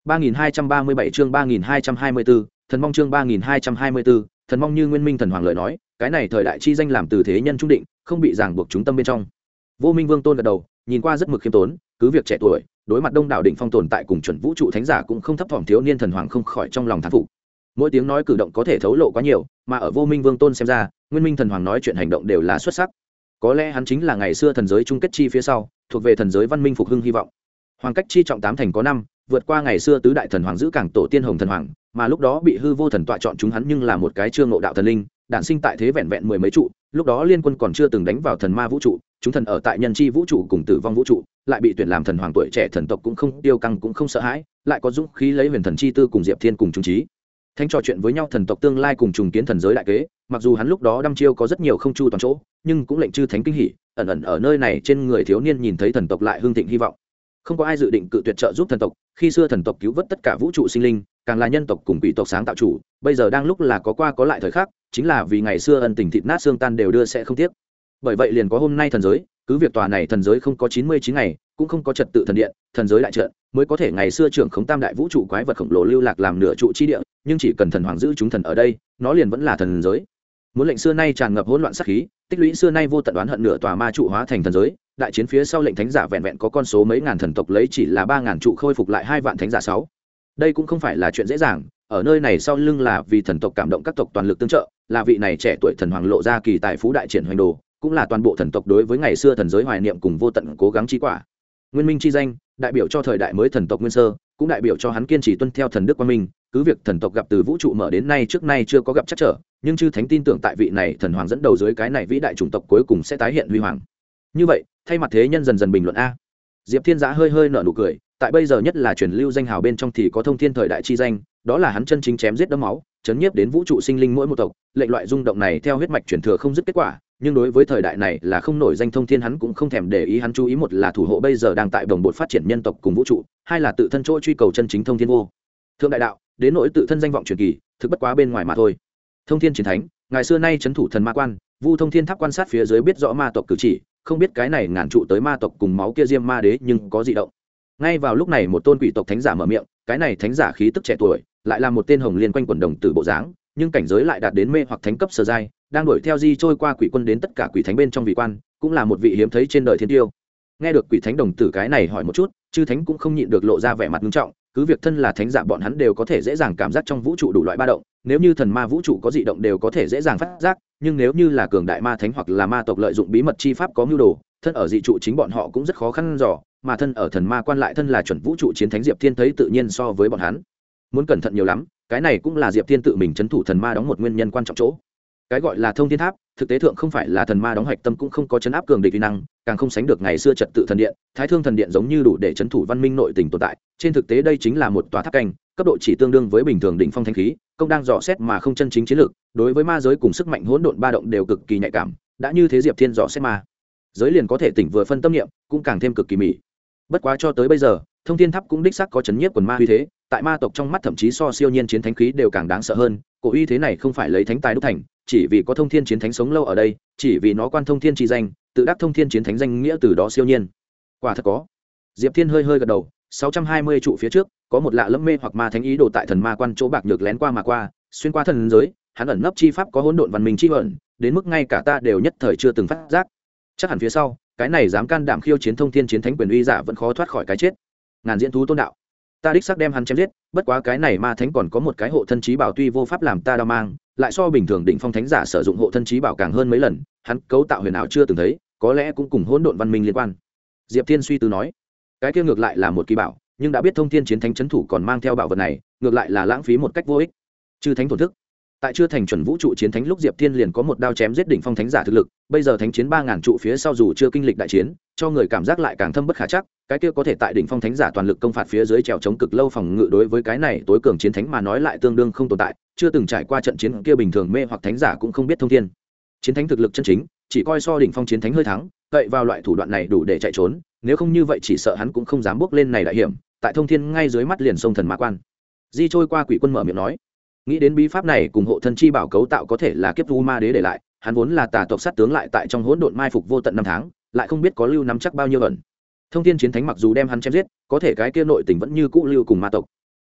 3237 chương 3224, thần mong chương 3224, thần mong như Nguyên Minh thần hoàng lời nói, cái này thời đại chi danh làm từ thế nhân trung định, không bị ràng buộc chúng tâm bên trong. Vô Minh Vương Tôn gật đầu, nhìn qua rất mực khiêm tốn, cứ việc trẻ tuổi, đối mặt đông đảo đỉnh phong tồn tại cùng chuẩn vũ trụ thánh giả cũng không thấp thỏm thiếu niên thần hoàng không khỏi trong lòng thán phục. Mỗi tiếng nói cử động có thể thấu lộ quá nhiều, mà ở Vô Minh Vương Tôn xem ra, Nguyên Minh thần hoàng nói chuyện hành động đều là xuất sắc. Có lẽ hắn chính là ngày xưa thần giới chung kết chi phía sau, thuộc về thần giới văn minh phục hưng hy vọng. Hoàng cách chi trọng tám thành có năm, vượt qua ngày xưa tứ đại thần hoàng giữ cảng tổ tiên hồng thần hoàng, mà lúc đó bị hư vô thần tọa chọn chúng hắn nhưng là một cái chưa ngộ đạo thần linh, đản sinh tại thế vẹn vẹn mười mấy trụ, lúc đó liên quân còn chưa từng đánh vào thần ma vũ trụ, chúng thần ở tại nhân chi vũ trụ cùng tử vong vũ trụ, lại bị tuyển làm thần hoàng tuổi trẻ thần tộc cũng không tiêu căng cũng không sợ hãi, lại có dũng khí lấy huyền thần chi tư cùng Diệp Thiên cùng trung trí. Thanh trò chuyện với nhau thần tộc tương lai cùng trùng kiến thần giới đại kế, mặc dù hắn lúc đó đăm chiêu có rất nhiều không chu toàn chỗ, nhưng cũng lệnh chư thánh kinh hỉ, ẩn ẩn ở nơi này trên người thiếu niên nhìn thấy thần tộc lại hương thịnh hy vọng. Không có ai dự định cự tuyệt trợ giúp thần tộc, khi xưa thần tộc cứu vớt tất cả vũ trụ sinh linh, càng là nhân tộc cùng quỷ tộc sáng tạo chủ, bây giờ đang lúc là có qua có lại thời khắc, chính là vì ngày xưa ân tình thịt nát xương tan đều đưa sẽ không tiếc. Bởi vậy liền có hôm nay thần giới, cứ việc tòa này thần giới không có 99 ngày, cũng không có trật tự thần điện, thần giới đại trận, mới có thể ngày xưa trưởng khống tam đại vũ trụ quái vật khổng lồ lưu lạc làm nửa trụ chi địa, nhưng chỉ cần thần hoàng giữ chúng thần ở đây, nó liền vẫn là thần giới. Muốn lệnh xưa nay tràn ngập hỗn loạn sát khí, tích lũy xưa nay vô tận oán hận nửa tòa ma trụ hóa thành thần giới, đại chiến phía sau lệnh thánh giả vẹn vẹn có con số mấy ngàn thần tộc lấy chỉ là 3000 trụ khôi phục lại 2 vạn thánh giả 6. Đây cũng không phải là chuyện dễ dàng, ở nơi này sau lưng là vì thần tộc cảm động các tộc toàn lực tương trợ, là vị này trẻ tuổi thần hoàng lộ ra kỳ tài phú đại triển hoành đồ, cũng là toàn bộ thần tộc đối với ngày xưa thần giới hoài niệm cùng vô tận cố gắng chi quả. Nguyên Minh chi danh, đại biểu cho thời đại mới thần tộc nguyên sơ, cũng đại biểu cho hắn kiên trì tuân theo thần đức quang minh, cứ việc thần tộc gặp từ vũ trụ mở đến nay trước nay chưa có gặp chắc trở, nhưng chư thánh tin tưởng tại vị này thần hoàng dẫn đầu dưới cái này vĩ đại chủng tộc cuối cùng sẽ tái hiện huy hoàng. Như vậy, thay mặt thế nhân dần dần bình luận a. Diệp Thiên Giã hơi hơi nở nụ cười, tại bây giờ nhất là truyền lưu danh hào bên trong thì có thông thiên thời đại chi danh, đó là hắn chân chính chém giết đẫm máu, chấn nhiếp đến vũ trụ sinh linh mỗi một tộc, lệnh loại rung động này theo huyết mạch truyền thừa không dứt kết quả, nhưng đối với thời đại này là không nổi danh thông thiên hắn cũng không thèm để ý, hắn chú ý một là thủ hộ bây giờ đang tại đồng bộ phát triển nhân tộc cùng vũ trụ, hai là tự thân chỗ truy cầu chân chính thông thiên vô thượng đại đạo, đến nỗi tự thân danh vọng truyền kỳ, thực bất quá bên ngoài mà thôi. Thông thiên chiến thánh, ngày xưa nay trấn thủ thần ma quan, Vu Thông Thiên Tháp quan sát phía dưới biết rõ ma tộc cử chỉ, không biết cái này ngàn trụ tới ma tộc cùng máu kia diêm ma đế nhưng có dị động. Ngay vào lúc này một tôn quỷ tộc thánh giả mở miệng, cái này thánh giả khí tức trẻ tuổi, lại là một tên hồng liên quanh quần đồng tử bộ dáng, nhưng cảnh giới lại đạt đến mê hoặc thánh cấp sơ giai, đang đuổi theo di trôi qua quỷ quân đến tất cả quỷ thánh bên trong vị quan, cũng là một vị hiếm thấy trên đời thiên tiêu. Nghe được quỷ thánh đồng tử cái này hỏi một chút, chư thánh cũng không nhịn được lộ ra vẻ mặt nghiêm trọng, cứ việc thân là thánh giả bọn hắn đều có thể dễ dàng cảm giác trong vũ trụ đủ loại ba động, nếu như thần ma vũ trụ có dị động đều có thể dễ dàng phát giác, nhưng nếu như là cường đại ma thánh hoặc là ma tộc lợi dụng bí mật chi pháp có mưu đồ, thân ở dị trụ chính bọn họ cũng rất khó khăn dò, mà thân ở thần ma quan lại thân là chuẩn vũ trụ chiến thánh Diệp Thiên thấy tự nhiên so với bọn hắn muốn cẩn thận nhiều lắm, cái này cũng là Diệp Thiên tự mình trấn thủ thần ma đóng một nguyên nhân quan trọng chỗ. Cái gọi là thông thiên tháp, thực tế thượng không phải là thần ma đóng hoạch tâm, cũng không có chấn áp cường địch uy năng, càng không sánh được ngày xưa trật tự thần điện, thái thương thần điện giống như đủ để trấn thủ văn minh nội tình tồn tại. Trên thực tế đây chính là một tòa tháp canh, cấp độ chỉ tương đương với bình thường đỉnh phong thanh khí, công đang dò xét mà không chân chính chiến lược, đối với ma giới cùng sức mạnh hỗn độn ba động đều cực kỳ nhạy cảm. Đã như thế Diệp Thiên dò xét ma giới liền có thể tỉnh vừa phân tâm niệm, cũng càng thêm cực kỳ mỹ. Bất quá cho tới bây giờ, thông thiên tháp cũng đích xác có chấn nhiếp quần ma uy thế, tại ma tộc trong mắt thậm chí so siêu nhiên chiến thánh khí đều càng đáng sợ hơn. Cổ uy thế này không phải lấy thánh tài đúc thành, chỉ vì có thông thiên chiến thánh sống lâu ở đây, chỉ vì nó quan thông thiên chi danh, tự đắc thông thiên chiến thánh danh nghĩa từ đó siêu nhiên. Quả thật có. Diệp Thiên hơi hơi gật đầu, 620 trụ phía trước, có một lạ lẫm mê hoặc ma thánh ý đồ tại thần ma quan chỗ bạc nhược lén qua mà qua, xuyên qua thần giới, hắn ẩn nấp chi pháp có hỗn độn văn minh chi ẩn, đến mức ngay cả ta đều nhất thời chưa từng phát giác. Chắc hẳn phía sau, cái này dám can đảm khiêu chiến thông thiên chiến thánh quyền uy giả vẫn khó thoát khỏi cái chết. Ngàn diễn thú tôn đạo, ta đích xác đem hắn chém giết, bất quá cái này ma thánh còn có một cái hộ thân chí bảo tuy vô pháp làm ta đau mang, lại so bình thường đỉnh phong thánh giả sử dụng hộ thân chí bảo càng hơn mấy lần, hắn cấu tạo huyền ảo chưa từng thấy, có lẽ cũng cùng hỗn độn văn minh liên quan. Diệp Thiên suy tư nói, cái kia ngược lại là một kỳ bảo, nhưng đã biết thông thiên chiến thánh trấn thủ còn mang theo bảo vật này, ngược lại là lãng phí một cách vô ích. Chư thánh thổn thức. Tại chưa thành chuẩn vũ trụ chiến thánh lúc Diệp Thiên liền có một đao chém giết đỉnh phong thánh giả thực lực, bây giờ thánh chiến 3000 trụ phía sau dù chưa kinh lịch đại chiến, cho người cảm giác lại càng thâm bất khả chắc, cái kia có thể tại đỉnh phong thánh giả toàn lực công phạt phía dưới trèo chống cực lâu phòng ngự đối với cái này tối cường chiến thánh mà nói lại tương đương không tồn tại, chưa từng trải qua trận chiến kia bình thường mê hoặc thánh giả cũng không biết thông thiên chiến thánh thực lực chân chính, chỉ coi so đỉnh phong chiến thánh hơi thắng, cậy vào loại thủ đoạn này đủ để chạy trốn, nếu không như vậy chỉ sợ hắn cũng không dám bước lên này đại hiểm, tại thông thiên ngay dưới mắt liền sông thần ma quan. Di trôi qua quỷ quân mở miệng nói, nghĩ đến bí pháp này cùng hộ thân chi bảo cấu tạo có thể là kiếp vu ma đế để lại, hắn vốn là tà tộc sát tướng lại tại trong hỗn độn mai phục vô tận năm tháng, lại không biết có lưu nắm chắc bao nhiêu ẩn. Thông thiên chiến thánh mặc dù đem hắn chém giết, có thể cái kia nội tình vẫn như cũ lưu cùng ma tộc.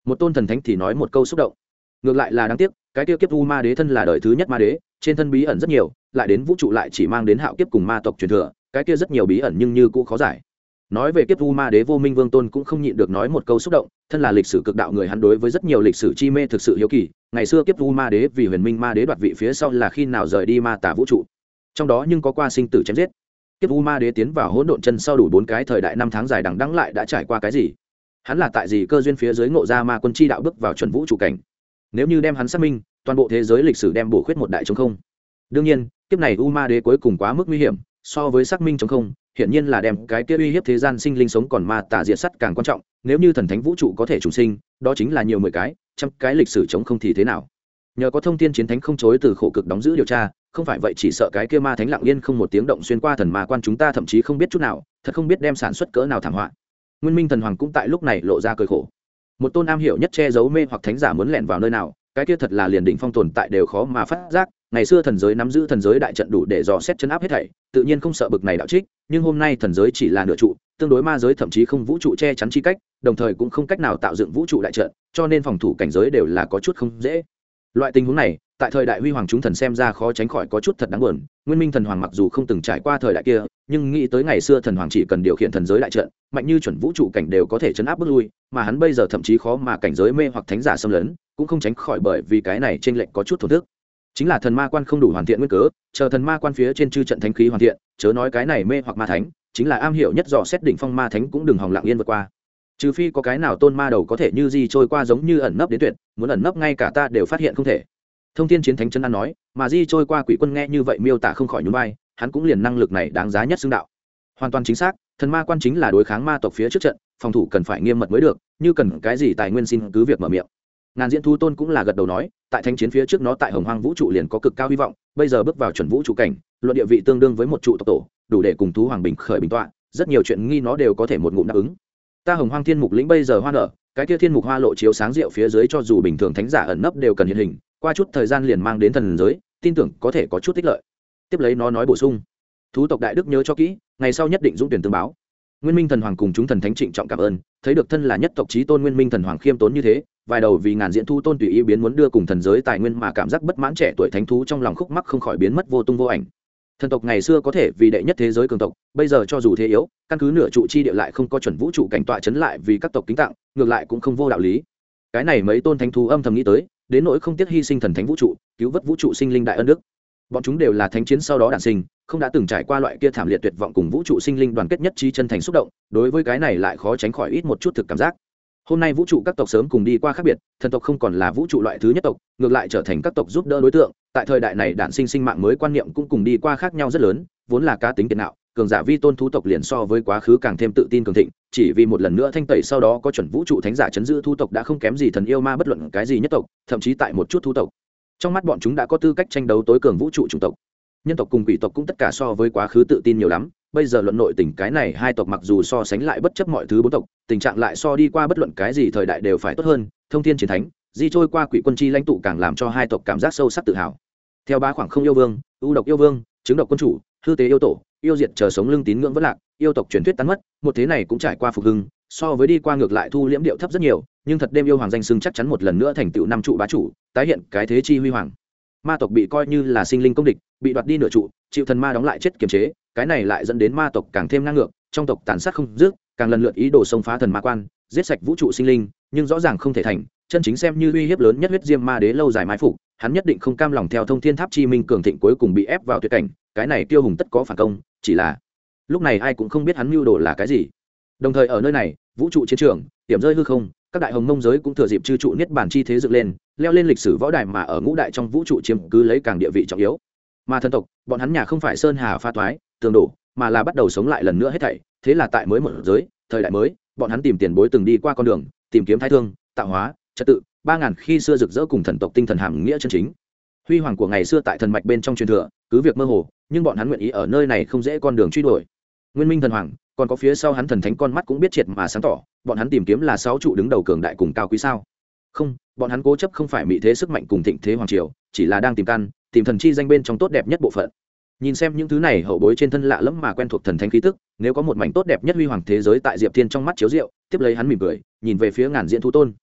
một tôn thần thánh thì nói một câu xúc động. Ngược lại là đáng tiếc, cái kia kiếp u ma đế thân là đời thứ nhất ma đế, trên thân bí ẩn rất nhiều, lại đến vũ trụ lại chỉ mang đến hạo kiếp cùng ma tộc truyền thừa, cái kia rất nhiều bí ẩn nhưng như cũ khó giải. Nói về kiếp u ma đế, Vô Minh Vương Tôn cũng không nhịn được nói một câu xúc động, thân là lịch sử cực đạo người, hắn đối với rất nhiều lịch sử chi mê thực sự hiếu kỳ. Ngày xưa kiếp u ma đế vì huyền minh ma đế đoạt vị phía sau là khi nào rời đi ma tà vũ trụ, trong đó nhưng có qua sinh tử chém giết. Kiếp u ma đế tiến vào hỗn độn chân sau đủ 4 cái thời đại năm tháng dài đằng đẵng lại đã trải qua cái gì? Hắn là tại gì cơ duyên phía dưới ngộ ra ma quân chi đạo bước vào chuẩn vũ trụ cảnh? Nếu như đem hắn xác minh, toàn bộ thế giới lịch sử đem bổ khuyết một đại trống không. Đương nhiên, kiếp này u ma đế cuối cùng quá mức nguy hiểm, so với xác minh trống không, hiển nhiên là đem cái kia uy hiếp thế gian sinh linh sống còn ma tà diệt sắt càng quan trọng. Nếu như thần thánh vũ trụ có thể trùng sinh, đó chính là nhiều 10 cái, trăm cái lịch sử trống không thì thế nào? Nhờ có thông thiên chiến thánh không chối từ khổ cực đóng giữ điều tra, không phải vậy chỉ sợ cái kia ma thánh lặng yên không một tiếng động xuyên qua thần ma quan, chúng ta thậm chí không biết chút nào, thật không biết đem sản xuất cỡ nào thảm họa. Nguyên Minh thần hoàng cũng tại lúc này lộ ra cười khổ. Một tôn am hiểu nhất che giấu mê hoặc thánh giả muốn lẻn vào nơi nào, cái kia thật là liền đỉnh phong tồn tại đều khó mà phát giác. Ngày xưa thần giới nắm giữ thần giới đại trận đủ để dò xét chấn áp hết thảy, tự nhiên không sợ bực này đạo trích, nhưng hôm nay thần giới chỉ là nửa trụ, tương đối ma giới thậm chí không vũ trụ che chắn chi cách, đồng thời cũng không cách nào tạo dựng vũ trụ đại trận, cho nên phòng thủ cảnh giới đều là có chút không dễ. Loại tình huống này, tại thời đại huy hoàng chúng thần xem ra khó tránh khỏi có chút thật đáng buồn. Nguyên Minh thần hoàng mặc dù không từng trải qua thời đại kia, nhưng nghĩ tới ngày xưa thần hoàng chỉ cần điều khiển thần giới đại trận, mạnh như chuẩn vũ trụ cảnh đều có thể chấn áp bước lui, mà hắn bây giờ thậm chí khó mà cảnh giới mê hoặc thánh giả xâm lấn, cũng không tránh khỏi bởi vì cái này chênh lệch có chút thổn thức. Chính là thần ma quan không đủ hoàn thiện nguyên cớ, chờ thần ma quan phía trên chư trận thánh khí hoàn thiện, chớ nói cái này mê hoặc ma thánh, chính là am hiểu nhất dò xét đỉnh phong ma thánh cũng đừng hòng lặng yên vượt qua. Trừ phi có cái nào tôn ma đầu có thể như di trôi qua giống như ẩn nấp đến tuyệt, muốn ẩn nấp ngay cả ta đều phát hiện không thể. Thông thiên chiến thánh chân an nói, mà di trôi qua quỷ quân nghe như vậy miêu tả không khỏi nhún vai, hắn cũng liền năng lực này đáng giá nhất xưng đạo. Hoàn toàn chính xác, thần ma quan chính là đối kháng ma tộc phía trước trận, phòng thủ cần phải nghiêm mật mới được, như cần cái gì tài nguyên xin cứ việc mở miệng. Ngàn diễn thú tôn cũng là gật đầu nói, tại thánh chiến phía trước nó tại hồng hoang vũ trụ liền có cực cao hy vọng, bây giờ bước vào chuẩn vũ trụ cảnh, luận địa vị tương đương với một trụ tộc tổ, đủ để cùng thú hoàng bình khởi bình tọa, rất nhiều chuyện nghi nó đều có thể một ngụm đáp ứng. Ta hồng hoang thiên mục lĩnh bây giờ hoa nở, cái kia thiên mục hoa lộ chiếu sáng rượu phía dưới, cho dù bình thường thánh giả ẩn nấp đều cần hiện hình, qua chút thời gian liền mang đến thần giới, tin tưởng có thể có chút tích lợi. Tiếp lấy nó nói bổ sung, thú tộc đại đức nhớ cho kỹ, ngày sau nhất định dũng tuyển tương báo. Nguyên Minh thần hoàng cùng chúng thần thánh trịnh trọng cảm ơn, thấy được thân là nhất tộc chí tôn Nguyên Minh thần hoàng khiêm tốn như thế, vài đầu vì ngàn diễn thú tôn tùy ý biến muốn đưa cùng thần giới tài nguyên mà cảm giác bất mãn trẻ tuổi thánh thú trong lòng khúc mắc không khỏi biến mất vô tung vô ảnh. Thần tộc ngày xưa có thể vì đệ nhất thế giới cường tộc, bây giờ cho dù thế yếu, căn cứ nửa trụ chi địa lại không có chuẩn vũ trụ cảnh tọa chấn lại vì các tộc kính tặng, ngược lại cũng không vô đạo lý. Cái này mấy tôn thánh thú âm thầm nghĩ tới, đến nỗi không tiếc hy sinh thần thánh vũ trụ, cứu vớt vũ trụ sinh linh đại ân đức. Bọn chúng đều là thánh chiến sau đó đản sinh, không đã từng trải qua loại kia thảm liệt tuyệt vọng cùng vũ trụ sinh linh đoàn kết nhất trí chân thành xúc động, đối với cái này lại khó tránh khỏi ít một chút thực cảm giác. Hôm nay vũ trụ các tộc sớm cùng đi qua khác biệt, thần tộc không còn là vũ trụ loại thứ nhất tộc, ngược lại trở thành các tộc giúp đỡ đối tượng. Tại thời đại này đản sinh sinh mạng mới quan niệm cũng cùng đi qua khác nhau rất lớn, vốn là cá tính kiệt ngạo, cường giả vi tôn thú tộc liền so với quá khứ càng thêm tự tin cường thịnh, chỉ vì một lần nữa thanh tẩy sau đó có chuẩn vũ trụ thánh giả chấn giữ thú tộc đã không kém gì thần yêu ma bất luận cái gì nhất tộc, thậm chí tại một chút thú tộc trong mắt bọn chúng đã có tư cách tranh đấu tối cường vũ trụ chủng tộc. Nhân tộc cùng quỷ tộc cũng tất cả so với quá khứ tự tin nhiều lắm, bây giờ luận nội tình cái này hai tộc mặc dù so sánh lại bất chấp mọi thứ bốn tộc, tình trạng lại so đi qua bất luận cái gì thời đại đều phải tốt hơn. Thông thiên chiến thánh di trôi qua quỷ quân chi lãnh tụ càng làm cho hai tộc cảm giác sâu sắc tự hào. Theo ba khoảng không yêu vương, ưu độc yêu vương, chứng độc quân chủ, hư tế yêu tổ, yêu diệt chờ sống lưng tín ngưỡng vẫn lạc, yêu tộc truyền thuyết tán mất, một thế này cũng trải qua phục hưng, so với đi qua ngược lại thu liễm điệu thấp rất nhiều, nhưng thật đêm yêu hoàng danh xưng chắc chắn một lần nữa thành tựu năm trụ bá chủ, tái hiện cái thế chi huy hoàng. Ma tộc bị coi như là sinh linh công địch, bị đoạt đi nửa trụ, chịu thần ma đóng lại chết kiềm chế, cái này lại dẫn đến ma tộc càng thêm ngang ngược, trong tộc tàn sát không dứt, càng lần lượt ý đồ xông phá thần ma quan, giết sạch vũ trụ sinh linh, nhưng rõ ràng không thể thành, chân chính xem như uy hiếp lớn nhất huyết diêm ma đế lâu dài mai phục, hắn nhất định không cam lòng theo thông thiên tháp chi minh cường thịnh cuối cùng bị ép vào tuyệt cảnh, cái này tiêu hùng tất có phản công, chỉ là lúc này ai cũng không biết hắn mưu đồ là cái gì. Đồng thời ở nơi này, vũ trụ chiến trường, điểm rơi hư không, các đại hồng mông giới cũng thừa dịp chư trụ niết bản chi thế dựng lên, leo lên lịch sử võ đài mà ở ngũ đại trong vũ trụ chiếm cứ lấy càng địa vị trọng yếu. Mà thần tộc, bọn hắn nhà không phải sơn hà pha toái, tường đổ, mà là bắt đầu sống lại lần nữa hết thảy, thế là tại mới một giới, thời đại mới, bọn hắn tìm tiền bối từng đi qua con đường, tìm kiếm thái thương, tạo hóa, trật tự, 3000 khi xưa rực rỡ cùng thần tộc tinh thần hàm nghĩa chân chính. Huy hoàng của ngày xưa tại thần mạch bên trong truyền thừa, cứ việc mơ hồ, nhưng bọn hắn nguyện ý ở nơi này không dễ con đường truy đuổi. Nguyên Minh thần hoàng, còn có phía sau hắn thần thánh con mắt cũng biết triệt mà sáng tỏ, bọn hắn tìm kiếm là 6 trụ đứng đầu cường đại cùng cao quý sao? Không, bọn hắn cố chấp không phải mỹ thế sức mạnh cùng thịnh thế hoàng triều, chỉ là đang tìm căn, tìm thần chi danh bên trong tốt đẹp nhất bộ phận. Nhìn xem những thứ này hậu bối trên thân lạ lẫm mà quen thuộc thần thánh khí tức, nếu có một mảnh tốt đẹp nhất huy hoàng thế giới tại Diệp Thiên trong mắt chiếu rượu, tiếp lấy hắn mỉm cười, nhìn về phía ngàn diễn thú tôn.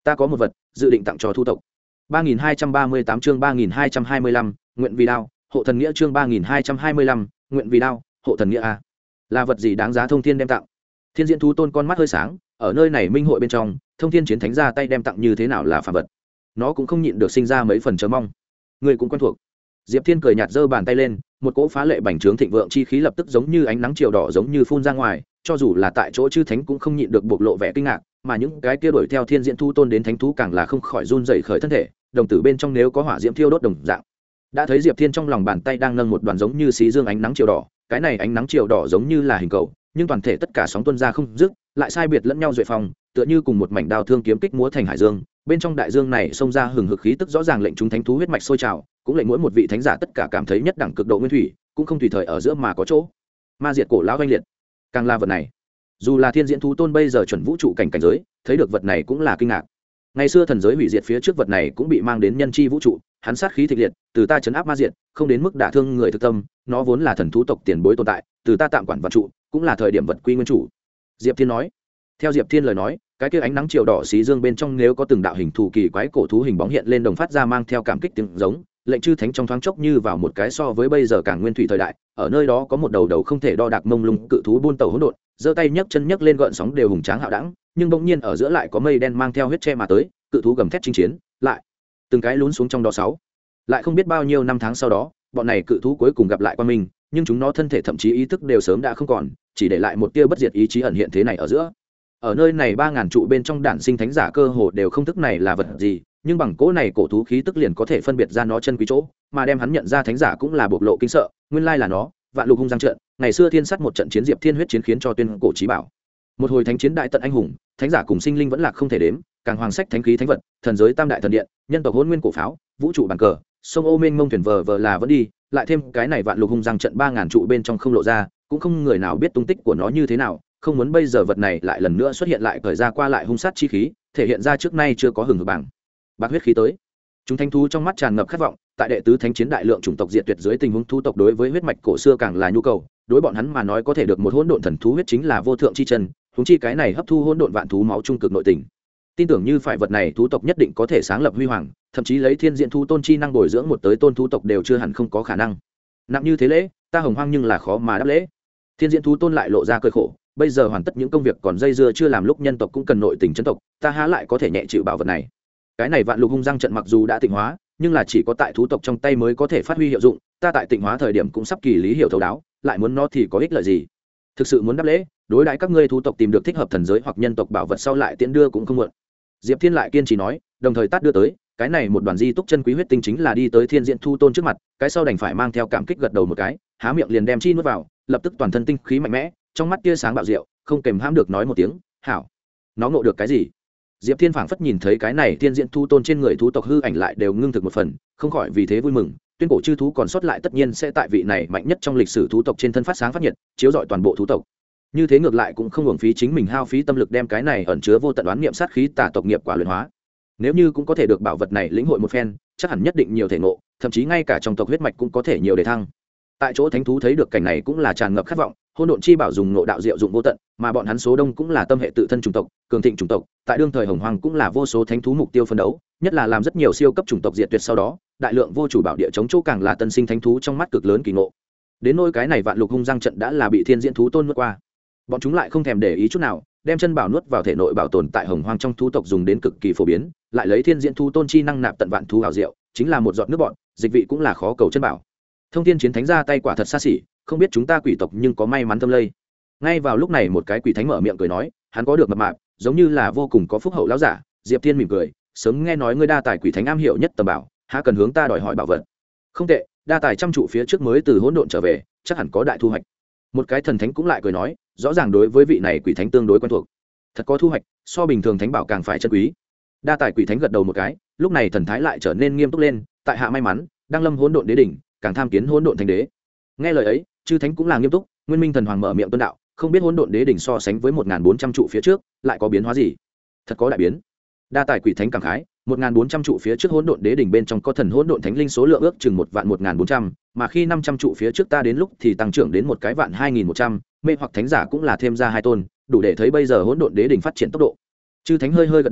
ta có một vật dự định tặng cho thu tộc. 3238 chương 3225, nguyện vì đao, hộ thần nghĩa chương 3225, nguyện vì đao, hộ thần nghĩa a. Là vật gì đáng giá Thông Thiên đem tặng? Thiên Diễn Thú Tôn con mắt hơi sáng, ở nơi này minh hội bên trong, Thông Thiên chiến thánh ra tay đem tặng như thế nào là phàm vật. Nó cũng không nhịn được sinh ra mấy phần chờ mong. Người cũng quen thuộc. Diệp Thiên cười nhạt giơ bàn tay lên, một cỗ phá lệ bành trướng thịnh vượng chi khí lập tức giống như ánh nắng chiều đỏ giống như phun ra ngoài, cho dù là tại chỗ chư thánh cũng không nhịn được bộc lộ vẻ kinh ngạc, mà những cái kia đuổi theo Thiên Diễn Thú Tôn đến thánh thú càng là không khỏi run rẩy khởi thân thể, đồng tử bên trong nếu có hỏa diễm thiêu đốt đồng dạng. Đã thấy Diệp Thiên trong lòng bàn tay đang nâng một đoàn giống như xí dương ánh nắng chiều đỏ, cái này ánh nắng chiều đỏ giống như là hình cầu, nhưng toàn thể tất cả sóng tuôn ra không dứt, lại sai biệt lẫn nhau duệ phòng, tựa như cùng một mảnh đao thương kiếm kích múa thành hải dương, bên trong đại dương này xông ra hừng hực khí tức rõ ràng lệnh chúng thánh thú huyết mạch sôi trào, cũng lệnh mỗi một vị thánh giả tất cả cảm thấy nhất đẳng cực độ nguyên thủy, cũng không tùy thời ở giữa mà có chỗ. Ma diệt cổ lão oanh liệt, càng là vật này. Dù là Thiên Diễn Thú Tôn bây giờ chuẩn vũ trụ cảnh giới, thấy được vật này cũng là kinh ngạc. Ngày xưa thần giới hủy diệt phía trước vật này cũng bị mang đến nhân chi vũ trụ, hắn sát khí thịnh liệt, từ ta chấn áp ma diệt, không đến mức đả thương người thực tâm, nó vốn là thần thú tộc tiền bối tồn tại, từ ta tạm quản vật trụ, cũng là thời điểm vật quy nguyên chủ. Diệp Thiên nói. Theo Diệp Thiên lời nói, cái kia ánh nắng chiều đỏ xí dương bên trong nếu có từng đạo hình thù kỳ quái cổ thú hình bóng hiện lên đồng phát ra mang theo cảm kích tiếng giống, lệnh chư thánh trong thoáng chốc như vào một cái so với bây giờ càng nguyên thủy thời đại, ở nơi đó có một đầu đầu không thể đo đạc mông lung cự thú buôn tàu hỗn độn, giơ tay nhấc chân nhấc lên gợn sóng đều hùng tráng hạo đẳng, nhưng bỗng nhiên ở giữa lại có mây đen mang theo huyết che mà tới, cự thú gầm thét chinh chiến, lại từng cái lún xuống trong đó sáu. Lại không biết bao nhiêu năm tháng sau đó, bọn này cự thú cuối cùng gặp lại qua mình, nhưng chúng nó thân thể thậm chí ý thức đều sớm đã không còn, chỉ để lại một tia bất diệt ý chí ẩn hiện thế này ở giữa. Ở nơi này 3000 trụ bên trong đản sinh thánh giả cơ hồ đều không thức này là vật gì, nhưng bằng cỗ này cổ thú khí tức liền có thể phân biệt ra nó chân quý chỗ, mà đem hắn nhận ra thánh giả cũng là bộc lộ kinh sợ, nguyên lai là nó, Vạn Lục hung giang trận, ngày xưa thiên sắt một trận chiến diệp thiên huyết chiến khiến cho tuyên cổ chí bảo. Một hồi thánh chiến đại tận anh hùng, thánh giả cùng sinh linh vẫn là không thể đếm, càng hoàng sách thánh khí thánh vật, thần giới tam đại thần điện, nhân tộc hỗn nguyên cổ pháo, vũ trụ bàn cờ, sông ô mênh mông thuyền vờ là vẫn đi, lại thêm cái này Vạn Lục hung giang trận 3000 trụ bên trong không lộ ra, cũng không người nào biết tung tích của nó như thế nào, không muốn bây giờ vật này lại lần nữa xuất hiện lại cởi ra qua lại hung sát chi khí, thể hiện ra trước nay chưa có hừng hực bảng bạc huyết khí tới. Chúng thánh thú trong mắt tràn ngập khát vọng, tại đệ tứ thánh chiến đại lượng chủng tộc diệt tuyệt dưới tình huống thú tộc đối với huyết mạch cổ xưa càng là nhu cầu, đối bọn hắn mà nói có thể được một hỗn độn thần thú huyết chính là vô thượng chi chân, huống chi cái này hấp thu hỗn độn vạn thú máu trung cực nội tình. Tin tưởng như phải vật này thú tộc nhất định có thể sáng lập huy hoàng, thậm chí lấy thiên diện thú tôn chi năng bồi dưỡng một tới tôn thú tộc đều chưa hẳn không có khả năng. Nặng như thế lễ, ta hồng hoang nhưng là khó mà đáp lễ. Thiên diện thú tôn lại lộ ra cười khổ, bây giờ hoàn tất những công việc còn dây dưa chưa làm lúc nhân tộc cũng cần nội tình chân tộc, ta há lại có thể nhẹ chịu bảo vật này. Cái này Vạn Lục hung giang trận mặc dù đã tịnh hóa, nhưng là chỉ có tại thú tộc trong tay mới có thể phát huy hiệu dụng, ta tại tịnh hóa thời điểm cũng sắp kỳ lý hiểu thấu đáo, lại muốn nó thì có ích lợi gì? Thực sự muốn đáp lễ, đối đãi các ngươi thú tộc tìm được thích hợp thần giới hoặc nhân tộc bảo vật sau lại tiễn đưa cũng không muộn. Diệp Thiên lại kiên trì nói, đồng thời tát đưa tới, cái này một đoàn di túc chân quý huyết tinh chính là đi tới Thiên Diện Thu Tôn trước mặt, cái sau đành phải mang theo cảm kích gật đầu một cái, há miệng liền đem chi nuốt vào, lập tức toàn thân tinh khí mạnh mẽ, trong mắt tia sáng bạo diệu, không kềm hãm được nói một tiếng, "Hảo." Nó ngộ được cái gì? Diệp Thiên phảng phất nhìn thấy cái này Thiên Diện Thu Tôn trên người thú tộc hư ảnh lại đều ngưng thực một phần, không khỏi vì thế vui mừng, tuyên cổ chư thú còn sót lại tất nhiên sẽ tại vị này mạnh nhất trong lịch sử thú tộc trên thân phát sáng phát nhiệt, chiếu rọi toàn bộ thú tộc. Như thế ngược lại cũng không uổng phí chính mình hao phí tâm lực đem cái này ẩn chứa vô tận oán niệm sát khí tà tộc nghiệp quả luyện hóa. Nếu như cũng có thể được bảo vật này lĩnh hội một phen, chắc hẳn nhất định nhiều thể ngộ, thậm chí ngay cả trong tộc huyết mạch cũng có thể nhiều để thăng. Tại chỗ thánh thú thấy được cảnh này cũng là tràn ngập khát vọng, hôn độn chi bảo dùng ngộ đạo diệu dụng vô tận, mà bọn hắn số đông cũng là tâm hệ tự thân chủng tộc, cường thịnh chủng tộc, tại đương thời hồng hoàng cũng là vô số thánh thú mục tiêu phân đấu, nhất là làm rất nhiều siêu cấp chủng tộc diệt tuyệt sau đó, đại lượng vô chủ bảo địa chống chỗ càng là tân sinh thánh thú trong mắt cực lớn kỳ ngộ. Đến nỗi cái này Vạn Lục hung giang trận đã là bị Thiên Diễn Thú Tôn nuốt qua, bọn chúng lại không thèm để ý chút nào, đem chân bảo nuốt vào thể nội bảo tồn tại hồng hoang trong thú tộc dùng đến cực kỳ phổ biến, lại lấy Thiên Diễn Thú Tôn chi năng nạp tận vạn thú hảo diệu, chính là một giọt nước bọn, dịch vị cũng là khó cầu chân bảo. Thông Thiên chiến thánh ra tay quả thật xa xỉ, không biết chúng ta quỷ tộc nhưng có may mắn thâm lây. Ngay vào lúc này một cái quỷ thánh mở miệng cười nói, hắn có được mập mạp, giống như là vô cùng có phúc hậu lão giả. Diệp Thiên mỉm cười, sớm nghe nói ngươi đa tài quỷ thánh am hiểu nhất tầm bảo, há cần hướng ta đòi hỏi bảo vật. Không tệ, đa tài trăm trụ phía trước mới từ hỗn độn trở về, chắc hẳn có đại thu hoạch. Một cái thần thánh cũng lại cười nói, rõ ràng đối với vị này quỷ thánh tương đối quen thuộc, thật có thu hoạch, so bình thường thánh bảo càng phải chân quý. Đa tài quỷ thánh gật đầu một cái, lúc này thần thái lại trở nên nghiêm túc lên, tại hạ may mắn đang lâm hỗn độn đế đỉnh, càng tham kiến hỗn độn thánh đế. Nghe lời ấy, chư thánh cũng là nghiêm túc, nguyên minh thần hoàng mở miệng tuân đạo, không biết hỗn độn đế đỉnh so sánh với 1400 trụ phía trước lại có biến hóa gì? Thật có đại biến. Đa tài quỷ thánh cảm khái, 1400 trụ phía trước hỗn độn đế đỉnh bên trong có thần hỗn độn thánh linh số lượng ước chừng 1.1400, mà khi 500 trụ phía trước ta đến lúc thì tăng trưởng đến một cái vạn 2100, mê hoặc thánh giả cũng là thêm ra 2 tôn, đủ để thấy bây giờ hỗn độn đế đỉnh phát triển tốc độ. Chư thánh hơi hơi gật đầu,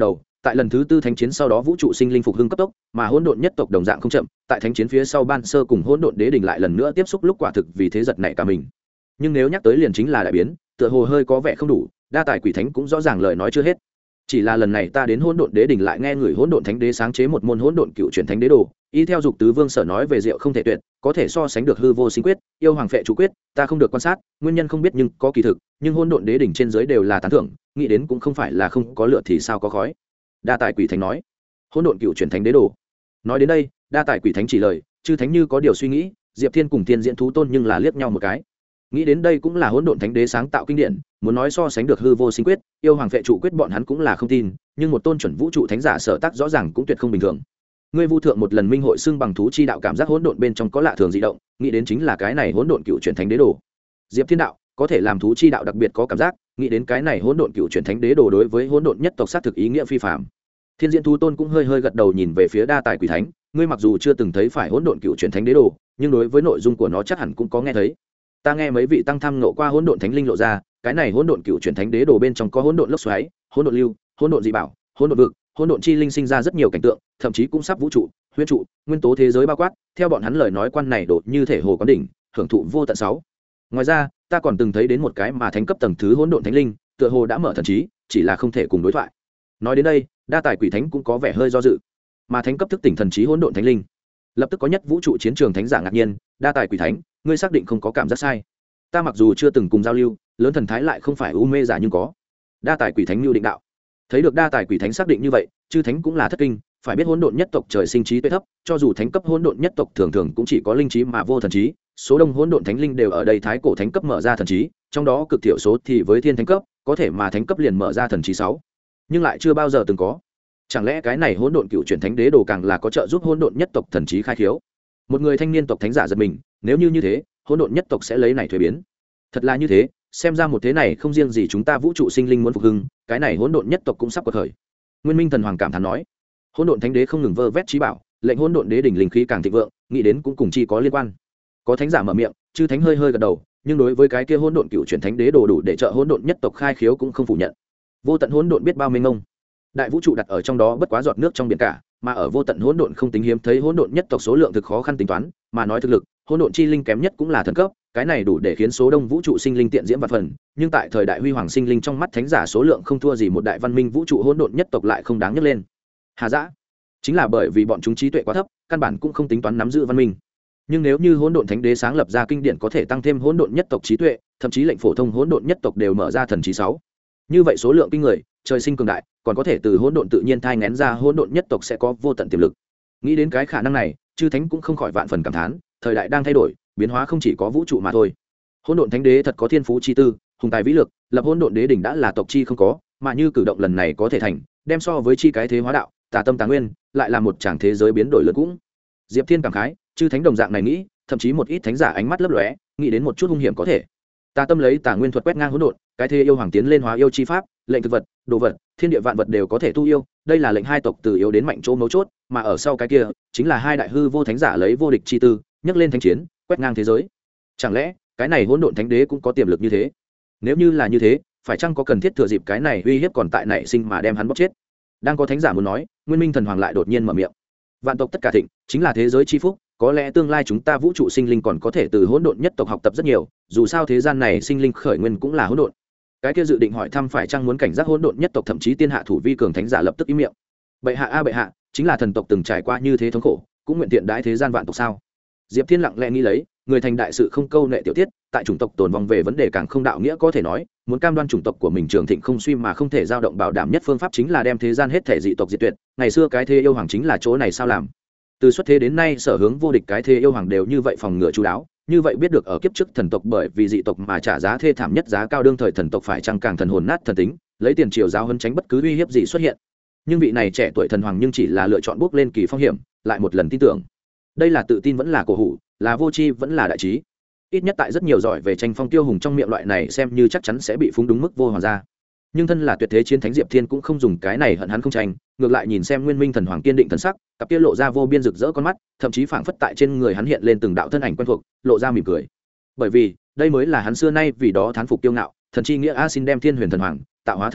tại lần thứ tư thánh chiến sau đó vũ trụ sinh linh phục hưng cấp tốc, mà hỗn độn nhất tộc đồng dạng không chậm, tại thánh chiến phía sau ban sơ cùng hỗn độn đế đỉnh lại lần nữa tiếp xúc lúc quả thực vì thế giật nảy cả mình. Nhưng nếu nhắc tới liền chính là đại biến, tựa hồ hơi có vẻ không đủ, đa tài quỷ thánh cũng rõ ràng lời nói chưa hết. Chỉ là lần này ta đến hỗn độn đế đỉnh lại nghe người hỗn độn thánh đế sáng chế một môn hỗn độn cựu chuyển thánh đế đồ, y theo dục tứ vương sở nói về diệu không thể tuyệt, có thể so sánh được hư vô sinh quyết, yêu hoàng phệ chủ quyết, ta không được quan sát, nguyên nhân không biết nhưng có kỳ thực, nhưng hỗn độn đế đỉnh trên dưới đều là tán thưởng, nghĩ đến cũng không phải là không có lửa thì sao có khói. Đa tài quỷ thánh nói, hỗn độn cựu chuyển thánh đế đồ. Nói đến đây, đa tài quỷ thánh chỉ lời, chư thánh như có điều suy nghĩ, Diệp Thiên cùng Tiên Diễn thú tôn nhưng là liếc nhau một cái. Nghĩ đến đây cũng là hỗn độn thánh đế sáng tạo kinh điển, muốn nói so sánh được hư vô sinh quyết, yêu hoàng phệ trụ quyết bọn hắn cũng là không tin, nhưng một tôn chuẩn vũ trụ thánh giả sở tác rõ ràng cũng tuyệt không bình thường. Ngươi vu thượng một lần minh hội xưng bằng thú chi đạo cảm giác hỗn độn bên trong có lạ thường dị động, nghĩ đến chính là cái này hỗn độn cựu chuyển thánh đế đồ. Diệp Thiên đạo có thể làm thú chi đạo đặc biệt có cảm giác, nghĩ đến cái này hỗn độn cựu chuyển thánh đế đồ đối với hỗn độn nhất tộc sát thực ý nghĩa phi phàm. Thiên Diễn thú tôn cũng hơi hơi gật đầu nhìn về phía đa tài quỷ thánh, ngươi mặc dù chưa từng thấy phải hỗn độn cựu chuyển thánh đế đồ, nhưng đối với nội dung của nó chắc hẳn cũng có nghe thấy. Ta nghe mấy vị tăng tham nộ qua hỗn độn thánh linh lộ ra, cái này hỗn độn cựu chuyển thánh đế đồ bên trong có hỗn độn lốc xoáy, hỗn độn lưu, hỗn độn dị bảo, hỗn độn vực, hỗn độn chi linh sinh ra rất nhiều cảnh tượng, thậm chí cũng sắp vũ trụ, huyễn trụ, nguyên tố thế giới bao quát, theo bọn hắn lời nói quan này đột như thể hồ quán đỉnh, hưởng thụ vô tận sáu. Ngoài ra, ta còn từng thấy đến một cái mà thánh cấp tầng thứ hỗn độn thánh linh, tựa hồ đã mở thần trí, chỉ là không thể cùng đối thoại. Nói đến đây, đa tài quỷ thánh cũng có vẻ hơi do dự. Mà thánh cấp thức tỉnh thần trí hỗn độn thánh linh, lập tức có nhất vũ trụ chiến trường thánh giả ngạc nhiên, đa tài quỷ thánh, ngươi xác định không có cảm giác sai? Ta mặc dù chưa từng cùng giao lưu, lớn thần thái lại không phải u mê giả nhưng có. Đa tài quỷ thánh lưu định đạo. Thấy được đa tài quỷ thánh xác định như vậy, chư thánh cũng là thất kinh, phải biết hỗn độn nhất tộc trời sinh trí tuệ thấp, cho dù thánh cấp hỗn độn nhất tộc thường thường cũng chỉ có linh trí mà vô thần trí, số đông hỗn độn thánh linh đều ở đây thái cổ thánh cấp mở ra thần trí, trong đó cực thiểu số thì với thiên thánh cấp, có thể mà thánh cấp liền mở ra thần trí 6. Nhưng lại chưa bao giờ từng có. Chẳng lẽ cái này hỗn độn cựu chuyển thánh đế đồ càng là có trợ giúp hỗn độn nhất tộc thần trí khai khiếu? Một người thanh niên tộc thánh giả giật mình, nếu như thế, hỗn độn nhất tộc sẽ lấy này thuế biến. Thật là như thế, xem ra một thế này không riêng gì chúng ta vũ trụ sinh linh muốn phục hưng, cái này hỗn độn nhất tộc cũng sắp quật khởi. Nguyên Minh thần hoàng cảm thán nói, hỗn độn thánh đế không ngừng vơ vét trí bảo, lệnh hỗn độn đế đỉnh linh khí càng thịnh vượng, nghĩ đến cũng cùng chi có liên quan. Có thánh giả mở miệng, chư thánh hơi hơi gật đầu, nhưng đối với cái kia hỗn độn cựu chuyển thánh đế đồ đủ để trợ hỗn độn nhất tộc khai khiếu cũng không phủ nhận. Vô tận hỗn độn biết bao mênh mông, đại vũ trụ đặt ở trong đó bất quá giọt nước trong biển cả, mà ở vô tận hỗn độn không tính hiếm thấy hỗn độn nhất tộc số lượng thực khó khăn tính toán, mà nói thực lực, hỗn độn chi linh kém nhất cũng là thần cấp, cái này đủ để khiến số đông vũ trụ sinh linh tiện diễm vạn phần, nhưng tại thời đại huy hoàng sinh linh trong mắt thánh giả số lượng không thua gì một đại văn minh vũ trụ hỗn độn nhất tộc lại không đáng nhắc lên. Hà dã, chính là bởi vì bọn chúng trí tuệ quá thấp, căn bản cũng không tính toán nắm giữ văn minh. Nhưng nếu như hỗn độn thánh đế sáng lập ra kinh điển có thể tăng thêm hỗn độn nhất tộc trí tuệ, thậm chí lệnh phổ thông hỗn độn nhất tộc đều mở ra thần trí 6. Như vậy số lượng kinh người, trời sinh cường đại, còn có thể từ hỗn độn tự nhiên thai nghén ra hỗn độn nhất tộc sẽ có vô tận tiềm lực. Nghĩ đến cái khả năng này, chư thánh cũng không khỏi vạn phần cảm thán, thời đại đang thay đổi, biến hóa không chỉ có vũ trụ mà thôi. Hỗn độn thánh đế thật có thiên phú chi tư, hùng tài vĩ lực, lập hỗn độn đế đỉnh đã là tộc chi không có, mà như cử động lần này có thể thành, đem so với chi cái thế hóa đạo, tà tâm tà nguyên, lại là một tràng thế giới biến đổi lớn cũng. Diệp Thiên cảm khái, chư thánh đồng dạng này nghĩ, thậm chí một ít thánh giả ánh mắt lấp lóe, nghĩ đến một chút hung hiểm có thể. Tà tâm lấy tà nguyên thuật quét ngang hỗn độn, cái thế yêu hoàng tiến lên hóa yêu chi pháp, lệnh thực vật, đồ vật, thiên địa vạn vật đều có thể tu yêu, đây là lệnh hai tộc từ yếu đến mạnh chỗ mấu chốt, mà ở sau cái kia, chính là hai đại hư vô thánh giả lấy vô địch chi tư, nhấc lên thánh chiến, quét ngang thế giới. Chẳng lẽ, cái này hỗn độn thánh đế cũng có tiềm lực như thế? Nếu như là như thế, phải chăng có cần thiết thừa dịp cái này uy hiếp còn tại nảy sinh mà đem hắn bóc chết? Đang có thánh giả muốn nói, Nguyên Minh thần hoàng lại đột nhiên mở miệng. Vạn tộc tất cả thịnh, chính là thế giới chi phúc, có lẽ tương lai chúng ta vũ trụ sinh linh còn có thể từ hỗn độn nhất tộc học tập rất nhiều, dù sao thế gian này sinh linh khởi nguyên cũng là hỗn độn. Cái kia dự định hỏi thăm phải chăng muốn cảnh giác hỗn độn nhất tộc thậm chí tiên hạ thủ vi cường thánh giả lập tức im miệng. Bệ hạ a bệ hạ, chính là thần tộc từng trải qua như thế thống khổ, cũng nguyện tiện đãi thế gian vạn tộc sao? Diệp Thiên lặng lẽ nghĩ lấy, người thành đại sự không câu nệ tiểu tiết, tại chủng tộc tồn vong về vấn đề càng không đạo nghĩa có thể nói, muốn cam đoan chủng tộc của mình trường thịnh không suy mà không thể dao động bảo đảm nhất phương pháp chính là đem thế gian hết thể dị tộc diệt tuyệt. Ngày xưa cái thế yêu hoàng chính là chỗ này sao làm? Từ xuất thế đến nay sở hướng vô địch cái thế yêu hoàng đều như vậy phòng ngừa chú đáo, như vậy biết được ở kiếp trước thần tộc bởi vì dị tộc mà trả giá thê thảm nhất giá cao đương thời thần tộc phải chăng càng thần hồn nát thần tính, lấy tiền triều giáo hơn tránh bất cứ uy hiếp gì xuất hiện. Nhưng vị này trẻ tuổi thần hoàng nhưng chỉ là lựa chọn bước lên kỳ phong hiểm, lại một lần tin tưởng. Đây là tự tin vẫn là cổ hủ, là vô tri vẫn là đại trí. Ít nhất tại rất nhiều giỏi về tranh phong tiêu hùng trong miệng loại này xem như chắc chắn sẽ bị phúng đúng mức vô hoàng gia. Nhưng thân là tuyệt thế chiến thánh Diệp Thiên cũng không dùng cái này hận hắn không tranh, ngược lại nhìn xem Nguyên Minh thần hoàng kiên định thần sắc, cặp kia lộ ra vô biên rực rỡ con mắt, thậm chí phảng phất tại trên người hắn hiện lên từng đạo thân ảnh quen thuộc, lộ ra mỉm cười. Bởi vì, đây mới là hắn xưa nay vì đó thán phục kiêu ngạo, thần chi nghĩa a xin đem Thiên Huyền thần hoàng, tạo hóa thần hoàng,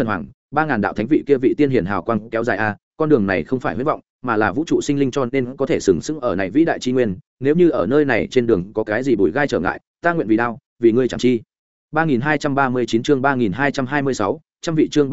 3.000 đạo thánh vị kia vị tiên hiển hào quang kéo dài a, con đường này không phải huyễn vọng mà là vũ trụ sinh linh cho nên có thể sừng sững ở này vĩ đại chi nguyên. Nếu như ở nơi này trên đường có cái gì bụi gai trở ngại, ta nguyện vì đao vì ngươi chẳng chi. 3239 chương 3226, trăm vị chương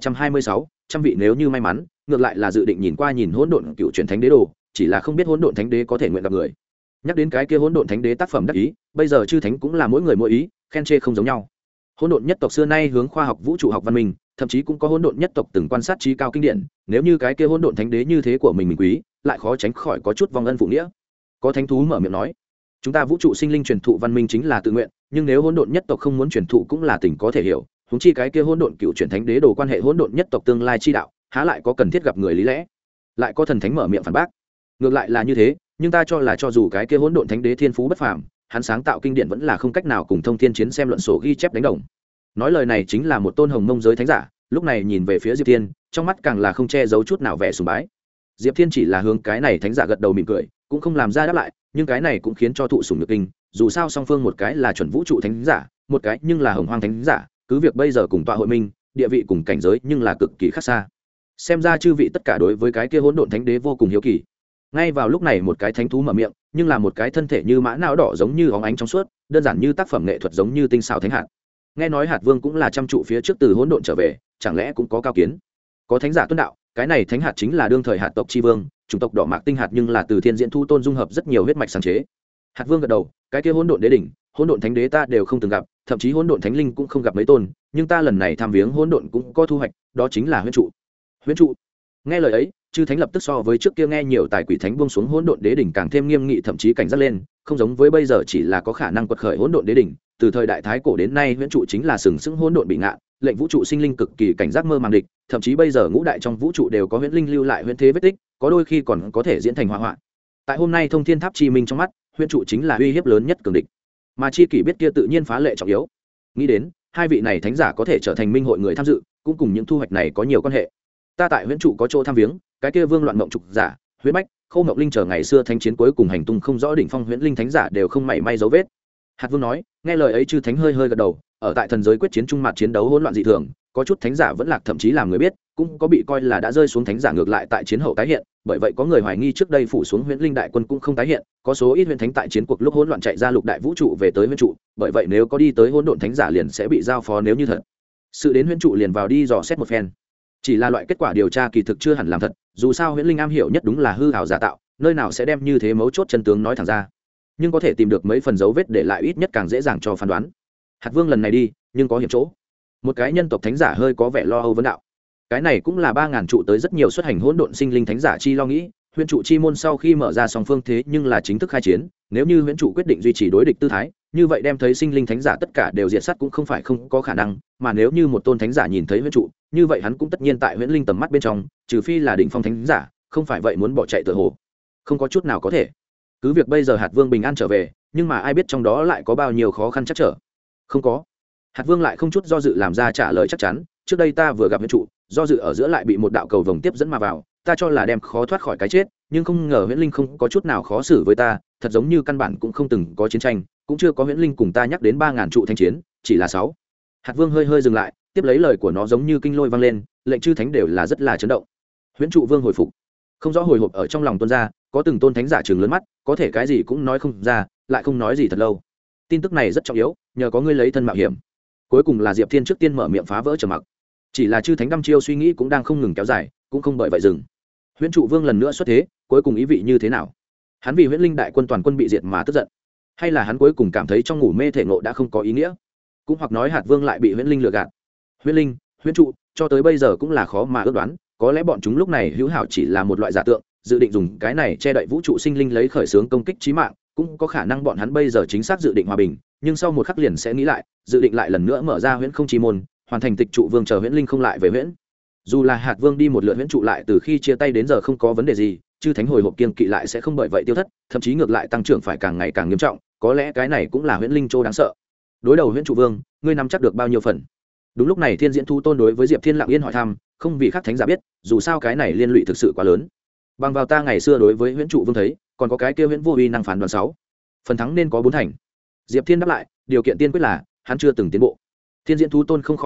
3226, trăm vị. Nếu như may mắn, ngược lại là dự định nhìn qua nhìn hỗn độn cựu truyền thánh đế đồ, chỉ là không biết hỗn độn thánh đế có thể nguyện gặp người. Nhắc đến cái kia hỗn độn thánh đế tác phẩm đắc ý, bây giờ chư thánh cũng là mỗi người mỗi ý, khen chê không giống nhau. Hỗn độn nhất tộc xưa nay hướng khoa học vũ trụ học văn minh, thậm chí cũng có hỗn độn nhất tộc từng quan sát trí cao kinh điển, nếu như cái kia hỗn độn thánh đế như thế của mình quý, lại khó tránh khỏi có chút vong ân phụ nghĩa. Có thánh thú mở miệng nói, chúng ta vũ trụ sinh linh truyền thụ văn minh chính là tự nguyện, nhưng nếu hỗn độn nhất tộc không muốn truyền thụ cũng là tình có thể hiểu, huống chi cái kia hỗn độn cựu truyền thánh đế đồ quan hệ hỗn độn nhất tộc tương lai chi đạo, há lại có cần thiết gặp người lý lẽ. Lại có thần thánh mở miệng phản bác, ngược lại là như thế, nhưng ta cho là cho dù cái kia hỗn độn thánh đế thiên phú bất phàm, hắn sáng tạo kinh điển vẫn là không cách nào cùng thông thiên chiến xem luận sổ ghi chép đánh đồng. Nói lời này chính là một tôn hồng mông giới thánh giả, lúc này nhìn về phía Diệp Thiên, trong mắt càng là không che giấu chút nào vẻ sùng bái. Diệp Thiên chỉ là hướng cái này thánh giả gật đầu mỉm cười, cũng không làm ra đáp lại, nhưng cái này cũng khiến cho thụ sủng nhược kinh, dù sao song phương một cái là chuẩn vũ trụ thánh giả, một cái nhưng là hồng hoang thánh giả, cứ việc bây giờ cùng tọa hội minh, địa vị cùng cảnh giới nhưng là cực kỳ khác xa. Xem ra chư vị tất cả đối với cái kia hỗn độn thánh đế vô cùng hiếu kỳ. Ngay vào lúc này một cái thánh thú mở miệng, nhưng là một cái thân thể như mã não đỏ giống như óng ánh trong suốt, đơn giản như tác phẩm nghệ thuật giống như tinh xảo thánh hạt. Nghe nói hạt vương cũng là trăm trụ phía trước từ hỗn độn trở về, chẳng lẽ cũng có cao kiến? Có thánh giả tuân đạo, cái này thánh hạt chính là đương thời hạt tộc tri vương, chủng tộc đỏ mạc tinh hạt nhưng là từ thiên diễn thu tôn dung hợp rất nhiều huyết mạch sáng chế. Hạt vương gật đầu, cái kia hỗn độn đế đỉnh, hỗn độn thánh đế ta đều không từng gặp, thậm chí hỗn độn thánh linh cũng không gặp mấy tôn, nhưng ta lần này tham viếng hỗn độn cũng có thu hoạch, đó chính là huyễn trụ. Huyễn trụ. Nghe lời ấy, chư thánh lập tức so với trước kia nghe nhiều tài quỷ thánh buông xuống hỗn độn đế đỉnh càng thêm nghiêm nghị, thậm chí cảnh giác lên, không giống với bây giờ chỉ là có khả năng quật khởi hỗn độn đế đỉnh, từ thời đại thái cổ đến nay huyễn trụ chính là sừng sững hỗn độn bị ngạn, lệnh vũ trụ sinh linh cực kỳ cảnh giác mơ màng địch, thậm chí bây giờ ngũ đại trong vũ trụ đều có huyễn linh lưu lại huyễn thế vết tích, có đôi khi còn có thể diễn thành hỏa hoạn. Tại hôm nay thông thiên tháp chi minh trong mắt, huyễn trụ chính là uy hiếp lớn nhất cường địch, mà chi kỷ biết kia tự nhiên phá lệ trọng yếu. Nghĩ đến hai vị này thánh giả có thể trở thành minh hội người tham dự, cũng cùng những thu hoạch này có nhiều quan hệ. Ta tại huyễn trụ có chỗ tham viếng, cái kia vương loạn mộng trục giả, huyễn bách, khâu mộng linh chờ ngày xưa thánh chiến cuối cùng hành tung không rõ đỉnh phong huyễn linh thánh giả đều không mảy may dấu vết. Hạt vương nói, nghe lời ấy chư thánh hơi hơi gật đầu, ở tại thần giới quyết chiến trung mặt chiến đấu hỗn loạn dị thường, có chút thánh giả vẫn lạc thậm chí làm người biết, cũng có bị coi là đã rơi xuống thánh giả ngược lại tại chiến hậu tái hiện, bởi vậy có người hoài nghi trước đây phủ xuống huyễn linh đại quân cũng không tái hiện, có số ít huyễn thánh tại chiến cuộc lúc hỗn loạn chạy ra lục đại vũ trụ về tới huyễn trụ, bởi vậy nếu có đi tới hỗn độn thánh giả liền sẽ bị giao phó nếu như thật sự đến huyễn trụ liền vào đi dò xét một phen. Chỉ là loại kết quả điều tra kỳ thực chưa hẳn làm thật, dù sao huyễn linh am hiểu nhất đúng là hư ảo giả tạo, nơi nào sẽ đem như thế mấu chốt chân tướng nói thẳng ra, nhưng có thể tìm được mấy phần dấu vết để lại ít nhất càng dễ dàng cho phán đoán. Hạt vương lần này đi nhưng có hiểm chỗ. Một cái nhân tộc thánh giả hơi có vẻ lo âu vấn đạo, cái này cũng là 3.000 trụ tới rất nhiều xuất hành hỗn độn sinh linh thánh giả chi lo nghĩ. Huyễn trụ chi môn sau khi mở ra song phương thế nhưng là chính thức khai chiến, nếu như huyễn trụ quyết định duy trì đối địch tư thái, như vậy đem thấy sinh linh thánh giả tất cả đều diệt sát cũng không phải không có khả năng, mà nếu như một tôn thánh giả nhìn thấy huyễn trụ, như vậy hắn cũng tất nhiên tại huyễn linh tầm mắt bên trong, trừ phi là đỉnh phong thánh giả, không phải vậy muốn bỏ chạy tựa hồ không có chút nào có thể. Cứ việc bây giờ hạt vương bình an trở về, nhưng mà ai biết trong đó lại có bao nhiêu khó khăn chắc trở. Không có. Hạt vương lại không chút do dự làm ra trả lời chắc chắn, trước đây ta vừa gặp huyễn trụ, do dự ở giữa lại bị một đạo cầu vồng tiếp dẫn mà vào, ta cho là đem khó thoát khỏi cái chết, nhưng không ngờ huyễn linh không có chút nào khó xử với ta, thật giống như căn bản cũng không từng có chiến tranh, cũng chưa có huyễn linh cùng ta nhắc đến 3.000 trụ thanh chiến, chỉ là 6. Hạt vương hơi hơi dừng lại, tiếp lấy lời của nó giống như kinh lôi vang lên, lệnh chư thánh đều là rất là chấn động. Huyễn trụ vương hồi phục, không rõ hồi hộp ở trong lòng tuôn ra, có từng tôn thánh giả trừng lớn mắt, có thể cái gì cũng nói không ra, lại không nói gì thật lâu. Tin tức này rất trọng yếu, nhờ có ngươi lấy thân mạo hiểm. Cuối cùng là Diệp Thiên trước tiên mở miệng phá vỡ trầm mặc. Chỉ là chư thánh đăm chiêu suy nghĩ cũng đang không ngừng kéo dài, cũng không bởi vậy dừng. Huyễn trụ vương lần nữa xuất thế, cuối cùng ý vị như thế nào? Hắn vì huyễn linh đại quân toàn quân bị diệt mà tức giận, hay là hắn cuối cùng cảm thấy trong ngủ mê thể ngộ đã không có ý nghĩa? Cũng hoặc nói hạt vương lại bị huyễn linh lừa gạt. Huyễn linh, huyễn trụ, cho tới bây giờ cũng là khó mà ước đoán, có lẽ bọn chúng lúc này hữu hảo chỉ là một loại giả tượng, dự định dùng cái này che đậy vũ trụ sinh linh lấy khởi xướng công kích chí mạng, cũng có khả năng bọn hắn bây giờ chính xác dự định hòa bình, nhưng sau một khắc liền sẽ nghĩ lại, dự định lại lần nữa mở ra huyễn không chi môn, hoàn thành tịch trụ vương chờ huyễn linh không lại về huyễn. Dù là hạt vương đi một lượt huyễn trụ lại từ khi chia tay đến giờ không có vấn đề gì, chư thánh hồi hộp kiên kỵ lại sẽ không bởi vậy tiêu thất, thậm chí ngược lại tăng trưởng phải càng ngày càng nghiêm trọng, có lẽ cái này cũng là huyễn linh trô đáng sợ. Đối đầu huyễn trụ vương, ngươi nắm chắc được bao nhiêu phần? Đúng lúc này thiên diễn thu tôn đối với Diệp Thiên lặng yên hỏi thăm, không vì khác thánh giả biết, dù sao cái này liên lụy thực sự quá lớn. Bằng vào ta ngày xưa đối với huyễn trụ vương thấy, còn có cái kia huyễn vô uy năng phán đoán 6. Phần thắng nên có 4 thành. Diệp Thiên đáp lại, điều kiện tiên quyết là hắn chưa từng tiến bộ. Thiên diễn thú tôn không khỏi trầm mặc,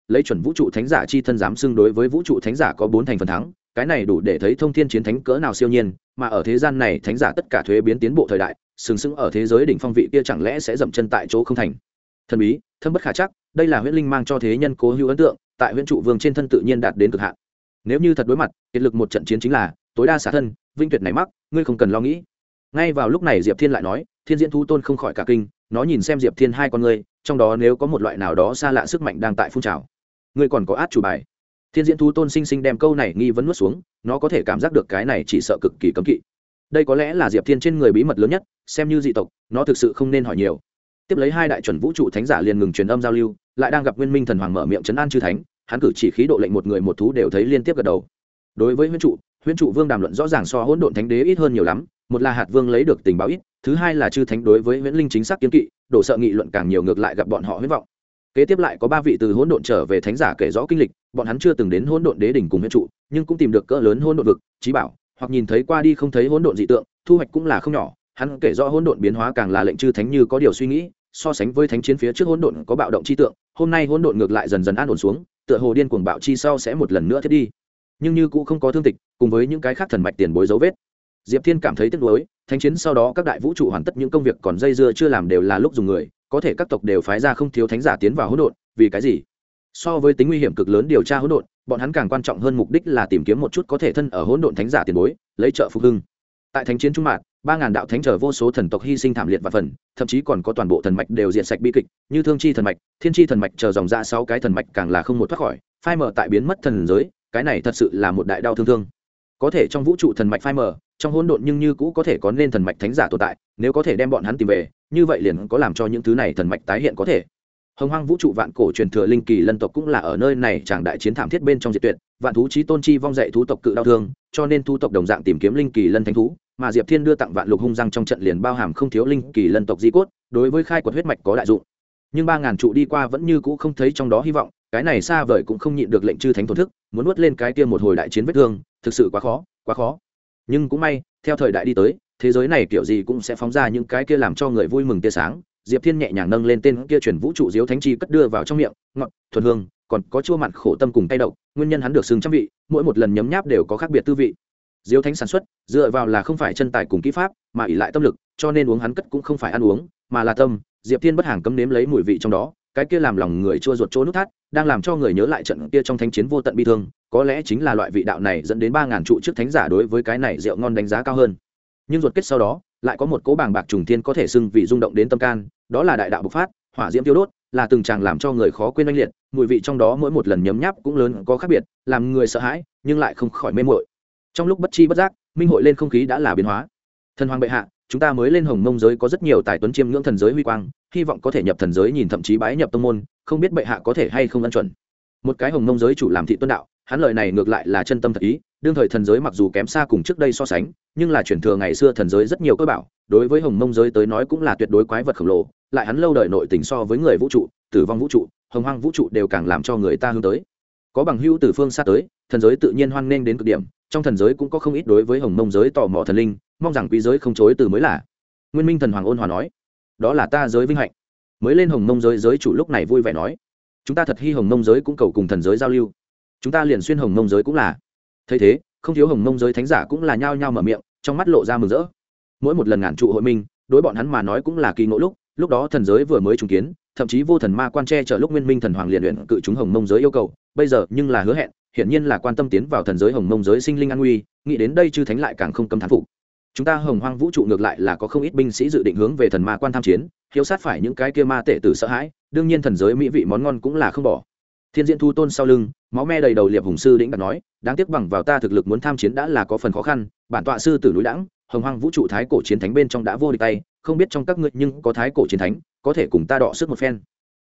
lấy chuẩn vũ trụ thánh giả chi thân dám xưng đối với vũ trụ thánh giả có 4 thành phần thắng, cái này đủ để thấy thông thiên chiến thánh cỡ nào siêu nhiên, mà ở thế gian này thánh giả tất cả thuế biến tiến bộ thời đại, sừng sững ở thế giới đỉnh phong vị kia chẳng lẽ sẽ dậm chân tại chỗ không thành. Thần bí, thâm bất khả chắc, đây là huyễn linh mang cho thế nhân cố hữu ấn tượng, tại huyễn trụ vương trên thân tự nhiên đạt đến cực hạn. Nếu như thật đối mặt, kiệt lực một trận chiến chính là tối đa xả thân, vinh tuyệt này mắc, ngươi không cần lo nghĩ. Ngay vào lúc này Diệp Thiên lại nói, Thiên Diễn thú tôn không khỏi cả kinh, nó nhìn xem Diệp Thiên hai con ngươi, trong đó nếu có một loại nào đó xa lạ sức mạnh đang tại phun trào. Ngươi còn có át chủ bài. Thiên Diễn thú tôn sinh sinh đem câu này nghi vấn nuốt xuống, nó có thể cảm giác được cái này chỉ sợ cực kỳ cấm kỵ. Đây có lẽ là Diệp Thiên trên người bí mật lớn nhất, xem như dị tộc, nó thực sự không nên hỏi nhiều. Tiếp lấy hai đại chuẩn vũ trụ thánh giả liền ngừng truyền âm giao lưu, lại đang gặp Nguyên Minh thần hoàng mở miệng trấn an chư thánh, hắn cử chỉ khí độ lệnh một người một thú đều thấy liên tiếp gật đầu. Đối với huyễn trụ vương đàm luận rõ ràng so hỗn độn thánh đế ít hơn nhiều lắm, một là hạt vương lấy được tình báo ít, thứ hai là chư thánh đối với huyễn linh chính xác kiên kỵ, đổ sợ nghị luận càng nhiều ngược lại gặp bọn họ huyễn vọng. Kế tiếp lại có 3 vị từ hỗn độn trở về thánh giả kể rõ kinh lịch, bọn hắn chưa từng đến hỗn độn đế đỉnh cùng huyễn trụ, nhưng cũng tìm được cỡ lớn hỗn độn vực, chí bảo, hoặc nhìn thấy qua đi không thấy hỗn độn dị tượng, thu hoạch cũng là không nhỏ. Hắn kể rõ hỗn độn biến hóa càng là lệnh chư thánh như có điều suy nghĩ, so sánh với thánh chiến phía trước hỗn độn có bạo động chi tượng, hôm nay hỗn độn ngược lại dần dần an ổn xuống, tựa hồ điên cuồng bạo chi sau sẽ một lần nữa thiết đi, nhưng như cũng không có thương tịch, cùng với những cái khác thần mạch tiền bối dấu vết. Diệp Thiên cảm thấy tiếc nuối, thánh chiến sau đó các đại vũ trụ hoàn tất những công việc còn dây dưa chưa làm đều là lúc dùng người, có thể các tộc đều phái ra không thiếu thánh giả tiến vào hỗn độn, vì cái gì? So với tính nguy hiểm cực lớn điều tra hỗn độn, bọn hắn càng quan trọng hơn mục đích là tìm kiếm một chút có thể thân ở hỗn độn thánh giả tiền bối, lấy trợ phục hưng. Tại thánh chiến trung mạn, 3000 đạo thánh trở vô số thần tộc hy sinh thảm liệt và phần, thậm chí còn có toàn bộ thần mạch đều diệt sạch bi kịch, như Thương Chi thần mạch, Thiên Chi thần mạch chờ dòng ra 6 cái thần mạch càng là không một thoát khỏi, phai mở tại biến mất thần giới, cái này thật sự là một đại đau thương. Có thể trong vũ trụ thần mạch phai mở, trong hỗn độn nhưng như cũ có thể có nên thần mạch thánh giả tồn tại, nếu có thể đem bọn hắn tìm về, như vậy liền có làm cho những thứ này thần mạch tái hiện có thể. Hồng Hoang vũ trụ vạn cổ truyền thừa linh kỳ lân tộc cũng là ở nơi này chẳng đại chiến thảm thiết bên trong diệt tuyệt, vạn thú chí tôn chi vong dạy thú tộc cự đau thương, cho nên thú tộc đồng dạng tìm kiếm linh kỳ lân thánh thú, mà Diệp Thiên đưa tặng vạn lục hung răng trong trận liền bao hàm không thiếu linh kỳ lân tộc di cốt, đối với khai quật huyết mạch có đại dụng. Nhưng 3000 trụ đi qua vẫn như cũ không thấy trong đó hy vọng, cái này xa vời cũng không nhịn được lệnh chư thánh thổn thức, muốn nuốt lên cái kia một hồi đại chiến vết thương, thực sự quá khó. Nhưng cũng may, theo thời đại đi tới, thế giới này kiểu gì cũng sẽ phóng ra những cái kia làm cho người vui mừng tia sáng. Diệp Thiên nhẹ nhàng nâng lên tên kia truyền vũ trụ diếu thánh chi cất đưa vào trong miệng, ngọt, thuần hương, còn có chua mặn khổ tâm cùng cay độc, nguyên nhân hắn được xưng trăm vị, mỗi một lần nhấm nháp đều có khác biệt tư vị. Diếu thánh sản xuất, dựa vào là không phải chân tài cùng kỹ pháp, mà ỷ lại tâm lực, cho nên uống hắn cất cũng không phải ăn uống, mà là tâm. Diệp Thiên bất hàng cấm nếm lấy mùi vị trong đó, cái kia làm lòng người chua ruột chỗ nút thắt, đang làm cho người nhớ lại trận kia trong thánh chiến vô tận bi thương, có lẽ chính là loại vị đạo này dẫn đến 3000 trụ trước thánh giả đối với cái này rượu ngon đánh giá cao hơn. Nhưng ruột kết sau đó, lại có một cỗ bàng bạc trùng thiên có thể xưng vị rung động đến tâm can, đó là đại đạo bộc phát, hỏa diễm tiêu đốt, là từng tràng làm cho người khó quên oanh liệt, mùi vị trong đó mỗi một lần nhấm nháp cũng lớn có khác biệt, làm người sợ hãi, nhưng lại không khỏi mê muội. Trong lúc bất chi bất giác, minh hội lên không khí đã là biến hóa. Thần hoàng bệ hạ, chúng ta mới lên Hồng Mông giới có rất nhiều tài tuấn chiêm ngưỡng thần giới huy quang, hy vọng có thể nhập thần giới nhìn thậm chí bái nhập tông môn, không biết bệ hạ có thể hay không ân chuẩn. Một cái Hồng Mông giới chủ làm thị tuân đạo, hắn lời này ngược lại là chân tâm thật ý, đương thời thần giới mặc dù kém xa cùng trước đây so sánh, nhưng là truyền thừa ngày xưa thần giới rất nhiều cơ bảo, đối với Hồng Mông giới tới nói cũng là tuyệt đối quái vật khổng lồ, lại hắn lâu đời nội tình so với người vũ trụ, tử vong vũ trụ, hồng hoang vũ trụ đều càng làm cho người ta hướng tới. Có bằng hữu từ phương xa tới, thần giới tự nhiên hoan nghênh đến cực điểm, trong thần giới cũng có không ít đối với Hồng Mông giới tò mò thần linh, mong rằng quý giới không chối từ mới là. Nguyên Minh thần hoàng ôn hòa nói, đó là ta giới vinh hạnh. Mới lên Hồng Mông giới giới chủ lúc này vui vẻ nói, chúng ta thật hy Hồng Mông giới cũng cầu cùng thần giới giao lưu, chúng ta liền xuyên Hồng Mông giới cũng là. Thấy thế, không thiếu Hồng Mông giới thánh giả cũng là nhao nhao mở miệng, trong mắt lộ ra mừng rỡ. Mỗi một lần ngàn trụ hội minh, đối bọn hắn mà nói cũng là kỳ ngộ lúc đó thần giới vừa mới trùng kiến, thậm chí vô thần ma quan che chở lúc Nguyên Minh thần hoàng liền luyện cự chúng Hồng Mông giới yêu cầu, bây giờ nhưng là hứa hẹn, hiển nhiên là quan tâm tiến vào thần giới Hồng Mông giới sinh linh an nguy, nghĩ đến đây chư thánh lại càng không cấm thán phục. Chúng ta Hồng Hoang vũ trụ ngược lại là có không ít binh sĩ dự định hướng về thần ma quan tham chiến, hiếu sát phải những cái kia ma tệ tử sợ hãi, đương nhiên thần giới mỹ vị món ngon cũng là không bỏ. Thiên Diễn Thu Tôn sau lưng, máu me đầy đầu Liệp Hùng sư đĩnh đặt nói, đáng tiếc bằng vào ta thực lực muốn tham chiến đã là có phần khó khăn, bản tọa sư tử núi đãng, Hồng Hoang vũ trụ thái cổ chiến thánh bên trong đã vô địch tay, không biết trong các ngươi nhưng có thái cổ chiến thánh, có thể cùng ta đọ sức một phen.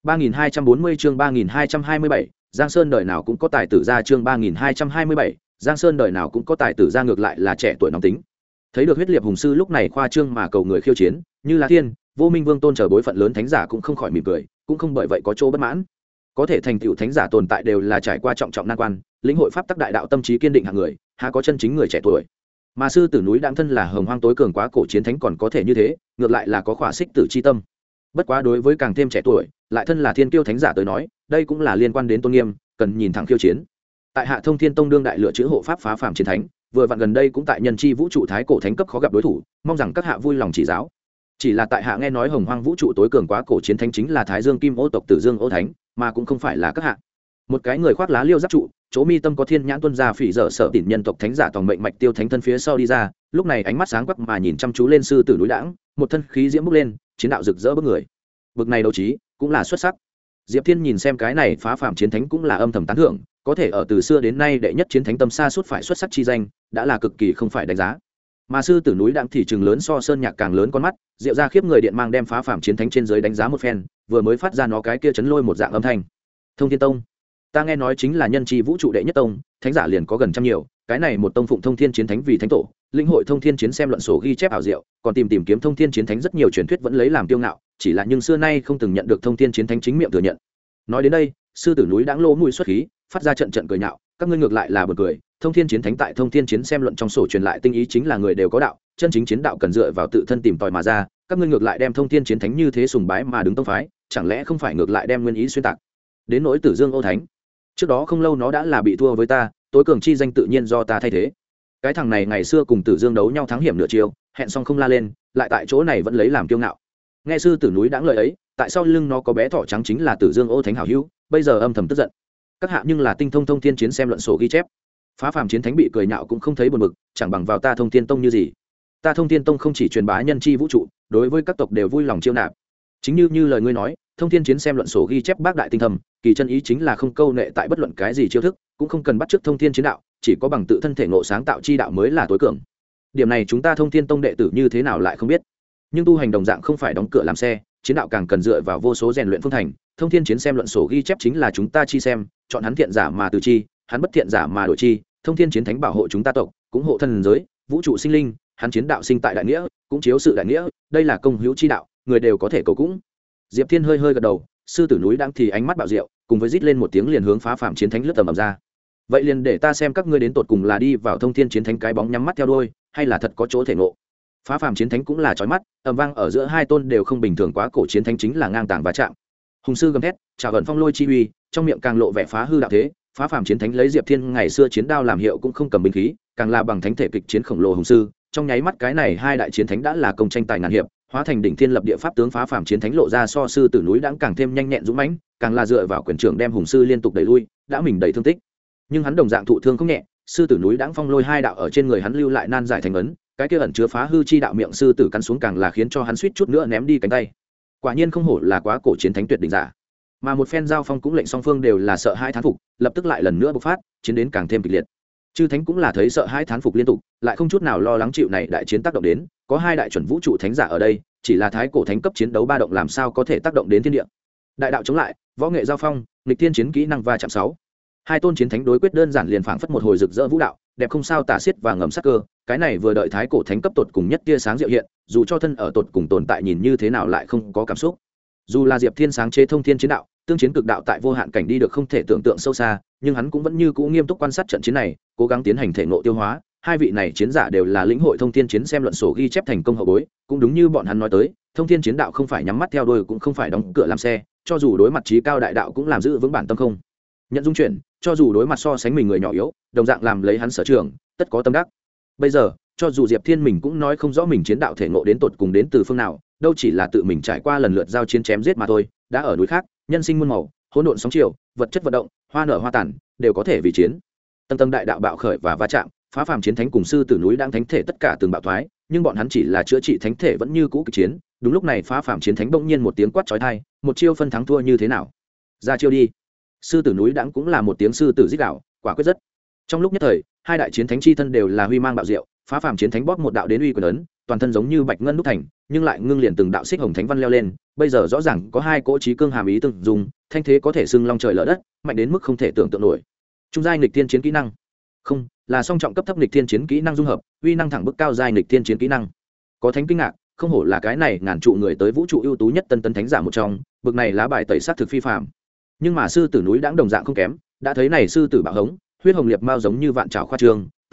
3240 chương 3227, Giang Sơn đời nào cũng có tài tử ra chương 3227, Giang Sơn đời nào cũng có tài tử ra ngược lại là trẻ tuổi nóng tính. Thấy được huyết Liệp Hùng sư lúc này khoa trương mà cầu người khiêu chiến, như là Thiên, Vô Minh Vương Tôn chờ bối phận lớn thánh giả cũng không khỏi mỉm cười, cũng không bởi vậy có chỗ bất mãn. Có thể thành tựu thánh giả tồn tại đều là trải qua trọng trọng nan quan, lĩnh hội pháp tắc đại đạo tâm trí kiên định hạng người, há có chân chính người trẻ tuổi. Mà sư tử núi đang thân là Hồng Hoang tối cường quá cổ chiến thánh còn có thể như thế, ngược lại là có khỏa xích tử chi tâm. bất quá đối với càng thêm trẻ tuổi lại thân là thiên kiêu thánh giả tới nói đây cũng là liên quan đến tôn nghiêm cần nhìn thẳng khiêu chiến. Tại hạ Thông Thiên Tông đương đại lựa chữ hộ pháp phá phàm chiến thánh vừa vặn gần đây cũng tại nhân chi vũ trụ thái cổ thánh cấp khó gặp đối thủ, mong rằng các hạ vui lòng chỉ giáo. Chỉ là tại hạ nghe nói hồng hoang vũ trụ tối cường quá cổ chiến thánh chính là Thái Dương Kim Ô tộc Tử Dương Ô Thánh, mà cũng không phải là các hạ. Một cái người khoác lá liêu giáp trụ, chỗ mi tâm có thiên nhãn tuân gia phỉ dở sở tỉn nhân tộc thánh giả toàn mệnh mạch tiêu thánh thân phía sau đi ra, lúc này ánh mắt sáng quắc mà nhìn chăm chú lên sư tử núi đãng, một thân khí diễm bốc lên, chiến đạo rực rỡ bức người. Bực này đấu trí cũng là xuất sắc. Diệp Thiên nhìn xem cái này phá phàm chiến thánh cũng là âm thầm tán thưởng, có thể ở từ xưa đến nay đệ nhất chiến thánh tâm xa suốt phải xuất sắc chi danh, đã là cực kỳ không phải đánh giá. Mà sư tử núi đãng thì trường lớn so sơn nhạc càng lớn con mắt, diệu ra khiếp người điện mang đem phá phàm chiến thánh trên dưới đánh giá một phen, vừa mới phát ra nó cái kia chấn lôi một dạng âm thanh. Thông Thiên Tông, ta nghe nói chính là nhân chi vũ trụ đệ nhất tông, thánh giả liền có gần trăm nhiều, cái này một tông phụng thông thiên chiến thánh vì thánh tổ, linh hội thông thiên chiến xem luận sổ ghi chép ảo diệu, còn tìm kiếm thông thiên chiến thánh rất nhiều truyền thuyết vẫn lấy làm kiêu ngạo, chỉ là nhưng xưa nay không từng nhận được thông thiên chiến thánh chính miệng thừa nhận. Nói đến đây, sư tử núi đãng lỗ mũi xuất khí, phát ra trận trận cười nhạo, các ngươi ngược lại là buồn cười, thông thiên chiến thánh tại thông thiên chiến xem luận trong sổ truyền lại tinh ý chính là người đều có đạo, chân chính chiến đạo cần dựa vào tự thân tìm tòi mà ra, các ngươi ngược lại đem thông thiên chiến thánh như thế sùng bái mà đứng tông phái, chẳng lẽ không phải ngược lại đem nguyên ý xuyên tạc. Đến nỗi Tử Dương Ô Thánh, trước đó không lâu nó đã là bị thua với ta, tối cường chi danh tự nhiên do ta thay thế. Cái thằng này ngày xưa cùng Tử Dương đấu nhau thắng hiểm nửa chiêu, hẹn xong không la lên, lại tại chỗ này vẫn lấy làm kiêu ngạo. Nghe sư tử núi đãng lời ấy, tại sao lưng nó có bé thỏ trắng chính là Tử Dương Ô Thánh hảo hữu, bây giờ âm thầm tức giận. Các hạ nhưng là tinh thông thông thiên chiến xem luận sổ ghi chép, phá phàm chiến thánh bị cười nhạo cũng không thấy buồn bực, chẳng bằng vào ta Thông Thiên Tông như gì. Ta Thông Thiên Tông không chỉ truyền bá nhân chi vũ trụ, đối với các tộc đều vui lòng chiêu nạp. Chính như lời ngươi nói, thông thiên chiến xem luận sổ ghi chép bác đại tinh thầm, kỳ chân ý chính là không câu nệ tại bất luận cái gì chiêu thức, cũng không cần bắt chước thông thiên chiến đạo, chỉ có bằng tự thân thể ngộ sáng tạo chi đạo mới là tối cường. Điểm này chúng ta Thông Thiên Tông đệ tử như thế nào lại không biết. Nhưng tu hành đồng dạng không phải đóng cửa làm xe, chiến đạo càng cần dựa vào vô số rèn luyện phương thành. Thông thiên chiến xem luận sổ ghi chép chính là chúng ta chi xem, chọn hắn thiện giả mà từ chi, hắn bất thiện giả mà đổi chi. Thông thiên chiến thánh bảo hộ chúng ta tộc, cũng hộ thân giới, vũ trụ sinh linh, hắn chiến đạo sinh tại đại nghĩa, cũng chiếu sự đại nghĩa, đây là công hữu chi đạo, người đều có thể cầu cũng. Diệp Thiên hơi gật đầu, sư tử núi đãng thì ánh mắt bạo diệu, cùng với rít lên một tiếng liền hướng phá phàm chiến thánh lướt tầm ầm ra. Vậy liền để ta xem các ngươi đến tột cùng là đi vào thông thiên chiến thánh cái bóng nhắm mắt theo đuôi, hay là thật có chỗ thể ngộ. Phá phàm chiến thánh cũng là chói mắt, ầm vang ở giữa hai tôn đều không bình thường quá cổ chiến thánh chính là ngang tàng va chạm. Hùng sư gầm thét, chào ẩn phong lôi chi uy, trong miệng càng lộ vẻ phá hư đạo thế. Phá phàm chiến thánh lấy Diệp Thiên ngày xưa chiến đao làm hiệu cũng không cầm binh khí, càng là bằng thánh thể kịch chiến khổng lồ hùng sư, trong nháy mắt cái này hai đại chiến thánh đã là công tranh tài ngàn hiệp, hóa thành đỉnh thiên lập địa pháp tướng. Phá phàm chiến thánh lộ ra so sư tử núi đãng càng thêm nhanh nhẹn dũng mãnh, càng là dựa vào quyền trưởng đem hùng sư liên tục đẩy lui, đã mình đầy thương tích, nhưng hắn đồng dạng thụ thương không nhẹ. Sư tử núi đãng phong lôi hai đạo ở trên người hắn lưu lại nan giải thành ấn, cái kia ẩn chứa phá hư chi đạo miệng sư tử cắn xuống càng là khiến cho hắn suýt chút nữa ném đi cánh tay. Quả nhiên không hổ là quá cổ chiến thánh tuyệt đỉnh giả. Mà một phen giao phong cũng lệnh song phương đều là sợ hãi thán phục, lập tức lại lần nữa bộc phát, chiến đến càng thêm kịch liệt. Chư thánh cũng là thấy sợ hãi thán phục liên tục, lại không chút nào lo lắng chịu này đại chiến tác động đến, có hai đại chuẩn vũ trụ thánh giả ở đây, chỉ là thái cổ thánh cấp chiến đấu ba động làm sao có thể tác động đến thiên địa. Đại đạo chống lại, võ nghệ giao phong, nghịch thiên chiến kỹ năng va chạm 6. Hai tôn chiến thánh đối quyết đơn giản liền phảng phất một hồi rực rỡ vũ đạo, đẹp không sao tả xiết và ngầm sắc cơ, cái này vừa đợi thái cổ thánh cấp tột cùng nhất tia sáng diệu hiện, dù cho thân ở tột cùng tồn tại nhìn như thế nào lại không có cảm xúc. Dù là Diệp Thiên sáng chế thông thiên chiến đạo, tương chiến cực đạo tại vô hạn cảnh đi được không thể tưởng tượng sâu xa, nhưng hắn cũng vẫn như cũ nghiêm túc quan sát trận chiến này, cố gắng tiến hành thể ngộ tiêu hóa. Hai vị này chiến giả đều là lĩnh hội thông thiên chiến xem luận sổ ghi chép thành công hậu bối, cũng đúng như bọn hắn nói tới, thông thiên chiến đạo không phải nhắm mắt theo đuôi, cũng không phải đóng cửa làm xe, cho dù đối mặt trí cao đại đạo cũng làm giữ vững bản tâm không nhận dung chuyển, cho dù đối mặt so sánh mình người nhỏ yếu, đồng dạng làm lấy hắn sở trường, tất có tâm đắc. Bây giờ, cho dù Diệp Thiên mình cũng nói không rõ mình chiến đạo thể ngộ đến tột cùng đến từ phương nào, đâu chỉ là tự mình trải qua lần lượt giao chiến chém giết mà thôi, đã ở núi khác, nhân sinh muôn màu, hỗn độn sóng chiều, vật chất vận động, hoa nở hoa tàn, đều có thể vì chiến. Tầng tầng đại đạo bạo khởi và va chạm, phá phàm chiến thánh cùng sư tử núi đang thánh thể tất cả từng bạo thoái, nhưng bọn hắn chỉ là chữa trị thánh thể vẫn như cũ kịch chiến. Đúng lúc này phá phàm chiến thánh bỗng nhiên một tiếng quát chói tai, một chiêu phân thắng thua như thế nào? Ra chiêu đi. Sư tử núi đãng cũng là một tiếng sư tử rít gào, quả quyết rất. Trong lúc nhất thời, hai đại chiến thánh chi thân đều là huy mang bạo diệu, phá phàm chiến thánh bóp một đạo đến uy quyền ấn, toàn thân giống như bạch ngân đúc thành, nhưng lại ngưng liền từng đạo xích hồng thánh văn leo lên, bây giờ rõ ràng có hai cỗ trí cương hàm ý tương dùng, thanh thế có thể xưng long trời lở đất, mạnh đến mức không thể tưởng tượng nổi. Trung giai nghịch thiên chiến kỹ năng, không, là song trọng cấp thấp nghịch thiên chiến kỹ năng dung hợp, uy năng thẳng bức cao giai nghịch thiên chiến kỹ năng. Có thánh kinh ngạc, không hổ là cái này ngàn trụ người tới vũ trụ ưu tú nhất tân tấn thánh giả một trong, bực này lá bài tẩy sát thực phi phàm. Nhưng mà sư tử núi đãng đồng dạng không kém, đã thấy này sư tử bạo hống, huyết hồng liệt mao giống như vạn trảo khoa trương,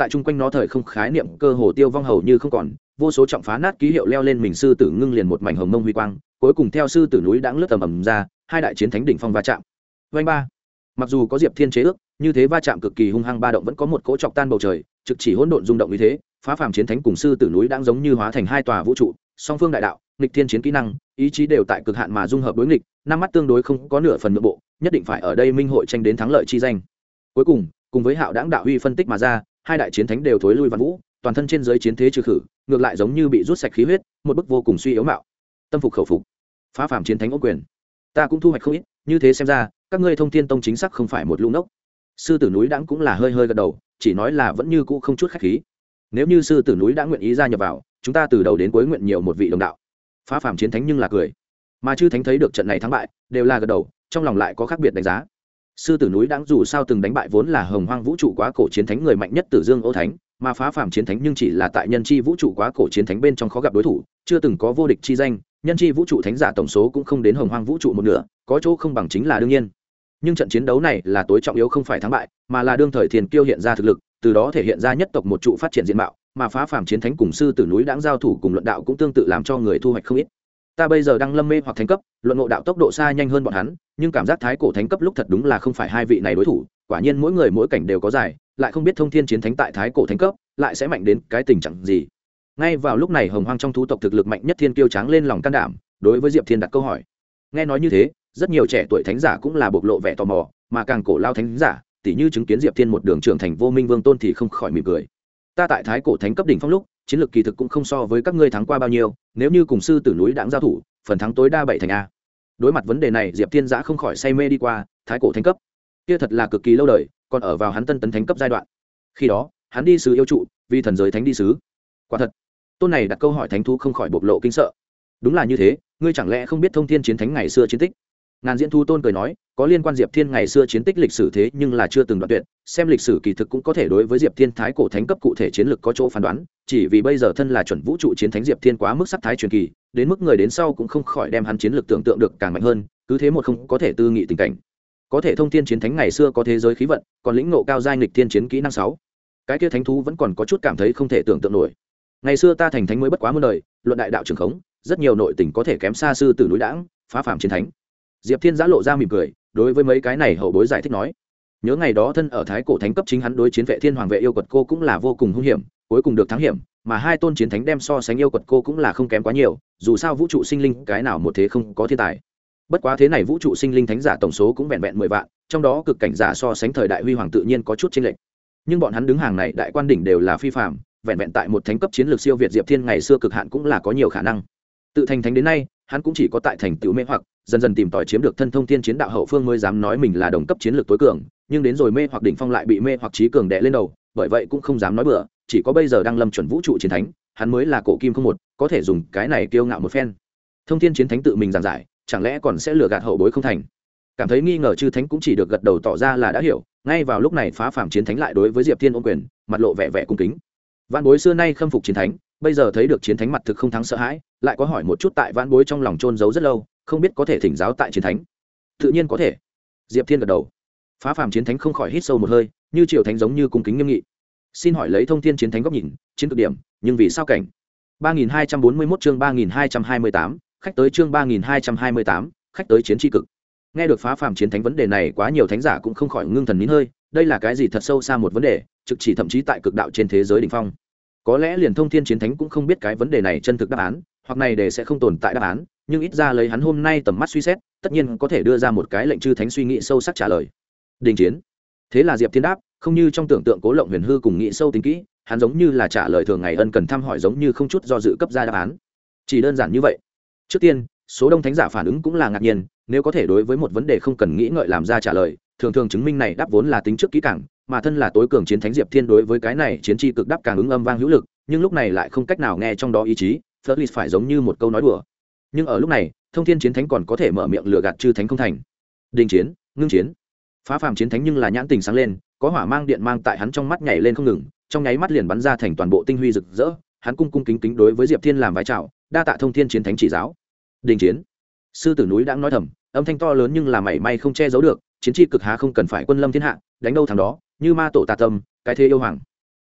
tại chung quanh nó thời không khái niệm cơ hồ tiêu vong hầu như không còn, vô số trọng phá nát ký hiệu leo lên mình sư tử ngưng liền một mảnh hồng mông huy quang, cuối cùng theo sư tử núi đãng lướt tầm ầm ra, hai đại chiến thánh đỉnh phong va chạm. Vành ba. Mặc dù có Diệp Thiên chế ước, như thế va chạm cực kỳ hung hăng, ba động vẫn có một cỗ chọc tan bầu trời, trực chỉ hỗn độn rung động như thế, phá phàm chiến thánh cùng sư tử núi đãng giống như hóa thành hai tòa vũ trụ, song phương đại đạo, nghịch thiên chiến kỹ năng, ý chí đều tại cực hạn mà dung hợp đối nghịch, năm mắt tương đối không có nửa phần nhượng bộ, nhất định phải ở đây minh hội tranh đến thắng lợi chi danh. Cuối cùng với Hạo Đãng đạo huy phân tích mà ra, hai đại chiến thánh đều thối lui vạn vũ, toàn thân trên dưới chiến thế trừ khử, ngược lại giống như bị rút sạch khí huyết, một bức vô cùng suy yếu mạo. Tâm phục khẩu phục. Phá phàm chiến thánh ôm quyền. Ta cũng thu hoạch không ít, như thế xem ra, các ngươi Thông Thiên Tông chính xác không phải một lũ ngốc. Sư tử núi đãng cũng là hơi hơi gật đầu, chỉ nói là vẫn như cũ không chút khách khí. Nếu như sư tử núi đã nguyện ý gia nhập vào, chúng ta từ đầu đến cuối nguyện nhiều một vị đồng đạo. Phá phàm chiến thánh nhưng là cười, mà chư thánh thấy được trận này thắng bại, đều là gật đầu, trong lòng lại có khác biệt đánh giá. Sư tử núi đãng dù sao từng đánh bại vốn là hồng hoang vũ trụ quá cổ chiến thánh người mạnh nhất Tử Dương Ô Thánh, mà phá phàm chiến thánh nhưng chỉ là tại nhân chi vũ trụ quá cổ chiến thánh bên trong khó gặp đối thủ, chưa từng có vô địch chi danh, nhân chi vũ trụ thánh giả tổng số cũng không đến hồng hoang vũ trụ một nửa, có chỗ không bằng chính là đương nhiên. Nhưng trận chiến đấu này là tối trọng yếu không phải thắng bại, mà là đương thời Thiên Kiêu hiện ra thực lực, từ đó thể hiện ra nhất tộc một trụ phát triển diện mạo, mà phá phàm chiến thánh cùng sư tử núi đãng giao thủ cùng luận đạo cũng tương tự làm cho người thu hoạch không ít. Ta bây giờ đang lâm mê hoặc thánh cấp, luận ngộ đạo tốc độ xa nhanh hơn bọn hắn, nhưng cảm giác thái cổ thánh cấp lúc thật đúng là không phải hai vị này đối thủ, quả nhiên mỗi người mỗi cảnh đều có dài, lại không biết Thông Thiên chiến thánh tại thái cổ thánh cấp lại sẽ mạnh đến cái tình trạng gì. Ngay vào lúc này hồng hoang trong thú tộc thực lực mạnh nhất Thiên Kiêu tráng lên lòng can đảm, đối với Diệp Thiên đặt câu hỏi. Nghe nói như thế, rất nhiều trẻ tuổi thánh giả cũng là bộc lộ vẻ tò mò, mà càng cổ lao thánh giả, tỉ như chứng kiến Diệp Thiên một đường trưởng thành vô minh vương tôn thì không khỏi mỉm cười. Ta tại thái cổ thánh cấp đỉnh phong lúc, chiến lược kỳ thực cũng không so với các ngươi thắng qua bao nhiêu, nếu như cùng sư tử núi đãng giao thủ, phần thắng tối đa 7 thành a. Đối mặt vấn đề này, Diệp Thiên Giã không khỏi say mê đi qua, thái cổ thánh cấp, kia thật là cực kỳ lâu đời, còn ở vào hắn tân tấn thánh cấp giai đoạn. Khi đó, hắn đi sứ yêu trụ, vì thần giới thánh đi sứ. Quả thật, tôn này đặt câu hỏi thánh thú không khỏi bộc lộ kinh sợ. Đúng là như thế, ngươi chẳng lẽ không biết Thông Thiên chiến thánh ngày xưa chiến tích? Ngàn Diễn Thu tôn cười nói, có liên quan Diệp Thiên ngày xưa chiến tích lịch sử thế nhưng là chưa từng đoạn tuyệt, xem lịch sử kỳ thực cũng có thể đối với Diệp Thiên thái cổ thánh cấp cụ thể chiến lược có chỗ phán đoán, chỉ vì bây giờ thân là chuẩn vũ trụ chiến thánh Diệp Thiên quá mức sắc thái truyền kỳ, đến mức người đến sau cũng không khỏi đem hắn chiến lược tưởng tượng được càng mạnh hơn, cứ thế một không có thể tư nghị tình cảnh. Có thể Thông Thiên chiến thánh ngày xưa có thế giới khí vận, còn lĩnh ngộ cao giai nghịch thiên chiến kỹ năng 6. Cái kia thánh thú vẫn còn có chút cảm thấy không thể tưởng tượng nổi. Ngày xưa ta thành thánh mới bất quá muôn đời, luận đại đạo trường khống, rất nhiều nội tình có thể kém xa sư tử núi đãng, phá phàm chiến thánh. Diệp Thiên Giã lộ ra mỉm cười, đối với mấy cái này hậu bối giải thích nói, nhớ ngày đó thân ở thái cổ thánh cấp chính hắn đối chiến vệ thiên hoàng vệ yêu quật cô cũng là vô cùng hung hiểm, cuối cùng được thắng hiểm, mà hai tôn chiến thánh đem so sánh yêu quật cô cũng là không kém quá nhiều, dù sao vũ trụ sinh linh cái nào một thế không có thiên tài. Bất quá thế này vũ trụ sinh linh thánh giả tổng số cũng vẹn vẹn 10 vạn, trong đó cực cảnh giả so sánh thời đại huy hoàng tự nhiên có chút chênh lệch. Nhưng bọn hắn đứng hàng này đại quan đỉnh đều là phi phàm, vẹn vẹn tại một thánh cấp chiến lược siêu việt Diệp Thiên ngày xưa cực hạn cũng là có nhiều khả năng. Tự thành thánh đến nay, hắn cũng chỉ có tại thành tựu mê hoặc, dần dần tìm tòi chiếm được thân thông thiên chiến đạo hậu phương mới dám nói mình là đồng cấp chiến lược tối cường, nhưng đến rồi mê hoặc đỉnh phong lại bị mê hoặc trí cường đè lên đầu, bởi vậy cũng không dám nói bừa, chỉ có bây giờ đang lâm chuẩn vũ trụ chiến thánh, hắn mới là cổ kim không một, có thể dùng cái này kiêu ngạo một phen. Thông thiên chiến thánh tự mình giảng giải, chẳng lẽ còn sẽ lừa gạt hậu bối không thành? Cảm thấy nghi ngờ chư thánh cũng chỉ được gật đầu tỏ ra là đã hiểu. Ngay vào lúc này phá phàm chiến thánh lại đối với Diệp Thiên ôm quyền, mặt lộ vẻ vẻ cung kính. Vạn bối xưa nay khâm phục chiến thánh, bây giờ thấy được chiến thánh mặt thực không thắng sợ hãi, lại có hỏi một chút tại vạn bối trong lòng trôn giấu rất lâu, không biết có thể thỉnh giáo tại chiến thánh. Tự nhiên có thể. Diệp Thiên gật đầu. Phá phàm chiến thánh không khỏi hít sâu một hơi, như triều thánh giống như cung kính nghiêm nghị. Xin hỏi lấy thông thiên chiến thánh góc nhìn, chiến cực điểm, nhưng vì sao cảnh? 3241 chương 3228, khách tới chương 3228, khách tới chiến tri cực. Nghe được phá phàm chiến thánh vấn đề này, quá nhiều thánh giả cũng không khỏi ngưng thần nín hơi, đây là cái gì thật sâu xa một vấn đề, trực chỉ thậm chí tại cực đạo trên thế giới đỉnh phong. Có lẽ liền thông thiên chiến thánh cũng không biết cái vấn đề này chân thực đáp án, hoặc này để sẽ không tồn tại đáp án, nhưng ít ra lấy hắn hôm nay tầm mắt suy xét, tất nhiên có thể đưa ra một cái lệnh chư thánh suy nghĩ sâu sắc trả lời. Đình chiến. Thế là Diệp Thiên đáp, không như trong tưởng tượng Cố Lộng Huyền Hư cùng nghĩ sâu tính kỹ, hắn giống như là trả lời thường ngày ân cần thăm hỏi, giống như không chút do dự cấp ra đáp án. Chỉ đơn giản như vậy. Trước tiên, số đông thánh giả phản ứng cũng là ngạc nhiên, nếu có thể đối với một vấn đề không cần nghĩ ngợi làm ra trả lời, thường thường chứng minh này đáp vốn là tính trước kỹ càng, mà thân là tối cường chiến thánh Diệp Thiên đối với cái này chiến chi cực đáp càng ứng âm vang hữu lực, nhưng lúc này lại không cách nào nghe trong đó ý chí, Flerlis phải giống như một câu nói đùa. Nhưng ở lúc này, thông thiên chiến thánh còn có thể mở miệng lừa gạt chư thánh không thành. Đình chiến, ngưng chiến. Phá phàm chiến thánh nhưng là nhãn tình sáng lên, có hỏa mang điện mang tại hắn trong mắt nhảy lên không ngừng, trong nháy mắt liền bắn ra thành toàn bộ tinh huy rực rỡ, hắn cung cung kính kính đối với Diệp Thiên làm vái chào, đa tạ thông thiên chiến thánh chỉ giáo. Đình chiến. Sư tử núi đã nói thầm, âm thanh to lớn nhưng là mảy may không che giấu được, chiến chi cực há không cần phải quân lâm thiên hạ, đánh đâu thằng đó, như ma tổ tà tâm, cái thế yêu hoàng.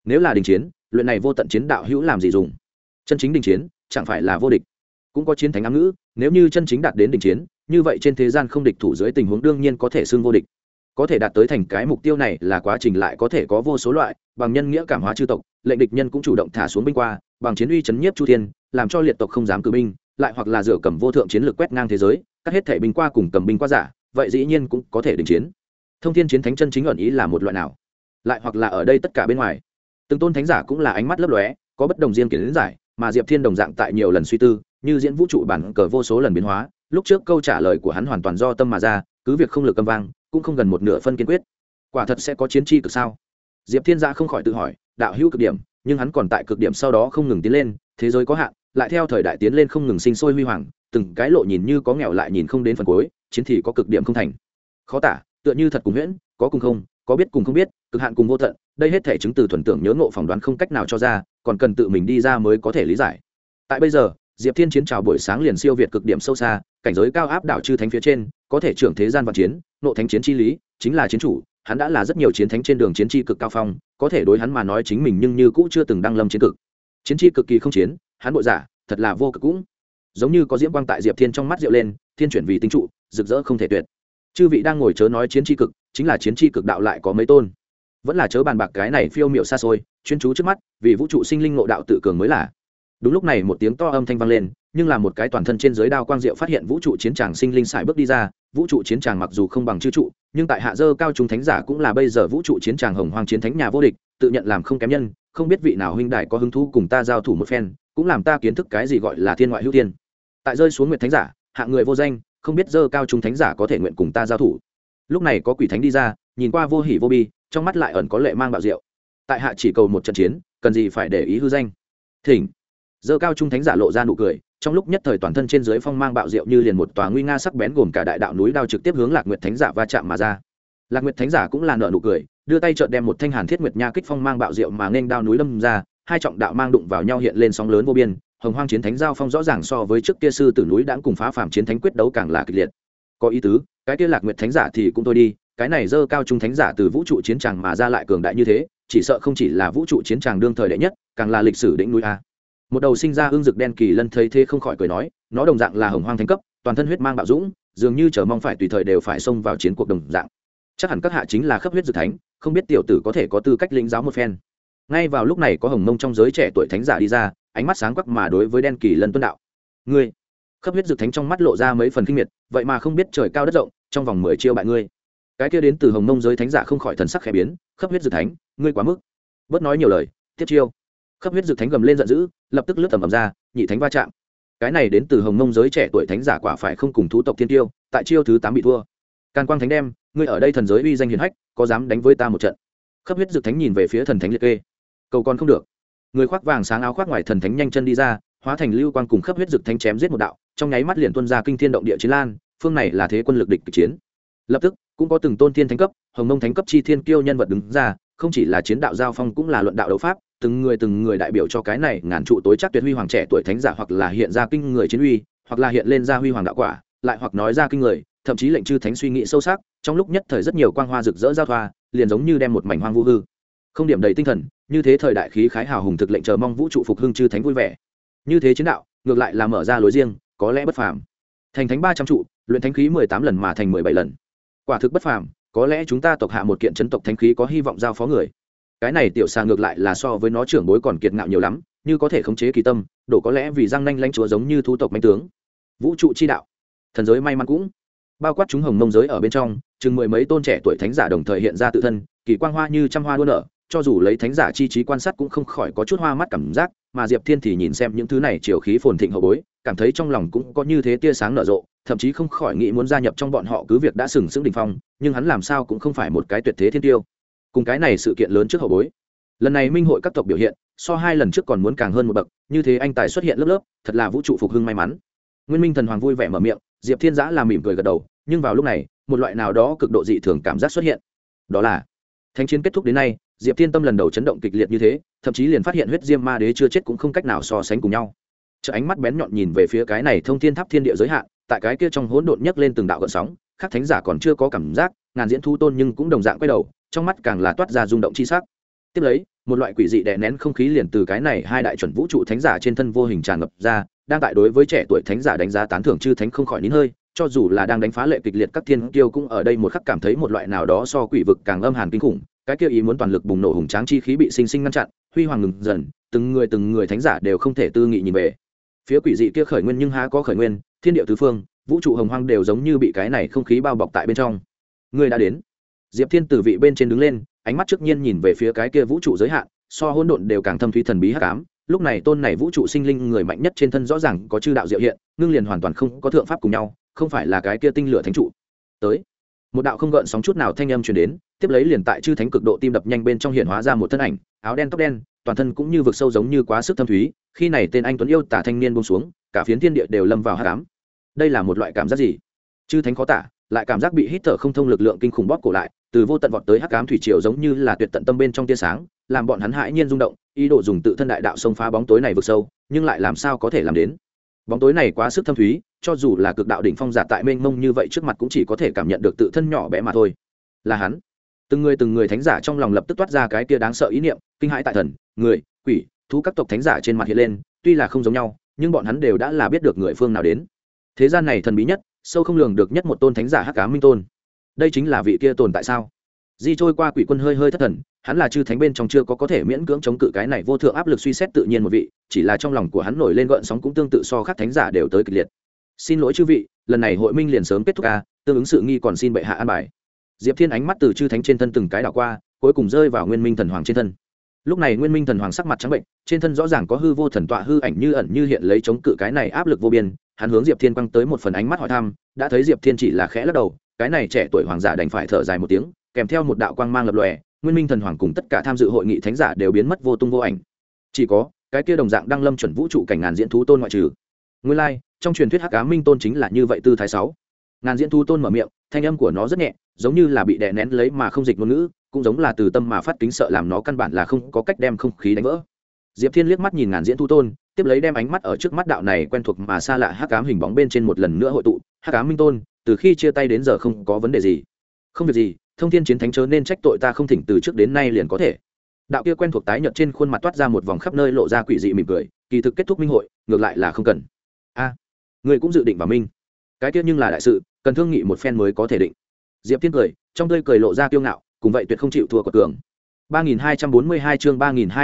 nếu là đình chiến, luyện này vô tận chiến đạo hữu làm gì dùng? Chân chính đình chiến chẳng phải là vô địch? Cũng có chiến thánh ám ngữ, nếu như chân chính đạt đến đình chiến, như vậy trên thế gian không địch thủ dưới tình huống đương nhiên có thể xưng vô địch. Có thể đạt tới thành cái mục tiêu này là quá trình lại có thể có vô số loại, bằng nhân nghĩa cảm hóa chư tộc, lệnh địch nhân cũng chủ động thả xuống binh qua, bằng chiến uy chấn nhiếp chu thiên, làm cho liệt tộc không dám cử binh, lại hoặc là dựa cầm vô thượng chiến lược quét ngang thế giới, cắt hết thể binh qua cùng cầm binh qua giả, vậy dĩ nhiên cũng có thể đình chiến. Thông thiên chiến thánh chân chính ẩn ý là một loại nào? Lại hoặc là ở đây tất cả bên ngoài, từng tôn thánh giả cũng là ánh mắt lấp lóe, có bất đồng riêng kiến giải, mà Diệp Thiên đồng dạng tại nhiều lần suy tư, như diễn vũ trụ bản cờ vô số lần biến hóa, lúc trước câu trả lời của hắn hoàn toàn do tâm mà ra, cứ việc không lực âm vang, cũng không gần một nửa phân kiên quyết. Quả thật sẽ có chiến chi cực sao? Diệp Thiên Giã không khỏi tự hỏi, đạo hữu cực điểm, nhưng hắn còn tại cực điểm sau đó không ngừng tiến lên, thế giới có hạn, lại theo thời đại tiến lên không ngừng sinh sôi huy hoàng, từng cái lộ nhìn như có nghèo lại nhìn không đến phần cuối, chiến thì có cực điểm không thành. Khó tả, tựa như thật cùng huyễn, có cùng không, có biết cùng không biết, cực hạn cùng vô tận, đây hết thể chứng từ thuần tưởng nhớ ngộ phỏng đoán không cách nào cho ra, còn cần tự mình đi ra mới có thể lý giải. Tại bây giờ, Diệp Thiên chiến trào buổi sáng liền siêu việt cực điểm sâu xa, cảnh giới cao áp đảo chư thánh phía trên, có thể trưởng thế gian vạn chiến, nộ thánh chiến chi lý, chính là chiến chủ, hắn đã là rất nhiều chiến thánh trên đường chiến chi cực cao phong, có thể đối hắn mà nói chính mình nhưng như cũ chưa từng đăng lâm chiến cực. Chiến chi cực kỳ không chiến, hắn bội giả, thật là vô cực cũng. Giống như có diễm quang tại Diệp Thiên trong mắt diệu lên, thiên chuyển vì tinh trụ, rực rỡ không thể tuyệt. Chư vị đang ngồi chớ nói chiến chi cực, chính là chiến chi cực đạo lại có mấy tôn. Vẫn là chớ bàn bạc cái này phiêu miệu xa xôi, chuyên chú trước mắt, vì vũ trụ sinh linh ngộ đạo tự cường mới là. Đúng lúc này một tiếng to âm thanh vang lên, nhưng là một cái toàn thân trên dưới đao quang diệu phát hiện vũ trụ chiến tràng sinh linh sải bước đi ra. Vũ trụ chiến tràng mặc dù không bằng chư trụ, nhưng tại hạ dơ cao trung thánh giả cũng là bây giờ vũ trụ chiến tràng hồng hoang chiến thánh nhà vô địch, tự nhận làm không kém nhân, không biết vị nào huynh đài có hứng thú cùng ta giao thủ một phen, cũng làm ta kiến thức cái gì gọi là thiên ngoại hữu tiên. Tại rơi xuống nguyệt thánh giả, hạng người vô danh, không biết dơ cao trung thánh giả có thể nguyện cùng ta giao thủ. Lúc này có quỷ thánh đi ra, nhìn qua vô hỉ vô bi, trong mắt lại ẩn có lệ mang bạo diệu. Tại hạ chỉ cầu một trận chiến, cần gì phải để ý hư danh. Thỉnh. Dơ cao trung thánh giả lộ ra nụ cười, trong lúc nhất thời toàn thân trên dưới phong mang bạo diệu như liền một tòa nguy nga sắc bén gồm cả đại đạo núi đao trực tiếp hướng Lạc Nguyệt thánh giả va chạm mà ra. Lạc Nguyệt thánh giả cũng là nở nụ cười, đưa tay chợt đem một thanh hàn thiết nguyệt nha kích phong mang bạo diệu mà nên đao núi đâm ra, hai trọng đạo mang đụng vào nhau hiện lên sóng lớn vô biên, hồng hoang chiến thánh giao phong rõ ràng so với trước kia sư tử núi đãng cùng phá phàm chiến thánh quyết đấu càng là kịch liệt. Có ý tứ, cái kia Lạc Nguyệt thánh giả thì cũng thôi đi, cái này dơ cao trung thánh giả từ vũ trụ chiến tràng mà ra lại cường đại như thế, chỉ sợ không chỉ là vũ trụ chiến tràng đương thời đệ nhất, càng là lịch sử đỉnh núi a. Một đầu sinh ra ương dực đen kỳ lân thấy thế không khỏi cười nói, nó đồng dạng là hồng hoang thánh cấp, toàn thân huyết mang bạo dũng, dường như chờ mong phải tùy thời đều phải xông vào chiến cuộc đồng dạng. Chắc hẳn các hạ chính là khắp huyết dực thánh, không biết tiểu tử có thể có tư cách lĩnh giáo một phen. Ngay vào lúc này có hồng mông trong giới trẻ tuổi thánh giả đi ra, ánh mắt sáng quắc mà đối với đen kỳ lân tuân đạo. Ngươi, khắp huyết dực thánh trong mắt lộ ra mấy phần kinh miệt, vậy mà không biết trời cao đất rộng, trong vòng 10 chiêu bại ngươi. Cái kia đến từ hồng mông giới thánh giả không khỏi thần sắc khẽ biến, khắp huyết dực thánh, ngươi quá mức. Bớt nói nhiều lời, tiếp chiêu. Khắp huyết dực thánh gầm lên giận dữ, lập tức lướt tầm ầm ra, nhị thánh va chạm. Cái này đến từ hồng mông giới trẻ tuổi thánh giả quả phải không cùng thú tộc thiên tiêu, tại chiêu thứ 8 bị thua. Càn quang thánh đem, ngươi ở đây thần giới uy danh hiển hách, có dám đánh với ta một trận? Khắp huyết dực thánh nhìn về phía thần thánh liệt kê, cầu còn không được. Người khoác vàng sáng áo khoác ngoài thần thánh nhanh chân đi ra, hóa thành lưu quang cùng khắp huyết dực thánh chém giết một đạo, trong nháy mắt liền tuôn ra kinh thiên động địa chiến lan, phương này là thế quân lực địch kịch chiến. Lập tức cũng có từng tôn thiên thánh cấp, hồng mông thánh cấp chi thiên kiêu nhân vật đứng ra, không chỉ là chiến đạo giao phong cũng là luận đạo đấu pháp, từng người đại biểu cho cái này ngàn trụ tối chắc tuyệt huy hoàng trẻ tuổi thánh giả, hoặc là hiện ra kinh người chiến uy, hoặc là hiện lên ra huy hoàng đạo quả, lại hoặc nói ra kinh người, thậm chí lệnh chư thánh suy nghĩ sâu sắc, trong lúc nhất thời rất nhiều quang hoa rực rỡ giao thoa, liền giống như đem một mảnh hoang vu hư không điểm đầy tinh thần, như thế thời đại khí khái hào hùng thực lệnh chờ mong vũ trụ phục hưng chư thánh vui vẻ. Như thế chiến đạo ngược lại là mở ra lối riêng, có lẽ bất phàm. Thành thánh 300 trụ, luyện thánh khí 18 lần mà thành 17 lần, quả thực bất phàm, có lẽ chúng ta tộc hạ một kiện chấn tộc thánh khí có hy vọng giao phó người. Cái này tiểu xà ngược lại là so với nó trưởng bối còn kiệt ngạo nhiều lắm, như có thể khống chế kỳ tâm, đổ có lẽ vì răng nanh lãnh chúa giống như thú tộc manh tướng. Vũ trụ chi đạo, thần giới may mắn cũng bao quát chúng hồng mông giới ở bên trong, chừng 10 mấy tôn trẻ tuổi thánh giả đồng thời hiện ra tự thân, kỳ quang hoa như trăm hoa đua nở, cho dù lấy thánh giả chi trí quan sát cũng không khỏi có chút hoa mắt cảm giác, mà Diệp Thiên thì nhìn xem những thứ này chiều khí phồn thịnh hậu bối, cảm thấy trong lòng cũng có như thế tia sáng nở rộ, thậm chí không khỏi nghĩ muốn gia nhập trong bọn họ, cứ việc đã sừng sững đỉnh phong, nhưng hắn làm sao cũng không phải một cái tuyệt thế thiên tiêu. Cùng cái này sự kiện lớn trước hậu bối, lần này minh hội các tộc biểu hiện so 2 lần trước còn muốn càng hơn một bậc, như thế anh tài xuất hiện lớp lớp, thật là vũ trụ phục hưng may mắn. Nguyên Minh thần hoàng vui vẻ mở miệng, Diệp Thiên giã là mỉm cười gật đầu, nhưng vào lúc này một loại nào đó cực độ dị thường cảm giác xuất hiện, đó là thánh chiến kết thúc đến nay, Diệp Thiên tâm lần đầu chấn động kịch liệt như thế, thậm chí liền phát hiện huyết diêm ma đế chưa chết cũng không cách nào so sánh cùng nhau. Chợ ánh mắt bén nhọn nhìn về phía cái này thông thiên tháp thiên địa giới hạn, tại cái kia trong hỗn độn nhấc lên từng đạo gợn sóng, các thánh giả còn chưa có cảm giác, ngàn diễn thu tôn nhưng cũng đồng dạng quay đầu, trong mắt càng là toát ra rung động chi sắc. tiếp lấy một loại quỷ dị đè nén không khí liền từ cái này hai đại chuẩn vũ trụ thánh giả trên thân vô hình tràn ngập ra, đang tại đối với trẻ tuổi thánh giả đánh giá tán thưởng chư thánh không khỏi nín hơi, cho dù là đang đánh phá lệ kịch liệt các thiên kiêu cũng ở đây một khắc cảm thấy một loại nào đó so quỷ vực càng âm hàn kinh khủng, cái kia ý muốn toàn lực bùng nổ hùng tráng chi khí bị sinh sinh ngăn chặn, huy hoàng ngừng dần, từng người thánh giả đều không thể tư nghị nhìn về phía quỷ dị kia khởi nguyên, nhưng há có khởi nguyên, thiên địa tứ phương, vũ trụ hồng hoang đều giống như bị cái này không khí bao bọc tại bên trong. Người đã đến. Diệp Thiên từ vị bên trên đứng lên, ánh mắt trước nhiên nhìn về phía cái kia vũ trụ giới hạn, so hỗn độn đều càng thâm thúy thần bí hắc ám. Lúc này tôn này vũ trụ sinh linh người mạnh nhất trên thân rõ ràng có chư đạo diệu hiện, ngưng liền hoàn toàn không có thượng pháp cùng nhau, không phải là cái kia tinh lửa thánh trụ. Tới, một đạo không gợn sóng chút nào thanh âm truyền đến, tiếp lấy liền tại chư thánh cực độ tim đập nhanh bên trong hiện hóa ra một thân ảnh, áo đen tóc đen, toàn thân cũng như vực sâu giống như quá sức thâm thúy. Khi này tên anh tuấn yêu tả thanh niên buông xuống, cả phiến thiên địa đều lâm vào hắc ám. Đây là một loại cảm giác gì? Chư thánh khó tả, lại cảm giác bị hít thở không thông lực lượng kinh khủng bóp cổ lại, từ vô tận vọt tới hắc ám thủy triều giống như là tuyệt tận tâm bên trong tia sáng, làm bọn hắn hãi nhiên rung động, ý đồ dùng tự thân đại đạo xông phá bóng tối này vực sâu, nhưng lại làm sao có thể làm đến? Bóng tối này quá sức thâm thúy, cho dù là cực đạo đỉnh phong giả tại mênh mông như vậy trước mặt cũng chỉ có thể cảm nhận được tự thân nhỏ bé mà thôi. Là hắn. Từng người thánh giả trong lòng lập tức toát ra cái tia đáng sợ ý niệm, kinh hãi tại thần, người, quỷ, thú các tộc thánh giả trên mặt hiện lên, tuy là không giống nhau, nhưng bọn hắn đều đã là biết được người phương nào đến. Thế gian này thần bí nhất, sâu không lường được nhất một tôn thánh giả hắc ám minh tôn. Đây chính là vị kia tồn tại sao? Di trôi qua quỷ quân hơi thất thần, hắn là chư thánh bên trong chưa có thể miễn cưỡng chống cự cái này vô thượng áp lực suy xét tự nhiên một vị, chỉ là trong lòng của hắn nổi lên gợn sóng cũng tương tự so khác thánh giả đều tới kịch liệt. Xin lỗi chư vị, lần này hội minh liền sớm kết thúc tương ứng sự nghi còn xin bệ hạ an bài. Diệp Thiên ánh mắt từ chư thánh trên thân từng cái đảo qua, cuối cùng rơi vào Nguyên Minh thần hoàng trên thân. Lúc này Nguyên Minh thần hoàng sắc mặt trắng bệnh, trên thân rõ ràng có hư vô thần tọa hư ảnh như ẩn như hiện lấy chống cự cái này áp lực vô biên. Hắn hướng Diệp Thiên quăng tới một phần ánh mắt hỏi thăm, đã thấy Diệp Thiên chỉ là khẽ lắc đầu, cái này trẻ tuổi hoàng giả đành phải thở dài một tiếng, kèm theo một đạo quang mang lập lòe, Nguyên Minh thần hoàng cùng tất cả tham dự hội nghị thánh giả đều biến mất vô tung vô ảnh. Chỉ có cái kia đồng dạng đang lâm chuẩn vũ trụ cảnh ngàn diễn thú tôn ngoại trừ. Nguyên lai, trong truyền thuyết Hắc Ám Minh tôn chính là như vậy tư thái 6. Ngàn diễn thú tôn mở miệng, thanh âm của nó rất nhẹ, giống như là bị đè nén lấy mà không dịch ngôn ngữ, cũng giống là từ tâm mà phát kính sợ làm nó căn bản là không có cách đem không khí đánh vỡ. Diệp Thiên liếc mắt nhìn ngàn diễn thú tôn, tiếp lấy đem ánh mắt ở trước mắt đạo này quen thuộc mà xa lạ hắc ám hình bóng bên trên một lần nữa hội tụ. Hắc Ám Minh tôn, từ khi chia tay đến giờ không có vấn đề gì. Không việc gì, thông thiên chiến thánh chớ nên trách tội ta không thỉnh từ trước đến nay liền có thể. Đạo kia quen thuộc tái nhợt trên khuôn mặt toát ra một vòng khắp nơi lộ ra quỷ dị mỉm cười, kỳ thực kết thúc minh hội, ngược lại là không cần. Người cũng dự định vào minh. Cái kia nhưng là đại sự, cần thương nghị một phen mới có thể định. Diệp Thiên cười, trong tươi cười lộ ra kiêu ngạo, cùng vậy tuyệt không chịu thua của cường. 3242 chương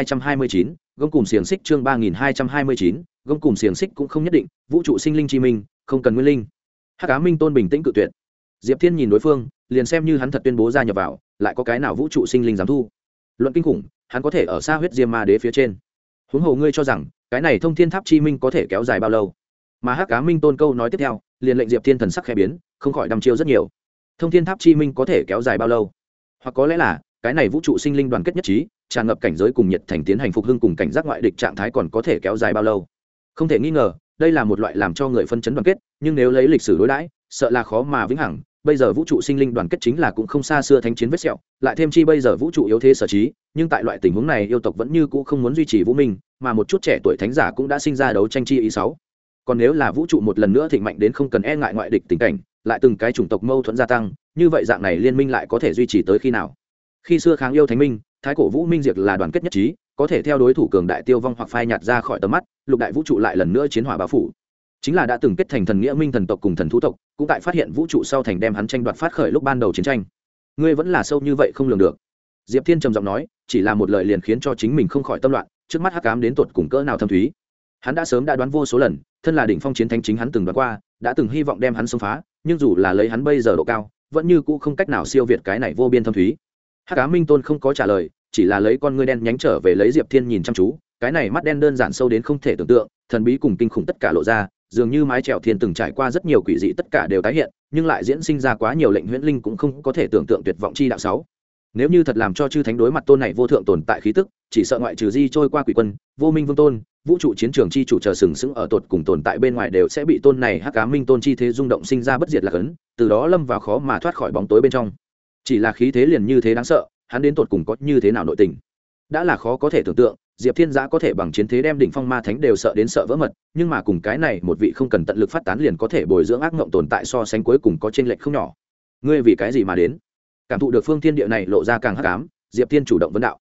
3229, gông cùng xiềng xích chương 3229, gông cùng xiềng xích cũng không nhất định, vũ trụ sinh linh chi minh, không cần nguyên linh. Hắc Ám Minh tôn bình tĩnh cự tuyệt. Diệp Thiên nhìn đối phương, liền xem như hắn thật tuyên bố gia nhập vào, lại có cái nào vũ trụ sinh linh dám thu? Luận kinh khủng, hắn có thể ở xa huyết diêm ma đế phía trên. Huống hồ ngươi cho rằng, cái này thông thiên tháp chi minh có thể kéo dài bao lâu? Mà Hắc Ám Minh tôn câu nói tiếp theo, liền lệnh Diệp Thiên thần sắc khẽ biến, không khỏi đăm chiêu rất nhiều. Thông thiên tháp chi minh có thể kéo dài bao lâu? Hoặc có lẽ là cái này vũ trụ sinh linh đoàn kết nhất trí, tràn ngập cảnh giới cùng nhiệt thành tiến hành phục hưng cùng cảnh giác ngoại địch trạng thái còn có thể kéo dài bao lâu? Không thể nghi ngờ, đây là một loại làm cho người phân chấn đoàn kết, nhưng nếu lấy lịch sử đối đãi, sợ là khó mà vĩnh hằng. Bây giờ vũ trụ sinh linh đoàn kết chính là cũng không xa xưa thánh chiến vết sẹo, lại thêm chi bây giờ vũ trụ yếu thế sở trí, nhưng tại loại tình huống này yêu tộc vẫn như cũ không muốn duy trì vũ minh, mà một chút trẻ tuổi thánh giả cũng đã sinh ra đấu tranh chi ý 6. Còn nếu là vũ trụ một lần nữa thịnh mạnh đến không cần e ngại ngoại địch tình cảnh, lại từng cái chủng tộc mâu thuẫn gia tăng, như vậy dạng này liên minh lại có thể duy trì tới khi nào? Khi xưa kháng yêu thánh minh, thái cổ vũ minh diệt là đoàn kết nhất trí, có thể theo đối thủ cường đại tiêu vong hoặc phai nhạt ra khỏi tầm mắt, lục đại vũ trụ lại lần nữa chiến hỏa bao phủ. Chính là đã từng kết thành thần nghĩa minh thần tộc cùng thần thú tộc, cũng tại phát hiện vũ trụ sau thành đem hắn tranh đoạt phát khởi lúc ban đầu chiến tranh. Ngươi vẫn là sâu như vậy không lường được. Diệp Thiên trầm giọng nói, chỉ là một lời liền khiến cho chính mình không khỏi tâm loạn, trước mắt hắc ám đến tột cùng cỡ nào thâm thúy. Hắn đã sớm đã đoán vô số lần, thân là đỉnh phong chiến thánh chính hắn từng đoán qua, đã từng hy vọng đem hắn xông phá, nhưng dù là lấy hắn bây giờ độ cao, vẫn như cũ không cách nào siêu việt cái này vô biên thâm thúy. Hắc Ám Minh tôn không có trả lời, chỉ là lấy con ngươi đen nhánh trở về lấy Diệp Thiên nhìn chăm chú, cái này mắt đen đơn giản sâu đến không thể tưởng tượng, thần bí cùng kinh khủng tất cả lộ ra, dường như mái chèo thiên từng trải qua rất nhiều quỷ dị tất cả đều tái hiện, nhưng lại diễn sinh ra quá nhiều lệnh huyễn linh cũng không có thể tưởng tượng tuyệt vọng chi đạo 6. Nếu như thật làm cho chư thánh đối mặt tôn này vô thượng tồn tại khí tức, chỉ sợ ngoại trừ di trôi qua quỷ quân, vô minh vương tôn, vũ trụ chiến trường chi chủ chờ sừng sững ở tột cùng tồn tại bên ngoài đều sẽ bị tôn này hắc ám minh tôn chi thế rung động sinh ra bất diệt lạc ấn, từ đó lâm vào khó mà thoát khỏi bóng tối bên trong. Chỉ là khí thế liền như thế đáng sợ, hắn đến tột cùng có như thế nào nội tình, đã là khó có thể tưởng tượng. Diệp Thiên Giã có thể bằng chiến thế đem đỉnh phong ma thánh đều sợ đến sợ vỡ mật, nhưng mà cùng cái này một vị không cần tận lực phát tán liền có thể bồi dưỡng ác ngộng tồn tại so sánh cuối cùng có chênh lệch không nhỏ. Ngươi vì cái gì mà đến? Cảm thụ được phương thiên địa này lộ ra càng hắc ám, Diệp Thiên chủ động vấn đạo.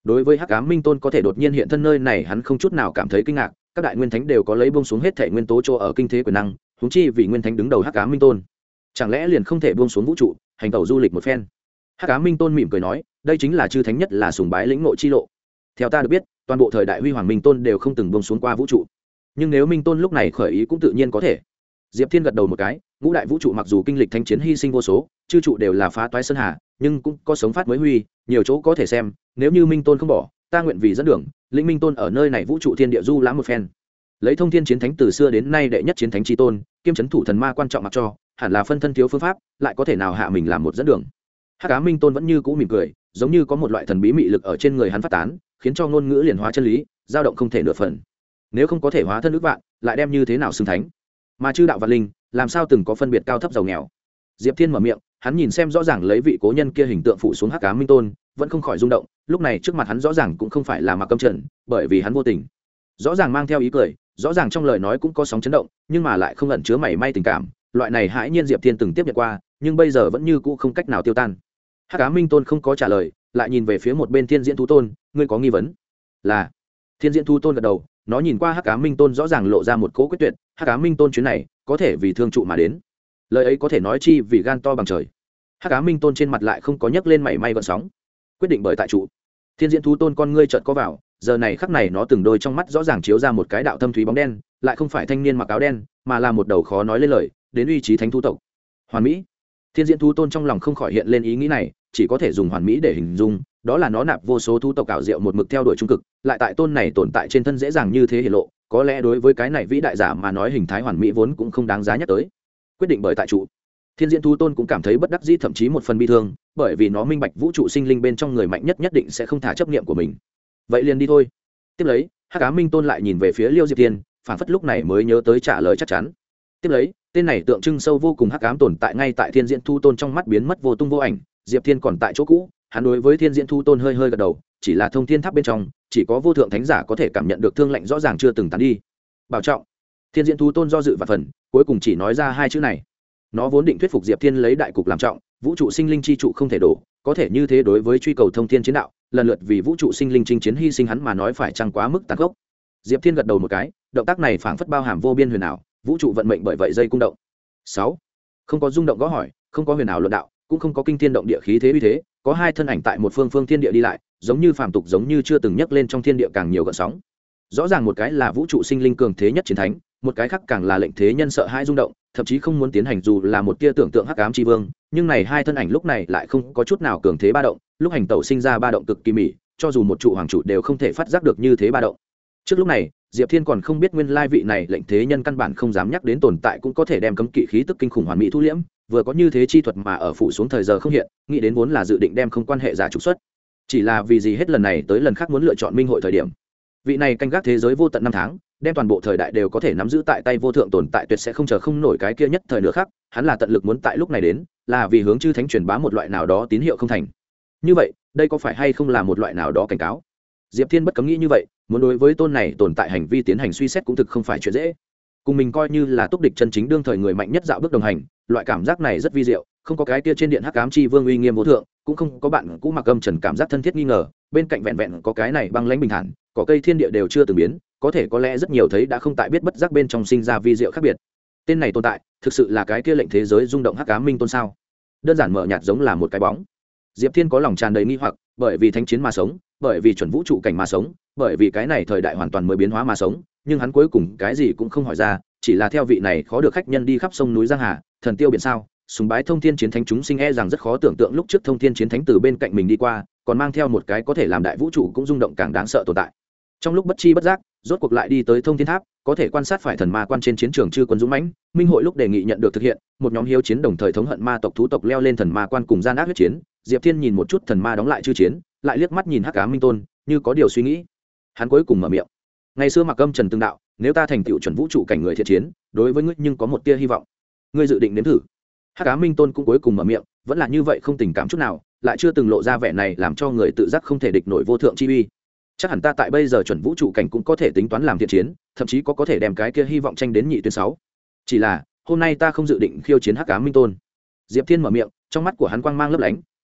đối với hắc ám minh tôn có thể đột nhiên hiện thân nơi này hắn không chút nào cảm thấy kinh ngạc, các đại nguyên thánh đều có lấy buông xuống hết thể nguyên tố chỗ ở kinh thế quyền năng, huống chi vì nguyên thánh đứng đầu hắc ám minh tôn, chẳng lẽ liền không thể buông xuống vũ trụ hành tẩu du lịch một phen? Hắc ám minh tôn mỉm cười nói, đây chính là chư thánh nhất là sùng bái lĩnh ngộ chi lộ. Theo ta được biết, toàn bộ thời đại huy hoàng minh tôn đều không từng buông xuống qua vũ trụ, nhưng nếu minh tôn lúc này khởi ý cũng tự nhiên có thể. Diệp Thiên gật đầu một cái, ngũ đại vũ trụ mặc dù kinh lịch thánh chiến hy sinh vô số, chư trụ đều là phá toái sơn hà, nhưng cũng có sống phát mới huy, nhiều chỗ có thể xem, nếu như minh tôn không bỏ, ta nguyện vì dẫn đường, lĩnh minh tôn ở nơi này vũ trụ thiên địa du lãm một phen. Lấy thông thiên chiến thánh từ xưa đến nay đệ nhất chiến thánh chi tôn, kiêm chấn thủ thần ma quan trọng mặc cho, hẳn là phân thân thiếu phương pháp, lại có thể nào hạ mình làm một dẫn đường. Hắc Ám minh tôn vẫn như cũ mỉm cười, giống như có một loại thần bí mị lực ở trên người hắn phát tán, khiến cho ngôn ngữ liền hóa chân lý, dao động không thể nửa phần. Nếu không có thể hóa thân ước vạn, lại đem như thế nào xưng thánh? Mà chư đạo vạn linh, làm sao từng có phân biệt cao thấp giàu nghèo? Diệp Thiên mở miệng, hắn nhìn xem rõ ràng lấy vị cố nhân kia hình tượng phụ xuống Hắc Ám minh tôn, vẫn không khỏi rung động, lúc này trước mặt hắn rõ ràng cũng không phải là Mạc Câm Trần, bởi vì hắn vô tình. Rõ ràng mang theo ý cười, rõ ràng trong lời nói cũng có sóng chấn động, nhưng mà lại không ẩn chứa mảy may tình cảm, loại này hãi nhiên Diệp Thiên từng tiếp nhận qua, nhưng bây giờ vẫn như cũ không cách nào tiêu tan. Hắc Ám minh tôn không có trả lời, lại nhìn về phía một bên Thiên Diễn thú tôn, ngươi có nghi vấn? Là. Thiên Diễn thú tôn gật đầu, nó nhìn qua Hắc Ám minh tôn rõ ràng lộ ra một cố quyết tuyệt, Hắc Ám minh tôn chuyến này có thể vì thương trụ mà đến, lời ấy có thể nói chi vì gan to bằng trời. Hắc Ám minh tôn trên mặt lại không có nhấc lên mảy may gợn sóng, quyết định bởi tại trụ. Thiên Diễn thú tôn con ngươi chợt có vào, giờ này khắc này nó từng đôi trong mắt rõ ràng chiếu ra một cái đạo thâm thúy bóng đen, lại không phải thanh niên mặc áo đen, mà là một đầu khó nói lên lời, đến uy trí thánh thú tộc. Hoàn mỹ. Thiên Diễn thú tôn trong lòng không khỏi hiện lên ý nghĩ này, chỉ có thể dùng hoàn mỹ để hình dung, đó là nó nạp vô số thú tộc ảo diệu một mực theo đuổi trung cực, lại tại tôn này tồn tại trên thân dễ dàng như thế hiển lộ, có lẽ đối với cái này vĩ đại giả mà nói hình thái hoàn mỹ vốn cũng không đáng giá nhắc tới. Quyết định bởi tại trụ. Thiên Diễn thú tôn cũng cảm thấy bất đắc dĩ, thậm chí một phần bi thương, bởi vì nó minh bạch vũ trụ sinh linh bên trong người mạnh nhất nhất định sẽ không thả chấp niệm của mình. Vậy liền đi thôi. Tiếp lấy, Hắc Ám minh tôn lại nhìn về phía Liêu Diệp Thiên, phản phất lúc này mới nhớ tới trả lời chắc chắn. Tiếp lấy, tên này tượng trưng sâu vô cùng hắc ám tồn tại ngay tại Thiên Diễn thú tôn trong mắt biến mất vô tung vô ảnh. Diệp Thiên còn tại chỗ cũ, hắn đối với Thiên Diễn thú tôn hơi hơi gật đầu, chỉ là thông thiên tháp bên trong, chỉ có vô thượng thánh giả có thể cảm nhận được thương lạnh rõ ràng chưa từng tán đi. Bảo trọng. Thiên Diễn thú tôn do dự và phần, cuối cùng chỉ nói ra hai chữ này. Nó vốn định thuyết phục Diệp Thiên lấy đại cục làm trọng, vũ trụ sinh linh chi trụ không thể đổ, có thể như thế đối với truy cầu thông thiên chiến đạo, lần lượt vì vũ trụ sinh linh chinh chiến hy sinh hắn mà nói phải chăng quá mức tàn khốc. Diệp Thiên gật đầu một cái, động tác này phảng phất bao hàm vô biên huyền ảo, vũ trụ vận mệnh bởi vậy dây cung động. 6. Không có rung động gõ hỏi, không có huyền ảo luận đạo, cũng không có kinh thiên động địa khí thế uy thế, có hai thân ảnh tại một phương thiên địa đi lại, giống như phàm tục giống như chưa từng nhắc lên trong thiên địa càng nhiều gợn sóng. Rõ ràng một cái là vũ trụ sinh linh cường thế nhất chiến thánh, một cái khác càng là lệnh thế nhân sợ hãi rung động, thậm chí không muốn tiến hành dù là một tia tưởng tượng hắc ám chi vương, nhưng này hai thân ảnh lúc này lại không có chút nào cường thế ba động, lúc hành tẩu sinh ra ba động cực kỳ mỉ, cho dù một trụ hoàng chủ đều không thể phát giác được như thế ba động. Trước lúc này, Diệp Thiên còn không biết nguyên lai vị này lệnh thế nhân căn bản không dám nhắc đến tồn tại cũng có thể đem cấm kỵ khí tức kinh khủng hoàn mỹ thu liễm, vừa có như thế chi thuật mà ở phụ xuống thời giờ không hiện, nghĩ đến vốn là dự định đem không quan hệ giả trục xuất. Chỉ là vì gì hết lần này tới lần khác muốn lựa chọn minh hội thời điểm. Vị này canh gác thế giới vô tận năm tháng, đem toàn bộ thời đại đều có thể nắm giữ tại tay vô thượng tồn tại tuyệt sẽ không chờ không nổi cái kia nhất thời nữa khác, hắn là tận lực muốn tại lúc này đến, là vì hướng chư thánh truyền bá một loại nào đó tín hiệu không thành. Như vậy, đây có phải hay không là một loại nào đó cảnh cáo? Diệp Thiên bất cấm nghĩ như vậy, muốn đối với tôn này tồn tại hành vi tiến hành suy xét cũng thực không phải chuyện dễ. Cùng mình coi như là túc địch chân chính đương thời người mạnh nhất dạo bước đồng hành, loại cảm giác này rất vi diệu, không có cái kia trên điện hắc ám chi vương uy nghiêm vô thượng, cũng không có bạn cũ Mặc Âm Trần cảm giác thân thiết nghi ngờ, bên cạnh vẹn vẹn có cái này băng lãnh bình thản, có cây thiên địa đều chưa từng biến, có thể có lẽ rất nhiều thấy đã không tại biết bất giác bên trong sinh ra vi diệu khác biệt. Tên này tồn tại, thực sự là cái kia lệnh thế giới rung động hắc ám minh tôn sao? Đơn giản mở nhạt giống là một cái bóng. Diệp Thiên có lòng tràn đầy nghi hoặc, bởi vì thánh chiến mà sống, bởi vì chuẩn vũ trụ cảnh mà sống, bởi vì cái này thời đại hoàn toàn mới biến hóa mà sống, nhưng hắn cuối cùng cái gì cũng không hỏi ra, chỉ là theo vị này khó được khách nhân đi khắp sông núi giang hà, thần tiêu biển sao, sùng bái thông thiên chiến thánh chúng sinh e rằng rất khó tưởng tượng lúc trước thông thiên chiến thánh từ bên cạnh mình đi qua, còn mang theo một cái có thể làm đại vũ trụ cũng rung động càng đáng sợ tồn tại. Trong lúc bất chi bất giác, rốt cuộc lại đi tới thông thiên tháp, có thể quan sát phải thần ma quan trên chiến trường chư quân dũng mãnh, minh hội lúc đề nghị nhận được thực hiện, một nhóm hiếu chiến đồng thời thống hận ma tộc thú tộc leo lên thần ma quan cùng gian ác huyết chiến. Diệp Thiên nhìn một chút thần ma đóng lại chư chiến, lại liếc mắt nhìn hắc ám minh tôn, như có điều suy nghĩ. Hắn cuối cùng mở miệng. Ngày xưa Mặc Âm Trần từng đạo, nếu ta thành tựu chuẩn vũ trụ cảnh người thiện chiến, đối với ngươi nhưng có một tia hy vọng. Ngươi dự định nếm thử? Hắc ám minh tôn cũng cuối cùng mở miệng, vẫn là như vậy không tình cảm chút nào, lại chưa từng lộ ra vẻ này làm cho người tự giác không thể địch nổi vô thượng chi uy. Chắc hẳn ta tại bây giờ chuẩn vũ trụ cảnh cũng có thể tính toán làm thiện chiến, thậm chí có thể đem cái kia hy vọng tranh đến nhị tuyến 6. Chỉ là hôm nay ta không dự định khiêu chiến hắc ám minh tôn. Diệp Thiên mở miệng, trong mắt của hắn quang mang lấp lánh,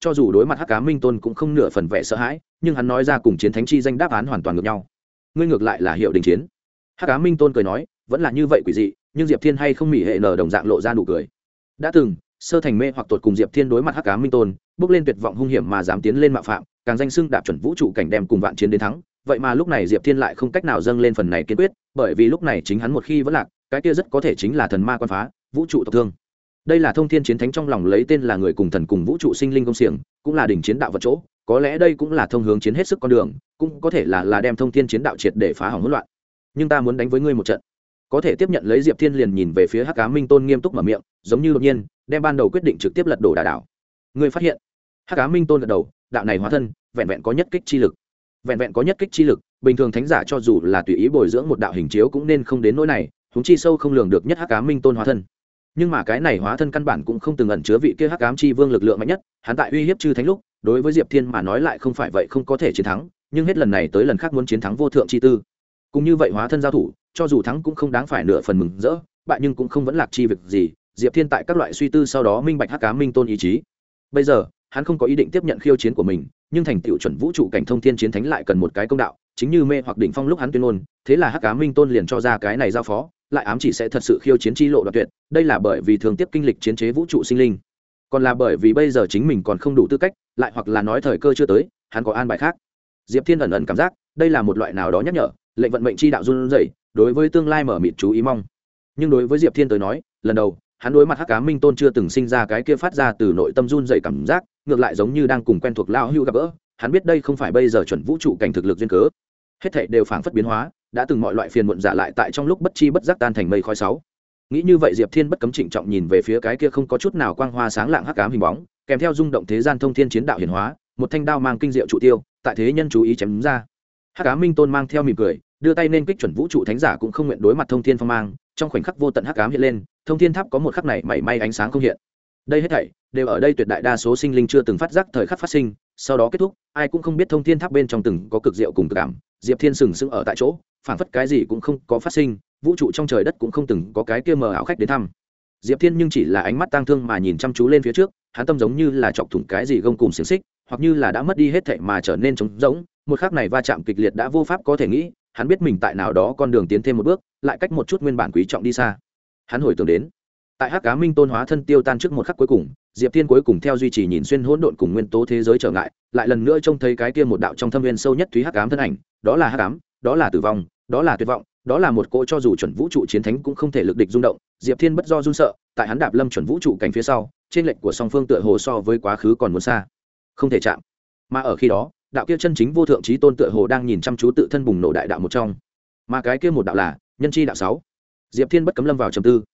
cho dù đối mặt hắc ám minh tôn cũng không nửa phần vẻ sợ hãi, nhưng hắn nói ra cùng chiến thánh chi danh đáp án hoàn toàn ngược nhau. Ngươi ngược lại là Hiệu Đình Chiến. Hắc ám minh tôn cười nói, vẫn là như vậy quỷ dị, nhưng Diệp Thiên hay không mỉ hệ nở đồng dạng lộ ra nụ cười. Đã từng sơ thành mê hoặc tột cùng Diệp Thiên đối mặt hắc ám minh tôn, bước lên tuyệt vọng hung hiểm mà dám tiến lên mạo phạm, càng danh xưng đạp chuẩn vũ trụ cảnh đem cùng vạn chiến đến thắng. Vậy mà lúc này Diệp Thiên lại không cách nào dâng lên phần này kiên quyết, bởi vì lúc này chính hắn một khi vẫn lạc, cái kia rất có thể chính là thần ma quan phá, vũ trụ tộc thương. Đây là thông thiên chiến thánh trong lòng lấy tên là người cùng thần cùng vũ trụ sinh linh công xiềng, cũng là đỉnh chiến đạo vật chỗ, có lẽ đây cũng là thông hướng chiến hết sức con đường, cũng có thể là đem thông thiên chiến đạo triệt để phá hỏng hỗn loạn. Nhưng ta muốn đánh với ngươi một trận. Có thể tiếp nhận lấy Diệp Thiên liền nhìn về phía hắc ám minh tôn nghiêm túc mở miệng, giống như đột nhiên đem ban đầu quyết định trực tiếp lật đổ đả đảo. Ngươi phát hiện? Hắc ám minh tôn gật đầu, đạo này hóa thân vẹn vẹn có nhất kích chi lực. Vẹn vẹn có nhất kích chi lực, bình thường thánh giả cho dù là tùy ý bồi dưỡng một đạo hình chiếu cũng nên không đến nỗi này, huống chi sâu không lường được nhất hắc ám minh tôn hóa thân. Nhưng mà cái này hóa thân căn bản cũng không từng ẩn chứa vị kia hắc ám chi vương lực lượng mạnh nhất, hắn tại uy hiếp chư thánh lúc, đối với Diệp Thiên mà nói lại không phải vậy không có thể chiến thắng, nhưng hết lần này tới lần khác muốn chiến thắng vô thượng chi tư. Cũng như vậy hóa thân giao thủ, cho dù thắng cũng không đáng phải nửa phần mừng rỡ, bại nhưng cũng không vẫn lạc chi việc gì. Diệp Thiên tại các loại suy tư sau đó minh bạch hắc ám minh tôn ý chí. Bây giờ, hắn không có ý định tiếp nhận khiêu chiến của mình, nhưng thành tựu chuẩn vũ trụ cảnh thông thiên chiến thánh lại cần một cái công đạo, chính như mê hoặc đỉnh phong lúc hắn tuyên ngôn, thế là hắc ám minh tôn liền cho ra cái này giao phó, lại ám chỉ sẽ thật sự khiêu chiến chi lộ đoạn tuyệt. Đây là bởi vì thường tiếp kinh lịch chiến chế vũ trụ sinh linh, còn là bởi vì bây giờ chính mình còn không đủ tư cách, lại hoặc là nói thời cơ chưa tới, hắn có an bài khác. Diệp Thiên ẩn ẩn cảm giác đây là một loại nào đó nhắc nhở, lệnh vận mệnh chi đạo run rẩy, đối với tương lai mở mịt chú ý mong. Nhưng đối với Diệp Thiên tới nói, lần đầu hắn đối mặt hắc ám minh tôn chưa từng sinh ra cái kia phát ra từ nội tâm run rẩy cảm giác, ngược lại giống như đang cùng quen thuộc lão hữu gặp gỡ. Hắn biết đây không phải bây giờ chuẩn vũ trụ cảnh thực lực duyên cớ, hết thảy đều phảng phất biến hóa, đã từng mọi loại phiền muộn giả lại tại trong lúc bất chi bất giác tan thành mây khói sáu. Nghĩ như vậy Diệp Thiên bất cấm trịnh trọng nhìn về phía cái kia không có chút nào quang hoa sáng lạng hắc ám hình bóng, kèm theo rung động thế gian thông thiên chiến đạo hiển hóa, một thanh đao mang kinh diệu trụ tiêu, tại thế nhân chú ý chém ra. Hắc ám minh tôn mang theo mỉm cười, đưa tay nên kích chuẩn vũ trụ thánh giả cũng không nguyện đối mặt thông thiên phong mang, trong khoảnh khắc vô tận hắc ám hiện lên, thông thiên tháp có một khắc này mảy may ánh sáng không hiện. Đây hết thảy đều ở đây tuyệt đại đa số sinh linh chưa từng phát giác thời khắc phát sinh, sau đó kết thúc, ai cũng không biết thông thiên tháp bên trong từng có cực diệu cùng cực cảm. Diệp Thiên sừng sững ở tại chỗ, phảng phất cái gì cũng không có phát sinh, vũ trụ trong trời đất cũng không từng có cái kia mờ ảo khách đến thăm. Diệp Thiên nhưng chỉ là ánh mắt tang thương mà nhìn chăm chú lên phía trước, hắn tâm giống như là chọc thủng cái gì gông cùm xiềng xích, hoặc như là đã mất đi hết thảy mà trở nên trống rỗng. Một khắc này va chạm kịch liệt đã vô pháp có thể nghĩ, hắn biết mình tại nào đó con đường tiến thêm một bước, lại cách một chút nguyên bản quý trọng đi xa. Hắn hồi tưởng đến, tại hắc ám minh tôn hóa thân tiêu tan trước một khắc cuối cùng, Diệp Thiên cuối cùng theo duy trì nhìn xuyên hỗn độn cùng nguyên tố thế giới trở ngại, lại lần nữa trông thấy cái kia một đạo trong thâm nguyên sâu nhất thúy hắc ám thân ảnh, đó là hắc ám, đó là tử vong, đó là tuyệt vọng, đó là một cỗ cho dù chuẩn vũ trụ chiến thánh cũng không thể lực địch rung động. Diệp Thiên bất do run sợ, tại hắn đạp lâm chuẩn vũ trụ cảnh phía sau, trên lệch của song phương tựa hồ so với quá khứ còn muốn xa, không thể chạm. Mà ở khi đó, đạo kia chân chính vô thượng chí tôn tựa hồ đang nhìn chăm chú tự thân bùng nổ đại đạo một trong, mà cái kia một đạo là nhân chi đạo 6. Diệp Thiên bất cấm lâm vào trầm tư.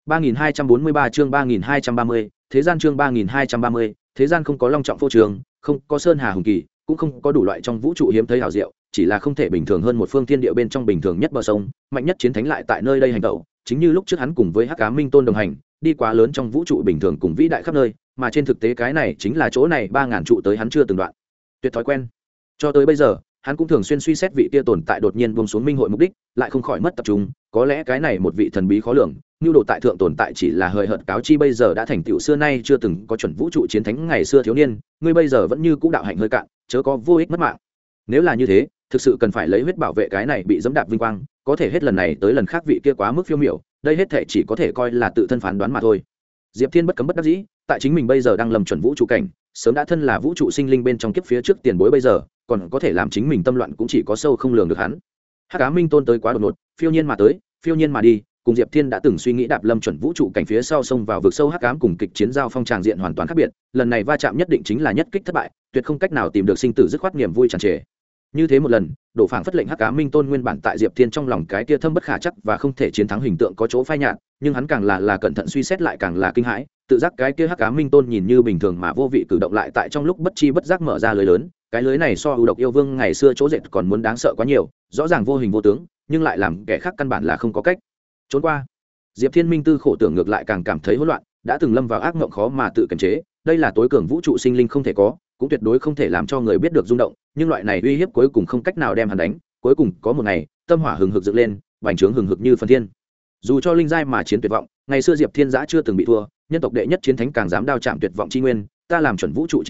3243 chương 3230, thế gian chương 3230, thế gian không có long trọng phô trường, không có sơn hà hùng kỳ, cũng không có đủ loại trong vũ trụ hiếm thấy hảo diệu, chỉ là không thể bình thường hơn một phương thiên địa bên trong bình thường nhất bờ sông, mạnh nhất chiến thánh lại tại nơi đây hành động, chính như lúc trước hắn cùng với Hắc Ám Minh Tôn đồng hành, đi quá lớn trong vũ trụ bình thường cùng vĩ đại khắp nơi, mà trên thực tế cái này chính là chỗ này 3000 trụ tới hắn chưa từng đoạn. Tuyệt thói quen. Cho tới bây giờ, hắn cũng thường xuyên suy xét vị kia tồn tại đột nhiên buông xuống minh hội mục đích, lại không khỏi mất tập trung, có lẽ cái này một vị thần bí khó lường, nhu đồ tại thượng tồn tại chỉ là hời hợt cáo chi bây giờ đã thành tựu xưa nay chưa từng có chuẩn vũ trụ chiến thánh ngày xưa thiếu niên, ngươi bây giờ vẫn như cũ đạo hạnh hơi cạn, chớ có vô ích mất mạng. Nếu là như thế, thực sự cần phải lấy huyết bảo vệ cái này bị dẫm đạp vinh quang, có thể hết lần này tới lần khác vị kia quá mức phiêu miểu, đây hết thể chỉ có thể coi là tự thân phán đoán mà thôi. Diệp Thiên bất cấm bất đắc dĩ, tại chính mình bây giờ đang lầm chuẩn vũ trụ cảnh, sớm đã thân là vũ trụ sinh linh bên trong kiếp phía trước tiền bối bây giờ, còn có thể làm chính mình tâm loạn cũng chỉ có sâu không lường được hắn. Hắc Ám Minh Tôn tới quá đột ngột, phiêu nhiên mà tới, phiêu nhiên mà đi, cùng Diệp Thiên đã từng suy nghĩ đạp lâm chuẩn vũ trụ cảnh phía sau xông vào vực sâu hắc ám cùng kịch chiến giao phong tràng diện hoàn toàn khác biệt, lần này va chạm nhất định chính là nhất kích thất bại, tuyệt không cách nào tìm được sinh tử dứt khoát niềm vui tràn trề. Như thế một lần, đổ phảng phất lệnh Hắc Ám Minh Tôn nguyên bản tại Diệp Thiên trong lòng cái kia thâm bất khả chắc và không thể chiến thắng hình tượng có chỗ phai nhạt, nhưng hắn càng là cẩn thận suy xét lại càng là kinh hãi, tự giác cái kia Hắc Ám Minh Tôn nhìn như bình thường mà vô vị cử động lại tại trong lúc bất chi bất giác mở ra lưới lớn, cái lưới này so ưu độc yêu vương ngày xưa chỗ dệt còn muốn đáng sợ quá nhiều, rõ ràng vô hình vô tướng, nhưng lại làm kẻ khác căn bản là không có cách trốn qua. Diệp Thiên Minh tư khổ tưởng ngược lại càng cảm thấy hỗn loạn, đã từng lâm vào ác mộng khó mà tự kiềm chế, đây là tối cường vũ trụ sinh linh không thể có, cũng tuyệt đối không thể làm cho người biết được rung động, nhưng loại này uy hiếp cuối cùng không cách nào đem hắn đánh, cuối cùng có một ngày, tâm hỏa hừng hực dựng lên, bành trướng hừng hực như phần thiên. Dù cho linh giai mà chiến tuyệt vọng, ngày xưa Diệp Thiên giã chưa từng bị thua, nhân tộc đệ nhất chiến thánh càng dám đao chạm tuyệt vọng chi nguyên, ta làm chuẩn vũ trụ chiến thánh,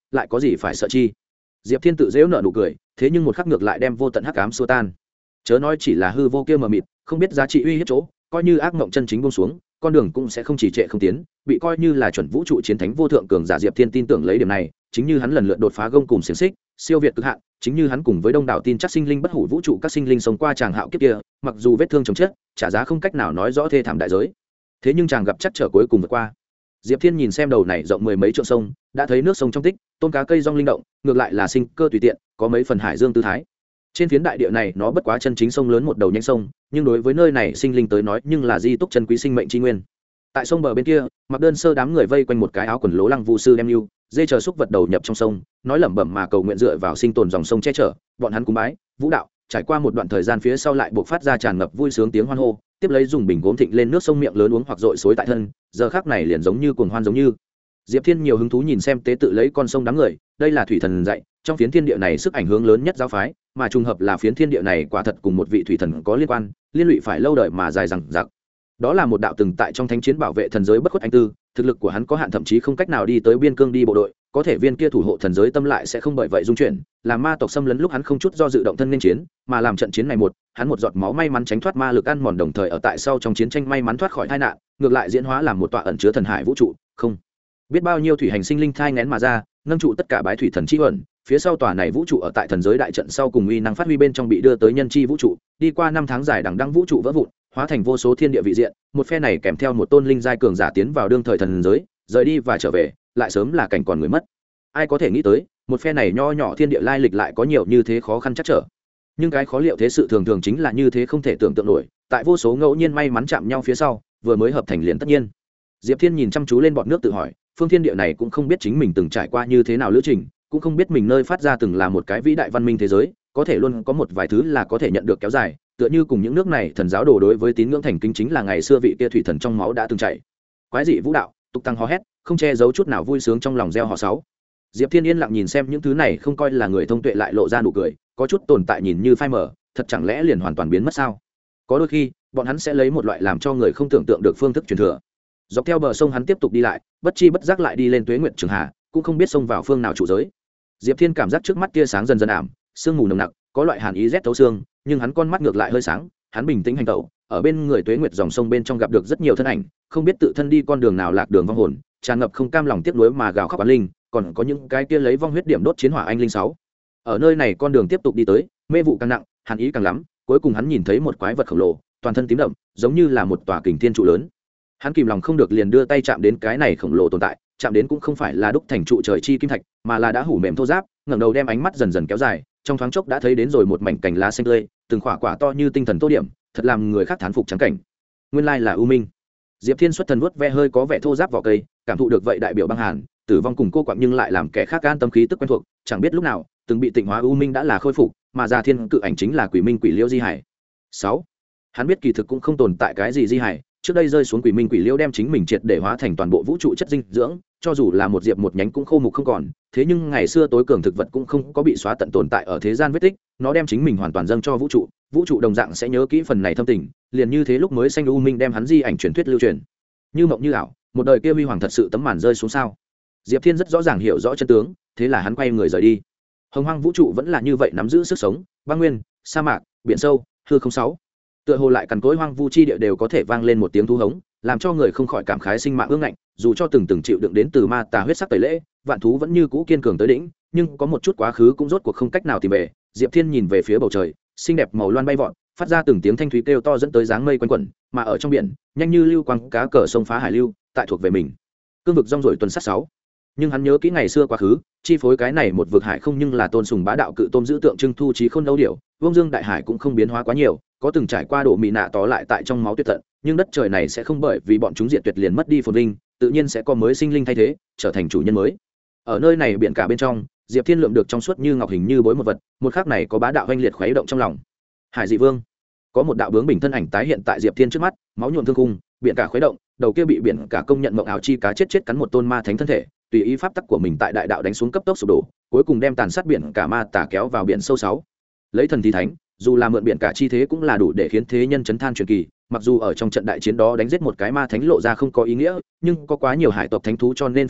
lại có gì phải sợ chi. Diệp Thiên tự dễu nợ nụ cười, thế nhưng một khắc ngược lại đem vô tận hắc ám xua tan. Chớ nói chỉ là hư vô kia mờ mịt, không biết giá trị uy hiếp chỗ, coi như ác mộng chân chính buông xuống, con đường cũng sẽ không chỉ trệ không tiến, bị coi như là chuẩn vũ trụ chiến thánh vô thượng cường giả. Diệp Thiên tin tưởng lấy điểm này, chính như hắn lần lượt đột phá gông cùng xiềng xích, siêu việt cực hạn, chính như hắn cùng với đông đảo tin chắc sinh linh bất hủ vũ trụ các sinh linh sống qua tràng hạo kiếp kia, mặc dù vết thương chồng chết, trả giá không cách nào nói rõ thê thảm đại giới, thế nhưng chàng gặp chắc trở cuối cùng vượt qua. Diệp Thiên nhìn xem đầu này rộng mười mấy trượng sông, đã thấy nước sông trong tích, tôm cá cây rong linh động, ngược lại là sinh cơ tùy tiện, có mấy phần hải dương tư thái. Trên phiến đại địa này nó bất quá chân chính sông lớn một đầu nhánh sông, nhưng đối với nơi này sinh linh tới nói nhưng là di túc chân quý sinh mệnh tri nguyên. Tại sông bờ bên kia, Mặc Đơn Sơ đám người vây quanh một cái áo quần lố lăng vu sư đem lưu, dê chờ xúc vật đầu nhập trong sông, nói lẩm bẩm mà cầu nguyện dựa vào sinh tồn dòng sông che chở, bọn hắn cúng bái, vũ đạo, trải qua một đoạn thời gian phía sau lại buộc phát ra tràn ngập vui sướng tiếng hoan hô, tiếp lấy dùng bình gốm thịnh lên nước sông miệng lớn uống hoặc dội xối tại thân, giờ khắc này liền giống như cuồng hoan giống như. Diệp Thiên nhiều hứng thú nhìn xem tế tự lấy con sông đám người, đây là thủy thần dạy, trong phiến thiên địa này sức ảnh hưởng lớn nhất giáo phái, mà trùng hợp là phiến thiên địa này quả thật cùng một vị thủy thần có liên quan, liên lụy phải lâu đời mà dài dằng dặc. Đó là một đạo từng tại trong thánh chiến bảo vệ thần giới bất khuất anh tư, thực lực của hắn có hạn thậm chí không cách nào đi tới biên cương đi bộ đội, có thể viên kia thủ hộ thần giới tâm lại sẽ không bởi vậy dung chuyển, làm ma tộc xâm lấn lúc hắn không chút do dự động thân nên chiến, mà làm trận chiến này hắn một giọt máu may mắn tránh thoát ma lực ăn mòn, đồng thời ở tại sau trong chiến tranh may mắn thoát khỏi tai nạn, ngược lại diễn hóa làm một tọa ẩn chứa thần hải vũ trụ, không biết bao nhiêu thủy hành sinh linh thai nghén mà ra, nâng trụ tất cả bái thủy thần chi ẩn, phía sau tòa này vũ trụ ở tại thần giới đại trận sau cùng uy năng phát huy bên trong bị đưa tới nhân chi vũ trụ, đi qua năm tháng dài đằng đẵng vũ trụ vỡ vụn, hóa thành vô số thiên địa vị diện, một phe này kèm theo một tôn linh giai cường giả tiến vào đương thời thần giới, rời đi và trở về, lại sớm là cảnh còn người mất. Ai có thể nghĩ tới, một phe này nho nhỏ thiên địa lai lịch lại có nhiều như thế khó khăn chắc trở. Nhưng cái khó liệu thế sự thường thường chính là như thế không thể tưởng tượng nổi, tại vô số ngẫu nhiên may mắn chạm nhau phía sau, vừa mới hợp thành liền tất nhiên. Diệp Thiên nhìn chăm chú lên bọt nước tự hỏi, phương thiên địa này cũng không biết chính mình từng trải qua như thế nào lữ trình, cũng không biết mình nơi phát ra từng là một cái vĩ đại văn minh thế giới, có thể luôn có một vài thứ là có thể nhận được kéo dài, tựa như cùng những nước này thần giáo đồ đối với tín ngưỡng thành kính chính là ngày xưa vị kia thủy thần trong máu đã từng chảy. Quái dị vũ đạo, tục tăng hò hét, không che giấu chút nào vui sướng trong lòng gieo họ sáu. Diệp Thiên yên lặng nhìn xem những thứ này, không coi là người thông tuệ lại lộ ra nụ cười, có chút tồn tại nhìn như phai mờ, thật chẳng lẽ liền hoàn toàn biến mất sao? Có đôi khi, bọn hắn sẽ lấy một loại làm cho người không tưởng tượng được phương thức truyền thừa. Dọc theo bờ sông hắn tiếp tục đi lại, bất chi bất giác lại đi lên Tuế Nguyệt Trường Hà, cũng không biết xông vào phương nào trụ giới. Diệp Thiên cảm giác trước mắt tia sáng dần dần ảm, sương mù nồng nặc, có loại hàn ý rét thấu xương, nhưng hắn con mắt ngược lại hơi sáng, hắn bình tĩnh hành tẩu, ở bên người Tuế Nguyệt dòng sông bên trong gặp được rất nhiều thân ảnh, không biết tự thân đi con đường nào lạc đường vong hồn, tràn ngập không cam lòng tiếc nuối mà gào khóc oán linh, còn có những cái kia lấy vong huyết điểm đốt chiến hỏa anh linh sáu. Ở nơi này con đường tiếp tục đi tới, mê vụ càng nặng, hàn ý càng lắm, cuối cùng hắn nhìn thấy một quái vật khổng lồ, toàn thân tím đậm, giống như là một tòa kình thiên trụ lớn. Hắn kìm lòng không được liền đưa tay chạm đến cái này khổng lồ tồn tại, chạm đến cũng không phải là đúc thành trụ trời chi kim thạch, mà là đã hủ mềm thô ráp, ngẩng đầu đem ánh mắt dần dần kéo dài, trong thoáng chốc đã thấy đến rồi một mảnh cành lá xanh tươi, từng quả quả to như tinh thần tô điểm, thật làm người khác thán phục trắng cảnh. Nguyên lai là U Minh. Diệp Thiên xuất thần vuốt ve hơi có vẻ thô ráp vỏ cây, cảm thụ được vậy đại biểu băng hàn, tử vong cùng cô quặng nhưng lại làm kẻ khác an tâm khí tức quen thuộc, chẳng biết lúc nào, từng bị tịnh hóa U Minh đã là khôi phục, mà Già Thiên cự ảnh chính là Quỷ Minh Quỷ Liêu Di Hải. 6. Hắn biết kỳ thực cũng không tồn tại cái gì Di Hải, trước đây rơi xuống Quỷ Minh Quỷ Liêu đem chính mình triệt để hóa thành toàn bộ vũ trụ chất dinh dưỡng, cho dù là một diệp một nhánh cũng khô mục không còn, thế nhưng ngày xưa tối cường thực vật cũng không có bị xóa tận tồn tại ở thế gian vết tích, nó đem chính mình hoàn toàn dâng cho vũ trụ, vũ trụ đồng dạng sẽ nhớ kỹ phần này thâm tình, liền như thế lúc mới sanh U Minh đem hắn di ảnh truyền thuyết lưu truyền. Như mộng như ảo, một đời kia huy hoàng thật sự tấm màn rơi xuống sao? Diệp Thiên rất rõ ràng hiểu rõ chân tướng, thế là hắn quay người rời đi. Hồng hoang vũ trụ vẫn là như vậy nắm giữ sức sống, băng nguyên, sa mạc, biển sâu, hư không sáu. Tựa hồ lại cằn cỗi hoang vu chi địa đều có thể vang lên một tiếng thu hống, làm cho người không khỏi cảm khái sinh mạng ương ngạnh, dù cho từng chịu đựng đến từ ma tà huyết sắc tẩy lễ, vạn thú vẫn như cũ kiên cường tới đỉnh, nhưng có một chút quá khứ cũng rốt cuộc không cách nào tìm về. Diệp Thiên nhìn về phía bầu trời, xinh đẹp màu loan bay vọt, phát ra từng tiếng thanh thúy kêu to dẫn tới dáng mây quanh quẩn, mà ở trong biển, nhanh như lưu quang cá cờ sông phá hải lưu, tại thuộc về mình. Cương vực rong ruổi tuần sát 6. Nhưng hắn nhớ kỹ ngày xưa quá khứ, chi phối cái này một vực hải không nhưng là tôn sùng bá đạo cự tôm giữ tượng trưng thu trí khôn đấu điểu, Vương Dương đại hải cũng không biến hóa quá nhiều, có từng trải qua độ mị nạ tỏ lại tại trong máu tuyệt tận, nhưng đất trời này sẽ không bởi vì bọn chúng diệt tuyệt liền mất đi phồn linh, tự nhiên sẽ có mới sinh linh thay thế, trở thành chủ nhân mới. Ở nơi này biển cả bên trong, Diệp Thiên lượng được trong suốt như ngọc hình như bối một vật, một khắc này có bá đạo oanh liệt khuấy động trong lòng. Hải Dị Vương, có một đạo bướng bình thân ảnh tái hiện tại Diệp Thiên trước mắt, máu nhuộm thương khung, biển cả khuấy động, đầu kia bị biển cả công nhận mộng ảo chi cá chết cắn một tôn ma thánh thân thể, tùy ý pháp tắc của mình tại đại đạo đánh xuống cấp tốc sụp đổ, cuối cùng đem tàn sát biển cả ma tà kéo vào biển sâu 6. Lấy thần thì thánh, dù là mượn biển cả chi thế cũng là đủ để khiến thế nhân chấn than truyền kỳ, mặc dù ở trong trận đại chiến đó đánh giết một cái ma thánh lộ ra không có ý nghĩa, nhưng có quá nhiều hải tộc thánh thú cho nên phấn khởi,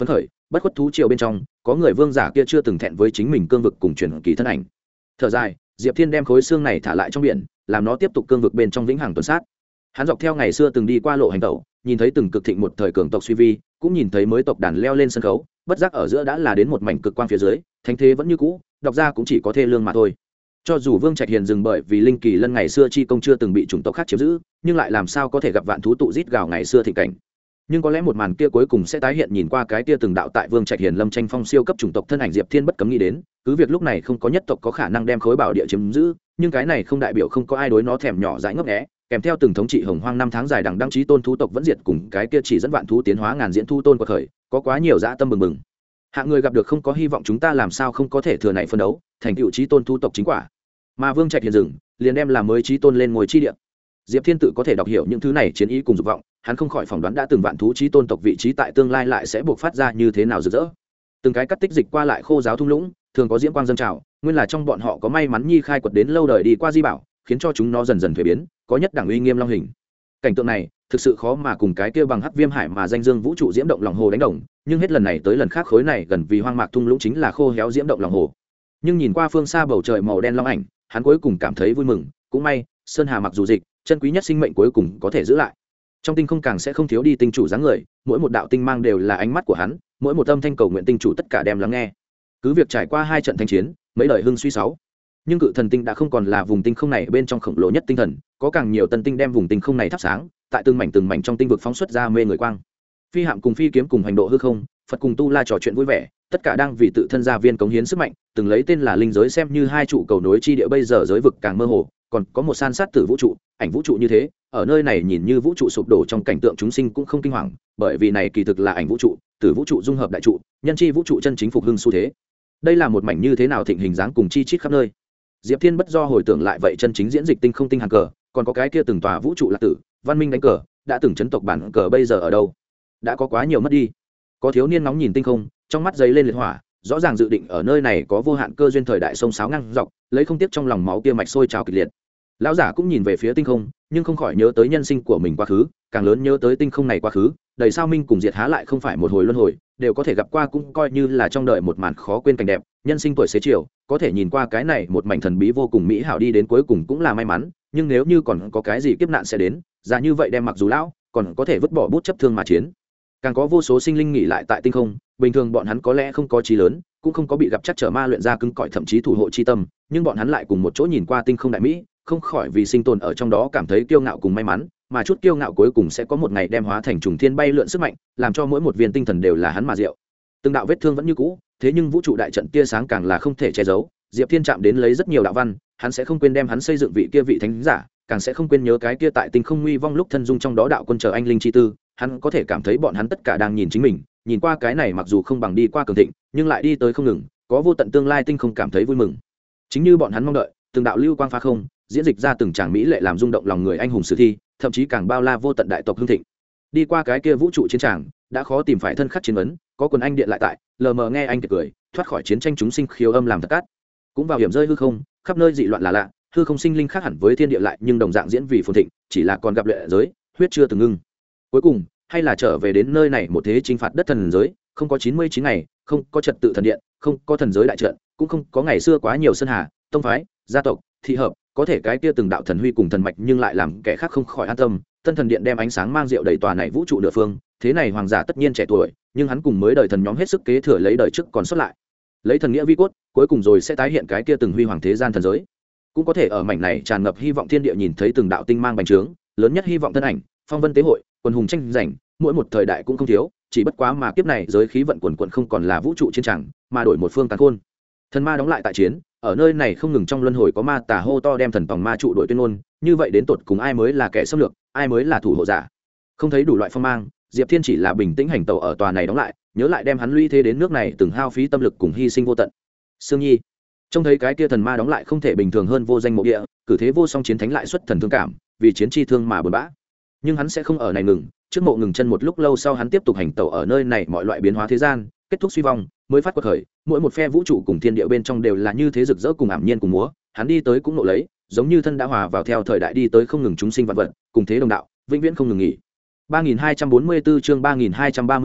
bất khuất thú triều bên trong có người vương giả kia chưa từng thẹn với chính mình cương vực cùng truyền kỳ thân ảnh. Thở dài, Diệp Thiên đem khối xương này thả lại trong biển, làm nó tiếp tục cương vực bên trong vĩnh hằng tuần sát. Hắn dọc theo ngày xưa từng đi qua lộ hành tẩu, nhìn thấy từng cực thịnh một thời cường tộc suy vi, cũng nhìn thấy mới tộc đàn leo lên sân khấu, bất giác ở giữa đã là đến một mảnh cực quang phía dưới, thánh thế vẫn như cũ, đọc ra cũng chỉ có thê lương mà thôi. Cho dù Vương Trạch Hiền dừng bởi vì linh kỳ lân ngày xưa chi công chưa từng bị chủng tộc khác chiếm giữ, nhưng lại làm sao có thể gặp vạn thú tụ rít gào ngày xưa thịnh cảnh. Nhưng có lẽ một màn kia cuối cùng sẽ tái hiện, nhìn qua cái kia từng đạo tại Vương Trạch Hiền lâm tranh phong siêu cấp chủng tộc thân ảnh, Diệp Thiên bất cấm nghĩ đến, cứ việc lúc này không có nhất tộc có khả năng đem khối bảo địa chiếm giữ, nhưng cái này không đại biểu không có ai đối nó thèm nhỏ dãi ngấp nghé, kèm theo từng thống trị hồng hoang năm tháng dài đằng đăng chí tôn thú tộc vẫn diệt, cùng cái kia chỉ dẫn vạn thú tiến hóa ngàn diễn thu tôn của khởi, có quá nhiều dã tâm bừng bừng. Hạng người gặp được không có hy vọng, chúng ta làm sao không có thể thừa này phân đấu, thành tựu chí tôn thú tộc chính quả. Mà Vương Trạch Hiền dừng, liền đem làm mới chí tôn lên ngôi chi địa. Diệp Thiên tự có thể đọc hiểu những thứ này chiến ý cùng dục vọng, hắn không khỏi phỏng đoán đã từng vạn thú chí tôn tộc vị trí tại tương lai lại sẽ buộc phát ra như thế nào rực rỡ. Từng cái cắt tích dịch qua lại khô giáo thung lũng, thường có diễm quang dâng trào, nguyên là trong bọn họ có may mắn nhi khai quật đến lâu đời đi qua di bảo, khiến cho chúng nó dần dần thuế biến, có nhất đẳng uy nghiêm long hình. Cảnh tượng này thực sự khó mà cùng cái kia bằng hắc viêm hải mà danh dương vũ trụ diễm động lòng hồ đánh đồng, nhưng hết lần này tới lần khác khối này gần vì hoang mạc thung lũng chính là khô héo diễm động lòng hồ. Nhưng nhìn qua phương xa bầu trời màu đen long ảnh, hắn cuối cùng cảm thấy vui mừng, cũng may sơn hà mặc dù dịch, chân quý nhất sinh mệnh cuối cùng có thể giữ lại. Trong tinh không càng sẽ không thiếu đi tinh chủ dáng người, mỗi một đạo tinh mang đều là ánh mắt của hắn, mỗi một âm thanh cầu nguyện tinh chủ tất cả đem lắng nghe. Cứ việc trải qua hai trận thanh chiến, mấy đời hưng suy sáu, nhưng cự thần tinh đã không còn là vùng tinh không này bên trong khổng lồ nhất tinh thần, có càng nhiều tân tinh đem vùng tinh không này thắp sáng, tại từng mảnh trong tinh vực phóng xuất ra mê người quang. Phi hạm cùng phi kiếm cùng hành độ hư không, Phật cùng tu la trò chuyện vui vẻ, tất cả đang vì tự thân gia viên cống hiến sức mạnh, từng lấy tên là linh giới xem như hai trụ cầu nối chi địa. Bây giờ giới vực càng mơ hồ, còn có một san sát tử vũ trụ, ảnh vũ trụ như thế, ở nơi này nhìn như vũ trụ sụp đổ trong cảnh tượng chúng sinh cũng không kinh hoàng, bởi vì này kỳ thực là ảnh vũ trụ, tử vũ trụ dung hợp đại trụ, nhân chi vũ trụ chân chính phục hưng xu thế. Đây là một mảnh như thế nào thịnh hình dáng cùng chi chít khắp nơi. Diệp Thiên bất do hồi tưởng lại vậy chân chính diễn dịch tinh không tinh hàng cờ, còn có cái kia từng tòa vũ trụ lạc tử, văn minh đánh cờ, đã từng chấn tộc bản cờ bây giờ ở đâu? Đã có quá nhiều mất đi. Có thiếu niên nóng nhìn tinh không, trong mắt giấy lên liệt hỏa, rõ ràng dự định ở nơi này có vô hạn cơ duyên thời đại sông sáo ngang dọc, lấy không tiếc trong lòng máu kia mạch sôi trào kịch liệt. Lão giả cũng nhìn về phía tinh không, nhưng không khỏi nhớ tới nhân sinh của mình quá khứ, càng lớn nhớ tới tinh không này quá khứ, đầy sao minh cùng diệt há lại không phải một hồi luân hồi, đều có thể gặp qua, cũng coi như là trong đời một màn khó quên cảnh đẹp. Nhân sinh tuổi xế chiều, có thể nhìn qua cái này một mảnh thần bí vô cùng mỹ hảo đi đến cuối cùng cũng là may mắn, nhưng nếu như còn có cái gì kiếp nạn sẽ đến, ra như vậy đem mặc dù lão, còn có thể vứt bỏ bút chấp thương mà chiến. Càng có vô số sinh linh nghỉ lại tại tinh không, bình thường bọn hắn có lẽ không có chí lớn, cũng không có bị gặp chắc trở ma luyện ra cứng cỏi thậm chí thủ hộ chi tâm, nhưng bọn hắn lại cùng một chỗ nhìn qua tinh không đại mỹ, không khỏi vì sinh tồn ở trong đó cảm thấy kiêu ngạo cùng may mắn, mà chút kiêu ngạo cuối cùng sẽ có một ngày đem hóa thành trùng thiên bay lượn sức mạnh, làm cho mỗi một viên tinh thần đều là hắn mà diệu. Từng đạo vết thương vẫn như cũ, thế nhưng vũ trụ đại trận tia sáng càng là không thể che giấu. Diệp Thiên chạm đến lấy rất nhiều đạo văn, hắn sẽ không quên đem hắn xây dựng vị kia vị thánh giả, càng sẽ không quên nhớ cái kia tại tinh không nguy vong lúc thân dung trong đó đạo quân chờ anh linh chi tư. Hắn có thể cảm thấy bọn hắn tất cả đang nhìn chính mình, nhìn qua cái này mặc dù không bằng đi qua cường thịnh, nhưng lại đi tới không ngừng, có vô tận tương lai tinh không cảm thấy vui mừng. Chính như bọn hắn mong đợi, từng đạo lưu quang phá không, diễn dịch ra từng tràng mỹ lệ làm rung động lòng người anh hùng sử thi, thậm chí càng bao la vô tận đại tộc hưng thịnh. Đi qua cái kia vũ trụ chiến tràng, đã khó tìm phải thân khắc chiến vấn, có quần anh điện lại tại, lờ mờ nghe anh cười, thoát khỏi chiến tranh chúng sinh khiêu âm làm thật cát. Cũng vào hiểm rơi hư không, khắp nơi dị loạn là lạ, hư không sinh linh khác hẳn với thiên địa lại, nhưng đồng dạng diễn vì phồn thịnh, chỉ là còn gặp luyện giới, huyết chưa từng ngưng. Cuối cùng, hay là trở về đến nơi này một thế chinh phạt đất thần giới, không có 99 ngày, không có trật tự thần điện, không có thần giới đại trận, cũng không có ngày xưa quá nhiều sơn hà, tông phái, gia tộc, thị hợp, có thể cái kia từng đạo thần huy cùng thần mạch nhưng lại làm kẻ khác không khỏi an tâm. Tân thần điện đem ánh sáng mang rượu đầy tòa này vũ trụ nửa phương, thế này hoàng giả tất nhiên trẻ tuổi, nhưng hắn cùng mới đời thần nhóm hết sức kế thừa lấy đời trước còn xuất lại, lấy thần nghĩa vi cốt, cuối cùng rồi sẽ tái hiện cái kia từng huy hoàng thế gian thần giới. Cũng có thể ở mảnh này tràn ngập hy vọng thiên địa nhìn thấy từng đạo tinh mang bành trướng, lớn nhất hy vọng thân ảnh, phong vân tế hội, quần hùng tranh giành, mỗi một thời đại cũng không thiếu, chỉ bất quá mà kiếp này giới khí vận quần quần không còn là vũ trụ chiến trường, mà đổi một phương tàn khôn. Thần ma đóng lại tại chiến, ở nơi này không ngừng trong luân hồi có ma tà hô to đem thần tòng ma trụ đội tuyên ngôn, như vậy đến tột cùng ai mới là kẻ xâm lược, ai mới là thủ hộ giả. Không thấy đủ loại phong mang, Diệp Thiên chỉ là bình tĩnh hành tẩu ở tòa này đóng lại, nhớ lại đem hắn lũy thế đến nước này từng hao phí tâm lực cùng hy sinh vô tận. Sương Nhi trông thấy cái kia thần ma đóng lại không thể bình thường hơn vô danh mộ địa, cử thế vô song chiến thánh lại xuất thần thương cảm, vì chiến chi thương mà buồn bã. Nhưng hắn sẽ không ở này ngừng, trước mộ ngừng chân một lúc lâu sau hắn tiếp tục hành tẩu ở nơi này mọi loại biến hóa thế gian, kết thúc suy vong, mới phát quật khởi, mỗi một phe vũ trụ cùng thiên địa bên trong đều là như thế rực rỡ cùng ảm nhiên cùng múa, hắn đi tới cũng nộ lấy, giống như thân đã hòa vào theo thời đại đi tới không ngừng chúng sinh vạn vật, cùng thế đồng đạo, vĩnh viễn không ngừng nghỉ. 3244 chương 3231,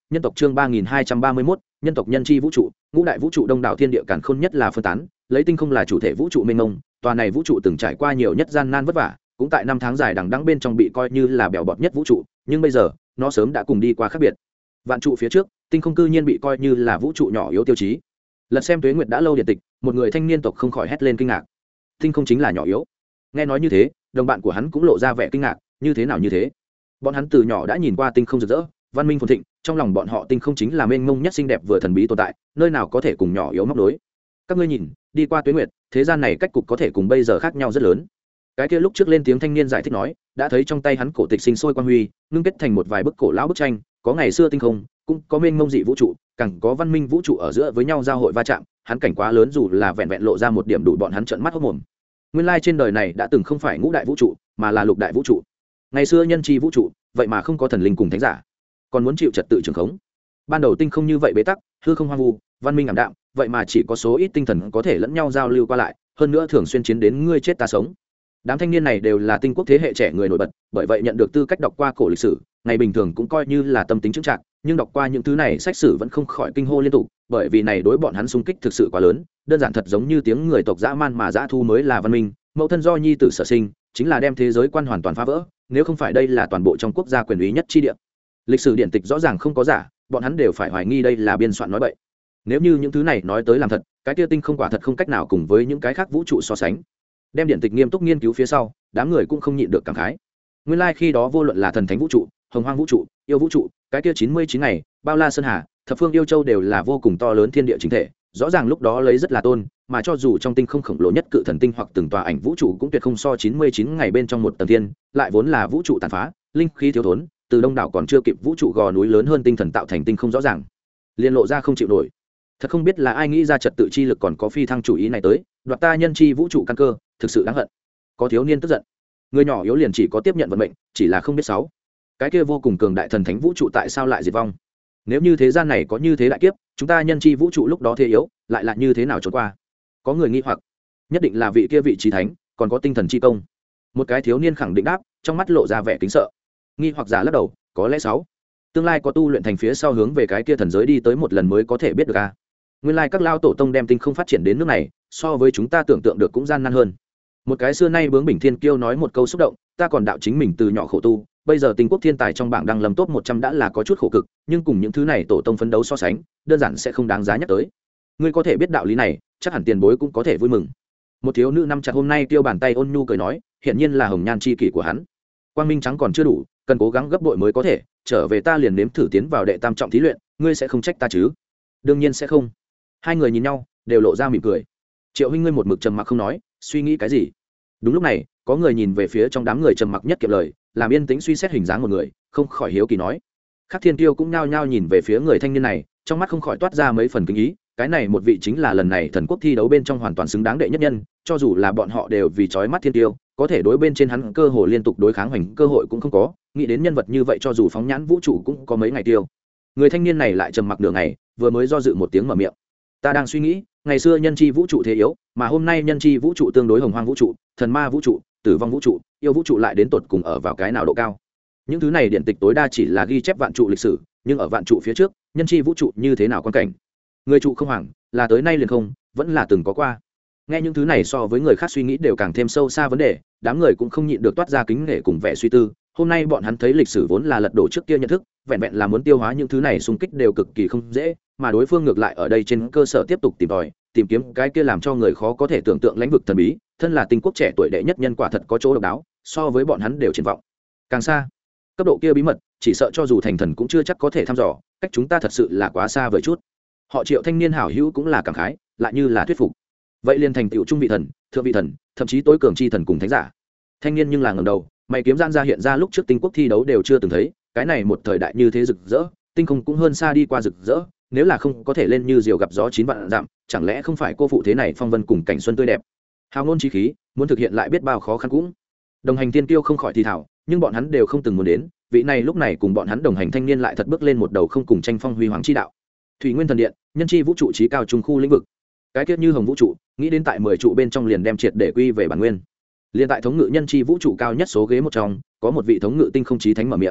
nhân tộc chương 3231, nhân tộc nhân chi vũ trụ, ngũ đại vũ trụ đông đảo thiên địa càn khôn nhất là phân tán, lấy tinh không là chủ thể vũ trụ mênh mông, tòa này vũ trụ từng trải qua nhiều nhất gian nan vất vả, cũng tại năm tháng dài đằng đẵng bên trong bị coi như là bèo bọt nhất vũ trụ, nhưng bây giờ, nó sớm đã cùng đi qua khác biệt. Vạn trụ phía trước, tinh không cư nhiên bị coi như là vũ trụ nhỏ yếu tiêu chí. Lật xem tuế nguyệt đã lâu điện tịch, một người thanh niên tộc không khỏi hét lên kinh ngạc. Tinh không chính là nhỏ yếu? Nghe nói như thế, đồng bạn của hắn cũng lộ ra vẻ kinh ngạc, như thế nào như thế? Bọn hắn từ nhỏ đã nhìn qua tinh không rực rỡ, văn minh phồn thịnh, trong lòng bọn họ tinh không chính là mênh mông nhất xinh đẹp vừa thần bí tồn tại, nơi nào có thể cùng nhỏ yếu móc đối. Các ngươi nhìn, đi qua tuế nguyệt, thế gian này cách cục có thể cùng bây giờ khác nhau rất lớn. Cái kia lúc trước lên tiếng thanh niên giải thích nói, đã thấy trong tay hắn cổ tịch sinh sôi quang huy, ngưng kết thành một vài bức cổ lão bức tranh, có ngày xưa tinh không, cũng có mênh mông dị vũ trụ, càng có văn minh vũ trụ ở giữa với nhau giao hội va chạm, hắn cảnh quá lớn dù là vẹn vẹn lộ ra một điểm đủ bọn hắn trợn mắt hốt mồm. Nguyên lai trên đời này đã từng không phải ngũ đại vũ trụ, mà là lục đại vũ trụ. Ngày xưa nhân chi vũ trụ, vậy mà không có thần linh cùng thánh giả, còn muốn chịu trật tự trường khống. Ban đầu tinh không như vậy bế tắc, hư không hoang vu, văn minh ảm đạm, vậy mà chỉ có số ít tinh thần có thể lẫn nhau giao lưu qua lại, hơn nữa thường xuyên chiến đến ngươi chết ta sống. Đám thanh niên này đều là tinh quốc thế hệ trẻ người nổi bật, bởi vậy nhận được tư cách đọc qua cổ lịch sử, ngày bình thường cũng coi như là tâm tính chững chạc, nhưng đọc qua những thứ này sách sử vẫn không khỏi kinh hô liên tục, bởi vì này đối bọn hắn xung kích thực sự quá lớn, đơn giản thật giống như tiếng người tộc dã man mà dã thu mới là văn minh, mẫu thân do nhi tử sở sinh, chính là đem thế giới quan hoàn toàn phá vỡ, nếu không phải đây là toàn bộ trong quốc gia quyền úy nhất chi địa. Lịch sử điển tịch rõ ràng không có giả, bọn hắn đều phải hoài nghi đây là biên soạn nói bậy. Nếu như những thứ này nói tới làm thật, cái kia tinh không quả thật không cách nào cùng với những cái khác vũ trụ so sánh. Đem điển tịch nghiêm túc nghiên cứu phía sau, đám người cũng không nhịn được cảm khái. Nguyên lai khi đó vô luận là thần thánh vũ trụ, hồng hoang vũ trụ, yêu vũ trụ, cái kia 99 ngày, bao la sơn hà, thập phương yêu châu đều là vô cùng to lớn thiên địa chính thể, rõ ràng lúc đó lấy rất là tôn, mà cho dù trong tinh không khổng lồ nhất cự thần tinh hoặc từng tòa ảnh vũ trụ cũng tuyệt không so 99 ngày bên trong một tầng thiên, lại vốn là vũ trụ tàn phá, linh khí thiếu thốn, từ đông đảo còn chưa kịp vũ trụ gò núi lớn hơn tinh thần tạo thành tinh không rõ ràng, liên lộ ra không chịu nổi. Thật không biết là ai nghĩ ra trật tự chi lực còn có phi thăng chủ ý này tới, đoạt ta nhân chi vũ trụ căn cơ, thực sự đáng hận. Có thiếu niên tức giận, người nhỏ yếu liền chỉ có tiếp nhận vận mệnh, chỉ là không biết sáu, cái kia vô cùng cường đại thần thánh vũ trụ tại sao lại diệt vong? Nếu như thế gian này có như thế đại kiếp, chúng ta nhân chi vũ trụ lúc đó thế yếu, lại là như thế nào trốn qua? Có người nghi hoặc, nhất định là vị kia vị trí thánh, còn có tinh thần chi công. Một cái thiếu niên khẳng định đáp, trong mắt lộ ra vẻ kính sợ. Nghi hoặc giả lắc đầu, có lẽ sáu, tương lai có tu luyện thành phía sau hướng về cái kia thần giới đi tới một lần mới có thể biết được a. Nguyên lai các lao tổ tông đem tinh không phát triển đến nước này, so với chúng ta tưởng tượng được cũng gian nan hơn. Một cái xưa nay bướng bỉnh thiên kiêu nói một câu xúc động, ta còn đạo chính mình từ nhỏ khổ tu, bây giờ tinh quốc thiên tài trong bảng đăng lâm top 100 đã là có chút khổ cực, nhưng cùng những thứ này tổ tông phấn đấu so sánh, đơn giản sẽ không đáng giá nhắc tới. Ngươi có thể biết đạo lý này, chắc hẳn tiền bối cũng có thể vui mừng. Một thiếu nữ năm chặt hôm nay tiêu bàn tay ôn nhu cười nói, hiển nhiên là hồng nhan chi kỷ của hắn. Quang minh trắng còn chưa đủ, cần cố gắng gấp bội mới có thể, trở về ta liền nếm thử tiến vào đệ tam trọng thí luyện, ngươi sẽ không trách ta chứ? Đương nhiên sẽ không. Hai người nhìn nhau, đều lộ ra mỉm cười. Triệu huynh ngươi một mực trầm mặc không nói, suy nghĩ cái gì? Đúng lúc này, có người nhìn về phía trong đám người trầm mặc nhất kiệm lời, làm yên tĩnh suy xét hình dáng một người, không khỏi hiếu kỳ nói. Khác thiên tiêu cũng nhao nhao nhìn về phía người thanh niên này, trong mắt không khỏi toát ra mấy phần kính ý, cái này một vị chính là lần này thần quốc thi đấu bên trong hoàn toàn xứng đáng đệ nhất nhân, cho dù là bọn họ đều vì chói mắt thiên tiêu, có thể đối bên trên hắn cơ hội liên tục đối kháng hoành cơ hội cũng không có, nghĩ đến nhân vật như vậy cho dù phóng nhãn vũ trụ cũng có mấy ngày tiêu. Người thanh niên này lại trầm mặc nửa ngày, vừa mới do dự một tiếng mở miệng. Ta đang suy nghĩ, ngày xưa nhân chi vũ trụ thế yếu, mà hôm nay nhân chi vũ trụ tương đối hồng hoang vũ trụ, thần ma vũ trụ, tử vong vũ trụ, yêu vũ trụ lại đến tột cùng ở vào cái nào độ cao. Những thứ này điện tịch tối đa chỉ là ghi chép vạn trụ lịch sử, nhưng ở vạn trụ phía trước, nhân chi vũ trụ như thế nào quan cảnh? Người trụ không hoàng, là tới nay liền không, vẫn là từng có qua. Nghe những thứ này so với người khác suy nghĩ đều càng thêm sâu xa vấn đề, đám người cũng không nhịn được toát ra kính nể cùng vẻ suy tư. Hôm nay bọn hắn thấy lịch sử vốn là lật đổ trước kia nhận thức, vẹn vẹn là muốn tiêu hóa những thứ này xung kích đều cực kỳ không dễ, mà đối phương ngược lại ở đây trên cơ sở tiếp tục tìm tòi, tìm kiếm cái kia làm cho người khó có thể tưởng tượng lãnh vực thần bí, thân là tinh quốc trẻ tuổi đệ nhất nhân quả thật có chỗ độc đáo, so với bọn hắn đều triển vọng càng xa. Cấp độ kia bí mật, chỉ sợ cho dù thành thần cũng chưa chắc có thể thăm dò, cách chúng ta thật sự là quá xa vời chút. Họ Triệu thanh niên hảo hữu cũng là cảm khái, lại như là thuyết phục. Vậy liền thành tựu trung vị thần, thượng vị thần, thậm chí tối cường chi thần cùng thánh giả. Thanh niên nhưng là ngẩng đầu, mày kiếm gian ra hiện ra lúc trước tinh quốc thi đấu đều chưa từng thấy, cái này một thời đại như thế rực rỡ, tinh không cũng hơn xa đi qua rực rỡ, nếu là không có thể lên như diều gặp gió 9 vạn dặm, chẳng lẽ không phải cô phụ thế này phong vân cùng cảnh xuân tươi đẹp. Hào ngôn chí khí, muốn thực hiện lại biết bao khó khăn cũng. Đồng hành tiên tiêu không khỏi thì thảo, nhưng bọn hắn đều không từng muốn đến, vị này lúc này cùng bọn hắn đồng hành thanh niên lại thật bước lên một đầu không cùng tranh phong huy hoàng chi đạo. Thủy Nguyên thần điện, nhân chi vũ trụ trí cao trung khu lĩnh vực. Cái tiết như hồng vũ trụ, nghĩ đến tại 10 trụ bên trong liền đem triệt để quy về bản nguyên. Liên tại thống ngự nhân chi vũ trụ cao nhất số ghế một trong, có một vị thống ngự tinh không chí thánh mở miệng.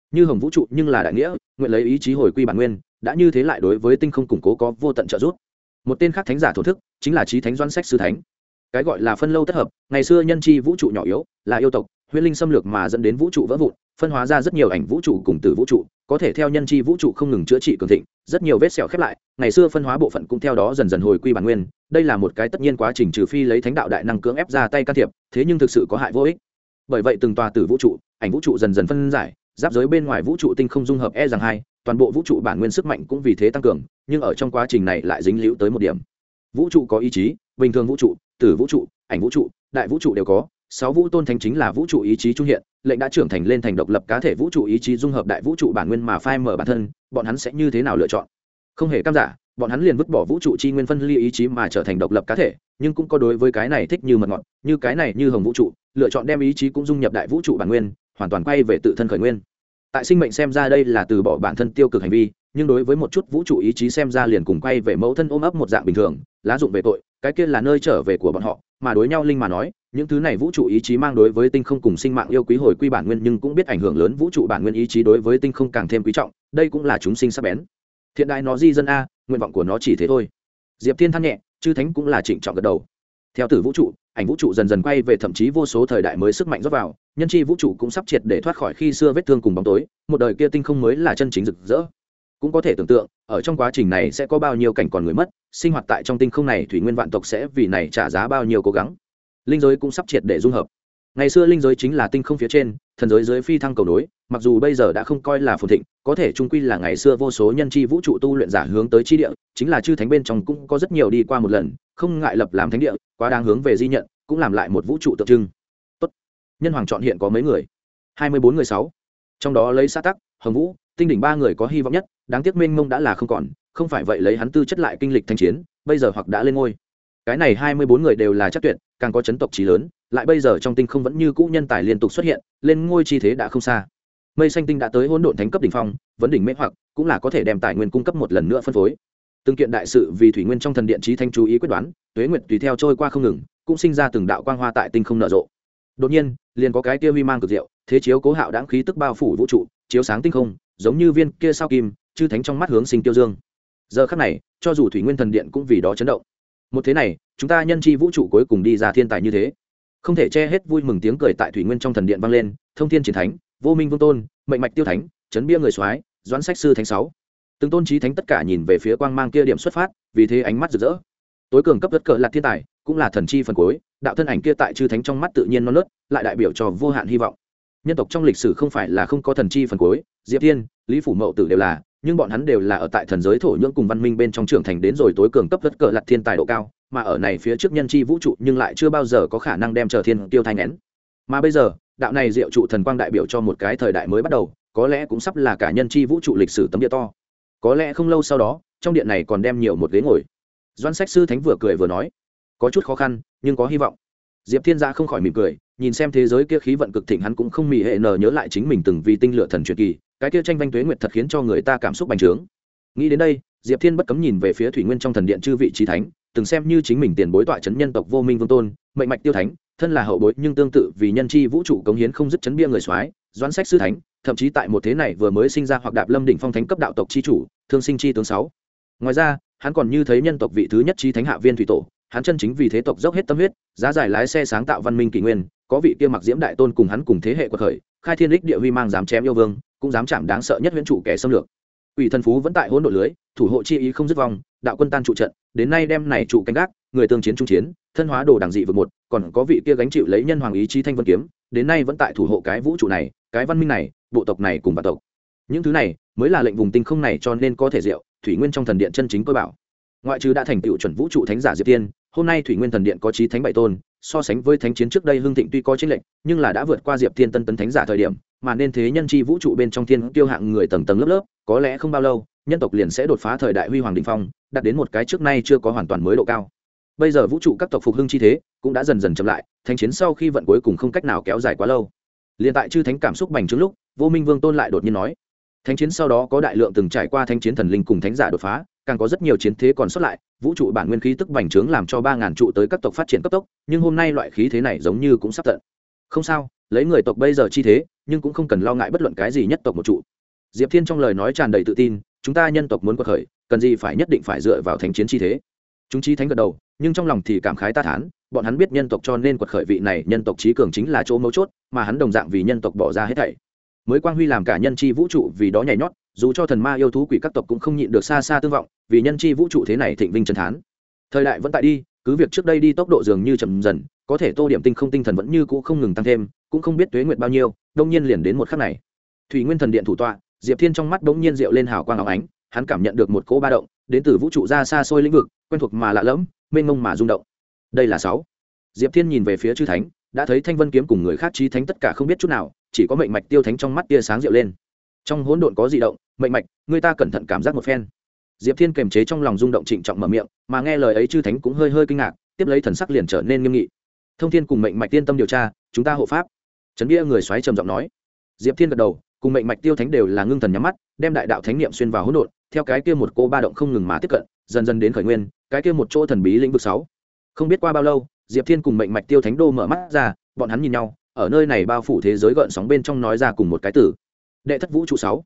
như hồng vũ trụ nhưng là đại nghĩa, nguyện lấy ý chí hồi quy bản nguyên, đã như thế lại đối với tinh không củng cố có vô tận trợ giúp. Một tên khác thánh giả thổ thức chính là chí thánh Doãn Sách sư thánh. Cái gọi là phân lâu tất hợp, ngày xưa nhân chi vũ trụ nhỏ yếu, là yêu tộc huyễn linh xâm lược mà dẫn đến vũ trụ vỡ vụn, phân hóa ra rất nhiều ảnh vũ trụ cùng tử vũ trụ, có thể theo nhân chi vũ trụ không ngừng chữa trị cường thịnh, rất nhiều vết sẹo khép lại, ngày xưa phân hóa bộ phận cũng theo đó dần dần hồi quy bản nguyên. Đây là một cái tất nhiên quá trình, trừ phi lấy thánh đạo đại năng cưỡng ép ra tay can thiệp, thế nhưng thực sự có hại vô ích. Bởi vậy từng tòa tử vũ trụ, ảnh vũ trụ dần dần phân giải, giáp giới bên ngoài vũ trụ tinh không dung hợp rằng hai, toàn bộ vũ trụ bản nguyên sức mạnh cũng vì thế tăng cường, nhưng ở trong quá trình này lại dính líu tới một điểm. Vũ trụ có ý chí, bình thường vũ trụ, tử vũ trụ, ảnh vũ trụ, đại vũ trụ đều có. 6 vũ tôn thánh chính là vũ trụ ý chí trung hiện, lệnh đã trưởng thành lên thành độc lập cá thể vũ trụ ý chí dung hợp đại vũ trụ bản nguyên mà phai mở bản thân, bọn hắn sẽ như thế nào lựa chọn? Không hề cam giả, bọn hắn liền vứt bỏ vũ trụ chi nguyên phân ly ý chí mà trở thành độc lập cá thể, nhưng cũng có đối với cái này thích như mật ngọt, như cái này như hồng vũ trụ, lựa chọn đem ý chí cũng dung nhập đại vũ trụ bản nguyên, hoàn toàn quay về tự thân khởi nguyên. Tại sinh mệnh xem ra đây là từ bỏ bản thân tiêu cực hành vi, nhưng đối với một chút vũ trụ ý chí xem ra liền cùng quay về mẫu thân ôm ấp một dạng bình thường, lá dụng về tội, cái kia là nơi trở về của bọn họ, mà đối nhau linh mà nói, những thứ này vũ trụ ý chí mang đối với tinh không cùng sinh mạng yêu quý hồi quy bản nguyên, nhưng cũng biết ảnh hưởng lớn vũ trụ bản nguyên ý chí đối với tinh không càng thêm quý trọng, đây cũng là chúng sinh sắc bén. Thiện đại nó di dân a, nguyện vọng của nó chỉ thế thôi. Diệp Thiên than nhẹ, chư thánh cũng là trịnh trọng gật đầu. Theo tử vũ trụ, ảnh vũ trụ dần dần quay về, thậm chí vô số thời đại mới sức mạnh rót vào, nhân chi vũ trụ cũng sắp triệt để thoát khỏi khi xưa vết thương cùng bóng tối, một đời kia tinh không mới là chân chính rực rỡ. Cũng có thể tưởng tượng, ở trong quá trình này sẽ có bao nhiêu cảnh còn người mất, sinh hoạt tại trong tinh không này thủy nguyên vạn tộc sẽ vì này trả giá bao nhiêu cố gắng. Linh giới cũng sắp triệt để dung hợp. Ngày xưa linh giới chính là tinh không phía trên, thần giới dưới phi thăng cầu nối, mặc dù bây giờ đã không coi là phồn thịnh, có thể chung quy là ngày xưa vô số nhân chi vũ trụ tu luyện giả hướng tới chi địa, chính là chư thánh bên trong cũng có rất nhiều đi qua một lần, không ngại lập làm thánh địa, quá đáng hướng về di nhận, cũng làm lại một vũ trụ tượng trưng. Tốt. Nhân hoàng chọn hiện có mấy người? 24 người 6. Trong đó lấy Sa Tắc, Hồng Vũ, Tinh Đỉnh 3 người có hy vọng nhất, đáng tiếc mênh mông đã là không còn, không phải vậy lấy hắn tư chất lại kinh lịch thanh chiến, bây giờ hoặc đã lên ngôi. Cái này 24 người đều là chắc tuyệt, càng có chấn tộc chí lớn, lại bây giờ trong tinh không vẫn như cũ nhân tài liên tục xuất hiện, lên ngôi chi thế đã không xa. Mây Xanh Tinh đã tới hỗn độn thánh cấp đỉnh phong, vấn đỉnh mê hoặc, cũng là có thể đem tài nguyên cung cấp một lần nữa phân phối. Từng kiện đại sự vì thủy nguyên trong thần điện chí thanh chú ý quyết đoán, tuế nguyệt tùy theo trôi qua không ngừng, cũng sinh ra từng đạo quang hoa tại tinh không nở rộ. Đột nhiên, liền có cái kia huy mang cực diệu, thế chiếu cố hạo đãng khí tức bao phủ vũ trụ, chiếu sáng tinh không, giống như viên kia sao kim, chư thánh trong mắt hướng sinh tiêu dương. Giờ khắc này, cho dù thủy nguyên thần điện cũng vì đó chấn động. Một thế này, chúng ta nhân chi vũ trụ cuối cùng đi ra thiên tài như thế, không thể che hết vui mừng tiếng cười tại thủy nguyên trong thần điện vang lên. Thông thiên chiến thánh, vô minh vương tôn, mệnh mạch tiêu thánh, chấn bia người soái, Doãn Sách sư thánh 6. Từng tôn chí thánh tất cả nhìn về phía quang mang kia điểm xuất phát, vì thế ánh mắt rực rỡ. Tối cường cấp đất cờ là thiên tài, cũng là thần chi phần cuối, đạo thân ảnh kia tại chư thánh trong mắt tự nhiên non nớt, lại đại biểu cho vô hạn hy vọng. Nhân tộc trong lịch sử không phải là không có thần chi phần cuối, Diệp Thiên, Lý Phủ Mậu Tử đều là, nhưng bọn hắn đều là ở tại thần giới thổ nhưỡng cùng văn minh bên trong trưởng thành đến rồi tối cường cấp đất cờ lật thiên tài độ cao, mà ở này phía trước nhân chi vũ trụ nhưng lại chưa bao giờ có khả năng đem trở thiên tiêu thanh nén. Mà bây giờ, đạo này diệu trụ thần quang đại biểu cho một cái thời đại mới bắt đầu, có lẽ cũng sắp là cả nhân chi vũ trụ lịch sử tấm địa to. Có lẽ không lâu sau đó, trong điện này còn đem nhiều một ghế ngồi. Doãn Sách sư thánh vừa cười vừa nói, có chút khó khăn, nhưng có hy vọng. Diệp Thiên Gia không khỏi mỉm cười, nhìn xem thế giới kia khí vận cực thịnh, hắn cũng không mỉ hệ nhớ lại chính mình từng vì tinh lựa thần truyền kỳ, cái kia tranh vanh tuế nguyệt thật khiến cho người ta cảm xúc bành trướng. Nghĩ đến đây, Diệp Thiên bất cấm nhìn về phía thủy nguyên trong thần điện chư vị chí thánh, từng xem như chính mình tiền bối tọa chấn nhân tộc vô minh vương tôn, mệnh mạch tiêu thánh, thân là hậu bối nhưng tương tự vì nhân chi vũ trụ cống hiến không dứt chấn bia người soái, Doãn Sách sư thánh, thậm chí tại một thế này vừa mới sinh ra hoặc đạp lâm đỉnh phong thánh cấp đạo tộc chi chủ, thương sinh chi tướng 6. Ngoài ra, hắn còn như thấy nhân tộc vị thứ nhất chí thánh hạ viên thủy tổ, hắn chân chính vì thế tộc dốc hết tâm huyết, giá giải lái xe sáng tạo văn minh kỷ nguyên, có vị kia mặc diễm đại tôn cùng hắn cùng thế hệ quật khởi, khai thiên đích địa huy mang dám chém yêu vương, cũng dám chạm đáng sợ nhất huyễn trụ kẻ xâm lược. Quỷ thần phú vẫn tại hỗn độn lưới, thủ hộ chi ý không dứt vong, đạo quân tan trụ trận, đến nay đem này trụ canh gác, người tương chiến trung chiến, thân hóa đồ đẳng dị vực một, còn có vị kia gánh chịu lấy nhân hoàng ý chí thanh vân kiếm, đến nay vẫn tại thủ hộ cái vũ trụ này, cái văn minh này, bộ tộc này cùng vạn tộc. Những thứ này mới là lệnh vùng tinh không này cho nên có thể diệu, thủy nguyên trong thần điện chân chính tôi bảo. Ngoại trừ đã thành tựu chuẩn vũ trụ thánh giả Diệp Tiên, hôm nay thủy nguyên thần điện có chí thánh bảy tôn, so sánh với thánh chiến trước đây hưng thịnh tuy có chênh lệch, nhưng là đã vượt qua Diệp Thiên tân tấn thánh giả thời điểm, mà nên thế nhân chi vũ trụ bên trong thiên tiêu hạng người tầng tầng lớp lớp, có lẽ không bao lâu, nhân tộc liền sẽ đột phá thời đại huy hoàng đỉnh phong, đạt đến một cái trước nay chưa có hoàn toàn mới độ cao. Bây giờ vũ trụ các tộc phục hưng chi thế cũng đã dần dần chậm lại, thánh chiến sau khi vận cuối cùng không cách nào kéo dài quá lâu. Liên tại chư thánh cảm xúc bành trướng lúc, Vô Minh Vương Tôn lại đột nhiên nói: thánh chiến sau đó có đại lượng từng trải qua thánh chiến thần linh cùng thánh giả đột phá, càng có rất nhiều chiến thế còn sót lại, vũ trụ bản nguyên khí tức bành trướng làm cho 3000 trụ tới các tộc phát triển cấp tốc, nhưng hôm nay loại khí thế này giống như cũng sắp tận. không sao, lấy người tộc bây giờ chi thế, nhưng cũng không cần lo ngại bất luận cái gì nhất tộc một trụ. Diệp Thiên trong lời nói tràn đầy tự tin, chúng ta nhân tộc muốn quật khởi, cần gì phải nhất định phải dựa vào thánh chiến chi thế. Chúng chí thánh gật đầu, nhưng trong lòng thì cảm khái ta thán, bọn hắn biết nhân tộc cho nên quật khởi vị này nhân tộc chí cường chính là chỗ mấu chốt, mà hắn đồng dạng vì nhân tộc bỏ ra hết thảy. Mới quang huy làm cả nhân chi vũ trụ vì đó nhảy nhót, dù cho thần ma yêu thú quỷ các tộc cũng không nhịn được xa xa tương vọng, vì nhân chi vũ trụ thế này thịnh vinh chân thán. Thời đại vẫn tại đi, cứ việc trước đây đi tốc độ dường như chậm dần, có thể Tô Điểm Tinh không tinh thần vẫn như cũ không ngừng tăng thêm, cũng không biết tuế nguyệt bao nhiêu, đông nhiên liền đến một khắc này. Thủy Nguyên Thần Điện thủ tọa, Diệp Thiên trong mắt bỗng nhiên diệu lên hào quang óng ánh, hắn cảm nhận được một cỗ ba động, đến từ vũ trụ ra xa xôi lĩnh vực, quen thuộc mà lạ lẫm, mênh mông mà rung động. Đây là 6. Diệp Thiên nhìn về phía chư thánh, đã thấy Thanh Vân kiếm cùng người khác chí thánh tất cả không biết chút nào, chỉ có Mệnh Mạch Tiêu Thánh trong mắt tia sáng diệu lên. Trong hỗn độn có dị động, Mệnh Mạch, người ta cẩn thận cảm giác một phen. Diệp Thiên kiềm chế trong lòng rung động trịnh trọng mở miệng, mà nghe lời ấy chư thánh cũng hơi hơi kinh ngạc, tiếp lấy thần sắc liền trở nên nghiêm nghị. Thông Thiên cùng Mệnh Mạch tiên tâm điều tra, chúng ta hộ pháp. Trấn Bia người xoáy trầm giọng nói. Diệp Thiên gật đầu, cùng Mệnh Mạch Tiêu Thánh đều là ngưng thần nhắm mắt, đem đại đạo thánh niệm xuyên vào hỗn độn, theo cái kia một cô ba động không ngừng mà tiếp cận, dần dần đến khởi nguyên, cái kia một chỗ thần bí lĩnh vực 6. Không biết qua bao lâu, Diệp Thiên cùng Mệnh Mạch Tiêu Thánh đô mở mắt ra, bọn hắn nhìn nhau, ở nơi này bao phủ thế giới gợn sóng bên trong nói ra cùng một cái từ. Đệ thất vũ trụ 6.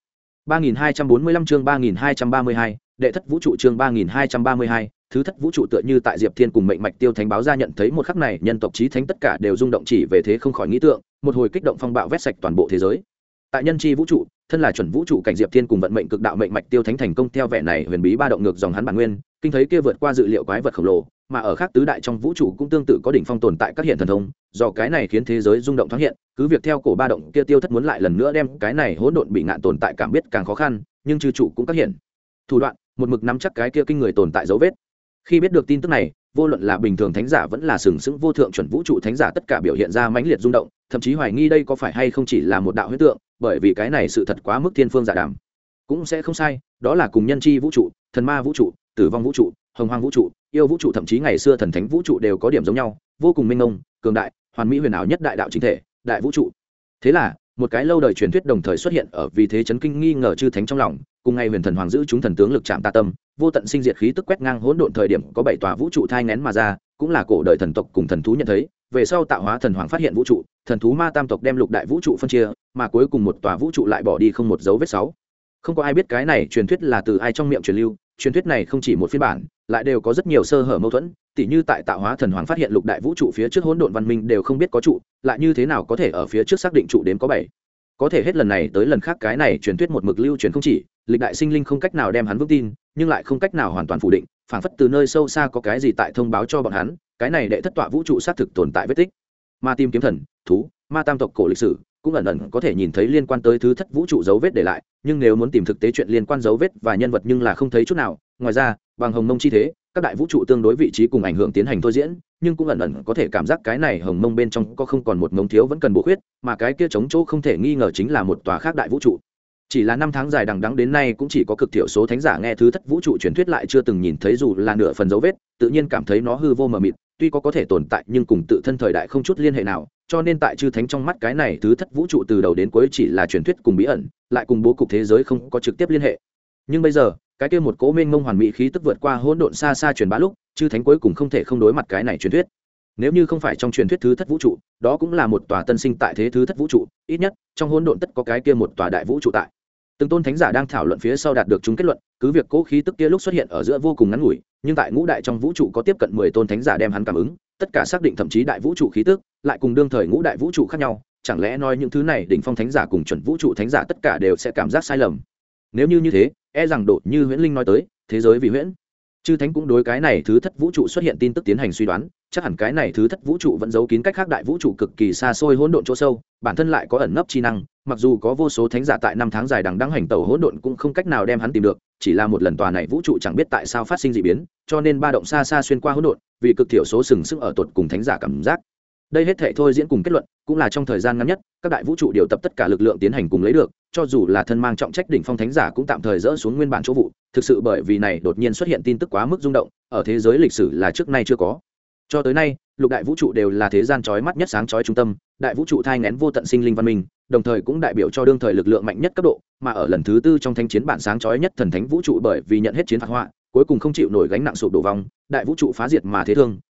3245 chương 3232, đệ thất vũ trụ chương 3232, thứ thất vũ trụ tựa như tại Diệp Thiên cùng Mệnh Mạch Tiêu Thánh báo ra nhận thấy một khắc này, nhân tộc chí thánh tất cả đều rung động chỉ về thế không khỏi nghĩ tượng, một hồi kích động phong bạo vét sạch toàn bộ thế giới. Tại nhân chi vũ trụ, thân là chuẩn vũ trụ cảnh Diệp Thiên cùng vận mệnh cực đạo Mệnh Mạch Tiêu Thánh thành công theo vẻ này huyền bí ba động ngược dòng hắn bản nguyên, kinh thấy kia vượt qua dự liệu quái vật khổng lồ, mà ở khác tứ đại trong vũ trụ cũng tương tự có đỉnh phong tồn tại các hiện thần thông, do cái này khiến thế giới rung động thoáng hiện, cứ việc theo cổ ba động kia tiêu thất muốn lại lần nữa đem cái này hỗn độn bị ngạn tồn tại cảm biết càng khó khăn, nhưng chư trụ cũng các hiện thủ đoạn, một mực nắm chắc cái kia kinh người tồn tại dấu vết. Khi biết được tin tức này, vô luận là bình thường thánh giả vẫn là sừng sững vô thượng chuẩn vũ trụ thánh giả tất cả biểu hiện ra mãnh liệt rung động, thậm chí hoài nghi đây có phải hay không chỉ là một đạo huyễn tượng, bởi vì cái này sự thật quá mức thiên phương giả đàm. Cũng sẽ không sai, đó là cùng nhân chi vũ trụ, thần ma vũ trụ, tử vong vũ trụ, hồng hoang vũ trụ, yêu vũ trụ thậm chí ngày xưa thần thánh vũ trụ đều có điểm giống nhau, vô cùng minh mông, cường đại, hoàn mỹ huyền ảo nhất đại đạo chính thể, đại vũ trụ. Thế là, một cái lâu đời truyền thuyết đồng thời xuất hiện ở vì thế chấn kinh nghi ngờ chư thánh trong lòng, cùng ngày huyền thần hoàng giữ chúng thần tướng lực chạm tà tâm, vô tận sinh diệt khí tức quét ngang hỗn độn thời điểm có 7 tòa vũ trụ thai nghén mà ra, cũng là cổ đời thần tộc cùng thần thú nhận thấy, về sau tạo hóa thần hoàng phát hiện vũ trụ, thần thú ma tam tộc đem lục đại vũ trụ phân chia, mà cuối cùng một tòa vũ trụ lại bỏ đi không một dấu vết 6. Không có ai biết cái này truyền thuyết là từ ai trong miệng truyền lưu, truyền thuyết này không chỉ một phiên bản, lại đều có rất nhiều sơ hở mâu thuẫn, tỉ như tại tạo hóa thần hoàng phát hiện lục đại vũ trụ phía trước hỗn độn văn minh đều không biết có trụ, lại như thế nào có thể ở phía trước xác định trụ đến có 7. Có thể hết lần này tới lần khác cái này truyền thuyết một mực lưu truyền không chỉ, lịch đại sinh linh không cách nào đem hắn vững tin, nhưng lại không cách nào hoàn toàn phủ định, phảng phất từ nơi sâu xa có cái gì tại thông báo cho bọn hắn, cái này đệ thất tọa vũ trụ xác thực tồn tại vết tích. Ma tìm kiếm thần, thú, ma tam tộc cổ lịch sử cũng ẩn ẩn có thể nhìn thấy liên quan tới thứ thất vũ trụ dấu vết để lại, nhưng nếu muốn tìm thực tế chuyện liên quan dấu vết và nhân vật nhưng là không thấy chút nào. Ngoài ra, bằng hồng mông chi thế, các đại vũ trụ tương đối vị trí cùng ảnh hưởng tiến hành thôi diễn, nhưng cũng ẩn ẩn có thể cảm giác cái này hồng mông bên trong có không còn một mống thiếu vẫn cần bổ khuyết, mà cái kia chống chỗ không thể nghi ngờ chính là một tòa khác đại vũ trụ. Chỉ là năm tháng dài đằng đẵng đến nay cũng chỉ có cực thiểu số thánh giả nghe thứ thất vũ trụ truyền thuyết lại chưa từng nhìn thấy dù là nửa phần dấu vết, tự nhiên cảm thấy nó hư vô mờ mịt, tuy có thể tồn tại nhưng cùng tự thân thời đại không chút liên hệ nào, cho nên tại chư thánh trong mắt cái này thứ thất vũ trụ từ đầu đến cuối chỉ là truyền thuyết cùng bí ẩn, lại cùng bố cục thế giới không có trực tiếp liên hệ. Nhưng bây giờ, cái kia một cỗ mênh mông hoàn mỹ khí tức vượt qua hỗn độn xa xa truyền bá lúc, chư thánh cuối cùng không thể không đối mặt cái này truyền thuyết. Nếu như không phải trong truyền thuyết thứ thất vũ trụ, đó cũng là một tòa tân sinh tại thế thứ thất vũ trụ, ít nhất trong hỗn độn tất có cái kia một tòa đại vũ trụ tại. Từng tôn thánh giả đang thảo luận phía sau đạt được chung kết luận, cứ việc cố khí tức kia lúc xuất hiện ở giữa vô cùng ngắn ngủi, nhưng tại ngũ đại trong vũ trụ có tiếp cận 10 tôn thánh giả đem hắn cảm ứng, tất cả xác định thậm chí đại vũ trụ khí tức lại cùng đương thời ngũ đại vũ trụ khác nhau, chẳng lẽ nói những thứ này đỉnh phong thánh giả cùng chuẩn vũ trụ thánh giả tất cả đều sẽ cảm giác sai lầm? Nếu như thế, e rằng đột như Huyễn Linh nói tới, thế giới vì huyễn. Chư thánh cũng đối cái này thứ thất vũ trụ xuất hiện tin tức tiến hành suy đoán, chắc hẳn cái này thứ thất vũ trụ vẫn giấu kín cách khác đại vũ trụ cực kỳ xa xôi hỗn độn chỗ sâu, bản thân lại có ẩn nấp chi năng, mặc dù có vô số thánh giả tại năm tháng dài đằng đẵng hành tẩu hỗn độn cũng không cách nào đem hắn tìm được, chỉ là một lần tòa này vũ trụ chẳng biết tại sao phát sinh dị biến, cho nên ba động xa xa xuyên qua hỗn độn, vì cực thiểu số sừng sững ở tột cùng thánh giả cảm giác. Đây hết thảy thôi diễn cùng kết luận, cũng là trong thời gian ngắn nhất, các đại vũ trụ điều tập tất cả lực lượng tiến hành cùng lấy được, cho dù là thân mang trọng trách đỉnh phong thánh giả cũng tạm thời dỡ xuống nguyên bản chỗ vụ, thực sự bởi vì này đột nhiên xuất hiện tin tức quá mức rung động, ở thế giới lịch sử là trước nay chưa có. Cho tới nay, lục đại vũ trụ đều là thế gian chói mắt nhất sáng chói trung tâm, đại vũ trụ thai nghén vô tận sinh linh văn minh, đồng thời cũng đại biểu cho đương thời lực lượng mạnh nhất cấp độ, mà ở lần thứ tư trong thanh chiến bản sáng chói nhất thần thánh vũ trụ bởi vì nhận hết chiến phạt họa, cuối cùng không chịu nổi gánh nặng sụp đổ vong, đại vũ trụ phá diệt mà thế thương,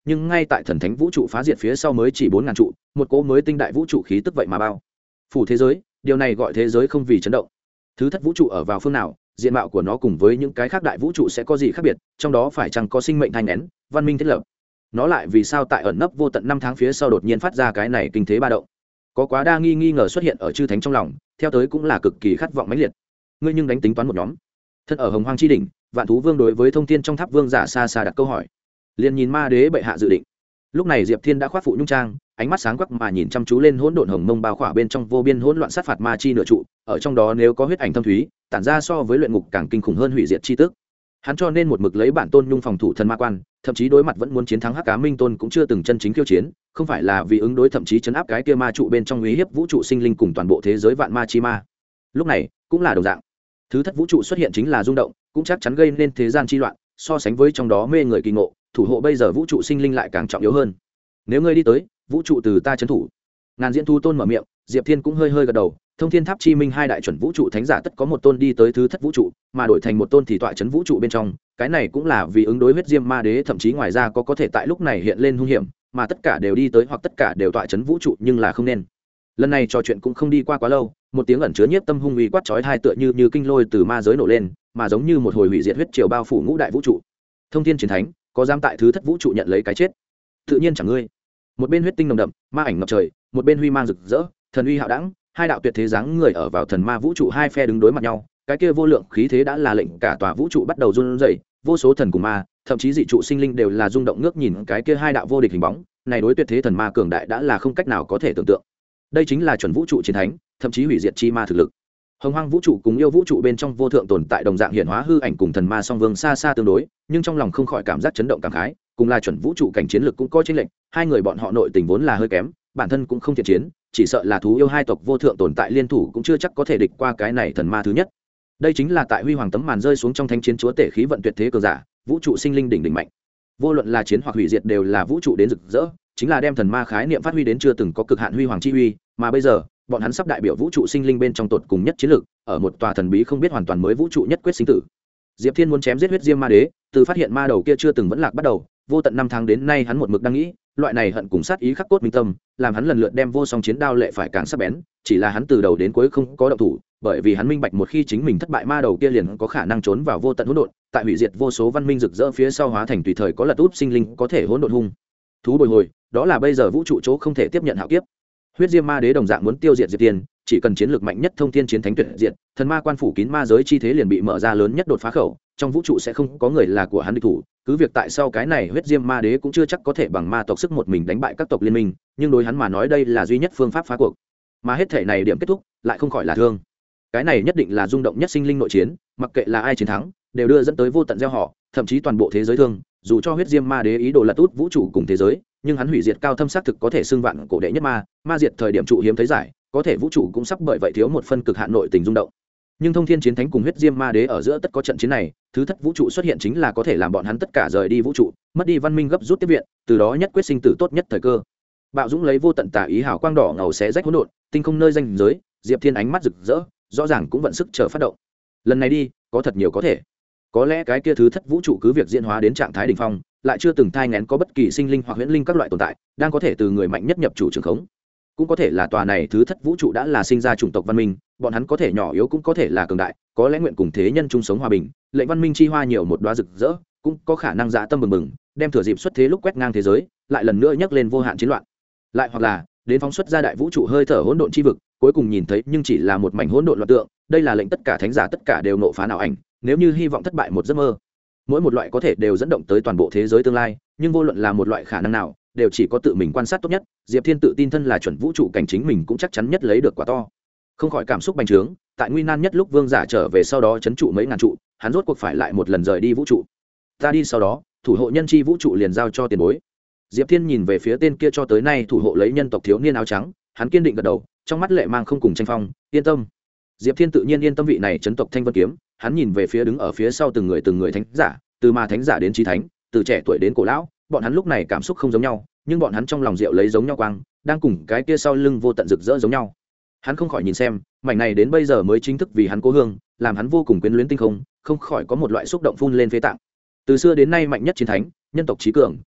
nhưng ngay tại thần thánh vũ trụ phá diệt phía sau mới chỉ 4.000 trụ, một cỗ mới tinh đại vũ trụ khí tức vậy mà bao phủ thế giới. Điều này gọi thế giới không vì chấn động. Thứ thất vũ trụ ở vào phương nào, diện mạo của nó cùng với những cái khác đại vũ trụ sẽ có gì khác biệt, trong đó phải chăng có sinh mệnh thanh nén, văn minh thiết lập. Nó lại vì sao tại ẩn nấp vô tận năm tháng phía sau đột nhiên phát ra cái này kinh thế ba động. Có quá đa nghi ngờ xuất hiện ở chư thánh trong lòng, theo tới cũng là cực kỳ khát vọng mãnh liệt. Ngươi nhưng đánh tính toán một nhóm. Thân ở Hồng Hoang chi đỉnh, Vạn Thú Vương đối với Thông Thiên trong tháp vương giả xa xa đặt câu hỏi. Liền nhìn Ma Đế bệ hạ dự định. Lúc này Diệp Thiên đã khoác phụ nhung trang, ánh mắt sáng quắc mà nhìn chăm chú lên hỗn độn hồng mông bao khỏa bên trong vô biên hỗn loạn sát phạt ma chi nửa trụ, ở trong đó nếu có huyết ảnh thâm thúy, tản ra so với luyện ngục càng kinh khủng hơn hủy diệt chi tức. Hắn cho nên một mực lấy bản tôn nhung phòng thủ thần ma quan, thậm chí đối mặt vẫn muốn chiến thắng Hắc Ám Minh Tôn cũng chưa từng chân chính khiêu chiến, không phải là vì ứng đối thậm chí chấn áp cái kia ma trụ bên trong uy hiếp vũ trụ sinh linh cùng toàn bộ thế giới vạn ma chi ma. Lúc này, cũng là đồng dạng. Thứ thất vũ trụ xuất hiện chính là rung động, cũng chắc chắn gây nên thế gian chi loạn, so sánh với trong đó mê người kỳ ngộ, thủ hộ bây giờ vũ trụ sinh linh lại càng trọng yếu hơn. Nếu ngươi đi tới, vũ trụ từ ta trấn thủ. Ngàn diễn thu tôn mở miệng, Diệp Thiên cũng hơi hơi gật đầu. Thông Thiên Tháp Chi Minh hai đại chuẩn vũ trụ thánh giả tất có một tôn đi tới thứ thất vũ trụ, mà đổi thành một tôn thì tọa trấn vũ trụ bên trong, cái này cũng là vì ứng đối huyết diêm ma đế, thậm chí ngoài ra có thể tại lúc này hiện lên hung hiểm, mà tất cả đều đi tới hoặc tất cả đều tọa trấn vũ trụ nhưng là không nên. Lần này trò chuyện cũng không đi qua quá lâu, một tiếng ẩn chứa nhiếp tâm hung uy quát chói tai tựa như kinh lôi từ ma giới nổ lên, mà giống như một hồi hủy diệt huyết triều bao phủ ngũ đại vũ trụ. Thông Thiên chiến thánh, có dám tại thứ thất vũ trụ nhận lấy cái chết? Tự nhiên chẳng ngươi. Một bên huyết tinh nồng đậm, ma ảnh ngập trời, một bên huy mang rực rỡ, thần uy hạo đẳng, hai đạo tuyệt thế dáng người ở vào thần ma vũ trụ hai phe đứng đối mặt nhau, cái kia vô lượng khí thế đã là lệnh cả tòa vũ trụ bắt đầu run rẩy, vô số thần cùng ma, thậm chí dị trụ sinh linh đều là rung động ngước nhìn cái kia hai đạo vô địch hình bóng, này đối tuyệt thế thần ma cường đại đã là không cách nào có thể tưởng tượng. Đây chính là chuẩn vũ trụ chiến thánh, thậm chí hủy diệt chi ma thực lực. Hồng Hoang vũ trụ cùng yêu vũ trụ bên trong vô thượng tồn tại đồng dạng hiển hóa hư ảnh cùng thần ma song vương xa xa tương đối, nhưng trong lòng không khỏi cảm giác chấn động cảm khái, cùng là chuẩn vũ trụ cảnh chiến lực cũng có chênh lệch, hai người bọn họ nội tình vốn là hơi kém, bản thân cũng không thiện chiến, chỉ sợ là thú yêu hai tộc vô thượng tồn tại liên thủ cũng chưa chắc có thể địch qua cái này thần ma thứ nhất. Đây chính là tại huy hoàng tấm màn rơi xuống trong thánh chiến chúa tể khí vận tuyệt thế cường giả, vũ trụ sinh linh đỉnh đỉnh mạnh. Vô luận là chiến hoặc hủy diệt đều là vũ trụ đến rực rỡ, chính là đem thần ma khái niệm phát huy đến chưa từng có cực hạn huy hoàng chi uy, mà bây giờ, bọn hắn sắp đại biểu vũ trụ sinh linh bên trong tột cùng nhất chiến lực, ở một tòa thần bí không biết hoàn toàn mới vũ trụ nhất quyết sinh tử. Diệp Thiên muốn chém giết huyết diêm ma đế, từ phát hiện ma đầu kia chưa từng vẫn lạc bắt đầu, vô tận năm tháng đến nay hắn một mực đang nghĩ, loại này hận cùng sát ý khắc cốt minh tâm, làm hắn lần lượt đem vô song chiến đao lệ phải càng sắc bén, chỉ là hắn từ đầu đến cuối không có động thủ, bởi vì hắn minh bạch một khi chính mình thất bại ma đầu kia liền có khả năng trốn vào vô tận hỗn độn, tại hủy diệt vô số văn minh rực rỡ phía sau hóa thành tùy thời có lật úp sinh linh có thể hỗn độn hung thú bồi hồi, đó là bây giờ vũ trụ chỗ không thể tiếp nhận hạo kiếp. Huyết diêm ma đế đồng dạng muốn tiêu diệt Diệp Thiên, chỉ cần chiến lược mạnh nhất thông thiên chiến thánh tuyệt diệt, thần ma quan phủ kín ma giới chi thế liền bị mở ra lớn nhất đột phá khẩu, trong vũ trụ sẽ không có người là của hắn địch thủ, cứ việc tại sau cái này huyết diêm ma đế cũng chưa chắc có thể bằng ma tộc sức một mình đánh bại các tộc liên minh, nhưng đối hắn mà nói đây là duy nhất phương pháp phá cuộc. Mà hết thể này điểm kết thúc, lại không khỏi là thương. Cái này nhất định là rung động nhất sinh linh nội chiến, mặc kệ là ai chiến thắng, đều đưa dẫn tới vô tận gieo họ, thậm chí toàn bộ thế giới thương, dù cho huyết diêm ma đế ý đồ lật út vũ trụ cùng thế giới, nhưng hắn hủy diệt cao thâm xác thực có thể xưng vạn cổ đệ nhất ma diệt thời điểm trụ hiếm thấy giải, có thể vũ trụ cũng sắp bởi vậy thiếu một phân cực hạn nội tình rung động. Nhưng thông thiên chiến thánh cùng huyết diêm ma đế ở giữa tất có trận chiến này, thứ thất vũ trụ xuất hiện chính là có thể làm bọn hắn tất cả rời đi vũ trụ, mất đi văn minh gấp rút tiếp viện, từ đó nhất quyết sinh tử tốt nhất thời cơ. Bạo Dũng lấy vô tận tà ý hào quang đỏ ngầu xé rách hỗn độn, tinh không nơi danh giới, Diệp Thiên ánh mắt rực rỡ, rõ ràng cũng vận sức chờ phát động. Lần này đi, có thật nhiều có thể. Có lẽ cái kia thứ thất vũ trụ cứ việc diễn hóa đến trạng thái đỉnh phong, lại chưa từng thai nghén có bất kỳ sinh linh hoặc huyễn linh các loại tồn tại, đang có thể từ người mạnh nhất nhập chủ trường khống. Cũng có thể là tòa này thứ thất vũ trụ đã là sinh ra chủng tộc văn minh, bọn hắn có thể nhỏ yếu cũng có thể là cường đại, có lẽ nguyện cùng thế nhân chung sống hòa bình, lệnh văn minh chi hoa nhiều một đóa rực rỡ, cũng có khả năng dạ tâm bừng bừng, đem thừa dịp xuất thế lúc quét ngang thế giới, lại lần nữa nhấc lên vô hạn chiến loạn. Lại hoặc là, đến phóng xuất ra đại vũ trụ hơi thở hỗn độn chi vực, cuối cùng nhìn thấy nhưng chỉ là một mảnh hỗn độn loạn tượng, đây là lệnh tất cả thánh giả tất cả đều nộ phá ảo ảnh, nếu như hy vọng thất bại một giấc mơ. Mỗi một loại có thể đều dẫn động tới toàn bộ thế giới tương lai, nhưng vô luận là một loại khả năng nào, đều chỉ có tự mình quan sát tốt nhất. Diệp Thiên tự tin thân là chuẩn vũ trụ cảnh chính mình cũng chắc chắn nhất lấy được quả to. Không khỏi cảm xúc bành trướng, tại nguy nan nhất lúc vương giả trở về sau đó chấn trụ mấy ngàn trụ, hắn rốt cuộc phải lại một lần rời đi vũ trụ. Ta đi sau đó, thủ hộ nhân chi vũ trụ liền giao cho tiền bối. Diệp Thiên nhìn về phía tên kia cho tới nay thủ hộ lấy nhân tộc thiếu niên áo trắng, hắn kiên định gật đầu, trong mắt lệ mang không cùng tranh phong, yên tâm. Diệp Thiên tự nhiên yên tâm vị này chấn tộc Thanh Vân kiếm, hắn nhìn về phía đứng ở phía sau từng người thánh giả, từ ma thánh giả đến chí thánh, từ trẻ tuổi đến cổ lão, bọn hắn lúc này cảm xúc không giống nhau, nhưng bọn hắn trong lòng rượu lấy giống nhau quang, đang cùng cái kia sau lưng vô tận rực rỡ giống nhau. Hắn không khỏi nhìn xem, mảnh này đến bây giờ mới chính thức vì hắn cố hương, làm hắn vô cùng quyến luyến tinh không, không khỏi có một loại xúc động phun lên phế tạng. Từ xưa đến nay mạnh nhất chiến thánh, nhân tộc trí cường,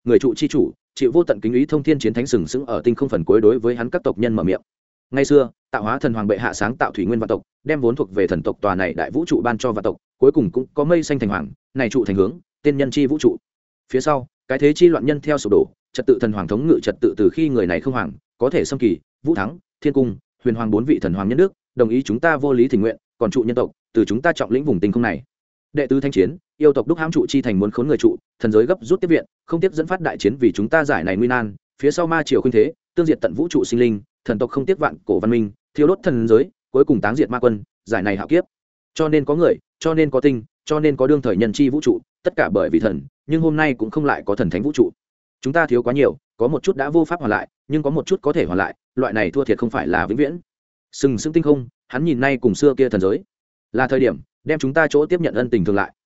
người trụ chi chủ, chịu vô tận kính ý thông thiên chiến thánh sừng sững ở tinh không phần cuối đối với hắn các tộc nhân mở miệng. Ngày xưa tạo hóa thần hoàng bệ hạ sáng tạo thủy nguyên vạn tộc, đem vốn thuộc về thần tộc tòa này đại vũ trụ ban cho vạn tộc, cuối cùng cũng có mây xanh thành hoàng này trụ thành hướng tên nhân chi vũ trụ. Phía sau cái thế chi loạn nhân theo sụp đổ, trật tự thần hoàng thống ngự trật tự từ khi người này không hoàng có thể xâm kỳ vũ thắng thiên cung huyền hoàng 4 vị thần hoàng nhân đức đồng ý chúng ta vô lý thỉnh nguyện, còn trụ nhân tộc từ chúng ta trọng lĩnh vùng tinh không này. Đệ tứ thanh chiến yêu tộc đúc hãm trụ chi thành muốn khốn người trụ, thần giới gấp rút tiếp viện, không tiếp dẫn phát đại chiến vì chúng ta giải này nguy nan. Phía sau ma triều khuynh thế, tương diệt tận vũ trụ sinh linh, thần tộc không tiếc vạn cổ văn minh, thiêu đốt thần giới, cuối cùng táng diệt ma quân, giải này hạo kiếp. Cho nên có người, cho nên có tinh, cho nên có đương thời nhân chi vũ trụ, tất cả bởi vì thần, nhưng hôm nay cũng không lại có thần thánh vũ trụ. Chúng ta thiếu quá nhiều, có một chút đã vô pháp hoàn lại, nhưng có một chút có thể hoàn lại, loại này thua thiệt không phải là vĩnh viễn. Sừng sững tinh không, hắn nhìn nay cùng xưa kia thần giới, là thời điểm đem chúng ta chỗ tiếp nhận ân tình thường lại.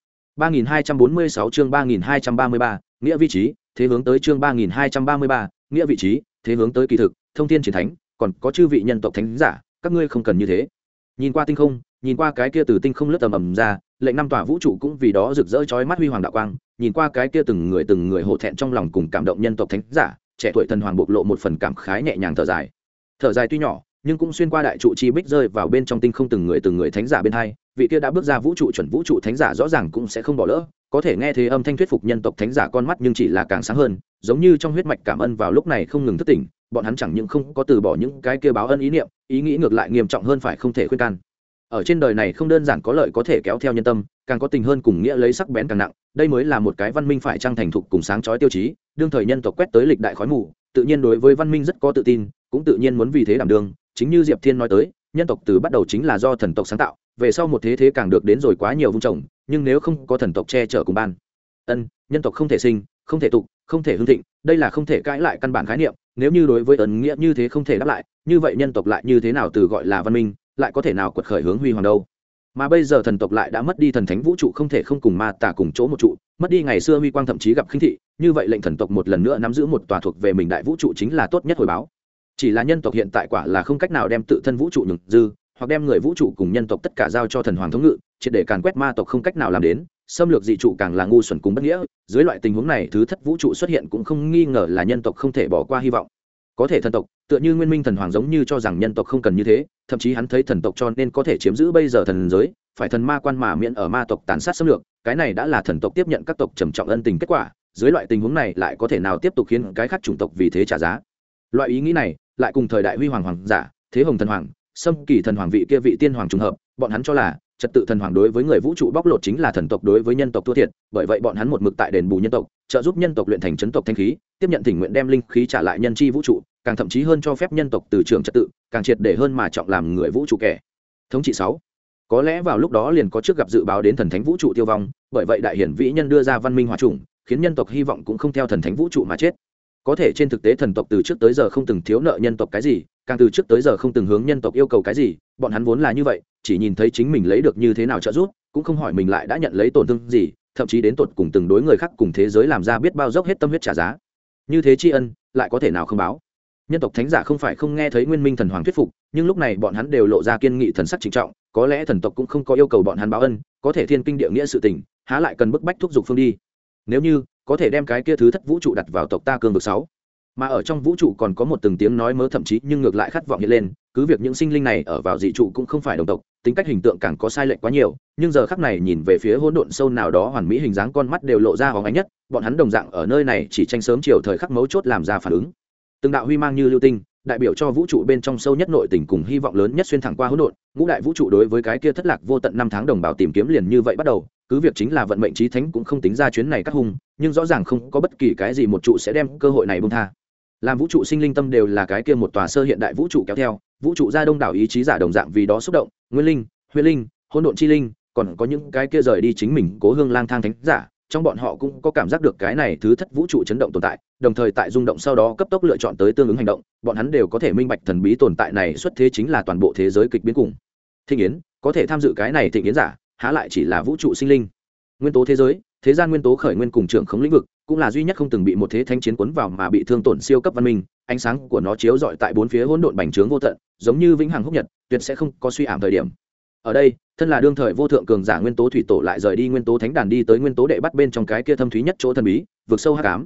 3246 chương 3233, nghĩa vị trí, thế hướng tới chương 3233, nghĩa vị trí, thế hướng tới kỳ thực, thông thiên chiến thánh, còn có chư vị nhân tộc thánh giả, các ngươi không cần như thế. Nhìn qua tinh không, nhìn qua cái kia từ tinh không lướt tầm ầm ra, lệnh năm tòa vũ trụ cũng vì đó rực rỡ chói mắt huy hoàng đạo quang, nhìn qua cái kia từng người hổ thẹn trong lòng cùng cảm động nhân tộc thánh giả, trẻ tuổi thần hoàng bộc lộ một phần cảm khái nhẹ nhàng thở dài. Thở dài tuy nhỏ, nhưng cũng xuyên qua đại trụ chi bích rơi vào bên trong tinh không từng người thánh giả bên hai, vị kia đã bước ra vũ trụ chuẩn vũ trụ thánh giả rõ ràng cũng sẽ không bỏ lỡ, có thể nghe thế âm thanh thuyết phục nhân tộc thánh giả con mắt nhưng chỉ là càng sáng hơn, giống như trong huyết mạch cảm ơn vào lúc này không ngừng thức tỉnh, bọn hắn chẳng những không có từ bỏ những cái kia báo ân ý niệm, ý nghĩ ngược lại nghiêm trọng hơn phải không thể khuyên can. Ở trên đời này không đơn giản có lợi có thể kéo theo nhân tâm, càng có tình hơn cùng nghĩa lấy sắc bén càng nặng, đây mới là một cái văn minh phải trang thành thục cùng sáng chói tiêu chí. Đương thời nhân tộc quét tới lịch đại khói mù, tự nhiên đối với văn minh rất có tự tin, cũng tự nhiên muốn vì thế đảm đương, chính như Diệp Thiên nói tới, nhân tộc từ bắt đầu chính là do thần tộc sáng tạo, về sau một thế càng được đến rồi quá nhiều vung trồng, nhưng nếu không có thần tộc che chở cùng ban nhân tộc không thể sinh, không thể tục, không thể hưng thịnh, đây là không thể cãi lại căn bản khái niệm. Nếu như đối với ấn nghĩa như thế không thể đáp lại, như vậy nhân tộc lại như thế nào từ gọi là văn minh, lại có thể nào quật khởi hướng huy hoàng đâu? Mà bây giờ thần tộc lại đã mất đi thần thánh vũ trụ, không thể không cùng ma tà cùng chỗ một trụ, mất đi ngày xưa huy quang, thậm chí gặp khinh thị, như vậy lệnh thần tộc một lần nữa nắm giữ một tòa thuộc về mình đại vũ trụ chính là tốt nhất hồi báo. Chỉ là nhân tộc hiện tại quả là không cách nào đem tự thân vũ trụ nhường dư, hoặc đem người vũ trụ cùng nhân tộc tất cả giao cho thần hoàng thống ngự, triệt để càn quét ma tộc không cách nào làm đến, xâm lược dị trụ càng là ngu xuẩn cùng bất nghĩa. Dưới loại tình huống này, thứ thất vũ trụ xuất hiện cũng không nghi ngờ là nhân tộc không thể bỏ qua hy vọng. Có thể thần tộc tựa như nguyên minh thần hoàng giống như cho rằng nhân tộc không cần như thế, thậm chí hắn thấy thần tộc cho nên có thể chiếm giữ bây giờ thần giới, phải thần ma quan mà miễn ở ma tộc tàn sát xâm lược, cái này đã là thần tộc tiếp nhận các tộc trầm trọng ân tình kết quả. Dưới loại tình huống này lại có thể nào tiếp tục khiến cái khác chủng tộc vì thế trả giá? Loại ý nghĩ này lại cùng thời đại huy hoàng hoàng giả, thế hồng thần hoàng, xâm kỳ thần hoàng vị kia vị tiên hoàng trùng hợp, bọn hắn cho là trật tự thần hoàng đối với người vũ trụ bóc lột chính là thần tộc đối với nhân tộc thua thiệt, bởi vậy bọn hắn một mực tại đền bù nhân tộc, trợ giúp nhân tộc luyện thành chấn tộc thanh khí, tiếp nhận thỉnh nguyện đem linh khí trả lại nhân chi vũ trụ, càng thậm chí hơn cho phép nhân tộc từ trường trật tự, càng triệt để hơn mà trọng làm người vũ trụ kẻ thống trị 6. Có lẽ vào lúc đó liền có trước gặp dự báo đến thần thánh vũ trụ tiêu vong, bởi vậy đại hiển vĩ nhân đưa ra văn minh hòa chủng, khiến nhân tộc hy vọng cũng không theo thần thánh vũ trụ mà chết. Có thể trên thực tế thần tộc từ trước tới giờ không từng thiếu nợ nhân tộc cái gì, càng từ trước tới giờ không từng hướng nhân tộc yêu cầu cái gì, bọn hắn vốn là như vậy, chỉ nhìn thấy chính mình lấy được như thế nào trợ giúp, cũng không hỏi mình lại đã nhận lấy tổn thương gì, thậm chí đến tột cùng từng đối người khác cùng thế giới làm ra biết bao dốc hết tâm huyết trả giá. Như thế tri ân lại có thể nào không báo? Nhân tộc thánh giả không phải không nghe thấy nguyên minh thần hoàng thuyết phục, nhưng lúc này bọn hắn đều lộ ra kiên nghị thần sắc trịnh trọng, có lẽ thần tộc cũng không có yêu cầu bọn hắn báo ân, có thể thiên kinh địa nghĩa sự tình, há lại cần bức bách thúc giục phương đi. Nếu như có thể đem cái kia thứ thất vũ trụ đặt vào tộc ta cương vực 6, mà ở trong vũ trụ còn có một từng tiếng nói mớ thậm chí nhưng ngược lại khát vọng hiện lên, cứ việc những sinh linh này ở vào dị trụ cũng không phải đồng tộc, tính cách hình tượng càng có sai lệch quá nhiều, nhưng giờ khắc này nhìn về phía hỗn độn sâu nào đó hoàn mỹ hình dáng, con mắt đều lộ ra hóng ánh nhất, bọn hắn đồng dạng ở nơi này chỉ tranh sớm chiều thời khắc mấu chốt làm ra phản ứng. Từng đạo huy mang như lưu tinh, đại biểu cho vũ trụ bên trong sâu nhất nội tình cùng hy vọng lớn nhất xuyên thẳng qua hỗn độn. Ngũ đại vũ trụ đối với cái kia thất lạc vô tận năm tháng đồng bào tìm kiếm liền như vậy bắt đầu, cứ việc chính là vận mệnh chí thánh cũng không tính ra chuyến này cắt hung, nhưng rõ ràng không có bất kỳ cái gì một trụ sẽ đem cơ hội này buông tha. Làm vũ trụ sinh linh tâm đều là cái kia một tòa sơ hiện đại vũ trụ kéo theo, vũ trụ ra đông đảo ý chí giả đồng dạng vì đó xúc động, nguyên linh, huyết linh, hỗn độn chi linh, còn có những cái kia rời đi chính mình cố hương lang thang thánh giả, trong bọn họ cũng có cảm giác được cái này thứ thất vũ trụ chấn động tồn tại, đồng thời tại rung động sau đó cấp tốc lựa chọn tới tương ứng hành động, bọn hắn đều có thể minh bạch thần bí tồn tại này xuất thế chính là toàn bộ thế giới kịch biến cùng. Thịnh yến, có thể tham dự cái này thịnh yến giả, há lại chỉ là vũ trụ sinh linh. Nguyên tố thế giới, thế gian nguyên tố khởi nguyên cùng trưởng khống lĩnh vực, cũng là duy nhất không từng bị một thế thánh chiến cuốn vào mà bị thương tổn siêu cấp văn minh, ánh sáng của nó chiếu rọi tại bốn phía hỗn độn bành trướng vô tận, giống như vĩnh hằng húc nhật, tuyệt sẽ không có suy ảm thời điểm. Ở đây, thân là đương thời vô thượng cường giả nguyên tố thủy tổ lại rời đi nguyên tố thánh đàn đi tới nguyên tố đệ bắt bên trong cái kia thâm thúy nhất chỗ thần bí, vực sâu hắc ám.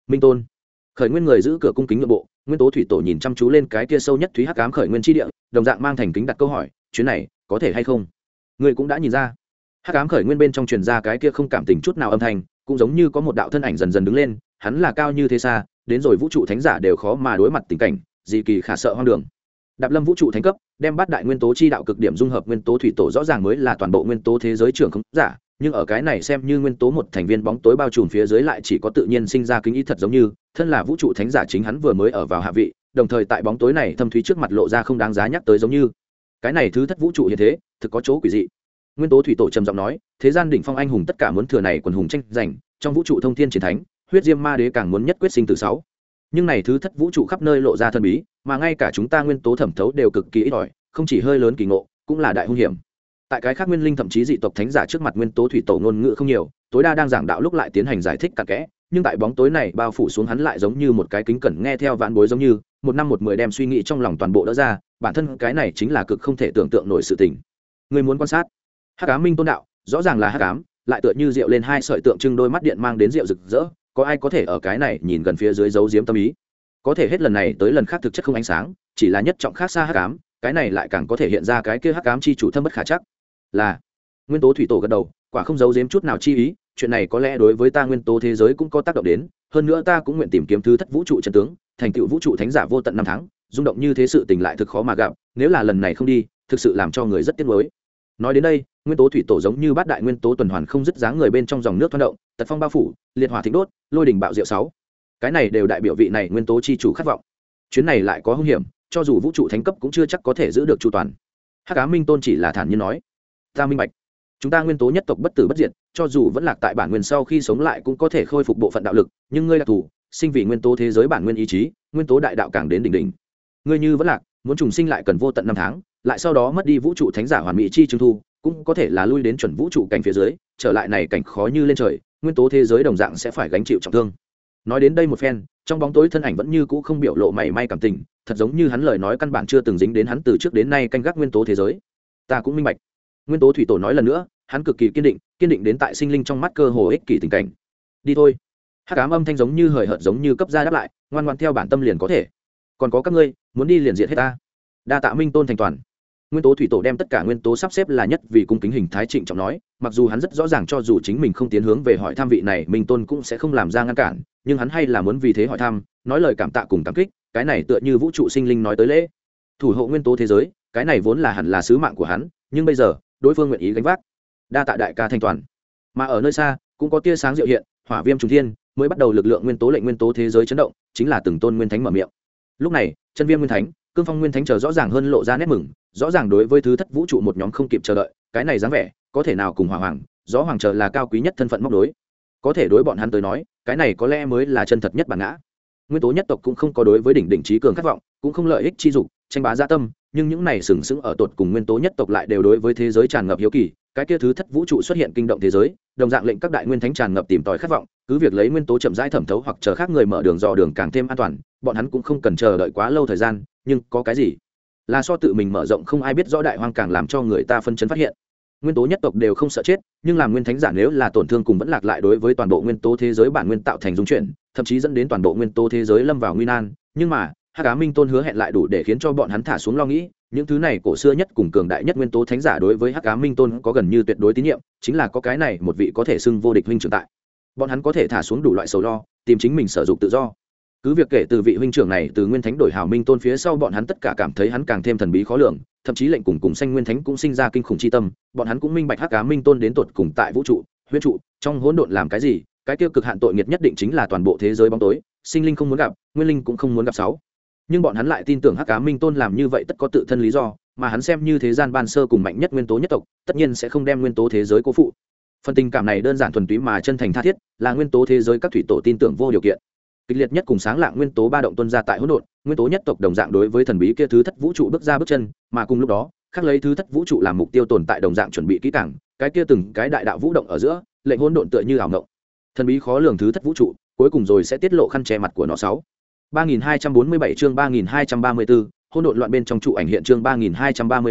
Minh tôn. Khởi nguyên người giữ cửa cung kính nội bộ, nguyên tố thủy tổ nhìn chăm chú lên cái kia sâu nhất thúy hắc ám khởi nguyên chi địa, đồng dạng mang thành kính đặt câu hỏi, chuyến này có thể hay không? Ngươi cũng đã nhìn ra. Hắc ám khởi nguyên bên trong truyền ra cái kia không cảm tình chút nào âm thanh, cũng giống như có một đạo thân ảnh dần dần đứng lên, hắn là cao như thế xa, đến rồi vũ trụ thánh giả đều khó mà đối mặt tình cảnh, dị kỳ khả sợ hoang đường. Đạp lâm vũ trụ thánh cấp, đem bát đại nguyên tố chi đạo cực điểm dung hợp nguyên tố thủy tổ rõ ràng mới là toàn bộ nguyên tố thế giới trưởng không giả, nhưng ở cái này xem như nguyên tố một thành viên bóng tối bao trùm phía dưới lại chỉ có tự nhiên sinh ra kính ý thật giống như thân là vũ trụ thánh giả chính hắn vừa mới ở vào hạ vị, đồng thời tại bóng tối này thâm thúy trước mặt lộ ra không đáng giá nhắc tới giống như cái này thứ thất vũ trụ hiện thế thực có chỗ quỷ dị. Nguyên tố thủy tổ trầm giọng nói, thế gian đỉnh phong anh hùng tất cả muốn thừa này quần hùng tranh giành, trong vũ trụ thông thiên chiến thánh huyết diêm ma đế càng muốn nhất quyết sinh tử sáu. Nhưng này thứ thất vũ trụ khắp nơi lộ ra thân bí, mà ngay cả chúng ta nguyên tố thẩm thấu đều cực kỳ ít ỏi, không chỉ hơi lớn kỳ ngộ, cũng là đại hung hiểm. Tại cái khác nguyên linh thậm chí dị tộc thánh giả trước mặt nguyên tố thủy tổ ngôn ngữ không nhiều, tối đa đang giảng đạo lúc lại tiến hành giải thích cặn kẽ, nhưng tại bóng tối này bao phủ xuống hắn lại giống như một cái kính cẩn nghe theo vạn bối giống như một năm một mười đem suy nghĩ trong lòng toàn bộ đỡ ra, bản thân cái này chính là cực không thể tưởng tượng nổi sự tình. Người muốn quan sát hắc ám minh tôn đạo, rõ ràng là hắc ám, lại tựa như rượu lên hai sợi tượng trưng đôi mắt điện mang đến rượu rực rỡ, có ai có thể ở cái này nhìn gần phía dưới giấu giếm tâm ý? Có thể hết lần này tới lần khác thực chất không ánh sáng, chỉ là nhất trọng khác xa hắc ám, cái này lại càng có thể hiện ra cái kia hắc ám chi chủ thâm bất khả chắc. Là nguyên tố thủy tổ gật đầu, quả không giấu giếm chút nào chi ý, chuyện này có lẽ đối với ta nguyên tố thế giới cũng có tác động đến, hơn nữa ta cũng nguyện tìm kiếm thứ thất vũ trụ chân tướng, thành tựu vũ trụ thánh giả vô tận năm tháng, rung động như thế sự tình lại thực khó mà gặp, nếu là lần này không đi, thực sự làm cho người rất tiếc nuối. Nói đến đây, nguyên tố thủy tổ giống như bát đại nguyên tố tuần hoàn không dứt dáng người bên trong dòng nước thoăn động, tật phong bao phủ, liệt hỏa thịnh đốt, lôi đỉnh bạo diệu sáu. Cái này đều đại biểu vị này nguyên tố chi chủ khát vọng. Chuyến này lại có hung hiểm, cho dù vũ trụ thánh cấp cũng chưa chắc có thể giữ được chu toàn. Hắc Ám Minh Tôn chỉ là thản nhiên nói, ta minh bạch, chúng ta nguyên tố nhất tộc bất tử bất diệt, cho dù vẫn lạc tại bản nguyên sau khi sống lại cũng có thể khôi phục bộ phận đạo lực, nhưng ngươi đặc thù, sinh vì nguyên tố thế giới bản nguyên ý chí, nguyên tố đại đạo càng đến đỉnh đỉnh. Ngươi như vẫn lạc, muốn trùng sinh lại cần vô tận năm tháng, lại sau đó mất đi vũ trụ thánh giả hoàn mỹ chi trưng thu, cũng có thể là lui đến chuẩn vũ trụ cảnh phía dưới, trở lại này cảnh khó như lên trời, nguyên tố thế giới đồng dạng sẽ phải gánh chịu trọng thương. Nói đến đây một phen, trong bóng tối thân ảnh vẫn như cũ không biểu lộ mảy may cảm tình, thật giống như hắn lời nói căn bản chưa từng dính đến hắn từ trước đến nay canh gác nguyên tố thế giới. Ta cũng minh bạch. Nguyên tố thủy tổ nói lần nữa, hắn cực kỳ kiên định đến tại sinh linh trong mắt cơ hồ ích kỷ tình cảnh. Đi thôi. Hắc ám âm thanh giống như hời hợt giống như cấp ra đáp lại, ngoan ngoãn theo bản tâm liền có thể. Còn có các ngươi, muốn đi liền diệt hết ta. Đa tạ Minh Tôn thành toàn. Nguyên tố thủy tổ đem tất cả nguyên tố sắp xếp là nhất vì cung kính hình thái trịnh trọng nói, mặc dù hắn rất rõ ràng cho dù chính mình không tiến hướng về hỏi thăm vị này Minh Tôn cũng sẽ không làm ra ngăn cản, nhưng hắn hay là muốn vì thế hỏi thăm, nói lời cảm tạ cùng cảm kích, cái này tựa như vũ trụ sinh linh nói tới lễ. Thủ hộ nguyên tố thế giới, cái này vốn là hẳn là sứ mạng của hắn, nhưng bây giờ, đối phương nguyện ý gánh vác. Đa tạ đại ca thành toàn. Mà ở nơi xa, cũng có tia sáng diệu hiện, hỏa viêm trùng thiên, mới bắt đầu lực lượng nguyên tố lệnh nguyên tố thế giới chấn động, chính là từng tôn nguyên thánh mở miệng. Lúc này, chân viêm nguyên thánh, cương phong nguyên thánh chờ rõ ràng hơn lộ ra nét mừng, rõ ràng đối với thứ thất vũ trụ một nhóm không kịp chờ đợi, cái này dáng vẻ, có thể nào cùng hỏa hoàng, gió hoàng chờ là cao quý nhất thân phận móc đối. Có thể đối bọn hắn tới nói, cái này có lẽ mới là chân thật nhất bản ngã. Nguyên tố nhất tộc cũng không có đối với đỉnh trí cường khát vọng, cũng không lợi ích chi dục, tranh bá gia tâm, nhưng những này sừng sững ở tột cùng nguyên tố nhất tộc lại đều đối với thế giới tràn ngập hiếu kỳ, cái kia thứ thất vũ trụ xuất hiện kinh động thế giới, đồng dạng lệnh các đại nguyên thánh tràn ngập tìm tòi khát vọng, cứ việc lấy nguyên tố chậm rãi thẩm thấu hoặc chờ khác người mở đường dò đường càng thêm an toàn, bọn hắn cũng không cần chờ đợi quá lâu thời gian, nhưng có cái gì là so tự mình mở rộng không ai biết rõ đại hoang càng làm cho người ta phân chấn phát hiện. Nguyên tố nhất tộc đều không sợ chết, nhưng làm nguyên thánh giả nếu là tổn thương cùng vẫn lạc lại đối với toàn bộ nguyên tố thế giới bản nguyên tạo thành dung chuyển, thậm chí dẫn đến toàn bộ nguyên tố thế giới lâm vào nguy nan, nhưng mà Hắc Ám Minh Tôn hứa hẹn lại đủ để khiến cho bọn hắn thả xuống lo nghĩ, những thứ này cổ xưa nhất cùng cường đại nhất nguyên tố thánh giả đối với Hắc Ám Minh Tôn có gần như tuyệt đối tín nhiệm, chính là có cái này một vị có thể xưng vô địch huynh trưởng tại, bọn hắn có thể thả xuống đủ loại sầu lo, tìm chính mình sử dụng tự do. Cứ việc kể từ vị huynh trưởng này từ nguyên thánh đổi hào Minh Tôn phía sau, bọn hắn tất cả cảm thấy hắn càng thêm thần bí khó lường, thậm chí lệnh cùng xanh nguyên thánh cũng sinh ra kinh khủng chi tâm, bọn hắn cũng minh bạch Hắc Ám Minh Tôn đến tột cùng tại vũ trụ, huyễn trụ, trong hỗn độn làm cái gì, cái tiêu cực hạn tội nghiệt nhất định chính là toàn bộ thế giới bóng tối, sinh linh không muốn gặp, nguyên linh cũng không muốn gặp sáu. Nhưng bọn hắn lại tin tưởng Hắc Ám Minh Tôn làm như vậy tất có tự thân lý do, mà hắn xem như thế gian ban sơ cùng mạnh nhất nguyên tố nhất tộc, tất nhiên sẽ không đem nguyên tố thế giới cố phụ. Phần tình cảm này đơn giản thuần túy mà chân thành tha thiết, là nguyên tố thế giới các thủy tổ tin tưởng vô điều kiện. Kịch liệt nhất cùng sáng lạng nguyên tố ba động tuôn ra tại hỗn độn, nguyên tố nhất tộc đồng dạng đối với thần bí kia thứ thất vũ trụ bước ra bước chân, mà cùng lúc đó, khác lấy thứ thất vũ trụ làm mục tiêu tồn tại đồng dạng chuẩn bị kỹ càng, cái kia từng cái đại đạo vũ động ở giữa, lệnh hỗn độn tựa như ảo ngộng. Thần bí khó lường thứ thất vũ trụ, cuối cùng rồi sẽ tiết lộ khăn che mặt của nó sáu. 3247 chương 3234, hỗn độn loạn bên trong trụ ảnh hiện chương 3234,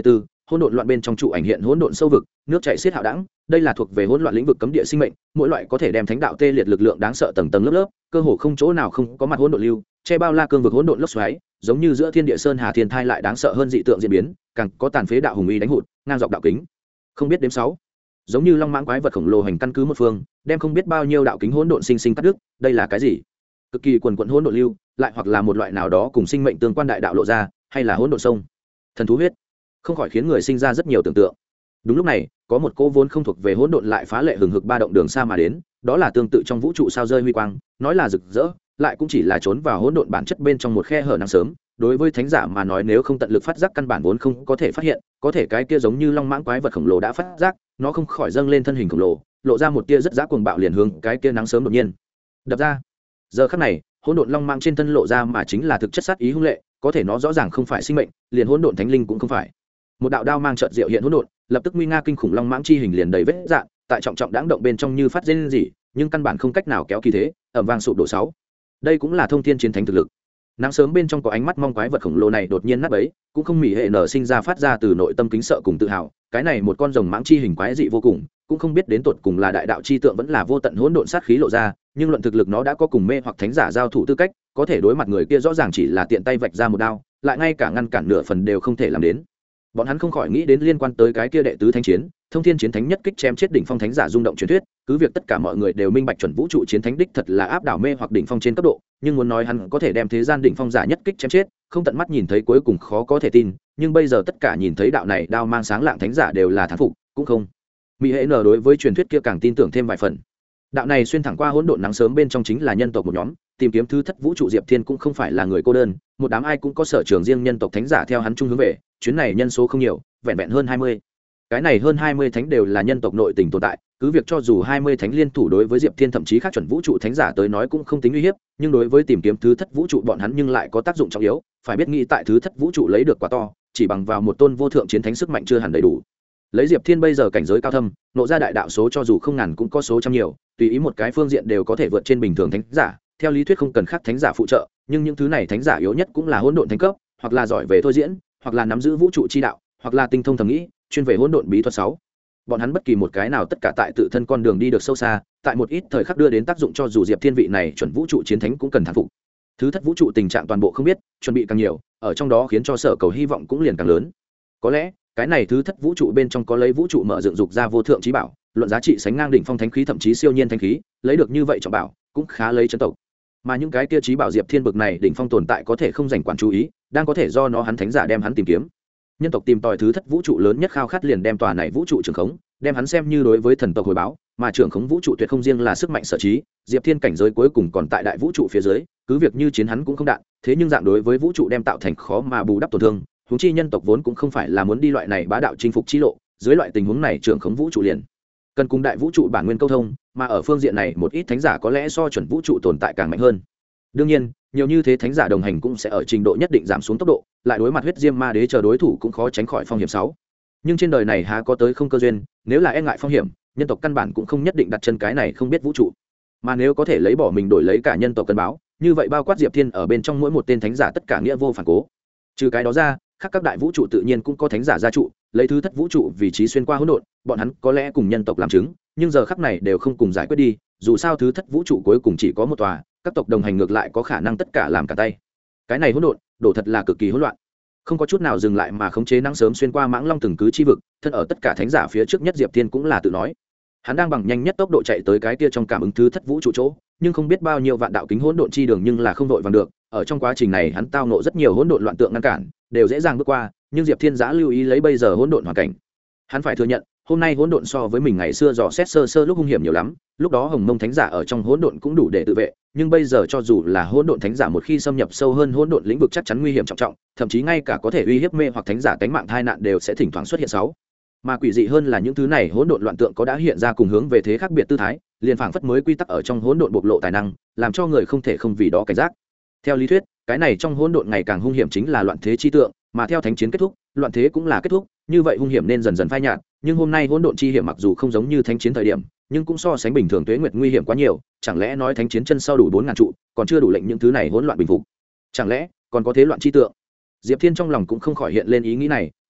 hỗn độn loạn bên trong trụ ảnh hiện hỗn độn sâu vực, nước chảy xiết hạo đẳng, đây là thuộc về hỗn loạn lĩnh vực cấm địa sinh mệnh, mỗi loại có thể đem thánh đạo tê liệt lực lượng đáng sợ tầng tầng lớp lớp, cơ hồ không chỗ nào không có mặt hỗn độn lưu, che bao la cương vực hỗn độn lốc xoáy, giống như giữa thiên địa sơn hà thiên thai lại đáng sợ hơn dị tượng diễn biến, càng có tàn phế đạo hùng uy đánh hụt, ngang dọc đạo kính, không biết đếm sáu, giống như long mãng quái vật khổng lồ hành căn cứ một phương, đem không biết bao nhiêu đạo kính hỗn độn sinh sinh cắt đứt, đây là cái gì? Cực kỳ quần quần hỗn độn lưu, lại hoặc là một loại nào đó cùng sinh mệnh tương quan đại đạo lộ ra, hay là hỗn độn sông, thần thú huyết, không khỏi khiến người sinh ra rất nhiều tưởng tượng. Đúng lúc này, có một cỗ vốn không thuộc về hỗn độn lại phá lệ hừng hực ba động đường xa mà đến, đó là tương tự trong vũ trụ sao rơi huy quang, nói là rực rỡ, lại cũng chỉ là trốn vào hỗn độn bản chất bên trong một khe hở nắng sớm. Đối với thánh giả mà nói nếu không tận lực phát giác căn bản vốn không có thể phát hiện, có thể cái kia giống như long mãng quái vật khổng lồ đã phát giác, nó không khỏi dâng lên thân hình khổng lồ, lộ ra một tia rất dã cuồng bạo liền hướng cái kia nắng sớm đột nhiên đập ra. Giờ khắc này, hỗn độn long mãng trên thân lộ ra mà chính là thực chất sát ý hung lệ, có thể nó rõ ràng không phải sinh mệnh, liền hỗn độn thánh linh cũng không phải. Một đạo đao mang chợt diệu hiện hỗn độn, lập tức nguy nga kinh khủng long mãng chi hình liền đầy vết dạn, tại trọng trọng đãng động bên trong như phát rên rỉ, nhưng căn bản không cách nào kéo kỳ thế, ầm vang sụp đổ sáu. Đây cũng là thông thiên chiến thánh thực lực. Nắng sớm bên trong có ánh mắt mong quái vật khổng lồ này đột nhiên nát bấy, cũng không mỉ hệ nở sinh ra phát ra từ nội tâm kính sợ cùng tự hào, cái này một con rồng mãng chi hình quái dị vô cùng, cũng không biết đến tột cùng là đại đạo chi tượng vẫn là vô tận hỗn độn sát khí lộ ra, nhưng luận thực lực nó đã có cùng mê hoặc thánh giả giao thủ tư cách, có thể đối mặt người kia rõ ràng chỉ là tiện tay vạch ra một đao, lại ngay cả ngăn cản nửa phần đều không thể làm đến. Bọn hắn không khỏi nghĩ đến liên quan tới cái kia đệ tứ thánh chiến, thông thiên chiến thánh nhất kích chém chết đỉnh phong thánh giả rung động truyền thuyết, cứ việc tất cả mọi người đều minh bạch chuẩn vũ trụ chiến thánh đích thật là áp đảo mê hoặc đỉnh phong trên cấp độ, nhưng muốn nói hắn có thể đem thế gian đỉnh phong giả nhất kích chém chết, không tận mắt nhìn thấy cuối cùng khó có thể tin, nhưng bây giờ tất cả nhìn thấy đạo này đao mang sáng lạng thánh giả đều là thán phục, cũng không. Mỹ hệ nở đối với truyền thuyết kia càng tin tưởng thêm vài phần. Đạo này xuyên thẳng qua hỗn độn nắng sớm bên trong chính là nhân tộc một nhóm, tìm kiếm thứ thất vũ trụ Diệp Thiên cũng không phải là người cô đơn, một đám ai cũng có sở trường riêng nhân tộc thánh giả theo hắn chung hướng về, chuyến này nhân số không nhiều, vẹn vẹn hơn 20. Cái này hơn 20 thánh đều là nhân tộc nội tình tồn tại, cứ việc cho dù 20 thánh liên thủ đối với Diệp Thiên thậm chí khác chuẩn vũ trụ thánh giả tới nói cũng không tính uy hiếp, nhưng đối với tìm kiếm thứ thất vũ trụ bọn hắn nhưng lại có tác dụng trọng yếu, phải biết nghĩ tại thứ thất vũ trụ lấy được quá to, chỉ bằng vào một tôn vô thượng chiến thánh sức mạnh chưa hẳn đầy đủ. Lấy Diệp Thiên bây giờ cảnh giới cao thâm, nộ ra đại đạo số cho dù không ngàn cũng có số trăm nhiều, tùy ý một cái phương diện đều có thể vượt trên bình thường thánh giả, theo lý thuyết không cần khác thánh giả phụ trợ, nhưng những thứ này thánh giả yếu nhất cũng là hỗn độn thánh cấp, hoặc là giỏi về thôi diễn, hoặc là nắm giữ vũ trụ chi đạo, hoặc là tinh thông thẩm nghĩ, chuyên về hỗn độn bí thuật 6. Bọn hắn bất kỳ một cái nào tất cả tại tự thân con đường đi được sâu xa, tại một ít thời khắc đưa đến tác dụng cho dù Diệp Thiên vị này chuẩn vũ trụ chiến thánh cũng cần thán phục. Thứ thất vũ trụ tình trạng toàn bộ không biết, chuẩn bị càng nhiều, ở trong đó khiến cho sở cầu hy vọng cũng liền càng lớn. Có lẽ, cái này thứ thất vũ trụ bên trong có lấy vũ trụ mở dựng dục ra vô thượng chí bảo, luận giá trị sánh ngang đỉnh phong thánh khí thậm chí siêu nhiên thánh khí, lấy được như vậy trọng bảo, cũng khá lấy chân tộc. Mà những cái kia chí bảo Diệp Thiên bực này đỉnh phong tồn tại có thể không dành quản chú ý, đang có thể do nó hắn thánh giả đem hắn tìm kiếm. Nhân tộc tìm tòi thứ thất vũ trụ lớn nhất khao khát liền đem tòa này vũ trụ trưởng khống, đem hắn xem như đối với thần tộc hồi báo, mà trưởng khống vũ trụ tuyệt không riêng là sức mạnh sở trí, Diệp Thiên cảnh giới cuối cùng còn tại đại vũ trụ phía dưới, cứ việc như chiến hắn cũng không đạn, thế nhưng dạng đối với vũ trụ đem tạo thành khó mà bù đắp tổn thương, huống chi nhân tộc vốn cũng không phải là muốn đi loại này bá đạo chinh phục chi lộ, dưới loại tình huống này trưởng khống vũ trụ liền cần cùng đại vũ trụ bản nguyên câu thông, mà ở phương diện này một ít thánh giả có lẽ so chuẩn vũ trụ tồn tại càng mạnh hơn. Đương nhiên, nhiều như thế thánh giả đồng hành cũng sẽ ở trình độ nhất định giảm xuống tốc độ, lại đối mặt huyết diêm ma đế chờ đối thủ cũng khó tránh khỏi phong hiểm 6. Nhưng trên đời này há có tới không cơ duyên, nếu là e ngại phong hiểm, nhân tộc căn bản cũng không nhất định đặt chân cái này không biết vũ trụ. Mà nếu có thể lấy bỏ mình đổi lấy cả nhân tộc cân báo, như vậy bao quát Diệp Thiên ở bên trong mỗi một tên thánh giả tất cả nghĩa vô phản cố. Trừ cái đó ra, khác các đại vũ trụ tự nhiên cũng có thánh giả gia trụ, lấy thứ thất vũ trụ vị trí xuyên qua hỗn độn, bọn hắn có lẽ cùng nhân tộc làm chứng, nhưng giờ khắc này đều không cùng giải quyết đi, dù sao thứ thất vũ trụ cuối cùng chỉ có một tòa, các tộc đồng hành ngược lại có khả năng tất cả làm cả tay. Cái này hỗn độn, đổ thật là cực kỳ hỗn loạn. Không có chút nào dừng lại mà khống chế năng sớm xuyên qua mãng long từng cứ chi vực, thân ở tất cả thánh giả phía trước nhất Diệp Thiên cũng là tự nói. Hắn đang bằng nhanh nhất tốc độ chạy tới cái kia trong cảm ứng thứ thất vũ trụ chỗ, nhưng không biết bao nhiêu vạn đạo kính hỗn độn chi đường nhưng là không đội vàng được, ở trong quá trình này hắn tao nộ rất nhiều hỗn độn loạn tượng ngăn cản, đều dễ dàng bước qua, nhưng Diệp Thiên giã lưu ý lấy bây giờ hỗn độn hoàn cảnh. Hắn phải thừa nhận, hôm nay hỗn độn so với mình ngày xưa dò xét sơ sơ lúc hung hiểm nhiều lắm, lúc đó Hồng Mông thánh giả ở trong hỗn độn cũng đủ để tự vệ, nhưng bây giờ cho dù là hỗn độn thánh giả một khi xâm nhập sâu hơn hỗn độn lĩnh vực chắc chắn nguy hiểm trọng trọng, thậm chí ngay cả có thể uy hiếp mê hoặc thánh giả cánh mạng tai nạn đều sẽ thỉnh thoảng xuất hiện 6. Mà quỷ dị hơn là những thứ này hỗn độn loạn tượng có đã hiện ra cùng hướng về thế khác biệt tư thái, liền phảng phất mới quy tắc ở trong hỗn độn bộc lộ tài năng, làm cho người không thể không vì đó cảnh giác. Theo lý thuyết, cái này trong hỗn độn ngày càng hung hiểm chính là loạn thế chi tượng, mà theo thánh chiến kết thúc, loạn thế cũng là kết thúc, như vậy hung hiểm nên dần dần phai nhạt, nhưng hôm nay hỗn độn chi hiểm mặc dù không giống như thánh chiến thời điểm, nhưng cũng so sánh bình thường tuế nguyệt nguy hiểm quá nhiều, chẳng lẽ nói thánh chiến chân sau đủ 4000 trụ, còn chưa đủ lệnh những thứ này hỗn loạn bình phục? Chẳng lẽ còn có thế loạn chi tượng? Diệp Thiên trong lòng cũng không khỏi hiện lên ý nghĩ này,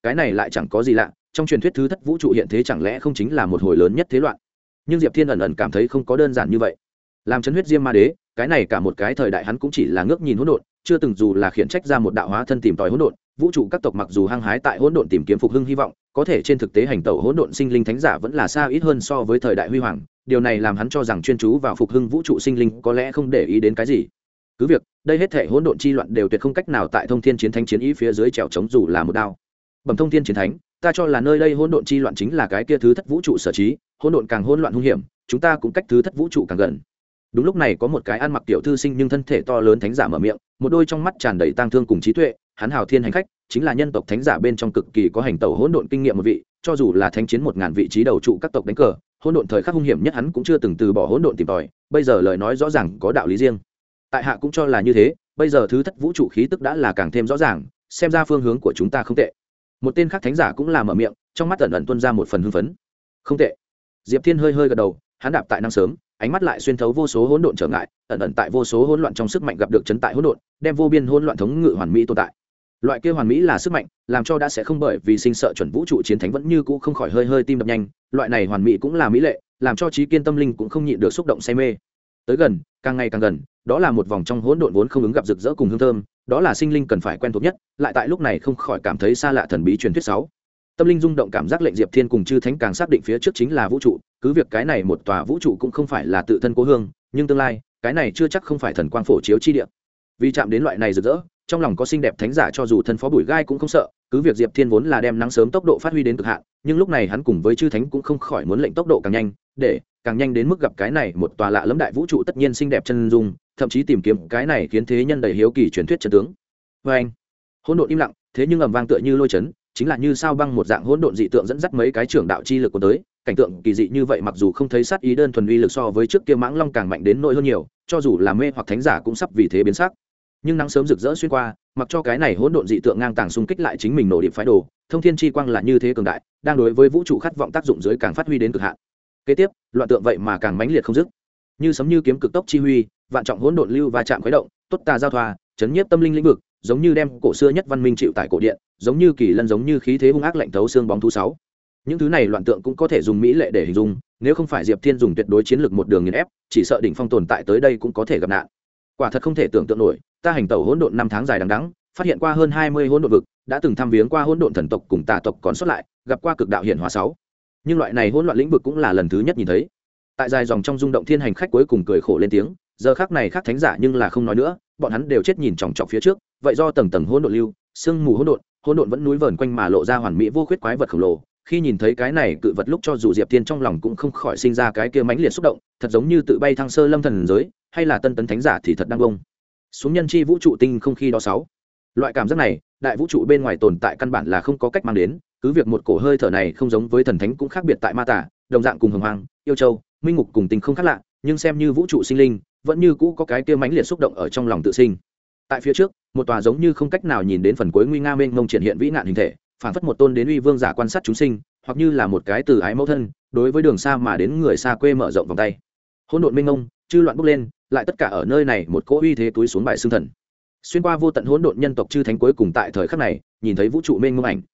cái này lại chẳng có gì lạ, trong truyền thuyết thứ thất vũ trụ hiện thế chẳng lẽ không chính là một hồi lớn nhất thế loạn. Nhưng Diệp Thiên ẩn ẩn cảm thấy không có đơn giản như vậy. Làm chấn huyết diêm ma đế, cái này cả một cái thời đại hắn cũng chỉ là ngước nhìn hỗn độn, chưa từng dù là khiển trách ra một đạo hóa thân tìm tòi hỗn độn. Vũ trụ các tộc mặc dù hăng hái tại hỗn độn tìm kiếm phục hưng hy vọng, có thể trên thực tế hành tẩu hỗn độn sinh linh thánh giả vẫn là xa ít hơn so với thời đại huy hoàng. Điều này làm hắn cho rằng chuyên chú vào phục hưng vũ trụ sinh linh có lẽ không để ý đến cái gì. Cứ việc đây hết thể hỗn độn chi loạn đều tuyệt không cách nào tại thông thiên chiến thánh chiến ý phía dưới trèo chống dù là một đao. Bẩm thông thiên chiến thánh, ta cho là nơi đây hỗn độn chi loạn chính là cái kia thứ thất vũ trụ sở trí, hỗn độn càng hỗn loạn hung hiểm, chúng ta cũng cách thứ thất vũ trụ càng gần. Đúng lúc này có một cái ăn mặc tiểu thư sinh nhưng thân thể to lớn thánh giả mở miệng, một đôi trong mắt tràn đầy tang thương cùng trí tuệ, hắn hào thiên hành khách, chính là nhân tộc thánh giả bên trong cực kỳ có hành tẩu hỗn độn kinh nghiệm một vị, cho dù là thánh chiến 1000 vị trí đầu trụ các tộc đánh cờ, hỗn độn thời khắc hung hiểm nhất hắn cũng chưa từng từ bỏ hỗn độn tìm tòi, bây giờ lời nói rõ ràng có đạo lý riêng. Tại hạ cũng cho là như thế, bây giờ thứ thất vũ trụ khí tức đã là càng thêm rõ ràng, xem ra phương hướng của chúng ta không tệ. Một tên khác thánh giả cũng là mở miệng, trong mắt ẩn ẩn tuôn ra một phần hưng phấn. Không tệ. Diệp Thiên hơi hơi gật đầu, hắn đạp tại năng sớm, ánh mắt lại xuyên thấu vô số hỗn độn trở ngại, ẩn ẩn tại vô số hỗn loạn trong sức mạnh gặp được chấn tại hỗn độn, đem vô biên hỗn loạn thống ngự hoàn mỹ tồn tại. Loại kia hoàn mỹ là sức mạnh, làm cho đã sẽ không bởi vì sinh sợ chuẩn vũ trụ chiến thánh vẫn như cũ không khỏi hơi hơi tim đập nhanh, loại này hoàn mỹ cũng là mỹ lệ, làm cho trí kiên tâm linh cũng không nhịn được xúc động say mê. Tới gần, càng ngày càng gần, đó là một vòng trong hỗn độn vốn không ứng gặp rực rỡ cùng hương thơm, đó là sinh linh cần phải quen thuộc nhất, lại tại lúc này không khỏi cảm thấy xa lạ thần bí truyền thuyết 6. Tâm linh rung động cảm giác lệnh Diệp Thiên cùng chư thánh càng xác định phía trước chính là vũ trụ, cứ việc cái này một tòa vũ trụ cũng không phải là tự thân cố hương, nhưng tương lai, cái này chưa chắc không phải thần quang phổ chiếu chi địa. Vì chạm đến loại này rực rỡ, trong lòng có xinh đẹp thánh giả cho dù thân phó bụi gai cũng không sợ, cứ việc Diệp Thiên vốn là đem nắng sớm tốc độ phát huy đến cực hạn, nhưng lúc này hắn cùng với chư thánh cũng không khỏi muốn lệnh tốc độ càng nhanh, để càng nhanh đến mức gặp cái này một tòa lạ lẫm đại vũ trụ tất nhiên xinh đẹp chân dung, thậm chí tìm kiếm cái này khiến thế nhân đầy hiếu kỳ truyền thuyết chân tướng. Và anh, hỗn độn im lặng, thế nhưng ầm vang tựa như lôi chấn, chính là như sao băng một dạng hỗn độn dị tượng dẫn dắt mấy cái trưởng đạo chi lực của tới, cảnh tượng kỳ dị như vậy mặc dù không thấy sát ý đơn thuần uy lực so với trước kia mãng long càng mạnh đến nỗi hơn nhiều, cho dù là mê hoặc thánh giả cũng sắp vì thế biến sắc. Nhưng nắng sớm rực rỡ xuyên qua, mặc cho cái này hỗn độn dị tượng ngang tàng xung kích lại chính mình nổ điểm phái đồ, thông thiên chi quang là như thế cường đại, đang đối với vũ trụ khát vọng tác dụng dưới càng phát huy đến cực hạn. Kế tiếp, loạn tượng vậy mà càng mãnh liệt không dứt, như sấm như kiếm cực tốc chi huy, vạn trọng hỗn độn lưu va chạm khuấy động, tốt tà giao thoa, chấn nhiếp tâm linh lĩnh vực, giống như đem cổ xưa nhất văn minh chịu tại cổ điện, giống như kỳ lân giống như khí thế hung ác lạnh thấu xương bóng thú 6. Những thứ này loạn tượng cũng có thể dùng mỹ lệ để hình dung, nếu không phải Diệp Thiên dùng tuyệt đối chiến lược một đường nghiền ép, chỉ sợ đỉnh phong tồn tại tới đây cũng có thể gặp nạn. Quả thật không thể tưởng tượng nổi, ta hành tẩu hỗn độn 5 tháng dài đằng đẵng, phát hiện qua hơn 20 hỗn độn vực, đã từng thăm viếng qua hỗn độn thần tộc cùng tà tộc còn xuất lại, gặp qua cực đạo hiển hóa 6. Nhưng loại này hỗn loạn lĩnh vực cũng là lần thứ nhất nhìn thấy. Tại dài dòng trong rung động thiên hành khách cuối cùng cười khổ lên tiếng, giờ khắc này khác thánh giả nhưng là không nói nữa, bọn hắn đều chết nhìn chòng chọc phía trước, vậy do tầng tầng hỗn độn lưu, sương mù hỗn độn vẫn núi vờn quanh mà lộ ra hoàn mỹ vô khuyết quái vật khổng lồ. Khi nhìn thấy cái này cự vật lúc cho dù Diệp Thiên trong lòng cũng không khỏi sinh ra cái kia mãnh liệt xúc động, thật giống như tự bay thăng sơ lâm thần giới, hay là tân tấn thánh giả thì thật đang bông xuống nhân chi vũ trụ tinh không khi đó 6. Loại cảm giác này, đại vũ trụ bên ngoài tồn tại căn bản là không có cách mang đến, cứ việc một cổ hơi thở này không giống với thần thánh cũng khác biệt tại ma tả, đồng dạng cùng hồng hoàng, yêu châu, minh ngục cùng tinh không khác lạ, nhưng xem như vũ trụ sinh linh, vẫn như cũ có cái kia mãnh liệt xúc động ở trong lòng tự sinh. Tại phía trước, một tòa giống như không cách nào nhìn đến phần cuối nguy nga mênh mông triển hiện vĩ nạn hình thể, phản phất một tôn đến uy vương giả quan sát chúng sinh, hoặc như là một cái từ ái mẫu thân đối với đường xa mà đến người xa quê mở rộng vòng tay. Hỗn độn mênh mông, chư loạn bốc lên, lại tất cả ở nơi này một cỗ uy thế túi xuống bài xương thần. Xuyên qua vô tận hỗn độn nhân tộc chư thánh cuối cùng tại thời khắc này, nhìn thấy vũ trụ mênh mông ảnh.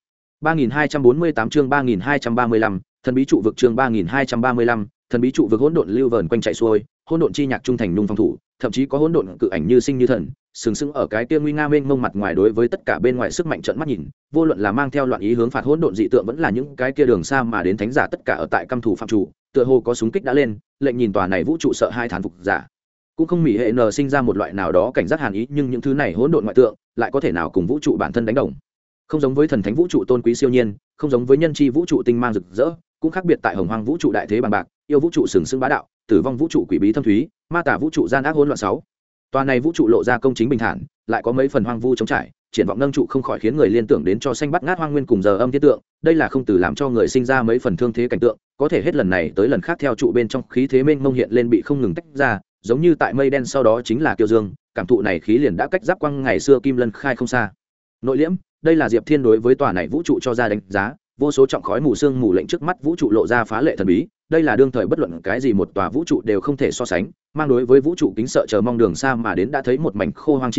3248 chương 3235, thần bí trụ vực chương 3235, thần bí trụ vực hỗn độn lưu vờn quanh chạy xuôi, hỗn độn chi nhạc trung thành nung phòng thủ, thậm chí có hỗn độn cự ảnh như sinh như thần, sừng sững ở cái kia nguy nga mênh mông mặt ngoài đối với tất cả bên ngoài sức mạnh trợn mắt nhìn, vô luận là mang theo loạn ý hướng phạt hỗn độn dị tượng vẫn là những cái kia đường xa mà đến thánh giả tất cả ở tại căm thủ phạm chủ, tựa hồ có súng kích đã lên, lệnh nhìn tòa này vũ trụ sợ hai thán phục giả. Cũng không mỹ hệ n sinh ra một loại nào đó cảnh giác hàn ý, nhưng những thứ này hỗn độn ngoại tượng lại có thể nào cùng vũ trụ bản thân đánh đồng. Không giống với thần thánh vũ trụ tôn quý siêu nhiên, không giống với nhân chi vũ trụ tinh mang rực rỡ, cũng khác biệt tại hồng hoang vũ trụ đại thế bằng bạc, yêu vũ trụ sừng sững bá đạo, tử vong vũ trụ quỷ bí thâm thúy, ma tả vũ trụ gian ác hỗn loạn 6. Tòa này vũ trụ lộ ra công chính bình thản, lại có mấy phần hoang vu trống trải, triển vọng nâng trụ không khỏi khiến người liên tưởng đến cho xanh bắt ngát hoang nguyên cùng giờ âm thiên tượng, đây là không từ làm cho người sinh ra mấy phần thương thế cảnh tượng, có thể hết lần này tới lần khác theo trụ bên trong khí thế mênh mông hiện lên bị không ngừng tách ra, giống như tại mây đen sau đó chính là kiêu dương, cảm thụ này khí liền đã cách giáp quang ngày xưa kim lân khai không xa. Nội liễm, đây là Diệp Thiên đối với tòa này vũ trụ cho ra đánh giá, vô số trọng khói mù sương mù lệnh trước mắt vũ trụ lộ ra phá lệ thần bí, đây là đương thời bất luận cái gì một tòa vũ trụ đều không thể so sánh, mang đối với vũ trụ kính sợ chờ mong đường xa mà đến đã thấy một mảnh khô hoang chi cảnh,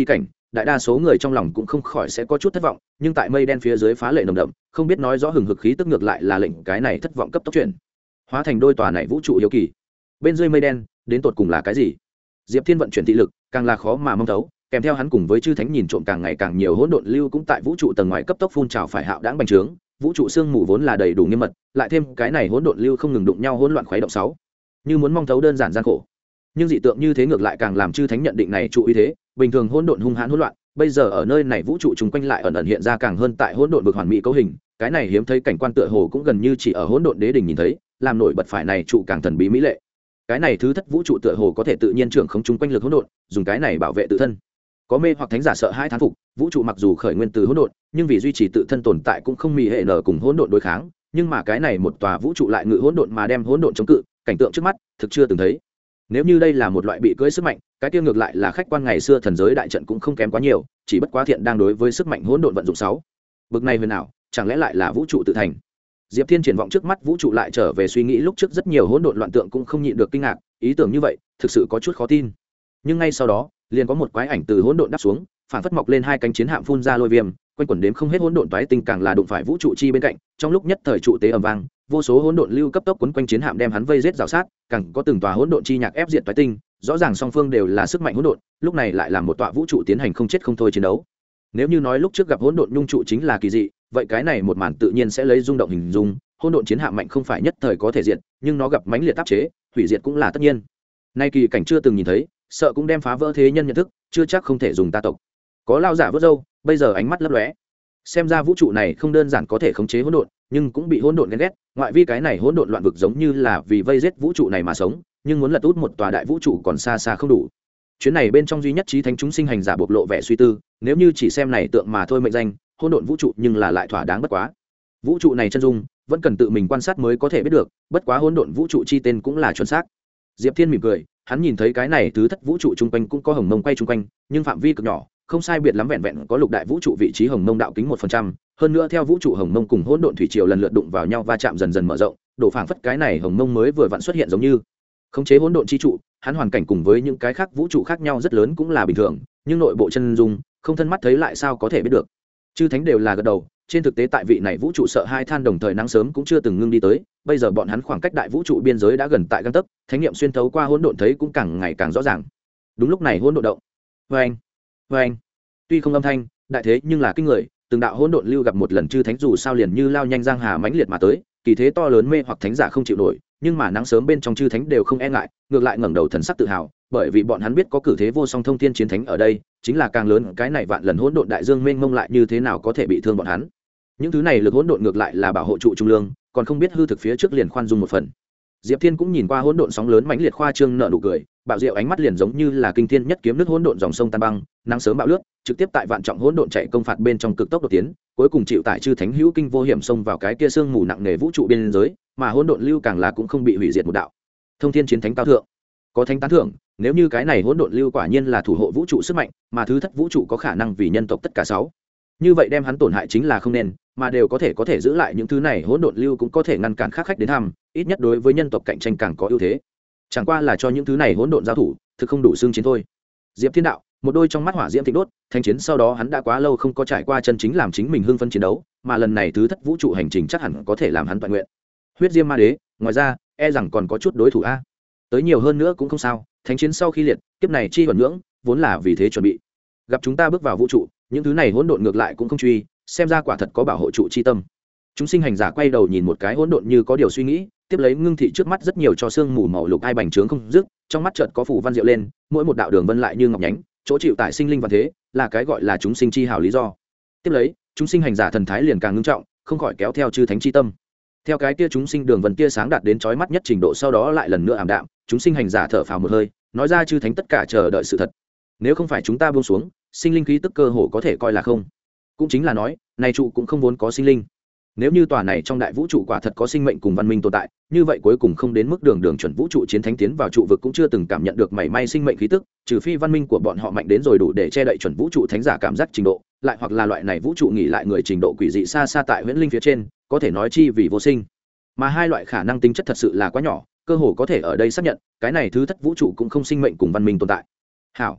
đại đa số người trong lòng cũng không khỏi sẽ có chút thất vọng, nhưng tại mây đen phía dưới phá lệ nồng đậm, không biết nói rõ hừng hực khí tức ngược lại là lệnh cái này thất vọng cấp tốc chuyển hóa thành đôi tòa này vũ trụ hiếu kỳ. Bên dưới mây đen đến tột cùng là cái gì? Diệp Thiên vận chuyển thị lực càng là khó mà mong thấu, kèm theo hắn cùng với chư thánh nhìn trộm càng ngày càng nhiều hỗn độn lưu cũng tại vũ trụ tầng ngoài cấp tốc phun trào phải hạo đãng bành trướng, vũ trụ sương mù vốn là đầy đủ nghiêm mật, lại thêm cái này hỗn độn lưu không ngừng đụng nhau hỗn loạn khuấy động sáu, như muốn mong thấu đơn giản gian khổ. Nhưng dị tượng như thế ngược lại càng làm chư thánh nhận định này trụ uy thế, bình thường hỗn độn hung hãn hỗn loạn, bây giờ ở nơi này vũ trụ chung quanh lại ẩn ẩn hiện ra càng hơn tại hỗn độn vực hoàn mỹ cấu hình, cái này hiếm thấy cảnh quan tựa hồ cũng gần như chỉ ở hỗn độn đế đỉnh nhìn thấy, làm nổi bật phải này trụ càng thần bí mỹ lệ. Cái này thứ thất vũ trụ tựa hồ có thể tự nhiên trưởng khống chung quanh lực hỗn độn, dùng cái này bảo vệ tự thân. Có mê hoặc thánh giả sợ hai thán phục, vũ trụ mặc dù khởi nguyên từ hỗn độn, nhưng vì duy trì tự thân tồn tại cũng không mì hệ nở cùng hỗn độn đối kháng, nhưng mà cái này một tòa vũ trụ lại ngự hỗn độn mà đem hỗn độn chống cự, cảnh tượng trước mắt thực chưa từng thấy. Nếu như đây là một loại bị cưỡi sức mạnh, cái kia ngược lại là khách quan ngày xưa thần giới đại trận cũng không kém quá nhiều, chỉ bất quá thiện đang đối với sức mạnh hỗn độn vận dụng sáu. Bực này huyền ảo, chẳng lẽ lại là vũ trụ tự thành? Diệp Thiên triển vọng trước mắt vũ trụ lại trở về suy nghĩ lúc trước rất nhiều hỗn độn loạn tượng cũng không nhịn được kinh ngạc, ý tưởng như vậy, thực sự có chút khó tin. Nhưng ngay sau đó, liền có một quái ảnh từ hỗn độn đáp xuống, phản phất mọc lên hai cánh chiến hạm phun ra lôi viêm, quanh quẩn đếm không hết hỗn độn toái tinh càng là đụng phải vũ trụ chi bên cạnh, trong lúc nhất thời trụ tế ầm vang, vô số hỗn độn lưu cấp tốc quấn quanh chiến hạm đem hắn vây giết rào sát, càng có từng tòa hỗn độn chi nhạc ép diệt toái tinh, rõ ràng song phương đều là sức mạnh hỗn độn, lúc này lại làm một tọa vũ trụ tiến hành không chết không thôi chiến đấu. Nếu như nói lúc trước gặp hỗn độn nhung trụ chính là kỳ dị, vậy cái này một màn tự nhiên sẽ lấy rung động hình dung, hỗn độn chiến hạm mạnh không phải nhất thời có thể diệt, nhưng nó gặp mãnh liệt áp chế, hủy diệt cũng là tất nhiên. Nay kỳ cảnh chưa từng nhìn thấy, sợ cũng đem phá vỡ thế nhân nhận thức, chưa chắc không thể dùng ta tộc. Có lao giả vớt râu, bây giờ ánh mắt lấp lóe. Xem ra vũ trụ này không đơn giản có thể khống chế hỗn độn, nhưng cũng bị hỗn độn ghen ghét, ngoại vi cái này hỗn độn loạn vực giống như là vì vây giết vũ trụ này mà sống, nhưng muốn lật út một tòa đại vũ trụ còn xa xa không đủ. Chuyến này bên trong duy nhất chí thánh chúng sinh hành giả bộc lộ vẻ suy tư, nếu như chỉ xem này tượng mà thôi mệnh danh, hỗn độn vũ trụ nhưng là lại thỏa đáng bất quá. Vũ trụ này chân dung, vẫn cần tự mình quan sát mới có thể biết được, bất quá hỗn độn vũ trụ chi tên cũng là chuẩn xác. Diệp Thiên mỉm cười, hắn nhìn thấy cái này thứ thất vũ trụ chung quanh cũng có hồng mông quay chung quanh, nhưng phạm vi cực nhỏ, không sai biệt lắm vẹn vẹn có lục đại vũ trụ vị trí hồng mông đạo kính 1%, hơn nữa theo vũ trụ hồng mông cùng hỗn độn thủy triều lần lượt đụng vào nhau va chạm dần dần mở rộng, đổ phảng phất cái này hồng mông mới vừa vặn xuất hiện giống như khống chế hỗn độn chi trụ, hắn hoàn cảnh cùng với những cái khác vũ trụ khác nhau rất lớn cũng là bình thường, nhưng nội bộ chân dung, không thân mắt thấy lại sao có thể biết được. Chư thánh đều là gật đầu, trên thực tế tại vị này vũ trụ sợ hai than đồng thời nắng sớm cũng chưa từng ngưng đi tới, bây giờ bọn hắn khoảng cách đại vũ trụ biên giới đã gần tại gang tấc, thánh nghiệm xuyên thấu qua hỗn độn thấy cũng càng ngày càng rõ ràng. Đúng lúc này hỗn độn động. Oeng, oeng. Tuy không âm thanh, đại thế nhưng là kinh người, từng đạo hỗn độn lưu gặp một lần chư thánh dù sao liền như lao nhanh giang hà mãnh liệt mà tới, kỳ thế to lớn mê hoặc thánh giả không chịu nổi, nhưng mà nắng sớm bên trong chư thánh đều không e ngại, ngược lại ngẩng đầu thần sắc tự hào, bởi vì bọn hắn biết có cử thế vô song thông thiên chiến thánh ở đây, chính là càng lớn cái này vạn lần hỗn độn đại dương mênh mông lại như thế nào có thể bị thương bọn hắn. Những thứ này lực hỗn độn ngược lại là bảo hộ trụ trung lương, còn không biết hư thực phía trước liền khoan dung một phần. Diệp Thiên cũng nhìn qua hỗn độn sóng lớn mãnh liệt khoa trương nở nụ cười, bạo diệu ánh mắt liền giống như là kinh thiên nhất kiếm nước hỗn độn dòng sông tan băng, nắng sớm bạo lướt, trực tiếp tại vạn trọng hỗn độn chạy công phạt bên trong cực tốc đột tiến, cuối cùng chịu tại chư thánh hữu kinh vô hiểm xông vào cái kia sương mù nặng nề vũ trụ biên giới, mà hỗn độn lưu càng là cũng không bị hủy diệt một đạo. Thông thiên chiến thánh cao thượng, có thánh tán thưởng, nếu như cái này hỗn độn lưu quả nhiên là thủ hộ vũ trụ sức mạnh, mà thứ thất vũ trụ có khả năng vì nhân tộc tất cả sáu, như vậy đem hắn tổn hại chính là không nên, mà đều có thể giữ lại những thứ này hỗn độn lưu cũng có thể ngăn cản khác khách đến thăm, ít nhất đối với nhân tộc cạnh tranh càng có ưu thế. Chẳng qua là cho những thứ này hỗn độn giao thủ, thực không đủ xương chiến thôi. Diệp Thiên đạo, một đôi trong mắt hỏa diễm thịnh đốt, thanh chiến sau đó hắn đã quá lâu không có trải qua chân chính làm chính mình hưng phấn chiến đấu, mà lần này thứ thất vũ trụ hành trình chắc hẳn có thể làm hắn toàn nguyện. Huyết Diêm Ma Đế, ngoài ra, e rằng còn có chút đối thủ a. Tới nhiều hơn nữa cũng không sao, thánh chiến sau khi liệt, kiếp này chi huẩn nhưỡng, vốn là vì thế chuẩn bị. Gặp chúng ta bước vào vũ trụ, những thứ này hỗn độn ngược lại cũng không truy, xem ra quả thật có bảo hộ trụ chi tâm. Chúng sinh hành giả quay đầu nhìn một cái hỗn độn như có điều suy nghĩ, tiếp lấy ngưng thị trước mắt rất nhiều cho xương mù màu lục ai bành trướng không dứt, trong mắt chợt có phủ văn diệu lên, mỗi một đạo đường vân lại như ngọc nhánh, chỗ chịu tại sinh linh và thế, là cái gọi là chúng sinh chi hảo lý do. Tiếp lấy, chúng sinh hành giả thần thái liền càng ngưng trọng, không khỏi kéo theo chư thánh chi tâm. Theo cái tia chúng sinh đường vân tia sáng đạt đến chói mắt nhất trình độ sau đó lại lần nữa ảm đạm, chúng sinh hành giả thở phào một hơi, nói ra chư thánh tất cả chờ đợi sự thật. Nếu không phải chúng ta buông xuống, sinh linh khí tức cơ hồ có thể coi là không. Cũng chính là nói, này trụ cũng không vốn có sinh linh. Nếu như tòa này trong đại vũ trụ quả thật có sinh mệnh cùng văn minh tồn tại, như vậy cuối cùng không đến mức đường chuẩn vũ trụ chiến thánh tiến vào trụ vực cũng chưa từng cảm nhận được mảy may sinh mệnh khí tức, trừ phi văn minh của bọn họ mạnh đến rồi đủ để che đậy chuẩn vũ trụ thánh giả cảm giác trình độ, lại hoặc là loại này vũ trụ nghỉ lại người trình độ quỷ dị xa xa tại huyễn linh phía trên, có thể nói chi vì vô sinh. Mà hai loại khả năng tính chất thật sự là quá nhỏ, cơ hồ có thể ở đây xác nhận, cái này thứ thất vũ trụ cũng không sinh mệnh cùng văn minh tồn tại. Hảo,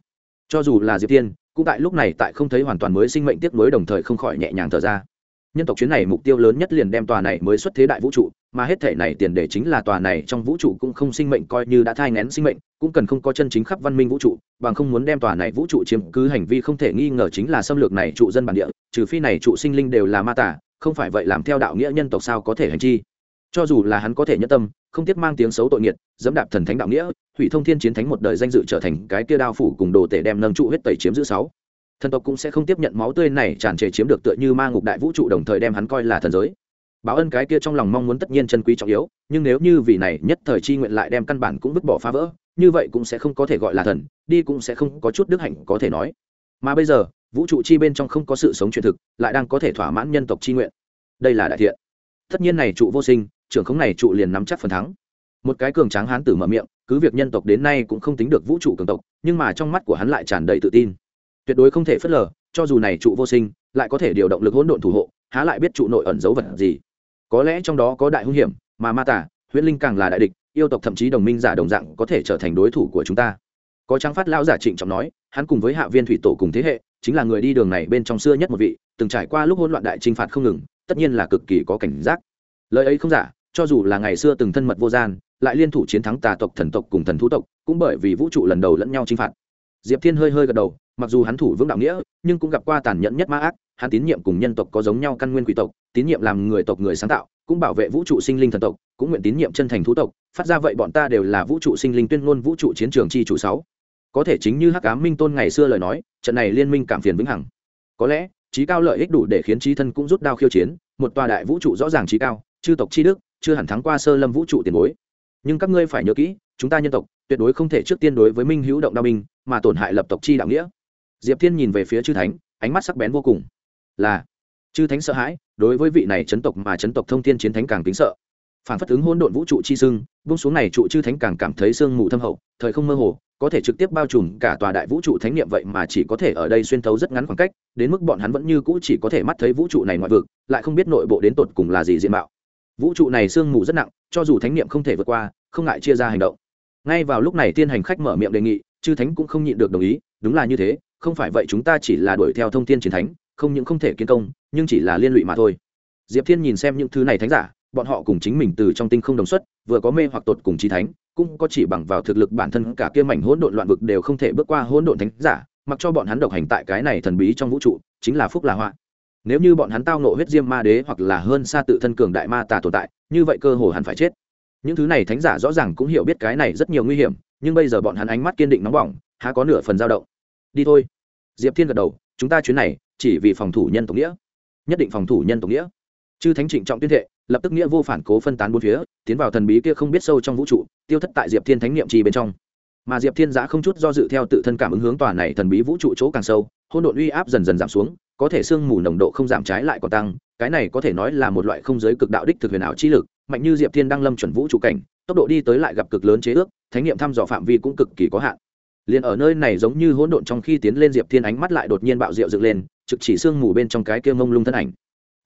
cho dù là diệp thiên cũng tại lúc này tại không thấy hoàn toàn mới sinh mệnh tiếp nối, đồng thời không khỏi nhẹ nhàng thở ra. Nhân tộc chuyến này mục tiêu lớn nhất liền đem tòa này mới xuất thế đại vũ trụ, mà hết thể này tiền đề chính là tòa này trong vũ trụ cũng không sinh mệnh, coi như đã thai nghén sinh mệnh cũng cần không có chân chính khắp văn minh vũ trụ, bằng không muốn đem tòa này vũ trụ chiếm cứ hành vi không thể nghi ngờ chính là xâm lược này trụ dân bản địa, trừ phi này trụ sinh linh đều là ma tả, không phải vậy làm theo đạo nghĩa nhân tộc sao có thể hành chi. Cho dù là hắn có thể nhẫn tâm không tiếc mang tiếng xấu tội nghiệt, dẫm đạp thần thánh đạo nghĩa, hủy thông thiên chiến thánh một đời danh dự, trở thành cái kia đao phủ cùng đồ tể đem nâng trụ huyết tẩy chiếm giữ sáu, thần tộc cũng sẽ không tiếp nhận máu tươi này tràn trề chiếm được tựa như ma ngục đại vũ trụ, đồng thời đem hắn coi là thần giới. Báo ân cái kia trong lòng mong muốn tất nhiên chân quý trọng yếu, nhưng nếu như vì này nhất thời chi nguyện lại đem căn bản cũng vứt bỏ phá vỡ, như vậy cũng sẽ không có thể gọi là thần, đi cũng sẽ không có chút đức hạnh có thể nói. Mà bây giờ vũ trụ chi bên trong không có sự sống truyền thực, lại đang có thể thỏa mãn nhân tộc chi nguyện, đây là đại thiện. Tất nhiên này trụ vô sinh, trưởng khống này trụ liền nắm chắc phần thắng. Một cái cường tráng hán tử mở miệng, cứ việc nhân tộc đến nay cũng không tính được vũ trụ cường tộc, nhưng mà trong mắt của hắn lại tràn đầy tự tin, tuyệt đối không thể phớt lờ. Cho dù này trụ vô sinh lại có thể điều động lực hỗn độn thủ hộ, há lại biết trụ nội ẩn dấu vật gì. Có lẽ trong đó có đại hung hiểm, mà ma tả huyễn linh càng là đại địch, yêu tộc thậm chí đồng minh giả đồng dạng có thể trở thành đối thủ của chúng ta. Có Tráng Phát lão giả trịnh trọng nói, hắn cùng với Hạ Viên thủy tổ cùng thế hệ, chính là người đi đường này bên trong xưa nhất một vị, từng trải qua lúc hỗn loạn đại chinh phạt không ngừng, tất nhiên là cực kỳ có cảnh giác. Lời ấy không giả, cho dù là ngày xưa từng thân mật vô gian, lại liên thủ chiến thắng tà tộc, thần tộc cùng thần thú tộc, cũng bởi vì vũ trụ lần đầu lẫn nhau chinh phạt. Diệp Thiên hơi hơi gật đầu, mặc dù hắn thủ vững đạo nghĩa, nhưng cũng gặp qua tàn nhẫn nhất ma ác, hắn tín nhiệm cùng nhân tộc có giống nhau căn nguyên quỷ tộc, tín nhiệm làm người tộc người sáng tạo, cũng bảo vệ vũ trụ sinh linh thần tộc, cũng nguyện tín nhiệm chân thành thú tộc, phát ra vậy bọn ta đều là vũ trụ sinh linh tuyên ngôn vũ trụ chiến trường chi chủ sáu. Có thể chính như Hắc Ám Minh Tôn ngày xưa lời nói, trận này liên minh cảm phiền vĩnh hằng. Có lẽ, chí cao lợi ích đủ để khiến chí thân cũng rút đao khiêu chiến, một tòa đại vũ trụ rõ ràng chí cao, chư tộc chi đức, chưa hẳn thắng qua sơ lâm vũ trụ tiền bối. Nhưng các ngươi phải nhớ kỹ, chúng ta nhân tộc tuyệt đối không thể trước tiên đối với minh hữu động đao binh, mà tổn hại lập tộc chi đạo nghĩa. Diệp Thiên nhìn về phía chư thánh, ánh mắt sắc bén vô cùng. Là chư thánh sợ hãi, đối với vị này chấn tộc mà chấn tộc thông thiên chiến thánh càng kính sợ. Phản phất ứng hỗn độn vũ trụ chi sưng, buông xuống này trụ chư thánh càng cảm thấy sương mù thâm hậu, thời không mơ hồ, có thể trực tiếp bao trùm cả tòa đại vũ trụ thánh niệm, vậy mà chỉ có thể ở đây xuyên thấu rất ngắn khoảng cách, đến mức bọn hắn vẫn như cũ chỉ có thể mắt thấy vũ trụ này ngoại vực, lại không biết nội bộ đến tột cùng là gì diện mạo. Vũ trụ này sương mù rất nặng, cho dù thánh niệm không thể vượt qua, không ngại chia ra hành động. Ngay vào lúc này, tiên hành khách mở miệng đề nghị, chư thánh cũng không nhịn được đồng ý, đúng là như thế, không phải vậy chúng ta chỉ là đuổi theo thông thiên chiến thánh, không những không thể kiến công, nhưng chỉ là liên lụy mà thôi. Diệp Thiên nhìn xem những thứ này thánh giả, bọn họ cùng chính mình từ trong tinh không đồng xuất, vừa có mê hoặc tột cùng chí thánh, cũng có chỉ bằng vào thực lực bản thân cả kia mảnh hỗn độn loạn vực đều không thể bước qua hỗn độn thánh giả, mặc cho bọn hắn độc hành tại cái này thần bí trong vũ trụ, chính là phúc là họa. Nếu như bọn hắn tao ngộ huyết diêm ma đế hoặc là hơn xa tự thân cường đại ma tà tồn tại, như vậy cơ hồ hẳn phải chết. Những thứ này thánh giả rõ ràng cũng hiểu biết cái này rất nhiều nguy hiểm, nhưng bây giờ bọn hắn ánh mắt kiên định nóng bỏng, há có nửa phần dao động. Đi thôi. Diệp Thiên gật đầu, chúng ta chuyến này chỉ vì phòng thủ nhân tộc nghĩa, nhất định phòng thủ nhân tộc nghĩa. Chư thánh trịnh trọng tuyên thệ, lập tức nghĩa vô phản cố phân tán bốn phía, tiến vào thần bí kia không biết sâu trong vũ trụ, tiêu thất tại Diệp Thiên thánh niệm trì bên trong. Mà Diệp Thiên giã không chút do dự theo tự thân cảm ứng hướng tòa này thần bí vũ trụ chỗ càng sâu, hỗn độn uy áp dần dần giảm xuống, có thể sương mù nồng độ không giảm trái lại còn tăng, cái này có thể nói là một loại không giới cực đạo đích thực huyền ảo chi lực, mạnh như Diệp Thiên đang lâm chuẩn vũ trụ cảnh, tốc độ đi tới lại gặp cực lớn chế ước, thánh niệm thăm dò phạm vi cũng cực kỳ có hạn. Liên ở nơi này giống như hỗn độn, trong khi tiến lên Diệp Thiên ánh mắt lại đột nhiên bạo diệu dựng lên, trực chỉ sương mù bên trong cái kia mông lung thân ảnh.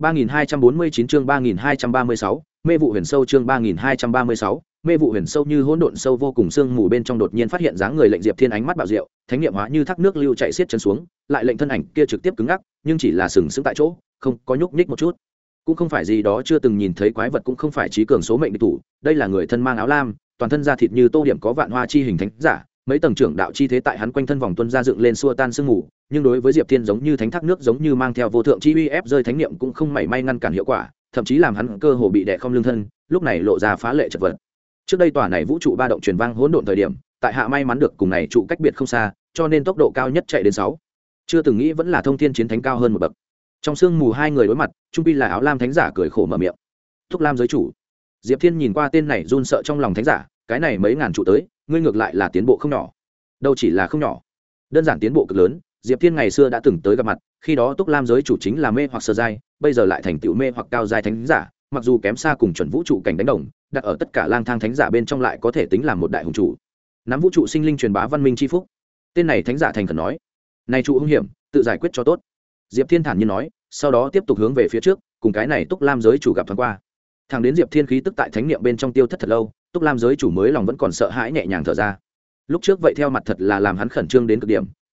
3249 chương 3236, mê vụ huyền sâu chương 3236, mê vụ huyền sâu như hỗn độn sâu vô cùng sương mù bên trong đột nhiên phát hiện dáng người lệnh Diệp Thiên ánh mắt bạo diệu, thánh niệm hóa như thác nước lưu chạy xiết chân xuống, lại lệnh thân ảnh kia trực tiếp cứng ngắc, nhưng chỉ là sừng sững tại chỗ, không có nhúc nhích một chút. Cũng không phải gì đó chưa từng nhìn thấy quái vật, cũng không phải trí cường số mệnh địch thủ, đây là người thân mang áo lam, toàn thân da thịt như tô điểm có vạn hoa chi hình thánh giả, mấy tầng trưởng đạo chi thế tại hắn quanh thân vòng tuân ra dựng lên xua tan sương mù, nhưng đối với Diệp Thiên giống như thánh thác nước, giống như mang theo vô thượng chi uy ép rơi thánh niệm cũng không mảy may ngăn cản hiệu quả, thậm chí làm hắn cơ hồ bị đè không lưng thân, lúc này lộ ra phá lệ chật vật. Trước đây tòa này vũ trụ ba động truyền vang hỗn độn thời điểm, tại hạ may mắn được cùng này trụ cách biệt không xa, cho nên tốc độ cao nhất chạy đến 6. Chưa từng nghĩ vẫn là thông thiên chiến thánh cao hơn một bậc. Trong sương mù hai người đối mặt, trung quy là áo lam thánh giả cười khổ mở miệng. Thúc Lam giới chủ. Diệp Thiên nhìn qua tên này run sợ trong lòng thánh giả, cái này mấy ngàn trụ tới, ngươi ngược lại là tiến bộ không nhỏ. Đâu chỉ là không nhỏ, đơn giản tiến bộ cực lớn. Diệp Thiên ngày xưa đã từng tới gặp mặt, khi đó Túc Lam giới chủ chính là mê hoặc sơ giai, bây giờ lại thành tựu mê hoặc cao giai thánh giả, mặc dù kém xa cùng chuẩn vũ trụ cảnh đánh đồng, đặt ở tất cả lang thang thánh giả bên trong lại có thể tính là một đại hùng chủ. Nắm vũ trụ sinh linh truyền bá văn minh chi phúc. Tên này thánh giả thành khẩn nói, này trụ hung hiểm, tự giải quyết cho tốt. Diệp Thiên thản nhiên nói, sau đó tiếp tục hướng về phía trước, cùng cái này Túc Lam giới chủ gặp thoáng qua. Thẳng đến Diệp Thiên khí tức tại thánh niệm bên trong tiêu thất thật lâu, Túc Lam giới chủ mới lòng vẫn còn sợ hãi nhẹ nhàng thở ra. Lúc trước vậy theo mặt thật là làm hắn khẩn trương đến cực điểm,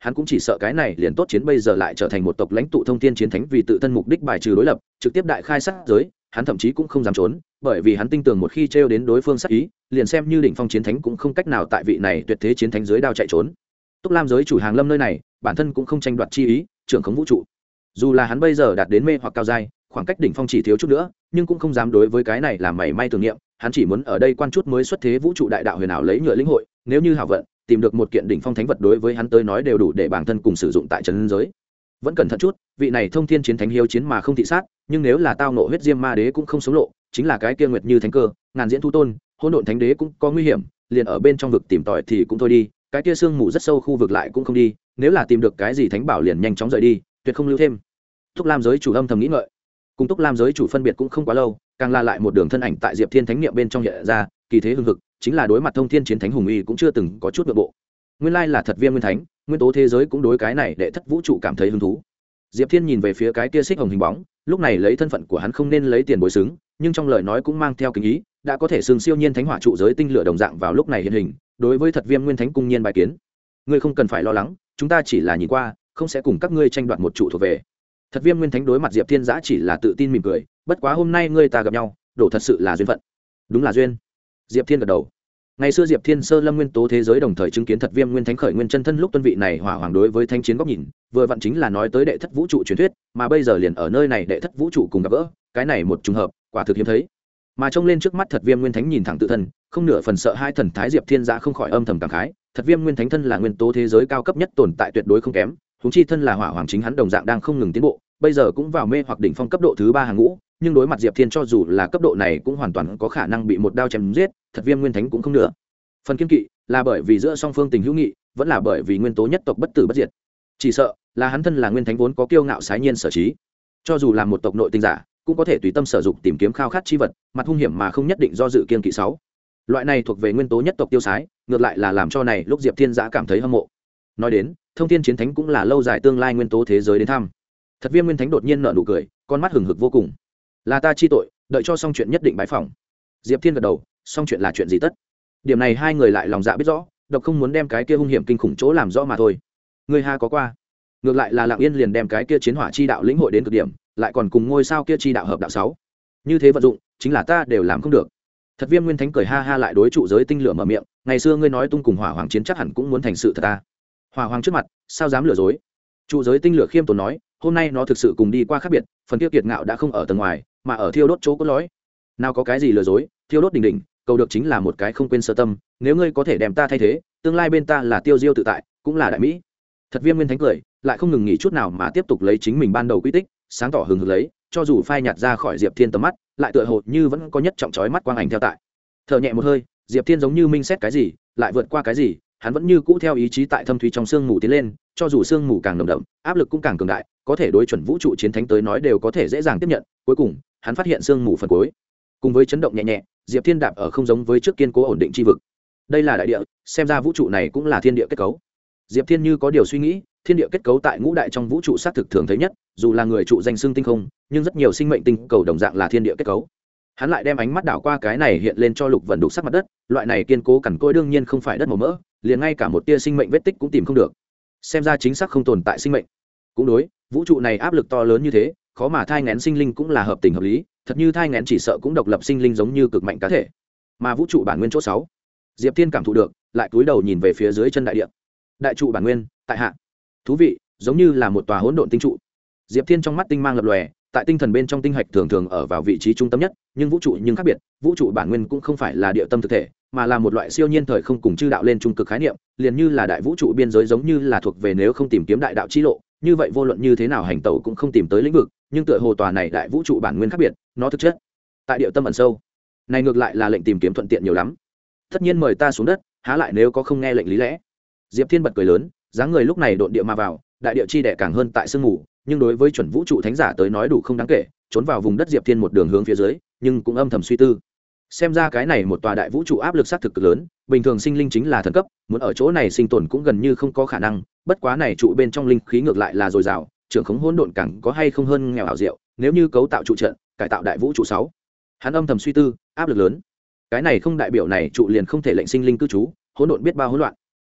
hắn cũng chỉ sợ cái này liền tốt chiến bây giờ lại trở thành một tộc lãnh tụ thông thiên chiến thánh vì tự thân mục đích bài trừ đối lập trực tiếp đại khai sát giới, hắn thậm chí cũng không dám trốn, bởi vì hắn tin tưởng một khi trêu đến đối phương sát ý, liền xem như đỉnh phong chiến thánh cũng không cách nào tại vị này tuyệt thế chiến thánh dưới đao chạy trốn. Túc Lam giới chủ hàng lâm nơi này, bản thân cũng không tranh đoạt chi ý, trưởng khống vũ trụ. Dù là hắn bây giờ đạt đến mê hoặc cao giai, khoảng cách đỉnh phong chỉ thiếu chút nữa, nhưng cũng không dám đối với cái này làm mảy may tưởng niệm, hắn chỉ muốn ở đây quan chút mới xuất thế vũ trụ đại đạo huyền ảo lấy nhựa lĩnh hội, nếu như hảo vận, tìm được một kiện đỉnh phong thánh vật đối với hắn tới nói đều đủ để bản thân cùng sử dụng tại trấn giới. Vẫn cẩn thận chút, vị này thông thiên chiến thánh hiếu chiến mà không thị sát, nhưng nếu là tao nộ huyết diêm ma đế cũng không sống lộ, chính là cái kia nguyệt như thánh cơ, ngàn diễn thu tôn, hỗn độn thánh đế cũng có nguy hiểm, liền ở bên trong vực tìm tòi thì cũng thôi đi, cái kia sương mù rất sâu khu vực lại cũng không đi, nếu là tìm được cái gì thánh bảo liền nhanh chóng rời đi, tuyệt không lưu thêm. Túc Lam giới chủ âm thầm nghĩ ngợi, cùng Túc Lam giới chủ phân biệt cũng không quá lâu, càng là lại một đường thân ảnh tại Diệp Thiên thánh niệm bên trong hiện ra, kỳ thế hưng hực, chính là đối mặt thông thiên chiến thánh hùng uy cũng chưa từng có chút nội bộ. Nguyên lai là thật Viêm Nguyên Thánh, nguyên tố thế giới cũng đối cái này đệ thất vũ trụ cảm thấy hứng thú. Diệp Thiên nhìn về phía cái kia xích hồng hình bóng, lúc này lấy thân phận của hắn không nên lấy tiền bồi xứng, nhưng trong lời nói cũng mang theo kính ý, đã có thể xưng siêu nhiên thánh hỏa trụ giới tinh lửa đồng dạng vào lúc này hiện hình, đối với thật Viêm Nguyên Thánh cung nhiên bài kiến. Ngươi không cần phải lo lắng, chúng ta chỉ là nhìn qua, không sẽ cùng các ngươi tranh đoạt một trụ thuộc về. Thật Viêm Nguyên Thánh đối mặt Diệp Thiên giã chỉ là tự tin mỉm cười, bất quá hôm nay ngươi ta gặp nhau, đổ thật sự là duyên phận. Đúng là duyên. Diệp Thiên gật đầu. Ngày xưa Diệp Thiên sơ lâm nguyên tố thế giới đồng thời chứng kiến thật Viêm Nguyên Thánh khởi nguyên chân thân lúc tuân vị này hỏa hoàng đối với thanh chiến góc nhìn, vừa vặn chính là nói tới đệ thất vũ trụ truyền thuyết, mà bây giờ liền ở nơi này đệ thất vũ trụ cùng gặp gỡ, cái này một trùng hợp, quả thực hiếm thấy. Mà trông lên trước mắt thật Viêm Nguyên Thánh nhìn thẳng tự thân, không nửa phần sợ hai thần thái Diệp Thiên giã không khỏi âm thầm cảm khái, thật Viêm Nguyên Thánh thân là nguyên tố thế giới cao cấp nhất tồn tại tuyệt đối không kém, huống chi thân là hỏa hoàng chính hắn đồng dạng đang không ngừng tiến bộ, bây giờ cũng vào mê hoặc đỉnh phong cấp độ thứ 3 hàng ngũ, nhưng đối mặt Diệp Thiên cho dù là cấp độ này cũng hoàn toàn có khả năng bị một đao chém giết, thật Viêm Nguyên Thánh cũng không nửa phần kiên kỵ, là bởi vì giữa song phương tình hữu nghị, vẫn là bởi vì nguyên tố nhất tộc bất tử bất diệt. Chỉ sợ là hắn thân là nguyên thánh vốn có kiêu ngạo sái nhiên sở trí, cho dù là một tộc nội tinh giả cũng có thể tùy tâm sở dụng tìm kiếm khao khát chi vật, mặt hung hiểm mà không nhất định do dự kiên kỵ 6. Loại này thuộc về nguyên tố nhất tộc tiêu sái, ngược lại là làm cho này lúc Diệp Thiên giã cảm thấy hâm mộ. Nói đến, thông thiên chiến thánh cũng là lâu dài tương lai nguyên tố thế giới đến thăm. Thật Viêm Nguyên Thánh đột nhiên nở nụ cười, con mắt hừng hực vô cùng. Là ta chi tội, đợi cho xong chuyện nhất định bái phỏng. Diệp Thiên gật đầu, xong chuyện là chuyện gì tất. Điểm này hai người lại lòng dạ biết rõ, độc không muốn đem cái kia hung hiểm kinh khủng chỗ làm rõ mà thôi. Người ha có qua, ngược lại là Lặng Yên liền đem cái kia chiến hỏa chi đạo lĩnh hội đến cực điểm, lại còn cùng ngôi sao kia chi đạo hợp đạo 6. Như thế vận dụng, chính là ta đều làm không được. Thật Viêm Nguyên Thánh cười ha ha lại đối trụ giới tinh lửa mở miệng, ngày xưa ngươi nói tung cùng hỏa hoàng chiến chắc hẳn cũng muốn thành sự thật ta. Hỏa hoàng trước mặt, sao dám lừa dối? Trụ giới tinh lửa khiêm tốn nói, hôm nay nó thực sự cùng đi qua khác biệt, phần kia kiệt ngạo đã không ở tầng ngoài, mà ở thiêu đốt chỗ cốt lõi. Nào có cái gì lừa dối, thiêu đốt đỉnh đỉnh, cầu được chính là một cái không quên sơ tâm, nếu ngươi có thể đem ta thay thế, tương lai bên ta là tiêu diêu tự tại, cũng là đại mỹ. Thật Viêm Nguyên Thánh cười, lại không ngừng nghỉ chút nào mà tiếp tục lấy chính mình ban đầu quy tích, sáng tỏ hừng hực lấy, cho dù phai nhạt ra khỏi Diệp Thiên tầm mắt, lại tựa hồ như vẫn có nhất trọng chói mắt quang ảnh theo tại. Thở nhẹ một hơi, Diệp Thiên giống như minh xét cái gì, lại vượt qua cái gì, hắn vẫn như cũ theo ý chí tại thâm thúy trong sương mù tiến lên, cho dù sương mù càng nồng đậm, áp lực cũng càng cường đại, có thể đối chuẩn vũ trụ chiến thánh tới nói đều có thể dễ dàng tiếp nhận. Cuối cùng, hắn phát hiện sương mù phần cuối, cùng với chấn động nhẹ nhẹ, Diệp Thiên đạp ở không giống với trước kiên cố ổn định chi vực. Đây là đại địa, xem ra vũ trụ này cũng là thiên địa kết cấu. Diệp Thiên như có điều suy nghĩ, thiên địa kết cấu tại ngũ đại trong vũ trụ xác thực thường thấy nhất, dù là người trụ danh xưng tinh không, nhưng rất nhiều sinh mệnh tinh cầu đồng dạng là thiên địa kết cấu. Hắn lại đem ánh mắt đảo qua cái này hiện lên cho lục vận đục sắc mặt đất, loại này kiên cố cằn cỗi đương nhiên không phải đất màu mỡ, liền ngay cả một tia sinh mệnh vết tích cũng tìm không được. Xem ra chính xác không tồn tại sinh mệnh. Cũng đối, vũ trụ này áp lực to lớn như thế, khó mà thai nghén sinh linh cũng là hợp tình hợp lý, thật như thai nghén chỉ sợ cũng độc lập sinh linh giống như cực mạnh cá thể. Mà vũ trụ bản nguyên chỗ 6, Diệp Thiên cảm thụ được, lại cúi đầu nhìn về phía dưới chân đại địa. Đại trụ bản nguyên, tại hạ. Thú vị, giống như là một tòa hỗn độn tinh trụ. Diệp Thiên trong mắt tinh mang lập lòe, tại tinh thần bên trong tinh hạch thường thường ở vào vị trí trung tâm nhất, nhưng vũ trụ nhưng khác biệt, vũ trụ bản nguyên cũng không phải là địa tâm thực thể, mà là một loại siêu nhiên thời không cùng chư đạo lên trung cực khái niệm, liền như là đại vũ trụ biên giới giống như là thuộc về nếu không tìm kiếm đại đạo chi lộ, như vậy vô luận như thế nào hành tẩu cũng không tìm tới lĩnh vực, nhưng tựa hồ tòa này đại vũ trụ bản nguyên khác biệt, nó thực chất tại địa tâm ẩn sâu. Này ngược lại là lệnh tìm kiếm thuận tiện nhiều lắm. Tất nhiên mời ta xuống đất, há lại nếu có không nghe lệnh lý lẽ. Diệp Thiên bật cười lớn, dáng người lúc này độn địa mà vào, đại địa chi đẻ càng hơn tại sương mù, nhưng đối với chuẩn vũ trụ thánh giả tới nói đủ không đáng kể, trốn vào vùng đất Diệp Thiên một đường hướng phía dưới, nhưng cũng âm thầm suy tư. Xem ra cái này một tòa đại vũ trụ áp lực sát thực cực lớn, bình thường sinh linh chính là thần cấp, muốn ở chỗ này sinh tồn cũng gần như không có khả năng, bất quá này trụ bên trong linh khí ngược lại là dồi dào, trưởng khống hỗn độn càng có hay không hơn nghèo ảo diệu, nếu như cấu tạo trụ trận, cải tạo đại vũ trụ 6. Hắn âm thầm suy tư, áp lực lớn. Cái này không đại biểu này trụ liền không thể lệnh sinh linh cư trú, hỗn độn biết bao hỗn loạn.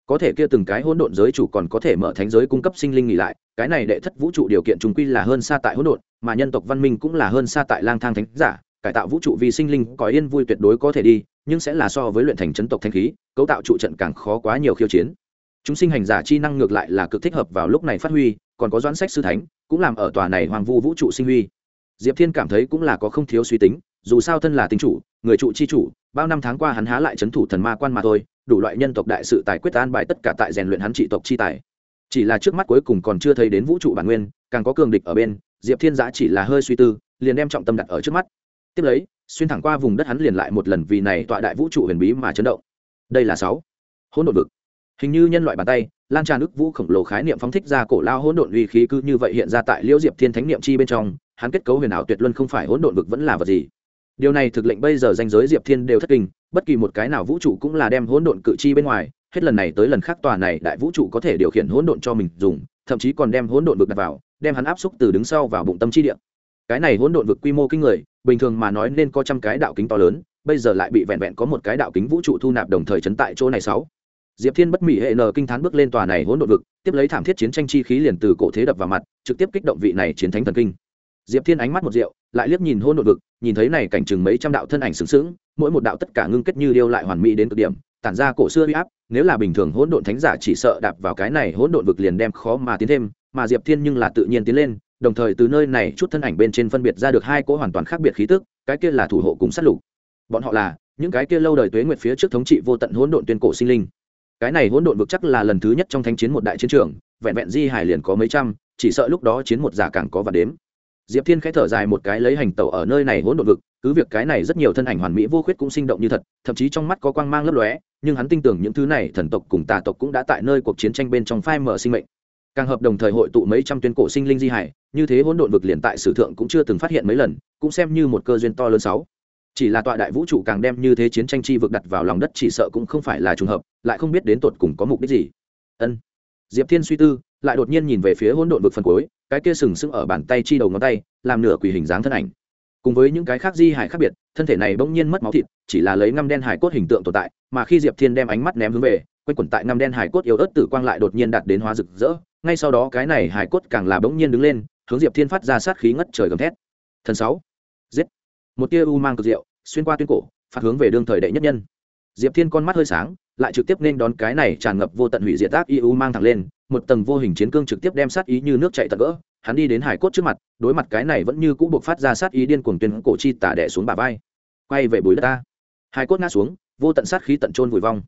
có thể kia từng cái hỗn độn giới chủ còn có thể mở thánh giới cung cấp sinh linh nghỉ lại, cái này đệ thất vũ trụ điều kiện chúng quy là hơn xa tại hỗn độn, mà nhân tộc văn minh cũng là hơn xa tại lang thang thánh giả, cải tạo vũ trụ vì sinh linh có yên vui tuyệt đối có thể đi, nhưng sẽ là so với luyện thành chấn tộc thanh khí, cấu tạo trụ trận càng khó quá nhiều khiêu chiến. Chúng sinh hành giả chi năng ngược lại là cực thích hợp vào lúc này phát huy, còn có doãn sách sư thánh cũng làm ở tòa này hoàng vu vũ trụ sinh huy. Diệp Thiên cảm thấy cũng là có không thiếu suy tính, dù sao thân là tinh chủ, người trụ chi chủ, bao năm tháng qua hắn há lại trấn thủ thần ma quan mà thôi, đủ loại nhân tộc đại sự tài quyết an bài tất cả tại rèn luyện hắn trị tộc chi tài. Chỉ là trước mắt cuối cùng còn chưa thấy đến vũ trụ bản nguyên, càng có cường địch ở bên, Diệp Thiên giã chỉ là hơi suy tư, liền đem trọng tâm đặt ở trước mắt. Tiếp lấy, xuyên thẳng qua vùng đất hắn liền lại một lần vì này tọa đại vũ trụ huyền bí mà chấn động. Đây là 6 hỗn độn vực. Hình như nhân loại bàn tay, lan tràn ức vũ khổng lồ khái niệm phóng thích ra cổ lao hỗn độn uy khí cứ như vậy hiện ra tại Liễu Diệp Thiên thánh niệm chi bên trong, hắn kết cấu huyền ảo tuyệt luân không phải hỗn độn vực vẫn là vật gì. Điều này thực lệnh bây giờ danh giới Diệp Thiên đều thất kinh, bất kỳ một cái nào vũ trụ cũng là đem hỗn độn cự chi bên ngoài, hết lần này tới lần khác tòa này đại vũ trụ có thể điều khiển hỗn độn cho mình dùng, thậm chí còn đem hỗn độn vực đặt vào, đem hắn áp xúc từ đứng sau vào bụng tâm chi địa. Cái này hỗn độn vực quy mô kinh người, bình thường mà nói nên có trăm cái đạo kính to lớn, bây giờ lại bị vẹn vẹn có một cái đạo kính vũ trụ thu nạp đồng thời chấn tại chỗ này 6. Diệp Thiên bất mỉ hệ nờ kinh thán bước lên tòa này hỗn độn vực, tiếp lấy thảm thiết chiến tranh chi khí liền từ cổ thế đập vào mặt, trực tiếp kích động vị này chiến thánh thần kinh. Diệp Thiên ánh mắt một rượu, lại liếc nhìn hỗn độn vực, nhìn thấy này cảnh chừng mấy trăm đạo thân ảnh sướng sướng, mỗi một đạo tất cả ngưng kết như điêu lại hoàn mỹ đến cực điểm, tản ra cổ xưa uy áp, nếu là bình thường hỗn độn thánh giả chỉ sợ đạp vào cái này hỗn độn vực liền đem khó mà tiến thêm, mà Diệp Thiên nhưng là tự nhiên tiến lên, đồng thời từ nơi này chút thân ảnh bên trên phân biệt ra được hai cỗ hoàn toàn khác biệt khí tức, cái kia là thủ hộ cùng sát lục. Bọn họ là những cái kia lâu đời tuế nguyệt phía trước thống trị vô tận hỗn độn tuyên cổ sinh linh. Cái này hỗn độn vực chắc là lần thứ nhất trong thánh chiến một đại chiến trường, vẹn vẹn di hải liền có mấy trăm, chỉ sợ lúc đó chiến một giả càng có và đếm. Diệp Thiên khẽ thở dài một cái lấy hành tẩu ở nơi này hỗn độn vực, cứ việc cái này rất nhiều thân ảnh hoàn mỹ vô khuyết cũng sinh động như thật, thậm chí trong mắt có quang mang lấp lóe, nhưng hắn tin tưởng những thứ này thần tộc cùng tà tộc cũng đã tại nơi cuộc chiến tranh bên trong phai mở sinh mệnh. Càng hợp đồng thời hội tụ mấy trăm tuyên cổ sinh linh di hải, như thế hỗn độn vực liền tại sử thượng cũng chưa từng phát hiện mấy lần, cũng xem như một cơ duyên to lớn 6. Chỉ là tọa đại vũ trụ càng đem như thế chiến tranh chi vực đặt vào lòng đất chỉ sợ cũng không phải là trùng hợp, lại không biết đến tột cùng có mục đích gì. Ân. Diệp Thiên suy tư, lại đột nhiên nhìn về phía hỗn độn vực phần cuối, cái kia sừng sững ở bàn tay chi đầu ngón tay, làm nửa quỷ hình dáng thân ảnh. Cùng với những cái khác di hải khác biệt, thân thể này bỗng nhiên mất máu thịt, chỉ là lấy ngăm đen hải cốt hình tượng tồn tại, mà khi Diệp Thiên đem ánh mắt ném hướng về, quanh quẩn tại ngăm đen hải cốt yếu ớt tử quang lại đột nhiên đạt đến hóa rực rỡ, ngay sau đó cái này hải cốt càng là bỗng nhiên đứng lên, hướng Diệp Thiên phát ra sát khí ngất trời gầm thét. Thần 6. Giết. Một tia u mang cực diệu, xuyên qua tuyên cổ, phát hướng về đương thời đệ nhất nhân. Diệp Thiên con mắt hơi sáng, lại trực tiếp nên đón cái này tràn ngập vô tận hủy diệt ác ý u mang thẳng lên, một tầng vô hình chiến cương trực tiếp đem sát ý như nước chảy tận gỡ, hắn đi đến hải cốt trước mặt, đối mặt cái này vẫn như cũ buộc phát ra sát ý điên cuồng tuyên cổ chi tả đè xuống bả vai. Quay về bùi đất ta. Hải cốt ngã xuống, vô tận sát khí tận chôn vùi vong.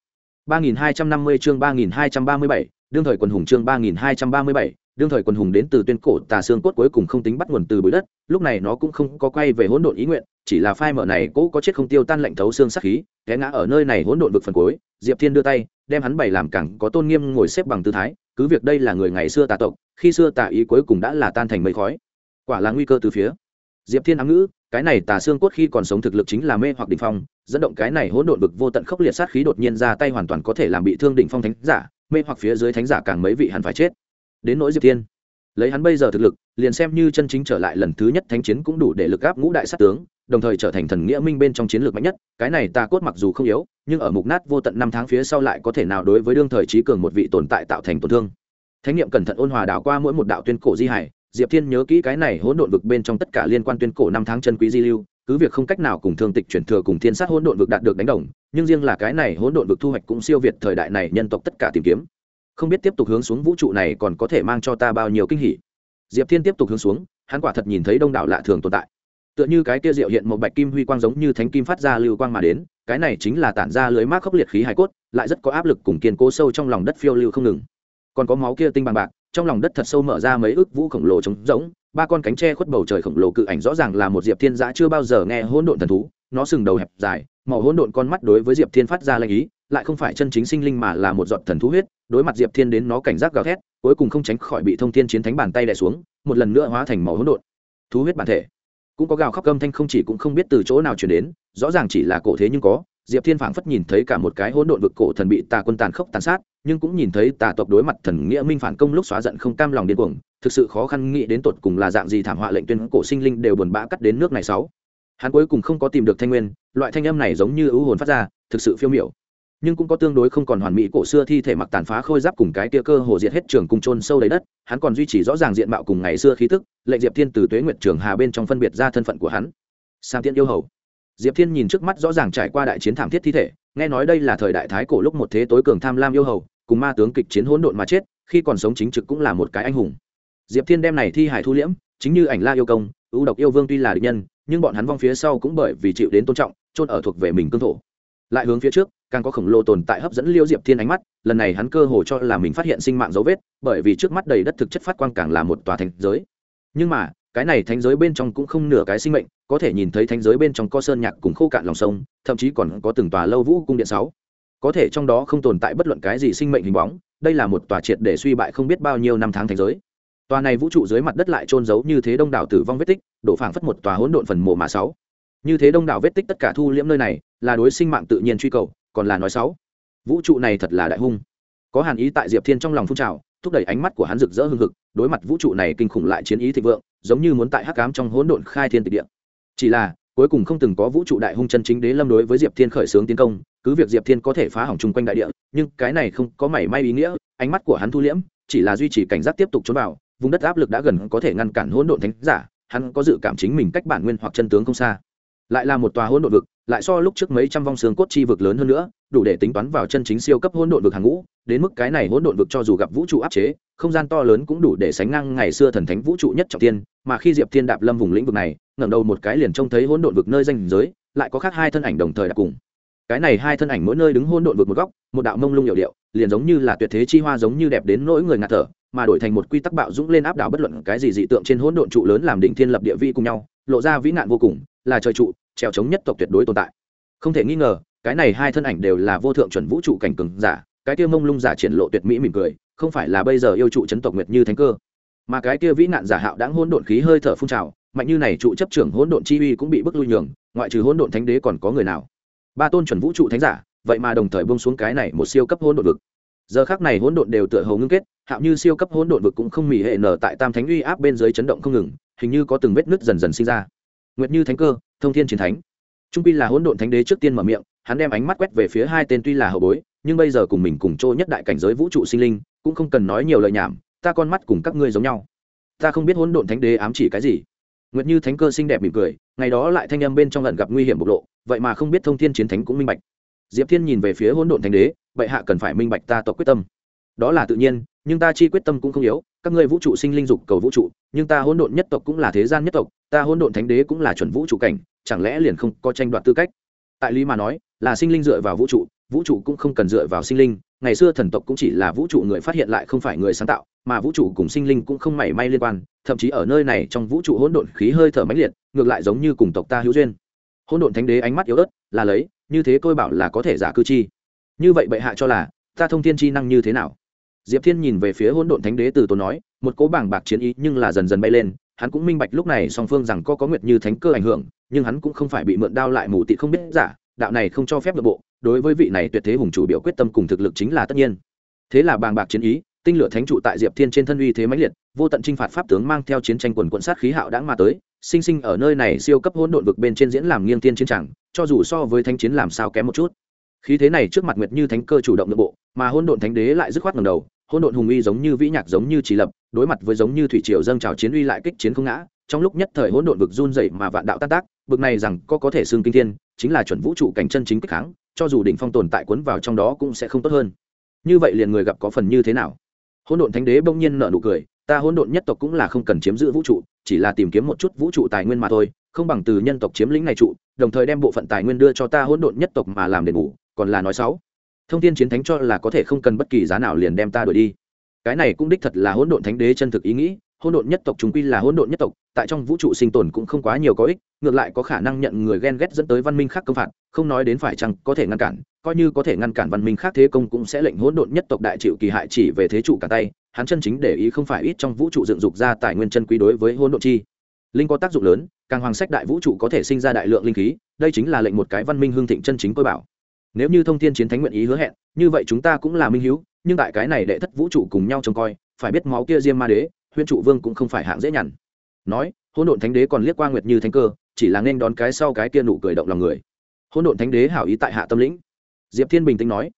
3250 chương 3237, đương thời quần hùng chương 3237, đương thời quần hùng đến từ tuyên cổ tà xương cốt cuối cùng không tính bắt nguồn từ bụi đất, lúc này nó cũng không có quay về hỗn độn ý nguyện, chỉ là phai mở này cố có chết không tiêu tan lạnh thấu xương sát khí, té ngã ở nơi này hỗn độn vực phần cuối. Diệp Thiên đưa tay, đem hắn bày làm càng có tôn nghiêm ngồi xếp bằng tư thái, cứ việc đây là người ngày xưa tà tộc, khi xưa tà ý cuối cùng đã là tan thành mây khói. Quả là nguy cơ từ phía. Diệp Thiên ám ngữ, cái này tà xương cốt khi còn sống thực lực chính là mê hoặc đỉnh phong, dẫn động cái này hỗn độn vực vô tận khốc liệt sát khí đột nhiên ra tay hoàn toàn có thể làm bị thương đỉnh phong thánh giả, mê hoặc phía dưới thánh giả càng mấy vị hẳn phải chết. Đến nỗi Diệp Thiên, lấy hắn bây giờ thực lực, liền xem như chân chính trở lại lần thứ nhất thánh chiến cũng đủ để lực áp ngũ đại sát tướng, đồng thời trở thành thần nghĩa minh bên trong chiến lược mạnh nhất. Cái này tà cốt mặc dù không yếu, nhưng ở mục nát vô tận năm tháng phía sau lại có thể nào đối với đương thời trí cường một vị tồn tại tạo thành tổn thương. Thánh niệm cẩn thận ôn hòa đảo qua mỗi một đạo tuyên cổ di hải, Diệp Thiên nhớ kỹ cái này hỗn độn vực bên trong tất cả liên quan tuyên cổ năm tháng chân quý di lưu, cứ việc không cách nào cùng thương tịch chuyển thừa cùng thiên sát hỗn độn vực đạt được đánh đồng, nhưng riêng là cái này hỗn độn vực thu hoạch cũng siêu việt thời đại này nhân tộc tất cả tìm kiếm. Không biết tiếp tục hướng xuống vũ trụ này còn có thể mang cho ta bao nhiêu kinh hỉ. Diệp Thiên tiếp tục hướng xuống, hắn quả thật nhìn thấy đông đảo lạ thường tồn tại. Tựa như cái kia diệu hiện một bạch kim huy quang giống như thánh kim phát ra lưu quang mà đến, cái này chính là tản ra lưới mác khốc liệt khí hải cốt, lại rất có áp lực cùng kiên cố sâu trong lòng đất phiêu lưu không ngừng. Còn có máu kia tinh bằng bạc, trong lòng đất thật sâu mở ra mấy ức vũ khổng lồ trống rỗng, ba con cánh tre khuất bầu trời khổng lồ cự ảnh rõ ràng là một Diệp Thiên dã chưa bao giờ nghe hỗn độn thần thú, nó sừng đầu hẹp dài, màu hỗn độn con mắt đối với Diệp Thiên phát ra lệnh ý, lại không phải chân chính sinh linh mà là một giọt thần thú huyết, đối mặt Diệp Thiên đến nó cảnh giác gào thét, cuối cùng không tránh khỏi bị thông thiên chiến thánh bàn tay đè xuống, một lần nữa hóa thành màu hỗn độn. Thú huyết bản thể cũng có gào khóc âm thanh không chỉ cũng không biết từ chỗ nào truyền đến, rõ ràng chỉ là cổ thế nhưng có. Diệp Thiên phảng phất nhìn thấy cả một cái hỗn độn vực cổ thần bị tà quân tàn khốc tàn sát, nhưng cũng nhìn thấy tà tộc đối mặt thần nghĩa minh phản công lúc xóa giận không cam lòng điên cuồng, thực sự khó khăn nghĩ đến tột cùng là dạng gì thảm họa lệnh tuyên cổ sinh linh đều buồn bã cắt đến nước này 6. Hắn cuối cùng không có tìm được thanh nguyên, loại thanh âm này giống như ưu hồn phát ra, thực sự phiêu miểu. nhưng cũng có tương đối không còn hoàn mỹ cổ xưa thi thể mặc tàn phá khôi giáp cùng cái kia cơ hồ diệt hết trường cung trôn sâu đầy đất. Hắn còn duy trì rõ ràng diện mạo cùng ngày xưa khí tức, lệnh Diệp Thiên từ Tuế Nguyệt Trường Hà bên trong phân biệt ra thân phận của hắn. Sam Tiễn yêu hầu. Diệp Thiên nhìn trước mắt rõ ràng trải qua đại chiến thảm thiết thi thể, nghe nói đây là thời đại thái cổ lúc một thế tối cường tham lam yêu hầu, cùng ma tướng kịch chiến hỗn độn mà chết, khi còn sống chính trực cũng là một cái anh hùng. Diệp Thiên đem này thi hải thu liễm, chính như Ảnh La yêu công, ưu độc yêu vương tuy là địch nhân, nhưng bọn hắn vong phía sau cũng bởi vì chịu đến tôn trọng, chôn ở thuộc về mình cương thổ. Lại hướng phía trước, càng có khổng lồ tồn tại hấp dẫn Liêu Diệp Thiên ánh mắt, lần này hắn cơ hồ cho là mình phát hiện sinh mạng dấu vết, bởi vì trước mắt đầy đất thực chất phát quang càng là một tòa thánh giới. Nhưng mà, cái này thánh giới bên trong cũng không nửa cái sinh mệnh, có thể nhìn thấy thánh giới bên trong có sơn nhạc cùng khô cạn lòng sông, thậm chí còn có từng tòa lâu vũ cung điện 6. Có thể trong đó không tồn tại bất luận cái gì sinh mệnh hình bóng, đây là một tòa triệt để suy bại không biết bao nhiêu năm tháng thánh giới. Tòa này vũ trụ dưới mặt đất lại trôn giấu như thế đông đảo tử vong vết tích, đổ phảng phất một tòa hỗn độn phần mộ mà 6. Như thế đông đảo vết tích tất cả thu liễm nơi này, là đối sinh mạng tự nhiên truy cầu, còn là nói 6. Vũ trụ này thật là đại hung. Có hàn ý tại Diệp Thiên trong lòng phun trào, thúc đẩy ánh mắt của hắn rực rỡ hừng hực, đối mặt vũ trụ này kinh khủng lại chiến ý thịnh vượng, giống như muốn tại hắc ám trong hỗn độn khai thiên tịch địa. Chỉ là, cuối cùng không từng có vũ trụ đại hung chân chính đế lâm đối với Diệp Thiên khởi xướng tiến công, cứ việc Diệp Thiên có thể phá hỏng chung quanh đại địa, nhưng cái này không có mảy may ý nghĩa, ánh mắt của hắn thu liễm, chỉ là duy trì cảnh giác tiếp tục trốn vào, vùng đất áp lực đã gần có thể ngăn cản hỗn độn thánh giả, hắn có dự cảm chính mình cách bản nguyên hoặc chân tướng không xa. Lại là một tòa hỗn độn vực, lại so lúc trước mấy trăm vong xương cốt chi vực lớn hơn nữa, đủ để tính toán vào chân chính siêu cấp hỗn độn vực hàng ngũ, đến mức cái này hỗn độn vực cho dù gặp vũ trụ áp chế, không gian to lớn cũng đủ để sánh ngang ngày xưa thần thánh vũ trụ nhất trọng thiên, mà khi Diệp Thiên đạp lâm vùng lĩnh vực này, ngẩng đầu một cái liền trông thấy hỗn độn vực nơi ranh giới, lại có khác hai thân ảnh đồng thời đạp cùng. Cái này hai thân ảnh mỗi nơi đứng hỗn độn vực một góc, một đạo mông lung hiệu điệu, liền giống như là tuyệt thế chi hoa giống như đẹp đến nỗi người ngạt thở, mà đổi thành một quy tắc bạo dũng lên áp đảo bất luận cái gì dị tượng trên hỗn độn trụ lớn làm đỉnh thiên lập địa vi cùng nhau, lộ ra vĩ nạn vô cùng, là trời trụ, trèo chống nhất tộc tuyệt đối tồn tại. Không thể nghi ngờ, cái này hai thân ảnh đều là vô thượng chuẩn vũ trụ cảnh cường giả, cái kia mông lung giả triển lộ tuyệt mỹ mỉm cười, không phải là bây giờ yêu trụ chấn tộc Nguyệt Như Thánh Cơ, mà cái kia vĩ nạn giả hạo đãng hỗn độn khí hơi thở phun trào, mạnh như này trụ chấp trưởng hỗn độn chi uy cũng bị bức lui nhường, ngoại trừ hỗn độn thánh đế còn có người nào? Ba tôn chuẩn vũ trụ thánh giả, vậy mà đồng thời buông xuống cái này một siêu cấp hỗn độn vực. Giờ khắc này hỗn độn đều tựa hồ ngưng kết, hạo như siêu cấp hỗn độn vực cũng không mỉ hệ nở tại tam thánh uy áp bên dưới chấn động không ngừng, hình như có từng vết nứt dần dần sinh ra. Nguyệt Như Thánh Cơ, Thông Thiên Chiến Thánh. Trung quy là hỗn độn thánh đế trước tiên mở miệng, hắn đem ánh mắt quét về phía hai tên tuy là hậu bối, nhưng bây giờ cùng mình cùng trô nhất đại cảnh giới vũ trụ sinh linh, cũng không cần nói nhiều lời nhảm, ta con mắt cùng các ngươi giống nhau. Ta không biết hỗn độn thánh đế ám chỉ cái gì. Nguyệt Như Thánh Cơ xinh đẹp mỉm cười, ngày đó lại thanh âm bên trong lần gặp nguy hiểm bộc lộ, vậy mà không biết Thông Thiên Chiến Thánh cũng minh bạch. Diệp Thiên nhìn về phía hỗn độn thánh đế, vậy hạ cần phải minh bạch ta tộc quyết tâm. Đó là tự nhiên, nhưng ta chi quyết tâm cũng không yếu, các ngươi vũ trụ sinh linh dục cầu vũ trụ, nhưng ta hỗn độn nhất tộc cũng là thế gian nhất tộc, ta hỗn độn thánh đế cũng là chuẩn vũ trụ cảnh, chẳng lẽ liền không có tranh đoạt tư cách? Tại lý mà nói, là sinh linh dựa vào vũ trụ, vũ trụ cũng không cần dựa vào sinh linh, ngày xưa thần tộc cũng chỉ là vũ trụ người phát hiện lại không phải người sáng tạo, mà vũ trụ cùng sinh linh cũng không mảy may liên quan, thậm chí ở nơi này trong vũ trụ hỗn độn khí hơi thở mãnh liệt, ngược lại giống như cùng tộc ta hữu duyên. Hỗn độn thánh đế ánh mắt yếu ớt, là lấy, như thế tôi bảo là có thể giả cư chi. Như vậy bệ hạ cho là, ta thông thiên chi năng như thế nào? Diệp Thiên nhìn về phía hỗn độn thánh đế từ tốn nói, một cỗ bảng bạc chiến ý nhưng là dần dần bay lên, hắn cũng minh bạch lúc này song phương rằng có Nguyệt Như Thánh Cơ ảnh hưởng, nhưng hắn cũng không phải bị mượn đao lại mù tịt không biết giả, đạo này không cho phép nội bộ, đối với vị này tuyệt thế hùng chủ biểu quyết tâm cùng thực lực chính là tất nhiên. Thế là bàng bạc chiến ý, tinh lửa thánh trụ tại Diệp Thiên trên thân uy thế mãnh liệt, vô tận chinh phạt pháp tướng mang theo chiến tranh quần quần sát khí hạo đãng mà tới, sinh sinh ở nơi này siêu cấp hỗn độn vực bên trên diễn làm nghiêng thiên chiến chẳng, cho dù so với thánh chiến làm sao kém một chút. Khí thế này trước mặt Nguyệt Như Thánh Cơ chủ động nội bộ, mà hỗn độn thánh đế lại dứt khoát ngẩng đầu, hỗn độn hùng uy giống như vĩ nhạc giống như chỉ lập, đối mặt với giống như thủy triều dâng trào chiến uy lại kích chiến không ngã, trong lúc nhất thời hỗn độn vực run rẩy mà vạn đạo tan tác, bực này rằng có thể xưng kinh thiên, chính là chuẩn vũ trụ cảnh chân chính kích kháng, cho dù đỉnh phong tồn tại cuốn vào trong đó cũng sẽ không tốt hơn. Như vậy liền người gặp có phần như thế nào? Hỗn độn thánh đế bỗng nhiên nở nụ cười, ta hỗn độn nhất tộc cũng là không cần chiếm giữ vũ trụ, chỉ là tìm kiếm một chút vũ trụ tài nguyên mà thôi, không bằng từ nhân tộc chiếm lĩnh này trụ, đồng thời đem bộ phận tài nguyên đưa cho ta hỗn độn nhất tộc mà làm đền bù, còn là nói xấu. Thông Thiên Chiến Thánh cho là có thể không cần bất kỳ giá nào liền đem ta đuổi đi. Cái này cũng đích thật là hỗn độn thánh đế chân thực ý nghĩ, hỗn độn nhất tộc chúng quy là hỗn độn nhất tộc, tại trong vũ trụ sinh tồn cũng không quá nhiều có ích, ngược lại có khả năng nhận người ghen ghét dẫn tới văn minh khác công phạt, không nói đến phải chăng có thể ngăn cản, coi như có thể ngăn cản văn minh khác thế công cũng sẽ lệnh hỗn độn nhất tộc đại chịu kỳ hại chỉ về thế trụ cả tay, hắn chân chính để ý không phải ít trong vũ trụ dựng dục ra tài nguyên chân quý đối với hỗn độn chi linh có tác dụng lớn, càng hoàng sách đại vũ trụ có thể sinh ra đại lượng linh khí, đây chính là lệnh một cái văn minh hương thịnh chân chính tôi bảo. Nếu như Thông Thiên Chiến Thánh nguyện ý hứa hẹn, như vậy chúng ta cũng là minh hiếu, nhưng tại cái này đệ thất vũ trụ cùng nhau trông coi, phải biết máu kia Diêm Ma Đế, Huyễn Trụ Vương cũng không phải hạng dễ nhằn. Nói, Hỗn Độn Thánh Đế còn liếc qua Nguyệt Như Thánh Cơ, chỉ là nên đón cái sau cái kia nụ cười động lòng người. Hỗn Độn Thánh Đế hảo ý tại hạ tâm lĩnh. Diệp Thiên bình tĩnh nói,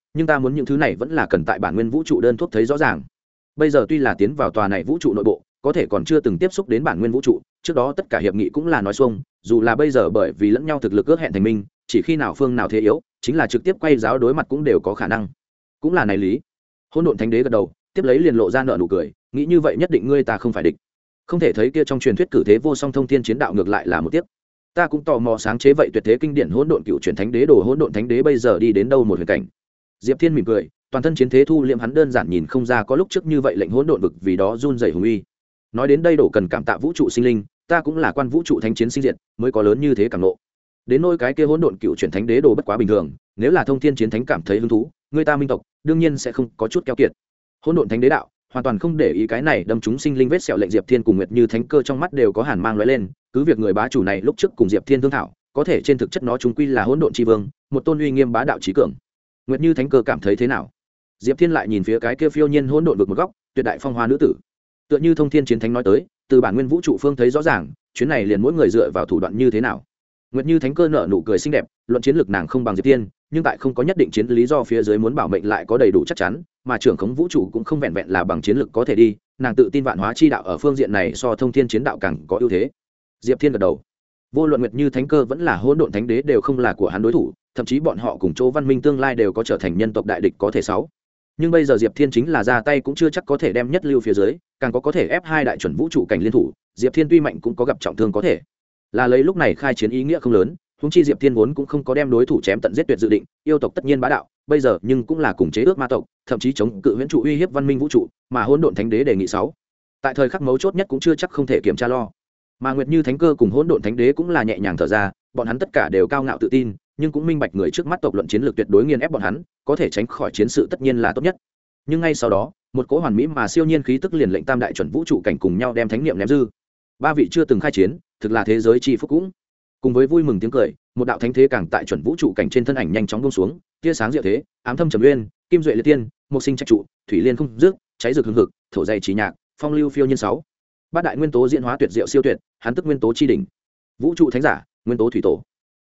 nhưng ta muốn những thứ này vẫn là cần tại bản nguyên vũ trụ đơn thuốc thấy rõ ràng. Bây giờ tuy là tiến vào tòa này vũ trụ nội bộ, có thể còn chưa từng tiếp xúc đến bản nguyên vũ trụ, trước đó tất cả hiệp nghị cũng là nói xuông, dù là bây giờ bởi vì lẫn nhau thực lực ước hẹn thành minh, chỉ khi nào phương nào thế yếu, chính là trực tiếp quay giáo đối mặt cũng đều có khả năng. Cũng là này lý. Hỗn độn thánh đế gật đầu, tiếp lấy liền lộ ra nở nụ cười, nghĩ như vậy nhất định ngươi ta không phải địch. Không thể thấy kia trong truyền thuyết cử thế vô song thông thiên chiến đạo ngược lại là một tiếc. Ta cũng tò mò sáng chế vậy tuyệt thế kinh điển hỗn độn cựu truyền thánh đế đồ hỗn độn thánh đế bây giờ đi đến đâu một huyền cảnh. Diệp Thiên mỉm cười, toàn thân chiến thế thu liệm hắn đơn giản nhìn không ra có lúc trước như vậy lệnh hỗn độn vực vì đó run rẩy hùng uy. Nói đến đây đổ cần cảm tạ vũ trụ sinh linh, ta cũng là quan vũ trụ thánh chiến sinh diệt, mới có lớn như thế cảm nộ. Đến nỗi cái kia hỗn độn cựu truyền thánh đế đồ bất quá bình thường, nếu là thông thiên chiến thánh cảm thấy hứng thú, người ta minh tộc đương nhiên sẽ không có chút keo kiệt. Hỗn độn thánh đế đạo hoàn toàn không để ý cái này đâm chúng sinh linh vết sẹo lệnh Diệp Thiên cùng Nguyệt Như thánh cơ trong mắt đều có hàn mang lóe lên, cứ việc người bá chủ này lúc trước cùng Diệp Thiên thương thảo, có thể trên thực chất nó chúng quy là hỗn độn chi vương, một tôn uy nghiêm bá đạo chí cường. Nguyệt Như thánh cơ cảm thấy thế nào? Diệp Thiên lại nhìn phía cái kia phiêu nhiên hỗn độn vực một góc, tuyệt đại phong hoa nữ tử. Tựa như thông thiên chiến thánh nói tới, từ bản nguyên vũ trụ phương thấy rõ ràng, chuyến này liền mỗi người dựa vào thủ đoạn như thế nào. Nguyệt Như thánh cơ nở nụ cười xinh đẹp, luận chiến lược nàng không bằng Diệp Thiên, nhưng tại không có nhất định chiến lý do phía dưới muốn bảo mệnh lại có đầy đủ chắc chắn, mà trưởng khống vũ trụ cũng không vẹn vẹn là bằng chiến lược có thể đi, nàng tự tin vạn hóa chi đạo ở phương diện này so thông thiên chiến đạo càng có ưu thế. Diệp Thiên gật đầu. Vô luận Nguyệt Như thánh cơ vẫn là hỗn độn thánh đế đều không là của hắn đối thủ, thậm chí bọn họ cùng chỗ văn minh tương lai đều có trở thành nhân tộc đại địch có thể sáu. Nhưng bây giờ Diệp Thiên chính là ra tay cũng chưa chắc có thể đem nhất lưu phía dưới, càng có thể ép hai đại chuẩn vũ trụ cảnh liên thủ, Diệp Thiên tuy mạnh cũng có gặp trọng thương có thể. Là lấy lúc này khai chiến ý nghĩa không lớn, huống chi Diệp Thiên vốn cũng không có đem đối thủ chém tận giết tuyệt dự định, yêu tộc tất nhiên bá đạo, bây giờ nhưng cũng là cùng chế ước ma tộc, thậm chí chống cự huyễn trụ uy hiếp văn minh vũ trụ, mà hỗn độn thánh đế đề nghị 6. Tại thời khắc mấu chốt nhất cũng chưa chắc không thể kiểm tra lo. Mà Nguyệt Như thánh cơ cùng hỗn độn thánh đế cũng là nhẹ nhàng thở ra, bọn hắn tất cả đều cao ngạo tự tin, nhưng cũng minh bạch người trước mắt tộc luận chiến lược tuyệt đối nghiền ép bọn hắn, có thể tránh khỏi chiến sự tất nhiên là tốt nhất. Nhưng ngay sau đó, một cỗ hoàn mỹ mà siêu nhiên khí tức liền lệnh tam đại chuẩn vũ trụ cảnh cùng nhau đem thánh niệm ném dư. Ba vị chưa từng khai chiến, thực là thế giới chi phúc cũng. Cùng với vui mừng tiếng cười, một đạo thánh thế càng tại chuẩn vũ trụ cảnh trên thân ảnh nhanh chóng buông xuống, tia sáng diệu thế, ám thâm trầm uyên, kim duệ liệt tiên, mộc sinh trạch trụ, thủy liên không dứt, cháy rực hừng hực, thổ dày trí nhạc, phong lưu phiêu nhiên 6. Bát đại nguyên tố diễn hóa tuyệt diệu siêu tuyệt, hắn tức nguyên tố chi đỉnh. Vũ trụ thánh giả, nguyên tố thủy tổ.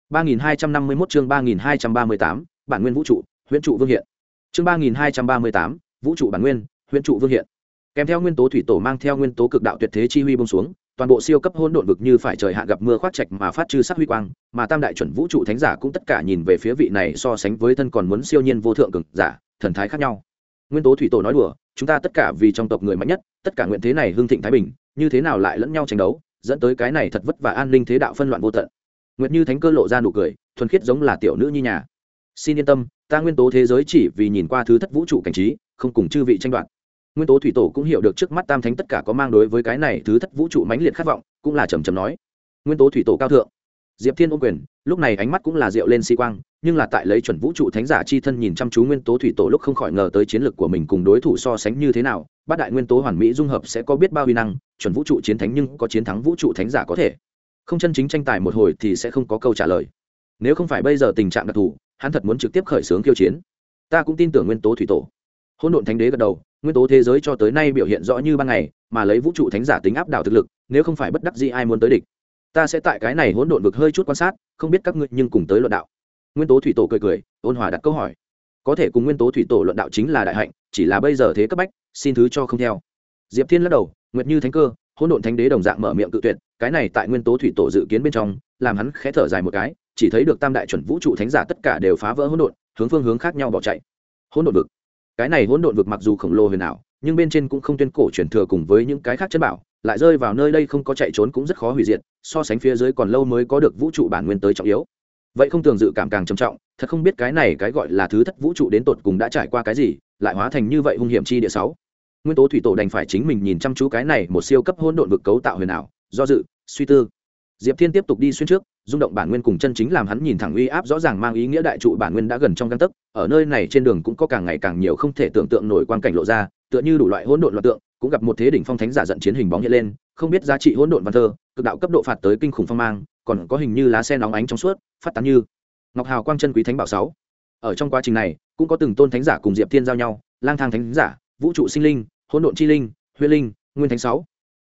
3251 chương 3238, bản nguyên vũ trụ, huyễn trụ vương hiện. Chương 3238, vũ trụ bản nguyên, huyễn trụ vương hiện. Kèm theo nguyên tố thủy tổ mang theo nguyên tố cực đạo tuyệt thế chi huy buông xuống, toàn bộ siêu cấp hỗn độn vực như phải trời hạn gặp mưa khoác trạch mà phát trừ sắc huy quang, mà tam đại chuẩn vũ trụ thánh giả cũng tất cả nhìn về phía vị này so sánh với thân còn muốn siêu nhiên vô thượng cường giả, thần thái khác nhau. Nguyên tố thủy tổ nói đùa, chúng ta tất cả vì trong tộc người mạnh nhất, tất cả nguyện thế này hưng thịnh thái bình, như thế nào lại lẫn nhau tranh đấu, dẫn tới cái này thật vất vả an ninh thế đạo phân loạn vô tận. Nguyệt Như thánh cơ lộ ra nụ cười, thuần khiết giống là tiểu nữ nhi nhà. Xin yên tâm, ta nguyên tố thế giới chỉ vì nhìn qua thứ thất vũ trụ cảnh trí, không cùng chư vị tranh đoạt. Nguyên tố thủy tổ cũng hiểu được trước mắt tam thánh tất cả có mang đối với cái này thứ thất vũ trụ mãnh liệt khát vọng, cũng là trầm trầm nói. Nguyên tố thủy tổ cao thượng. Diệp Thiên ôm quyền, lúc này ánh mắt cũng là diệu lên si quang, nhưng là tại lấy chuẩn vũ trụ thánh giả chi thân nhìn chăm chú nguyên tố thủy tổ lúc không khỏi ngờ tới chiến lược của mình cùng đối thủ so sánh như thế nào, bát đại nguyên tố hoàn mỹ dung hợp sẽ có biết bao uy năng, chuẩn vũ trụ chiến thánh nhưng có chiến thắng vũ trụ thánh giả có thể. Không chân chính tranh tài một hồi thì sẽ không có câu trả lời. Nếu không phải bây giờ tình trạng đặc thù, hắn thật muốn trực tiếp khởi xướng khiêu chiến. Ta cũng tin tưởng nguyên tố thủy tổ. Hỗn độn thánh đế gật đầu, nguyên tố thế giới cho tới nay biểu hiện rõ như ban ngày, mà lấy vũ trụ thánh giả tính áp đảo thực lực, nếu không phải bất đắc dĩ ai muốn tới địch, ta sẽ tại cái này hỗn độn vực hơi chút quan sát, không biết các ngươi nhưng cùng tới luận đạo. Nguyên tố thủy tổ cười cười, ôn hòa đặt câu hỏi. Có thể cùng nguyên tố thủy tổ luận đạo chính là đại hạnh, chỉ là bây giờ thế cấp bách, xin thứ cho không theo. Diệp Thiên lắc đầu, Nguyệt Như thánh cơ, hỗn độn thánh đế đồng dạng mở miệng cự tuyệt, cái này tại nguyên tố thủy tổ dự kiến bên trong, làm hắn khẽ thở dài một cái, chỉ thấy được tam đại chuẩn vũ trụ thánh giả tất cả đều phá vỡ hỗn độn, hướng phương hướng khác nhau bỏ chạy. Hỗn độn vực, cái này hỗn độn vực mặc dù khổng lồ huyền ảo, nhưng bên trên cũng không tuyên cổ truyền thừa cùng với những cái khác chân bảo, lại rơi vào nơi đây không có chạy trốn cũng rất khó hủy diệt, so sánh phía dưới còn lâu mới có được vũ trụ bản nguyên tới trọng yếu. Vậy không tưởng dự cảm càng trầm trọng, thật không biết cái này cái gọi là thứ thất vũ trụ đến tột cùng đã trải qua cái gì, lại hóa thành như vậy hung hiểm chi địa 6. Nguyên tố thủy tổ đành phải chính mình nhìn chăm chú cái này một siêu cấp hỗn độn vực cấu tạo huyền ảo, do dự, suy tư. Diệp Thiên tiếp tục đi xuyên trước, rung động bản nguyên cùng chân chính làm hắn nhìn thẳng uy áp rõ ràng mang ý nghĩa đại trụ bản nguyên đã gần trong gang tấc, ở nơi này trên đường cũng có càng ngày càng nhiều không thể tưởng tượng nổi quang cảnh lộ ra, tựa như đủ loại hỗn độn loạn tượng, cũng gặp một thế đỉnh phong thánh giả giận chiến hình bóng hiện lên, không biết giá trị hỗn độn văn thơ, cực đạo cấp độ phạt tới kinh khủng phong mang, còn có hình như lá sen nóng ánh trong suốt, phát tán như ngọc hào quang chân quý thánh bảo 6. Ở trong quá trình này, cũng có từng tôn thánh giả cùng Diệp Thiên giao nhau, lang thang thánh giả, vũ trụ sinh linh, hỗn độn chi linh, huyễn linh, nguyên thánh 6.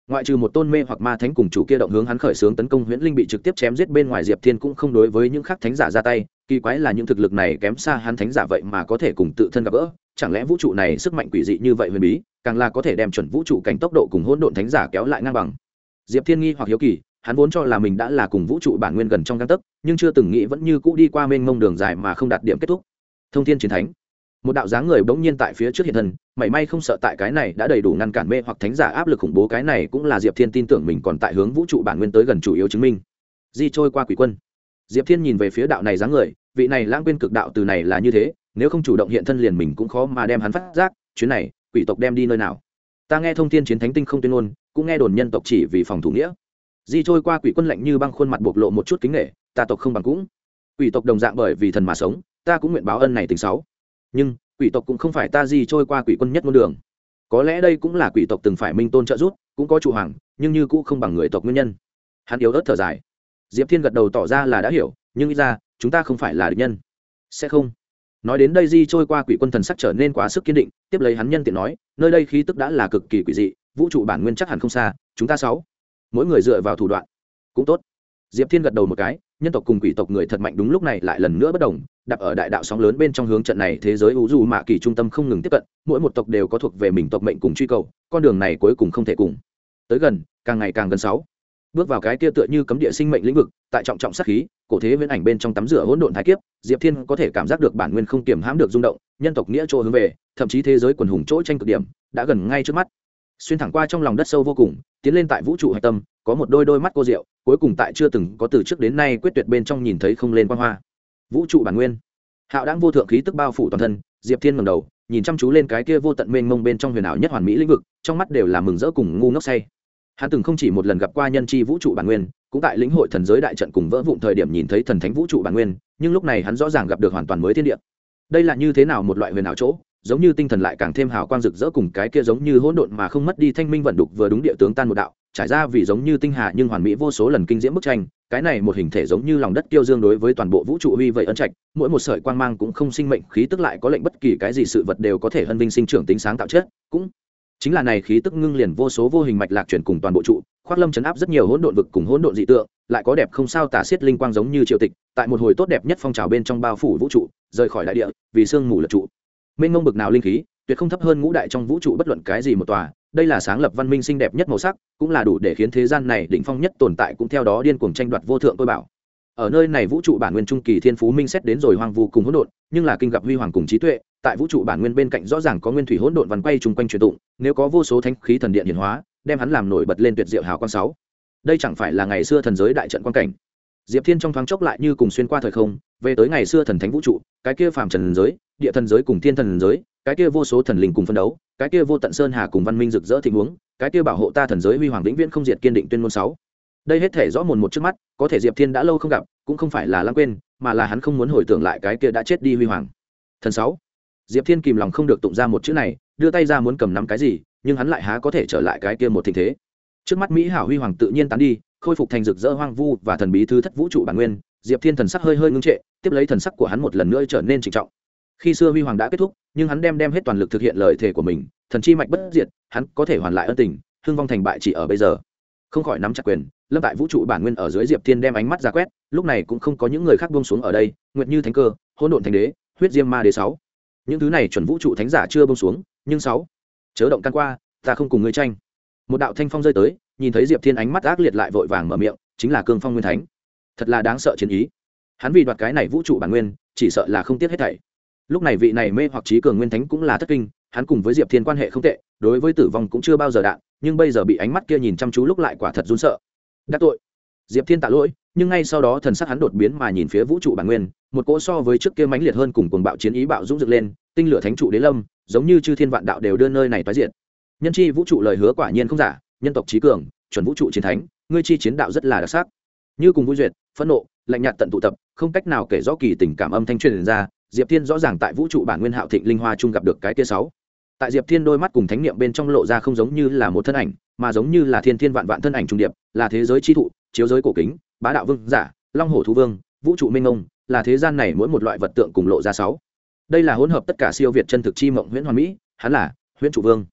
ngoại trừ một tôn mê hoặc ma thánh cùng chủ kia động hướng hắn khởi xướng tấn công huyễn linh bị trực tiếp chém giết bên ngoài, Diệp Thiên cũng không đối với những khác thánh giả ra tay. Kỳ quái là những thực lực này kém xa hắn thánh giả vậy mà có thể cùng tự thân gặp gỡ, chẳng lẽ vũ trụ này sức mạnh quỷ dị như vậy huyền bí, càng là có thể đem chuẩn vũ trụ cảnh tốc độ cùng hỗn độn thánh giả kéo lại ngang bằng. Diệp Thiên nghi hoặc hiếu kỳ, hắn vốn cho là mình đã là cùng vũ trụ bản nguyên gần trong gang tấc, nhưng chưa từng nghĩ vẫn như cũ đi qua mênh mông đường dài mà không đạt điểm kết thúc. Thông thiên chiến thánh, một đạo dáng người bỗng nhiên tại phía trước hiện thân, mảy may không sợ tại cái này đã đầy đủ ngăn cản mê hoặc thánh giả áp lực khủng bố. Cái này cũng là Diệp Thiên tin tưởng mình còn tại hướng vũ trụ bản nguyên tới gần chủ yếu chứng minh. Di trôi qua quỷ quân. Diệp Thiên nhìn về phía đạo này dáng người, vị này lãng quên cực đạo từ này là như thế, nếu không chủ động hiện thân liền mình cũng khó mà đem hắn phát giác. Chuyến này quỷ tộc đem đi nơi nào? Ta nghe thông thiên chiến thánh tinh không tuyên ngôn, cũng nghe đồn nhân tộc chỉ vì phòng thủ nghĩa. Di trôi qua quỷ quân lạnh như băng, khuôn mặt bộc lộ một chút kính nể, ta tộc không bằng cũng. Quỷ tộc đồng dạng bởi vì thần mà sống, ta cũng nguyện báo ân này tình sáu. Nhưng quỷ tộc cũng không phải ta di trôi qua quỷ quân nhất ngôn đường. Có lẽ đây cũng là quỷ tộc từng phải minh tôn trợ giúp, cũng có chủ hoàng, nhưng như cũ không bằng người tộc nguyên nhân. Hắn yếu ớt thở dài. Diệp Thiên gật đầu tỏ ra là đã hiểu, nhưng ít ra chúng ta không phải là địch nhân. Sẽ không. Nói đến đây di trôi qua quỷ quân thần sắc trở nên quá sức kiên định, tiếp lấy hắn nhân tiện nói, nơi đây khí tức đã là cực kỳ quỷ dị, vũ trụ bản nguyên chắc hẳn không xa, chúng ta sáu. Mỗi người dựa vào thủ đoạn, cũng tốt. Diệp Thiên gật đầu một cái, nhân tộc cùng quỷ tộc người thật mạnh, đúng lúc này lại lần nữa bất đồng, đạp ở đại đạo sóng lớn bên trong hướng trận này thế giới u du mạ kỳ trung tâm không ngừng tiếp cận, mỗi một tộc đều có thuộc về mình tộc mệnh cùng truy cầu, con đường này cuối cùng không thể cùng tới gần, càng ngày càng gần sáu. Bước vào cái kia tựa như cấm địa sinh mệnh lĩnh vực, tại trọng trọng sát khí, cổ thế viễn ảnh bên trong tắm rửa hỗn độn thái kiếp, Diệp Thiên có thể cảm giác được bản nguyên không kiềm hãm được rung động, nhân tộc nghĩa chỗ hướng về, thậm chí thế giới quần hùng chỗ tranh cực điểm, đã gần ngay trước mắt. Xuyên thẳng qua trong lòng đất sâu vô cùng, tiến lên tại vũ trụ hạch tâm, có một đôi mắt cô diệu, cuối cùng tại chưa từng có từ trước đến nay quyết tuyệt bên trong nhìn thấy không lên quang hoa. Vũ trụ bản nguyên, hạo đãng vô thượng khí tức bao phủ toàn thân. Diệp Thiên ngẩng đầu, nhìn chăm chú lên cái kia vô tận mênh mông bên trong huyền ảo nhất hoàn mỹ lĩnh vực, trong mắt đều là mừng rỡ cùng ngu ngốc say. Hắn từng không chỉ một lần gặp qua nhân chi vũ trụ bản nguyên, cũng tại lĩnh hội thần giới đại trận cùng vỡ vụn thời điểm nhìn thấy thần thánh vũ trụ bản nguyên, nhưng lúc này hắn rõ ràng gặp được hoàn toàn mới thiên địa. Đây là như thế nào một loại huyền ảo chỗ, giống như tinh thần lại càng thêm hào quang rực rỡ, cùng cái kia giống như hỗn độn mà không mất đi thanh minh vận đục vừa đúng địa tướng tan một đạo, trải ra vì giống như tinh hà nhưng hoàn mỹ vô số lần kinh diễm bức tranh. Cái này một hình thể giống như lòng đất kiêu dương đối với toàn bộ vũ trụ uy vậy ấn trạch, mỗi một sợi quang mang cũng không sinh mệnh khí tức lại có lệnh bất kỳ cái gì sự vật đều có thể hân vinh sinh trưởng tính sáng tạo chất, cũng chính là này khí tức ngưng liền vô số vô hình mạch lạc chuyển cùng toàn bộ trụ, khoác lâm chấn áp rất nhiều hỗn độn vực cùng hỗn độn dị tượng, lại có đẹp không sao tả xiết linh quang giống như triều tịch, tại một hồi tốt đẹp nhất phong trào bên trong bao phủ vũ trụ, rời khỏi đại địa, vì sương mù lật trụ. Mênh mông bực nào linh khí, tuyệt không thấp hơn ngũ đại trong vũ trụ bất luận cái gì một tòa, đây là sáng lập văn minh xinh đẹp nhất màu sắc, cũng là đủ để khiến thế gian này đỉnh phong nhất tồn tại cũng theo đó điên cuồng tranh đoạt vô thượng tôi bảo. Ở nơi này vũ trụ bản nguyên trung kỳ thiên phú minh xét đến rồi hoang vu cùng hỗn độn, nhưng là kinh gặp huy hoàng cùng trí tuệ, tại vũ trụ bản nguyên bên cạnh rõ ràng có nguyên thủy hỗn độn vằn quay chung quanh truyền tụng, nếu có vô số thánh khí thần điện hiển hóa, đem hắn làm nổi bật lên tuyệt diệu hào quang sáu. Đây chẳng phải là ngày xưa thần giới đại trận quan cảnh. Diệp Thiên trong thoáng chốc lại như cùng xuyên qua thời không, về tới ngày xưa thần thánh vũ trụ, cái kia phàm trần giới, địa thần giới cùng thiên thần giới, cái kia vô số thần linh cùng phân đấu, cái kia vô tận sơn hà cùng văn minh rực rỡ thịnh huống, cái kia bảo hộ ta thần giới huy hoàng vĩnh viễn không diệt kiên định tuyên ngôn sáu. Đây hết thể rõ mồn một trước mắt, có thể Diệp Thiên đã lâu không gặp, cũng không phải là lãng quên, mà là hắn không muốn hồi tưởng lại cái kia đã chết đi huy hoàng. Thần sáu. Diệp Thiên kìm lòng không được tụng ra một chữ này, đưa tay ra muốn cầm nắm cái gì, nhưng hắn lại há có thể trở lại cái kia một tình thế. Trước mắt mỹ hảo huy hoàng tự nhiên tán đi, khôi phục thành rực rỡ hoang vu và thần bí thứ thất vũ trụ bản nguyên. Diệp Thiên thần sắc hơi hơi ngưng trệ, tiếp lấy thần sắc của hắn một lần nữa trở nên trịnh trọng. Khi xưa huy hoàng đã kết thúc, nhưng hắn đem hết toàn lực thực hiện lời thề của mình, thần chi mạch bất diệt, hắn có thể hoàn lại ân tình, hưng vong thành bại chỉ ở bây giờ. Không khỏi nắm chặt quyền, lâm tại vũ trụ bản nguyên ở dưới. Diệp Thiên đem ánh mắt ra quét, lúc này cũng không có những người khác buông xuống ở đây, nguyệt như thánh cơ, hỗn độn thánh đế, huyết diêm ma đế sáu. Những thứ này chuẩn vũ trụ thánh giả chưa buông xuống, nhưng sáu, chớ động can qua, ta không cùng ngươi tranh. Một đạo thanh phong rơi tới, nhìn thấy Diệp Thiên ánh mắt ác liệt lại vội vàng mở miệng, chính là Cương Phong Nguyên Thánh. Thật là đáng sợ chiến ý. Hắn vì đoạt cái này vũ trụ bản nguyên, chỉ sợ là không tiếc hết thảy. Lúc này vị này mê hoặc trí cường Nguyên Thánh cũng là thất kinh, hắn cùng với Diệp Thiên quan hệ không tệ, đối với tử vong cũng chưa bao giờ đạn, nhưng bây giờ bị ánh mắt kia nhìn chăm chú lúc lại quả thật run sợ. Đắc tội. Diệp Thiên tạ lỗi, nhưng ngay sau đó thần sắc hắn đột biến mà nhìn phía vũ trụ bản nguyên, một cỗ so với trước kia mãnh liệt hơn cùng cuồng bạo chiến ý bạo dũng dựng lên, tinh lửa thánh trụ đế lâm, giống như chư thiên vạn đạo đều đưa nơi này tái diệt. Nhân chi vũ trụ lời hứa quả nhiên không giả, nhân tộc trí cường, chuẩn vũ trụ chiến thánh, ngươi chi chiến đạo rất là đặc sắc. Như cùng vui duyệt, phẫn nộ, lạnh nhạt tận tụ tập, không cách nào kể rõ kỳ tình cảm âm thanh truyền ra. Diệp Thiên rõ ràng tại vũ trụ bản nguyên hạo thịnh linh hoa chung gặp được cái kia sáu. Tại Diệp Thiên đôi mắt cùng thánh niệm bên trong lộ ra không giống như là một thân ảnh, mà giống như là thiên thiên vạn vạn thân ảnh trung điệp, là thế giới chi thụ, chiếu giới cổ kính, bá đạo vương giả, long hổ thú vương, vũ trụ minh ngông, là thế gian này mỗi một loại vật tượng cùng lộ ra sáu. Đây là hỗn hợp tất cả siêu việt chân thực chi mộng huyễn hoàn mỹ, hắn là huyễn trụ vương.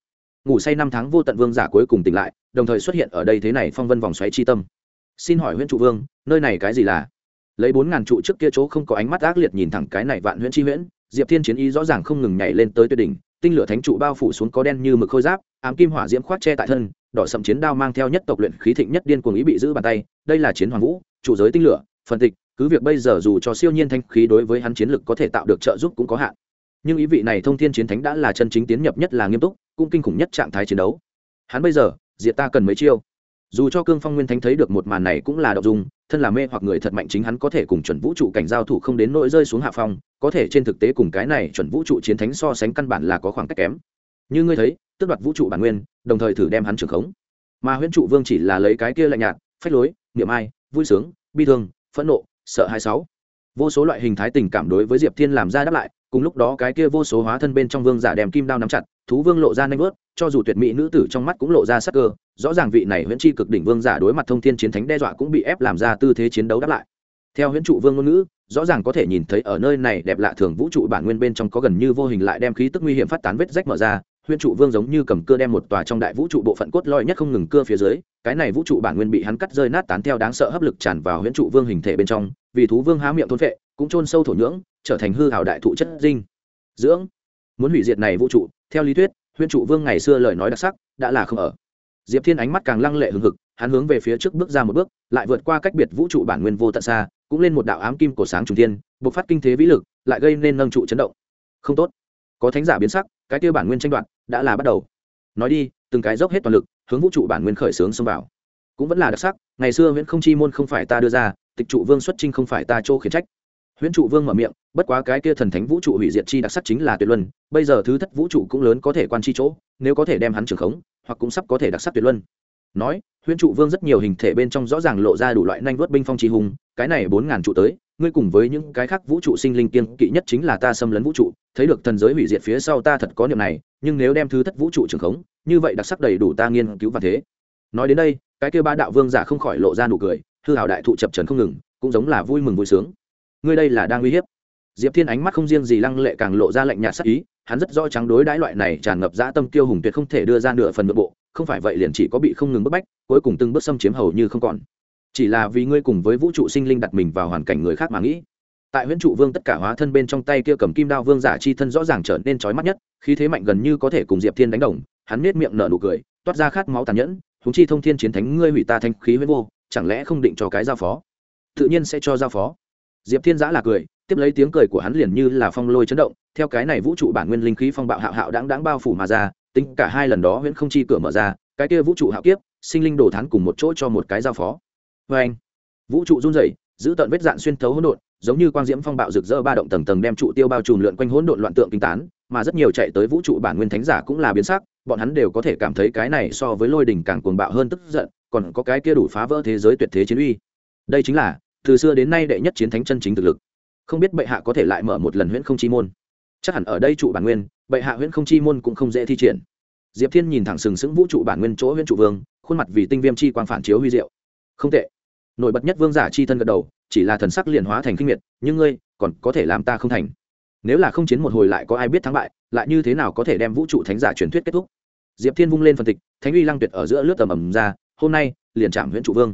ngủ say 5 tháng vô tận vương giả cuối cùng tỉnh lại, đồng thời xuất hiện ở đây thế này phong vân vòng xoáy chi tâm. Xin hỏi huyễn trụ vương, nơi này cái gì là? Lấy 4000 trụ trước kia chỗ không có ánh mắt ác liệt nhìn thẳng cái này vạn huyễn chi huyễn, Diệp Thiên chiến ý rõ ràng không ngừng nhảy lên tới tuyệt đỉnh, tinh lửa thánh trụ bao phủ xuống có đen như mực khôi giáp, ám kim hỏa diễm khoác che tại thân, đỏ sậm chiến đao mang theo nhất tộc luyện khí thịnh nhất điên cuồng ý bị giữ bàn tay, đây là chiến hoàng vũ, trụ giới tinh lửa, phân tịch, cứ việc bây giờ dù cho siêu nhiên thanh khí đối với hắn chiến lực có thể tạo được trợ giúp cũng có hạn. Nhưng ý vị này thông thiên chiến thánh đã là chân chính tiến nhập nhất là nghiêm túc, cũng kinh khủng nhất trạng thái chiến đấu. Hắn bây giờ, diệt ta cần mấy chiêu. Dù cho Cương Phong Nguyên Thánh thấy được một màn này cũng là động dung, thân là mê hoặc người thật mạnh chính hắn có thể cùng chuẩn vũ trụ cảnh giao thủ không đến nỗi rơi xuống hạ phong, có thể trên thực tế cùng cái này chuẩn vũ trụ chiến thánh so sánh căn bản là có khoảng cách kém. Như ngươi thấy, tước đoạt vũ trụ bản nguyên, đồng thời thử đem hắn trường khống. Mà Huyễn trụ vương chỉ là lấy cái kia lạnh nhạt, phách lối, niệm ai, vui sướng, bi thương, phẫn nộ, sợ hãi sáu. Vô số loại hình thái tình cảm đối với Diệp Thiên làm ra đáp lại, cùng lúc đó cái kia vô số hóa thân bên trong vương giả đem kim đao nắm chặt, thú vương lộ ra nanh vớt, cho dù tuyệt mỹ nữ tử trong mắt cũng lộ ra sắc cơ, rõ ràng vị này huyễn chi cực đỉnh vương giả đối mặt thông thiên chiến thánh đe dọa cũng bị ép làm ra tư thế chiến đấu đáp lại. Theo huyễn trụ vương ngôn ngữ, rõ ràng có thể nhìn thấy ở nơi này đẹp lạ thường vũ trụ bản nguyên bên trong có gần như vô hình lại đem khí tức nguy hiểm phát tán vết rách mở ra, huyễn trụ vương giống như cầm cưa đem một tòa trong đại vũ trụ bộ phận cốt lõi nhất không ngừng cưa phía dưới, cái này vũ trụ bản nguyên bị hắn cắt rơi nát tán theo đáng sợ hấp lực tràn vào huyễn trụ vương hình thể bên trong, vì thú vương há miệng thôn phệ, cũng chôn sâu thổ nhưỡng, trở thành hư hào đại thụ chất dinh dưỡng. Muốn hủy diệt này vũ trụ, theo lý thuyết huyễn trụ vương ngày xưa lời nói đặc sắc đã là không ở. Diệp Thiên ánh mắt càng lăng lệ hừng hực, hắn hướng về phía trước bước ra một bước, lại vượt qua cách biệt vũ trụ bản nguyên vô tận xa, cũng lên một đạo ám kim cổ sáng trùng thiên, bộc phát kinh thế vĩ lực, lại gây nên nâng trụ chấn động. Không tốt, có thánh giả biến sắc, cái tiêu bản nguyên tranh đoạt đã là bắt đầu. Nói đi, từng cái dốc hết toàn lực, hướng vũ trụ bản nguyên khởi sướng xông vào. Cũng vẫn là đặc sắc, ngày xưa huyễn không chi môn không phải ta đưa ra, tịch trụ vương xuất chinh không phải ta chỗ khiển trách. Huyễn trụ vương mở miệng, bất quá cái kia thần thánh vũ trụ hủy diệt chi đặc sắc chính là tuyệt luân, bây giờ thứ thất vũ trụ cũng lớn có thể quan chi chỗ, nếu có thể đem hắn trường khống, hoặc cũng sắp có thể đặc sắc tuyệt luân. Nói, huyễn trụ vương rất nhiều hình thể bên trong rõ ràng lộ ra đủ loại nhanh vuốt binh phong chi hùng, cái này 4000 trụ tới, ngươi cùng với những cái khác vũ trụ sinh linh kiên kỵ nhất chính là ta xâm lấn vũ trụ, thấy được thần giới hủy diệt phía sau ta thật có niệm này, nhưng nếu đem thứ thất vũ trụ trường khống, như vậy đặc sắc đầy đủ ta nghiên cứu và thế. Nói đến đây, cái kia ba đạo vương giả không khỏi lộ ra nụ cười, hư hào đại thụ chập chờn không ngừng, cũng giống là vui mừng vui sướng. Ngươi đây là đang uy hiếp. Diệp Thiên ánh mắt không riêng gì lăng lệ càng lộ ra lạnh nhạt sắc ý, hắn rất rõ trắng đối đãi loại này tràn ngập dã tâm kiêu hùng tuyệt không thể đưa ra nửa phần nội bộ, không phải vậy liền chỉ có bị không ngừng bức bách, cuối cùng từng bước xâm chiếm hầu như không còn. Chỉ là vì ngươi cùng với vũ trụ sinh linh đặt mình vào hoàn cảnh người khác mà nghĩ. Tại huyễn trụ vương tất cả hóa thân bên trong tay kia cầm kim đao vương giả chi thân rõ ràng trở nên chói mắt nhất, khí thế mạnh gần như có thể cùng Diệp Thiên đánh đồng, hắn nhếch miệng nở nụ cười, toát ra khát máu tàn nhẫn, huống chi thông thiên chiến thánh ngươi hủy ta thanh khí huyễn vô, chẳng lẽ không định cho cái giao phó? Tự nhiên sẽ cho giao phó. Diệp Thiên giã là cười, tiếp lấy tiếng cười của hắn liền như là phong lôi chấn động, theo cái này vũ trụ bản nguyên linh khí phong bạo hạo hạo đãng bao phủ mà ra, tính cả hai lần đó huyễn không chi cửa mở ra, cái kia vũ trụ hạo kiếp, sinh linh đồ thán cùng một chỗ cho một cái giao phó. Và anh, vũ trụ run rẩy, giữ tận vết dạn xuyên thấu hỗn độn, giống như quang diễm phong bạo rực rỡ ba động tầng tầng đem trụ tiêu bao trùm lượn quanh hỗn độn loạn tượng kinh tán, mà rất nhiều chạy tới vũ trụ bản nguyên thánh giả cũng là biến sắc, bọn hắn đều có thể cảm thấy cái này so với lôi đỉnh càng cuồng bạo hơn tức giận, còn có cái kia đủ phá vỡ thế giới tuyệt thế chiến uy. Đây chính là từ xưa đến nay đệ nhất chiến thánh chân chính thực lực. Không biết bệ hạ có thể lại mở một lần huyễn không chi môn. Chắc hẳn ở đây trụ bản nguyên, bệ hạ huyễn không chi môn cũng không dễ thi triển. Diệp Thiên nhìn thẳng sừng sững vũ trụ bản nguyên chỗ huyễn trụ vương, khuôn mặt vì tinh viêm chi quang phản chiếu huy diệu. Không tệ. Nổi bật nhất vương giả chi thân gật đầu, chỉ là thần sắc liền hóa thành kinh miệt, nhưng ngươi còn có thể làm ta không thành. Nếu là không chiến một hồi lại có ai biết thắng bại, lại như thế nào có thể đem vũ trụ thánh giả truyền thuyết kết thúc. Diệp Thiên vung lên phân tịch, thánh uy lăng tuyệt ở giữa lướt tầm ầm ra, hôm nay liền chạm huyễn trụ vương.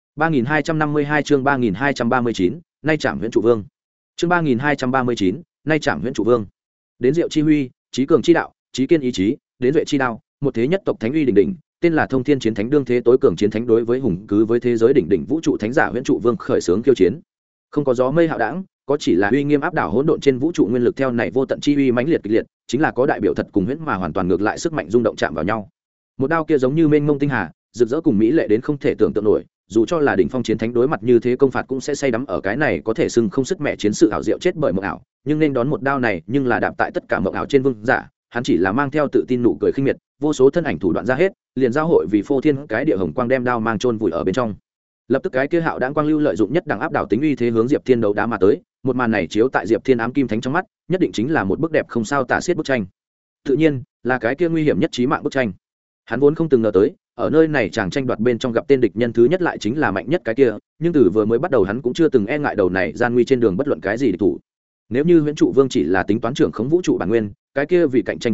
3252 chương 3239, nay chạm huyễn trụ vương. Chương 3239, nay chạm huyễn trụ vương. Đến diệu chi huy, trí cường chi đạo, trí kiên ý chí, đến duệ chi đạo, một thế nhất tộc thánh uy đỉnh đỉnh, tên là thông thiên chiến thánh đương thế tối cường chiến thánh đối với hùng cứ với thế giới đỉnh đỉnh vũ trụ thánh giả huyễn trụ vương khởi xướng khiêu chiến. Không có gió mây hạo đãng, có chỉ là uy nghiêm áp đảo hỗn độn trên vũ trụ nguyên lực theo này vô tận chi uy mãnh liệt kịch liệt, chính là có đại biểu thật cùng huyễn mà hoàn toàn ngược lại sức mạnh rung động chạm vào nhau. Một đao kia giống như mênh mông tinh hà, rực rỡ cùng mỹ lệ đến không thể tưởng tượng nổi, dù cho là đỉnh phong chiến thánh đối mặt như thế công phạt cũng sẽ say đắm ở cái này có thể xưng không sức mẹ chiến sự ảo diệu chết bởi mộng ảo, nhưng nên đón một đao này nhưng là đạp tại tất cả mộng ảo trên vương giả, hắn chỉ là mang theo tự tin nụ cười khinh miệt, vô số thân ảnh thủ đoạn ra hết, liền giao hội vì phô thiên cái địa hồng quang đem đao mang chôn vùi ở bên trong. Lập tức cái kia hạo đãng quang lưu lợi dụng nhất đẳng áp đảo tính uy thế hướng Diệp Thiên đấu đá mà tới, một màn này chiếu tại Diệp Thiên ám kim thánh trong mắt, nhất định chính là một bức đẹp không sao tả xiết bức tranh. Tự nhiên, là cái kia nguy hiểm nhất chí mạng bức tranh. Hắn vốn không từng ngờ tới, ở nơi này chàng tranh đoạt bên trong gặp tên địch nhân thứ nhất lại chính là mạnh nhất cái kia, nhưng từ vừa mới bắt đầu hắn cũng chưa từng e ngại đầu này gian nguy trên đường bất luận cái gì địch thủ. Nếu như huyễn trụ vương chỉ là tính toán trưởng khống vũ trụ bản nguyên, cái kia vì cạnh tranh công bình,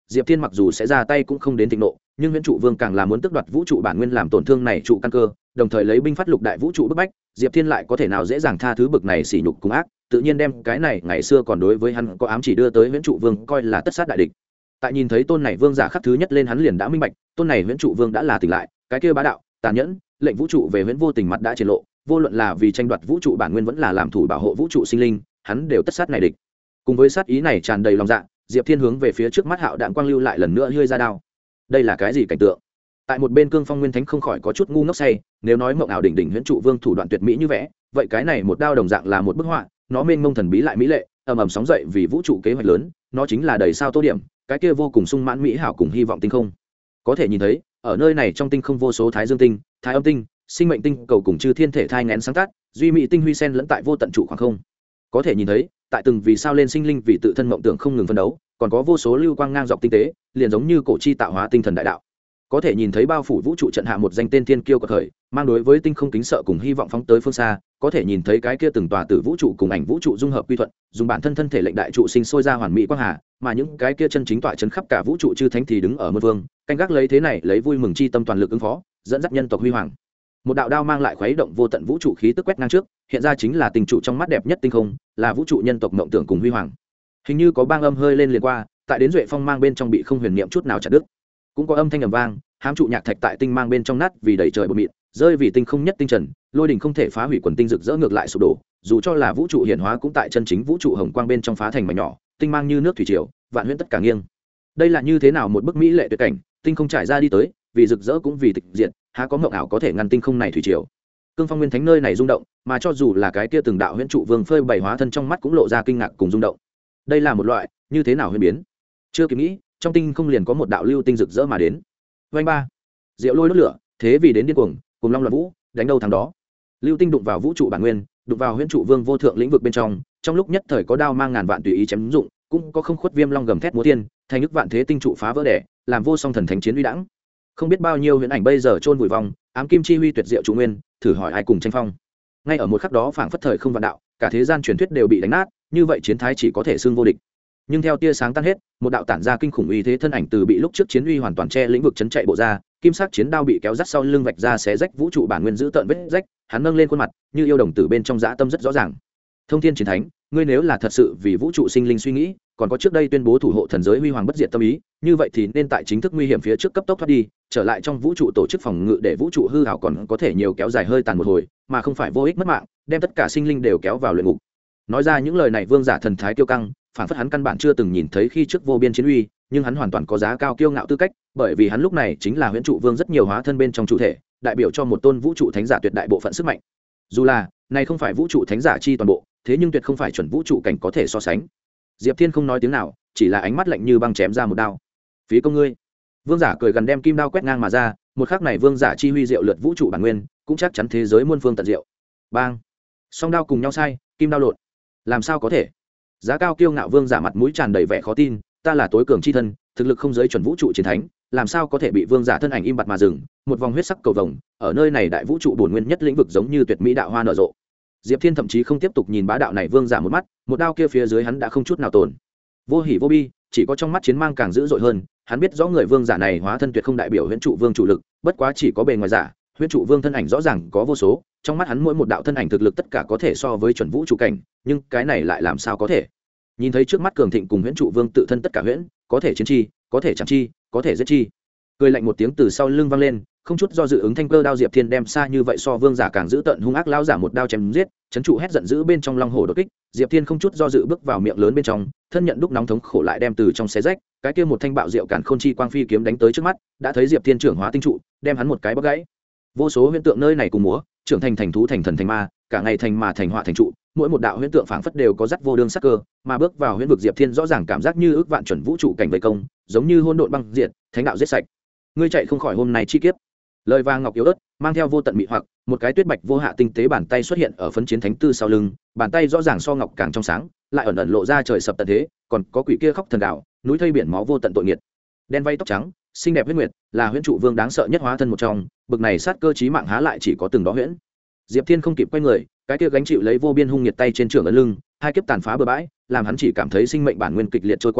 Diệp Thiên mặc dù sẽ ra tay cũng không đến thịnh nộ, nhưng Huyễn Trụ Vương càng là muốn tước đoạt vũ trụ bản nguyên làm tổn thương này trụ căn cơ, đồng thời lấy binh phát lục đại vũ trụ bức bách, Diệp Thiên lại có thể nào dễ dàng tha thứ bực này sỉ nhục cùng ác, tự nhiên đem cái này ngày xưa còn đối với hắn có ám chỉ đưa tới Huyễn Trụ Vương coi là tất sát đại địch. Tại nhìn thấy tôn này vương giả khắc thứ nhất lên, hắn liền đã minh bạch, tôn này Huyễn Trụ Vương đã là tỉnh lại, cái kia bá đạo, tàn nhẫn, lệnh vũ trụ về huyễn vô tình mặt đã triển lộ, vô luận là vì tranh đoạt vũ trụ bản nguyên vẫn là làm thủ bảo hộ vũ trụ sinh linh, hắn đều tất sát này địch. Cùng với sát ý này tràn đầy lòng dạ, Diệp Thiên hướng về phía trước mắt Hạo Đạn Quang lưu lại lần nữa hơi ra đao. Đây là cái gì cảnh tượng? Tại một bên Cương Phong Nguyên Thánh không khỏi có chút ngu ngốc say, nếu nói mộng ảo đỉnh đỉnh Huyễn Trụ Vương thủ đoạn tuyệt mỹ như vẽ, vậy cái này một đao đồng dạng là một bức họa, nó mênh mông thần bí lại mỹ lệ, ầm ầm sóng dậy vì vũ trụ kế hoạch lớn, nó chính là đầy sao tô điểm, cái kia vô cùng sung mãn mỹ hảo cùng hy vọng tinh không. Có thể nhìn thấy, ở nơi này trong tinh không vô số thái dương tinh, thái âm tinh, sinh mệnh tinh cầu cùng chư thiên thể thai nghén sáng tác, duy mỹ tinh huy sen lẫn tại vô tận trụ khoảng không. Có thể nhìn thấy, tại từng vì sao lên sinh linh vì tự thân mộng tưởng không ngừng phấn đấu, còn có vô số lưu quang ngang dọc tinh tế, liền giống như cổ chi tạo hóa tinh thần đại đạo. Có thể nhìn thấy bao phủ vũ trụ trận hạ một danh tên thiên kiêu của thời, mang đối với tinh không kính sợ cùng hy vọng phóng tới phương xa, có thể nhìn thấy cái kia từng tòa tử vũ trụ cùng ảnh vũ trụ dung hợp quy thuận, dùng bản thân thân thể lệnh đại trụ sinh sôi ra hoàn mỹ quang hà, mà những cái kia chân chính tọa chấn khắp cả vũ trụ chư thánh thì đứng ở môn vương, canh gác lấy thế này lấy vui mừng chi tâm toàn lực ứng phó, dẫn dắt nhân tộc huy hoàng. Một đạo đao mang lại khuấy động vô tận vũ trụ khí tức quét ngang trước, hiện ra chính là tình trụ trong mắt đẹp nhất tinh không, là vũ trụ nhân tộc mộng tưởng cùng huy hoàng. Hình như có bang âm hơi lên liền qua, tại đến duệ phong mang bên trong bị không huyền niệm chút nào chặt đứt. Cũng có âm thanh ầm vang, hám trụ nhạc thạch tại tinh mang bên trong nát vì đầy trời bột mịn, rơi vì tinh không nhất tinh trần, lôi đình không thể phá hủy quần tinh rực rỡ ngược lại sụp đổ, dù cho là vũ trụ hiển hóa cũng tại chân chính vũ trụ hồng quang bên trong phá thành mảnh nhỏ, tinh mang như nước thủy triều, vạn huyễn tất cả nghiêng. Đây là như thế nào một bức mỹ lệ tuyệt cảnh, tinh không trải ra đi tới, vì rực rỡ cũng vì tịch diệt, há có mộng ảo có thể ngăn tinh không này thủy triều. Cương Phong Nguyên Thánh nơi này rung động, mà cho dù là cái kia từng đạo huyễn trụ vương phơi bày hóa thân trong mắt cũng lộ ra kinh ngạc cùng rung động. Đây là một loại như thế nào huyền biến? Chưa kịp nghĩ, trong tinh không liền có một đạo lưu tinh rực rỡ mà đến. Vành ba, diệu lôi đốt lửa, thế vì đến điên cuồng, cùng long loạn vũ, đánh đâu thắng đó. Lưu tinh đụng vào vũ trụ bản nguyên, đụng vào huyễn trụ vương vô thượng lĩnh vực bên trong lúc nhất thời có đao mang ngàn vạn tùy ý chém dụng, cũng có không khuất viêm long gầm thét múa tiên, thành nước vạn thế tinh trụ phá vỡ đẻ, làm vô song thần thánh chiến uy đãng. Không biết bao nhiêu huyễn ảnh bây giờ chôn vùi vong, ám kim chi huy tuyệt diệu trụ nguyên, thử hỏi ai cùng tranh phong. Ngay ở một khắc đó phảng phất thời không vạn đạo, cả thế gian truyền thuyết đều bị đánh nát, như vậy chiến thái chỉ có thể xưng vô địch. Nhưng theo tia sáng tan hết, một đạo tản ra kinh khủng uy thế thân ảnh từ bị lúc trước chiến uy hoàn toàn che lĩnh vực chấn chạy bộ ra, kim sắc chiến đao bị kéo dắt sau lưng vạch ra xé rách vũ trụ bản nguyên giữ tợn vết rách, hắn nâng lên khuôn mặt, như yêu đồng tử bên trong dã tâm rất rõ ràng. Thông thiên chiến thánh, ngươi nếu là thật sự vì vũ trụ sinh linh suy nghĩ, còn có trước đây tuyên bố thủ hộ thần giới huy hoàng bất diệt tâm ý, như vậy thì nên tại chính thức nguy hiểm phía trước cấp tốc thoát đi, trở lại trong vũ trụ tổ chức phòng ngự để vũ trụ hư hảo còn có thể nhiều kéo dài hơi tàn một hồi, mà không phải vô ích mất mạng, đem tất cả sinh linh đều kéo vào luyện ngục. Nói ra những lời này, vương giả thần thái kiêu căng, phản phất hắn căn bản chưa từng nhìn thấy khi trước vô biên chiến uy, nhưng hắn hoàn toàn có giá cao kiêu ngạo tư cách, bởi vì hắn lúc này chính là huyễn trụ vương rất nhiều hóa thân bên trong chủ thể, đại biểu cho một tôn vũ trụ thánh giả tuyệt đại bộ phận sức mạnh. Dù là này không phải vũ trụ thánh giả chi toàn bộ, thế nhưng tuyệt không phải chuẩn vũ trụ cảnh có thể so sánh. Diệp Thiên không nói tiếng nào, chỉ là ánh mắt lạnh như băng chém ra một đao. Phí công ngươi! Vương giả cười gần đem kim đao quét ngang mà ra, một khắc này vương giả chi huy diệu lượt vũ trụ bản nguyên, cũng chắc chắn thế giới muôn phương tận diệu. Bang! Song đao cùng nhau sai, kim đao lộn. Làm sao có thể? Giá cao kiêu ngạo vương giả mặt mũi tràn đầy vẻ khó tin, ta là tối cường chi thân, thực lực không giới chuẩn vũ trụ chiến thánh, làm sao có thể bị vương giả thân ảnh im bặt mà dừng, một vòng huyết sắc cầu vồng, ở nơi này đại vũ trụ bổn nguyên nhất lĩnh vực giống như tuyệt mỹ đạo hoa nở rộ. Diệp Thiên thậm chí không tiếp tục nhìn bá đạo này vương giả một mắt, một đao kia phía dưới hắn đã không chút nào tổn. Vô hỉ vô bi, chỉ có trong mắt chiến mang càng dữ dội hơn, hắn biết rõ người vương giả này hóa thân tuyệt không đại biểu huyễn trụ vương chủ lực, bất quá chỉ có bề ngoài giả, huyễn trụ vương thân ảnh rõ ràng có vô số, trong mắt hắn mỗi một đạo thân ảnh thực lực tất cả có thể so với chuẩn vũ trụ cảnh, nhưng cái này lại làm sao có thể? Nhìn thấy trước mắt cường thịnh cùng huyễn trụ vương tự thân tất cả huyễn, có thể chiến chi, có thể chạm chi, có thể giết chi. Cười lạnh một tiếng từ sau lưng vang lên, không chút do dự ứng thanh cơ đao Diệp Thiên đem xa như vậy so vương giả càng giữ tận hung ác lao giả một đao chém giết, chấn trụ hét giận dữ bên trong long hổ đột kích, Diệp Thiên không chút do dự bước vào miệng lớn bên trong, thân nhận đúc nóng thống khổ lại đem từ trong xé rách, cái kia một thanh bạo diệu cản khôn chi quang phi kiếm đánh tới trước mắt, đã thấy Diệp Thiên trưởng hóa tinh trụ, đem hắn một cái bóc gãy. Vô số huyễn tượng nơi này cùng múa, trưởng thành thành thú thành thần thành ma, cả ngày thành mà thành họa thành trụ, mỗi một đạo huyễn tượng phảng phất đều có dắt vô đương sắc cơ, mà bước vào huyễn vực Diệp Thiên rõ ràng cảm giác như ước vạn chuẩn vũ trụ cảnh vây công, giống như hỗn độn băng diệt, thánh đạo giết sạch. Ngươi chạy không khỏi hôm nay chi kiếp. Lời vàng ngọc yếu ớt, mang theo vô tận mị hoặc, một cái tuyết bạch vô hạ tinh tế bàn tay xuất hiện ở phấn chiến thánh tư sau lưng, bàn tay rõ ràng so ngọc càng trong sáng, lại ẩn ẩn lộ ra trời sập tận thế, còn có quỷ kia khóc thần đạo, núi thây biển máu vô tận tội nghiệt. Đen vây tóc trắng, xinh đẹp huyết nguyệt, là huyễn trụ vương đáng sợ nhất hóa thân một trong, bực này sát cơ chí mạng há lại chỉ có từng đó huyễn. Diệp Thiên không kịp quay người, cái kia gánh chịu lấy vô biên hung nhiệt tay trên trường ấn lưng, hai kiếp tàn phá bừa bãi, làm hắn chỉ cảm thấy sinh mệnh bản nguyên kịch liệt trôi qua,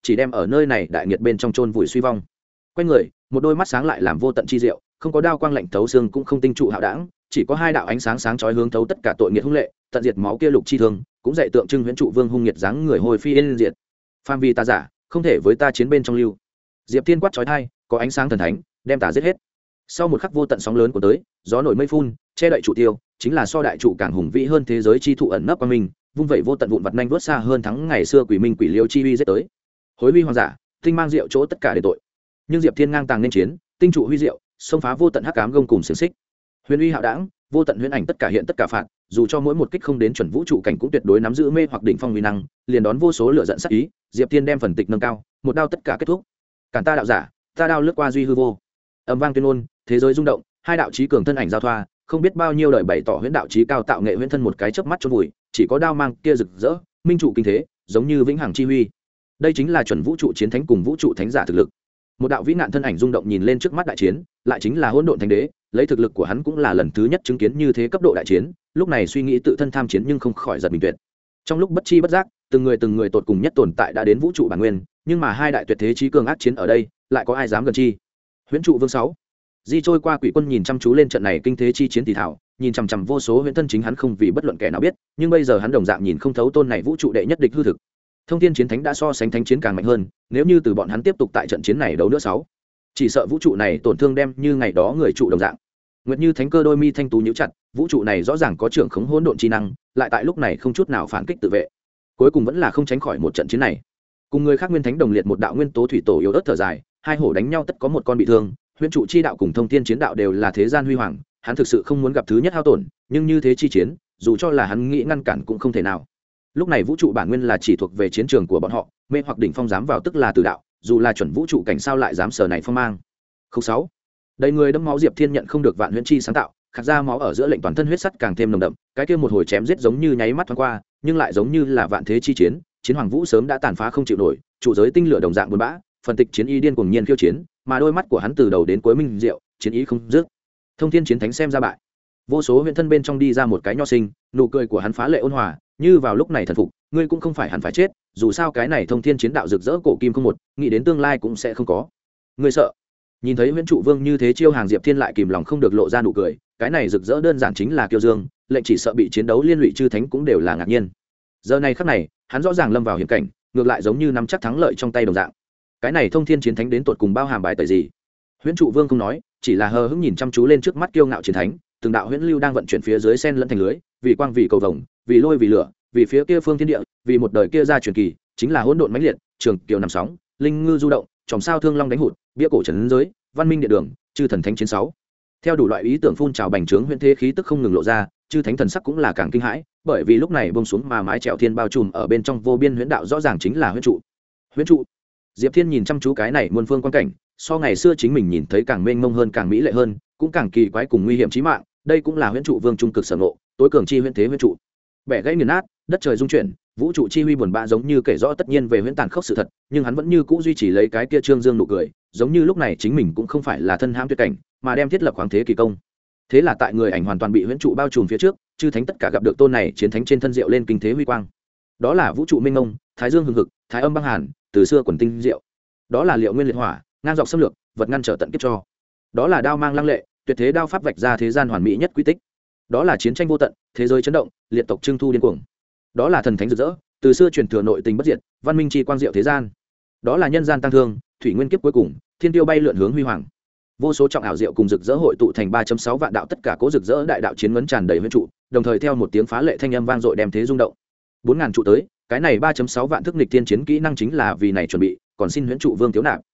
chỉ đem ở nơi này đại nghiệt bên trong chôn vùi suy vong. Quay người, một đôi mắt sáng lại làm vô tận chi diệu, không có đao quang lạnh thấu xương cũng không tinh trụ hạo đảng, chỉ có hai đạo ánh sáng sáng chói hướng thấu tất cả tội nghiệt hung lệ, tận diệt máu kia lục chi thương, cũng dạy tượng trưng huyễn trụ vương hung nghiệt dáng người hồi phi yên diệt. Phàm vì ta giả, không thể với ta chiến bên trong lưu. Diệp Thiên quát chói tai, có ánh sáng thần thánh, đem tà giết hết. Sau một khắc vô tận sóng lớn của tới, gió nổi mây phun, che đậy trụ tiêu, chính là so đại trụ càng hùng vĩ hơn thế giới chi thụ ẩn nấp qua mình, vung vậy vô tận vụn vặt nhanh vút xa hơn thắng ngày xưa quỷ minh quỷ liêu chi uy giết tới. Hối huy hoàng giả, tinh mang diệu chỗ tất cả để tội. Nhưng Diệp Thiên ngang tàng nên chiến, tinh trụ huy diệu, xông phá vô tận hắc ám gông cùng xiềng xích. Huyền uy hạo đảng, vô tận huyễn ảnh tất cả hiện tất cả phạt, dù cho mỗi một kích không đến chuẩn vũ trụ cảnh cũng tuyệt đối nắm giữ mê hoặc đỉnh phong uy năng, liền đón vô số lửa giận sát ý, Diệp Thiên đem phần tịch nâng cao, một đao tất cả kết thúc. Cản ta đạo giả, ta đao lướt qua duy hư vô. Âm vang tuyên ngôn, thế giới rung động, hai đạo chí cường thân ảnh giao thoa, không biết bao nhiêu đời bày tỏ huyễn đạo chí cao tạo nghệ huyễn thân một cái chớp mắt chôn vùi, chỉ có đao mang kia rực rỡ, minh trụ kinh thế, giống như vĩnh hằng chi huy. Đây chính là chuẩn vũ trụ chiến thánh cùng vũ trụ thánh giả thực lực. Một đạo vĩ nạn thân ảnh rung động nhìn lên trước mắt đại chiến, lại chính là hỗn độn thánh đế, lấy thực lực của hắn cũng là lần thứ nhất chứng kiến như thế cấp độ đại chiến, lúc này suy nghĩ tự thân tham chiến nhưng không khỏi giật mình tuyệt. Trong lúc bất chi bất giác, từng người tột cùng nhất tồn tại đã đến vũ trụ bản nguyên, nhưng mà hai đại tuyệt thế chí cường ác chiến ở đây, lại có ai dám gần chi? Huyễn trụ vương 6. Di trôi qua quỷ quân nhìn chăm chú lên trận này kinh thế chi chiến tỷ thảo, nhìn chằm chằm vô số huyễn thân chính hắn không vì bất luận kẻ nào biết, nhưng bây giờ hắn đồng dạng nhìn không thấu tôn này vũ trụ đệ nhất địch hư thực. Thông thiên chiến thánh đã so sánh thánh chiến càng mạnh hơn, nếu như từ bọn hắn tiếp tục tại trận chiến này đấu nữa 6, chỉ sợ vũ trụ này tổn thương đem như ngày đó người trụ đồng dạng. Nguyệt Như thánh cơ đôi mi thanh tú nhíu chặt, vũ trụ này rõ ràng có trưởng khống hỗn độn chi năng, lại tại lúc này không chút nào phản kích tự vệ. Cuối cùng vẫn là không tránh khỏi một trận chiến này. Cùng người khác nguyên thánh đồng liệt một đạo nguyên tố thủy tổ yếu ớt thở dài, hai hổ đánh nhau tất có một con bị thương, huyễn trụ chi đạo cùng thông thiên chiến đạo đều là thế gian huy hoàng, hắn thực sự không muốn gặp thứ nhất hao tổn, nhưng như thế chi chiến, dù cho là hắn nghĩ ngăn cản cũng không thể nào. Lúc này vũ trụ bản nguyên là chỉ thuộc về chiến trường của bọn họ, mê hoặc đỉnh phong dám vào tức là tử đạo, dù là chuẩn vũ trụ cảnh sao lại dám sờ này phong mang. Khúc 6. Đầy người đẫm máu Diệp Thiên nhận không được vạn huyễn chi sáng tạo, khạc ra máu ở giữa lệnh toàn thân huyết sắt càng thêm nồng đậm, cái kia một hồi chém giết giống như nháy mắt thoáng qua, nhưng lại giống như là vạn thế chi chiến, chiến hoàng vũ sớm đã tàn phá không chịu nổi, trụ giới tinh lửa đồng dạng buồn bã, phân tịch chiến y điên cuồng nhiên khiêu chiến, mà đôi mắt của hắn từ đầu đến cuối minh diệu, chiến ý không dứt. Thông thiên chiến thánh xem ra bại, vô số huyễn thân bên trong đi ra một cái nho sinh, nụ cười của hắn phá lệ ôn hòa, như vào lúc này thần phục, ngươi cũng không phải hẳn phải chết, dù sao cái này thông thiên chiến đạo rực rỡ cổ kim không một, nghĩ đến tương lai cũng sẽ không có. Ngươi sợ? Nhìn thấy huyễn trụ vương như thế chiêu hàng Diệp Thiên lại kìm lòng không được lộ ra nụ cười, cái này rực rỡ đơn giản chính là kiêu dương, lệnh chỉ sợ bị chiến đấu liên lụy chư thánh cũng đều là ngạc nhiên. Giờ này khắc này, hắn rõ ràng lâm vào hiểm cảnh, ngược lại giống như nắm chắc thắng lợi trong tay đồng dạng. Cái này thông thiên chiến thánh đến tột cùng bao hàm bài tẩy gì? Huyễn trụ vương không nói, chỉ là hờ hững nhìn chăm chú lên trước mắt kiêu ngạo chiến thánh, từng đạo huyễn lưu đang vận chuyển phía dưới sen lẫn thành lưới, vì quang vì cầu vồng, vì lôi vì lửa, vì phía kia phương thiên địa, vì một đời kia ra truyền kỳ, chính là hỗn độn mãnh liệt, trường kiều nằm sóng, linh ngư du động, chòm sao thương long đánh hụt, bia cổ trấn giới, văn minh địa đường, chư thần thánh chiến 6. Theo đủ loại ý tưởng phun trào bành trướng huyễn thế khí tức không ngừng lộ ra, chư thánh thần sắc cũng là càng kinh hãi, bởi vì lúc này buông xuống mà mái chèo thiên bao trùm ở bên trong vô biên huyễn đạo rõ ràng chính là huyễn trụ. Huyễn trụ. Diệp Thiên nhìn chăm chú cái này muôn phương quan cảnh, so ngày xưa chính mình nhìn thấy càng mênh mông hơn, càng mỹ lệ hơn, cũng càng kỳ quái cùng nguy hiểm chí mạng, đây cũng là huyễn trụ vương trung cực sở ngộ, tối cường chi huyễn thế huyễn trụ. Bẻ gãy nghiền nát, đất trời dung chuyển, vũ trụ chi huy buồn bã giống như kể rõ tất nhiên về huyễn tàn khốc sự thật, nhưng hắn vẫn như cũ duy trì lấy cái kia trương dương nụ cười, giống như lúc này chính mình cũng không phải là thân hãm tuyệt cảnh, mà đem thiết lập khoáng thế kỳ công. Thế là tại người ảnh hoàn toàn bị huyễn trụ bao trùm phía trước, chư thánh tất cả gặp được tôn này chiến thánh trên thân diệu lên kinh thế huy quang. Đó là vũ trụ minh ngông, thái dương hừng hực, thái âm băng hàn, từ xưa quần tinh diệu. Đó là liệu nguyên liệt hỏa, ngang dọc xâm lược, vật ngăn trở tận kiếp cho. Đó là đao mang lăng lệ, tuyệt thế đao pháp vạch ra thế gian hoàn mỹ nhất quy tích. Đó là chiến tranh vô tận, thế giới chấn động, liệt tộc trưng thu điên cuồng. Đó là thần thánh rực rỡ, từ xưa truyền thừa nội tình bất diệt, văn minh chi quang diệu thế gian. Đó là nhân gian tăng thương, thủy nguyên kiếp cuối cùng, thiên tiêu bay lượn hướng huy hoàng. Vô số trọng ảo diệu cùng rực rỡ hội tụ thành 3.6 vạn đạo, tất cả cố rực rỡ đại đạo chiến ngấn tràn đầy huyễn trụ, đồng thời theo một tiếng phá lệ thanh âm vang dội đem thế rung động. 4000 trụ tới, cái này 3.6 vạn thức nghịch thiên chiến kỹ năng chính là vì này chuẩn bị, còn xin huyễn trụ vương thiếu nạp.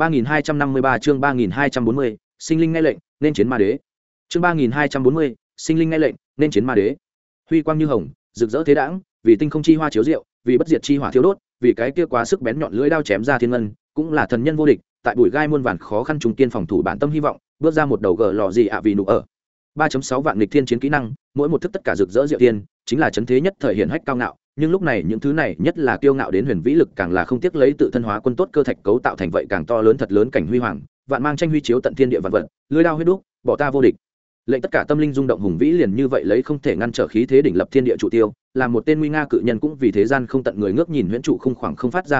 3253 chương 3240, sinh linh nghe lệnh, nên chiến ma đế. Chương 3240, sinh linh nghe lệnh, nên chiến ma đế. Huy quang như hồng, rực rỡ thế đãng, vì tinh không chi hoa chiếu diệu, vì bất diệt chi hỏa thiêu đốt, vì cái kia quá sức bén nhọn lưỡi đao chém ra thiên ngân, cũng là thần nhân vô địch, tại bụi gai muôn vàn khó khăn trùng tiên phòng thủ bản tâm hy vọng, bước ra một đầu gờ lò gì ạ vì nụ ở. 3.6 vạn nghịch thiên chiến kỹ năng, mỗi một thức tất cả rực rỡ diệu tiên, chính là chấn thế nhất thời hiện hách cao ngạo, nhưng lúc này những thứ này nhất là kiêu ngạo đến huyền vĩ lực càng là không tiếc lấy tự thân hóa quân tốt cơ thạch cấu tạo thành vậy càng to lớn thật lớn cảnh huy hoàng, vạn mang tranh huy chiếu tận thiên địa vạn vật, lưỡi đao huyết đúc, bỏ ta vô địch. Lệnh tất cả tâm linh rung động hùng vĩ liền như vậy lấy không thể ngăn trở khí thế đỉnh lập thiên địa trụ tiêu, làm một tên nguy nga cự nhân cũng vì thế gian không tận người ngước nhìn huyễn trụ khung khoảng không phát ra hò hét,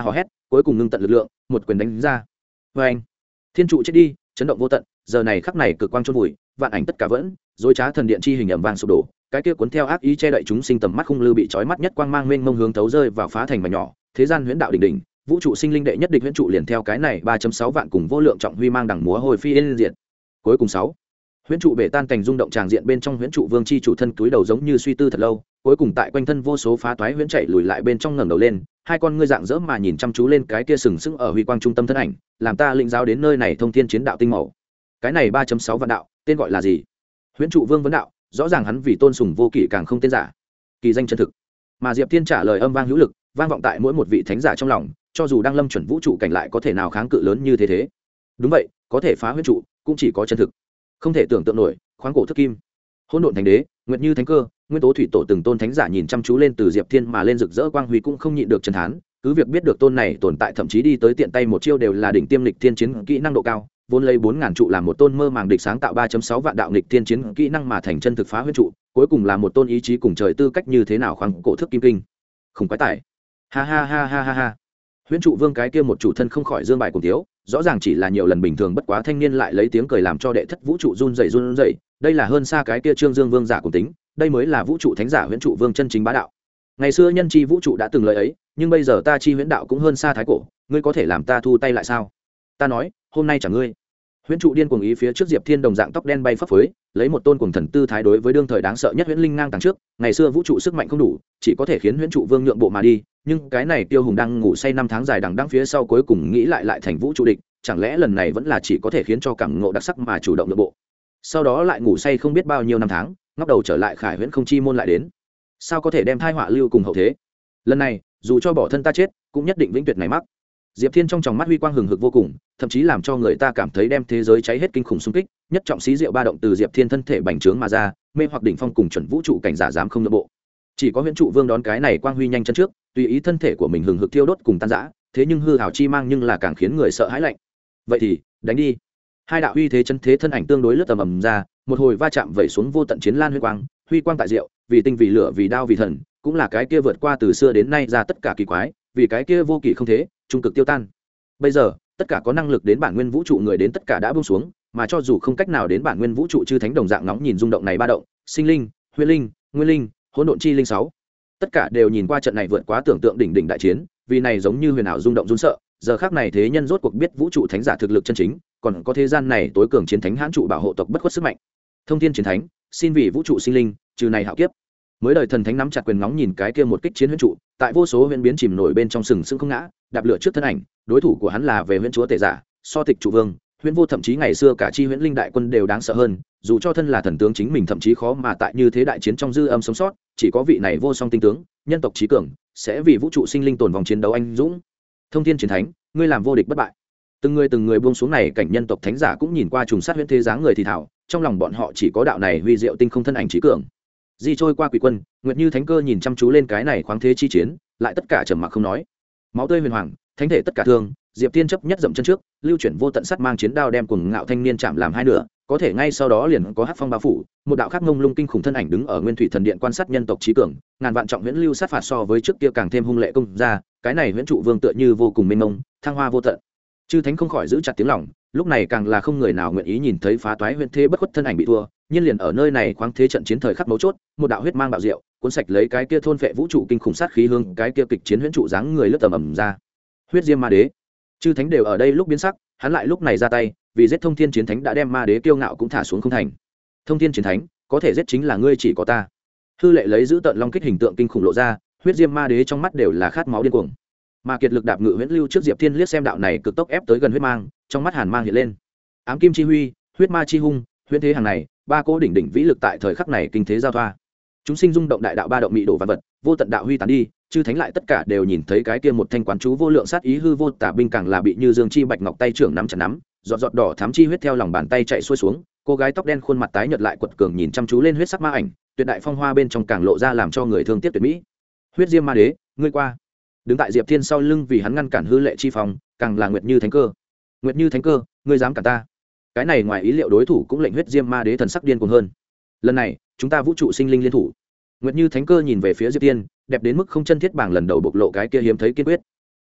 cuối cùng ngưng tận lực lượng một quyền đánh ra. Vê anh, thiên trụ chết đi, chấn động vô tận. Giờ này khắc này cực quang chôn vùi, vạn ảnh tất cả vẫn dối trá thần điện chi hình ầm vang sụp đổ. Cái kia cuốn theo ác ý che đậy chúng sinh tầm mắt khung lư bị chói mắt nhất quang mang mênh mông hướng thấu rơi vào phá thành mảnh nhỏ. Thế gian huyễn đạo đỉnh đỉnh, vũ trụ sinh linh đệ nhất địch huyễn trụ liền theo cái này 3.6 vạn cùng vô lượng trọng huy mang đằng múa hồi phi yên diệt. Cuối cùng 6, huyễn trụ bể tan cảnh rung động tràng diện bên trong huyễn trụ vương chi chủ thân cúi đầu giống như suy tư thật lâu, cuối cùng tại quanh thân vô số phá toái huyễn chạy lùi lại bên trong ngẩng đầu lên, hai con ngươi dạng dỡ mà nhìn chăm chú lên cái kia sừng sững ở huy quang trung tâm thân ảnh, làm ta lĩnh giáo đến nơi này thông thiên chiến đạo tinh màu. Cái này 3.6 vạn đạo, tên gọi là gì? Huyễn trụ vương vấn đạo, rõ ràng hắn vì tôn sùng vô kỷ càng không tên giả, kỳ danh chân thực. Mà Diệp Thiên trả lời âm vang hữu lực, vang vọng tại mỗi một vị thánh giả trong lòng, cho dù đang lâm chuẩn vũ trụ cảnh lại có thể nào kháng cự lớn như thế. Đúng vậy, có thể phá huyễn trụ, cũng chỉ có chân thực. Không thể tưởng tượng nổi, khoáng cổ thức kim, hỗn độn thánh đế, nguyệt như thánh cơ, nguyên tố thủy tổ từng tôn thánh giả nhìn chăm chú lên từ Diệp Thiên mà lên rực rỡ quang huy cũng không nhịn được chấn thán, cứ việc biết được tôn này tồn tại thậm chí đi tới tiện tay một chiêu đều là đỉnh tiêm lịch thiên chiến kỹ năng độ cao, vốn lấy 4000 trụ làm một tôn mơ màng địch sáng tạo 3.6 vạn đạo nghịch thiên chiến kỹ năng mà thành chân thực phá huyễn trụ, cuối cùng là một tôn ý chí cùng trời tư cách như thế nào khoáng cổ thức kim kinh. Không quái tải. Ha ha ha ha ha ha. Huyễn trụ vương cái kia một chủ thân không khỏi dương bài cùng thiếu, rõ ràng chỉ là nhiều lần bình thường bất quá thanh niên lại lấy tiếng cười làm cho đệ thất vũ trụ run rẩy, đây là hơn xa cái kia Trương Dương vương giả cùng tính, đây mới là vũ trụ thánh giả huyễn trụ vương chân chính bá đạo. Ngày xưa nhân chi vũ trụ đã từng lời ấy, nhưng bây giờ ta chi huyễn đạo cũng hơn xa thái cổ, ngươi có thể làm ta thu tay lại sao? Ta nói, hôm nay chẳng ngươi. Huyễn trụ điên cuồng ý phía trước Diệp Thiên đồng dạng tóc đen bay phấp phới, lấy một tôn cuồng thần tư thái đối với đương thời đáng sợ nhất huyễn linh ngang tàng trước, ngày xưa vũ trụ sức mạnh không đủ, chỉ có thể khiến huyễn trụ vương nhượng bộ mà đi, nhưng cái này Tiêu Hùng đang ngủ say 5 tháng dài đằng đẵng phía sau cuối cùng nghĩ lại thành vũ trụ địch, chẳng lẽ lần này vẫn là chỉ có thể khiến cho cảm ngộ đặc sắc mà chủ động nhượng bộ. Sau đó lại ngủ say không biết bao nhiêu năm tháng, ngóc đầu trở lại Khải Huyễn không chi môn lại đến. Sao có thể đem thai họa lưu cùng hậu thế? Lần này, dù cho bỏ thân ta chết, cũng nhất định vĩnh tuyệt này mắc. Diệp Thiên trong tròng mắt huy quang hừng hực vô cùng, thậm chí làm cho người ta cảm thấy đem thế giới cháy hết kinh khủng xung kích, nhất trọng xí diệu ba động từ Diệp Thiên thân thể bành trướng mà ra, mê hoặc đỉnh phong cùng chuẩn vũ trụ cảnh giả dám không nhượng bộ. Chỉ có huyễn trụ vương đón cái này quang huy nhanh chân trước, tùy ý thân thể của mình hừng hực thiêu đốt cùng tan rã, thế nhưng hư hào chi mang nhưng là càng khiến người sợ hãi lạnh. Vậy thì, đánh đi. Hai đạo huy thế chân thế thân ảnh tương đối lướt tầm ầm ra, một hồi va chạm vẩy xuống vô tận chiến lan huy quang tại diệu, vì tinh vì lửa vì đao vì thần, cũng là cái kia vượt qua từ xưa đến nay ra tất cả kỳ quái, vì cái kia vô kỳ không thế, trung cực tiêu tan. Bây giờ, tất cả có năng lực đến bản nguyên vũ trụ người đến tất cả đã buông xuống, mà cho dù không cách nào đến bản nguyên vũ trụ chư thánh đồng dạng nóng nhìn rung động này ba động, sinh linh, huyễn linh, nguyên linh, hỗn độn chi linh 6. Tất cả đều nhìn qua trận này vượt quá tưởng tượng đỉnh đại chiến, vì này giống như huyền ảo rung động run sợ, giờ khắc này thế nhân rốt cuộc biết vũ trụ thánh giả thực lực chân chính, còn có thế gian này tối cường chiến thánh hãn trụ bảo hộ tộc bất khuất sức mạnh. Thông thiên chiến thánh, xin vì vũ trụ sinh linh, trừ này hạo kiếp. Mới đời thần thánh nắm chặt quyền ngóng nhìn cái kia một kích chiến huyễn trụ, tại vô số huyễn biến chìm nổi bên trong sừng sững không ngã, đạp lửa trước thân ảnh, đối thủ của hắn là về huyễn chúa tể giả, so tịch trụ vương, huyễn vô thậm chí ngày xưa cả chi huyễn linh đại quân đều đáng sợ hơn, dù cho thân là thần tướng chính mình thậm chí khó mà tại như thế đại chiến trong dư âm sống sót, chỉ có vị này vô song tinh tướng, nhân tộc trí cường, sẽ vì vũ trụ sinh linh tồn vòng chiến đấu anh dũng. Thông thiên chiến thánh, ngươi làm vô địch bất bại. Từng người buông xuống này cảnh nhân tộc thánh giả cũng nhìn qua trùng sát huyễn thế dáng người thì thảo, trong lòng bọn họ chỉ có đạo này huy diệu tinh không thân ảnh trí cường. Di trôi qua quỷ quân, nguyệt như thánh cơ nhìn chăm chú lên cái này khoáng thế chi chiến, lại tất cả trầm mặc không nói. Máu tươi huyền hoàng, thánh thể tất cả thương, Diệp Tiên chấp nhất dậm chân trước, lưu chuyển vô tận sắt mang chiến đao đem cùng ngạo thanh niên chạm làm hai nửa, có thể ngay sau đó liền có hắc phong bao phủ, một đạo khác ngông lung kinh khủng thân ảnh đứng ở nguyên thủy thần điện quan sát nhân tộc trí cường, ngàn vạn trọng huyễn lưu sát phạt so với trước kia càng thêm hung lệ công ra, cái này huyễn trụ vương tựa như vô cùng mênh mông, thăng hoa vô tận. Chư thánh không khỏi giữ chặt tiếng lòng, lúc này càng là không người nào nguyện ý nhìn thấy phá toái huyễn thế bất khuất thân ảnh bị thua, nhiên liền ở nơi này khoáng thế trận chiến thời khắc mấu chốt, một đạo huyết mang bạo diệu, cuốn sạch lấy cái kia thôn phệ vũ trụ kinh khủng sát khí hương, cái kia kịch chiến huyễn trụ dáng người lướt tầm ầm ra. Huyết diêm ma đế, chư thánh đều ở đây lúc biến sắc, hắn lại lúc này ra tay, vì giết thông thiên chiến thánh đã đem ma đế kiêu ngạo cũng thả xuống không thành. Thông thiên chiến thánh, có thể giết chính là ngươi chỉ có ta. Hư lệ lấy giữ tận long kích hình tượng kinh khủng lộ ra, huyết diêm ma đế trong mắt đều là khát máu điên cuồng. Mà kiệt lực đạp ngự huyễn lưu trước Diệp Thiên liếc xem đạo này cực tốc ép tới gần huyết mang, trong mắt hàn mang hiện lên. Ám kim chi huy, huyết ma chi hung, huyễn thế hàng này, ba cố đỉnh vĩ lực tại thời khắc này kinh thế giao thoa. Chúng sinh rung động đại đạo ba động mị đổ vạn vật, vô tận đạo huy tán đi, chư thánh lại tất cả đều nhìn thấy cái kia một thanh quán chú vô lượng sát ý hư vô tả binh càng là bị như dương chi bạch ngọc tay trưởng nắm chặt nắm, giọt giọt đỏ thắm chi huyết theo lòng bàn tay chạy xuôi xuống, cô gái tóc đen khuôn mặt tái nhợt lại quật cường nhìn chăm chú lên huyết sắc ma ảnh, tuyệt đại phong hoa bên trong càng lộ ra làm cho người thương tiếc tuyệt mỹ. Huyết diêm ma đế, ngươi qua. Đứng tại Diệp Thiên sau lưng vì hắn ngăn cản hư lệ chi phòng, càng là nguyệt như thánh cơ. Nguyệt như thánh cơ, ngươi dám cản ta? Cái này ngoài ý liệu đối thủ cũng lệnh huyết diêm ma đế thần sắc điên cuồng hơn. Lần này, chúng ta vũ trụ sinh linh liên thủ. Nguyệt như thánh cơ nhìn về phía Diệp Thiên, đẹp đến mức không chân thiết bảng lần đầu bộc lộ cái kia hiếm thấy kiên quyết.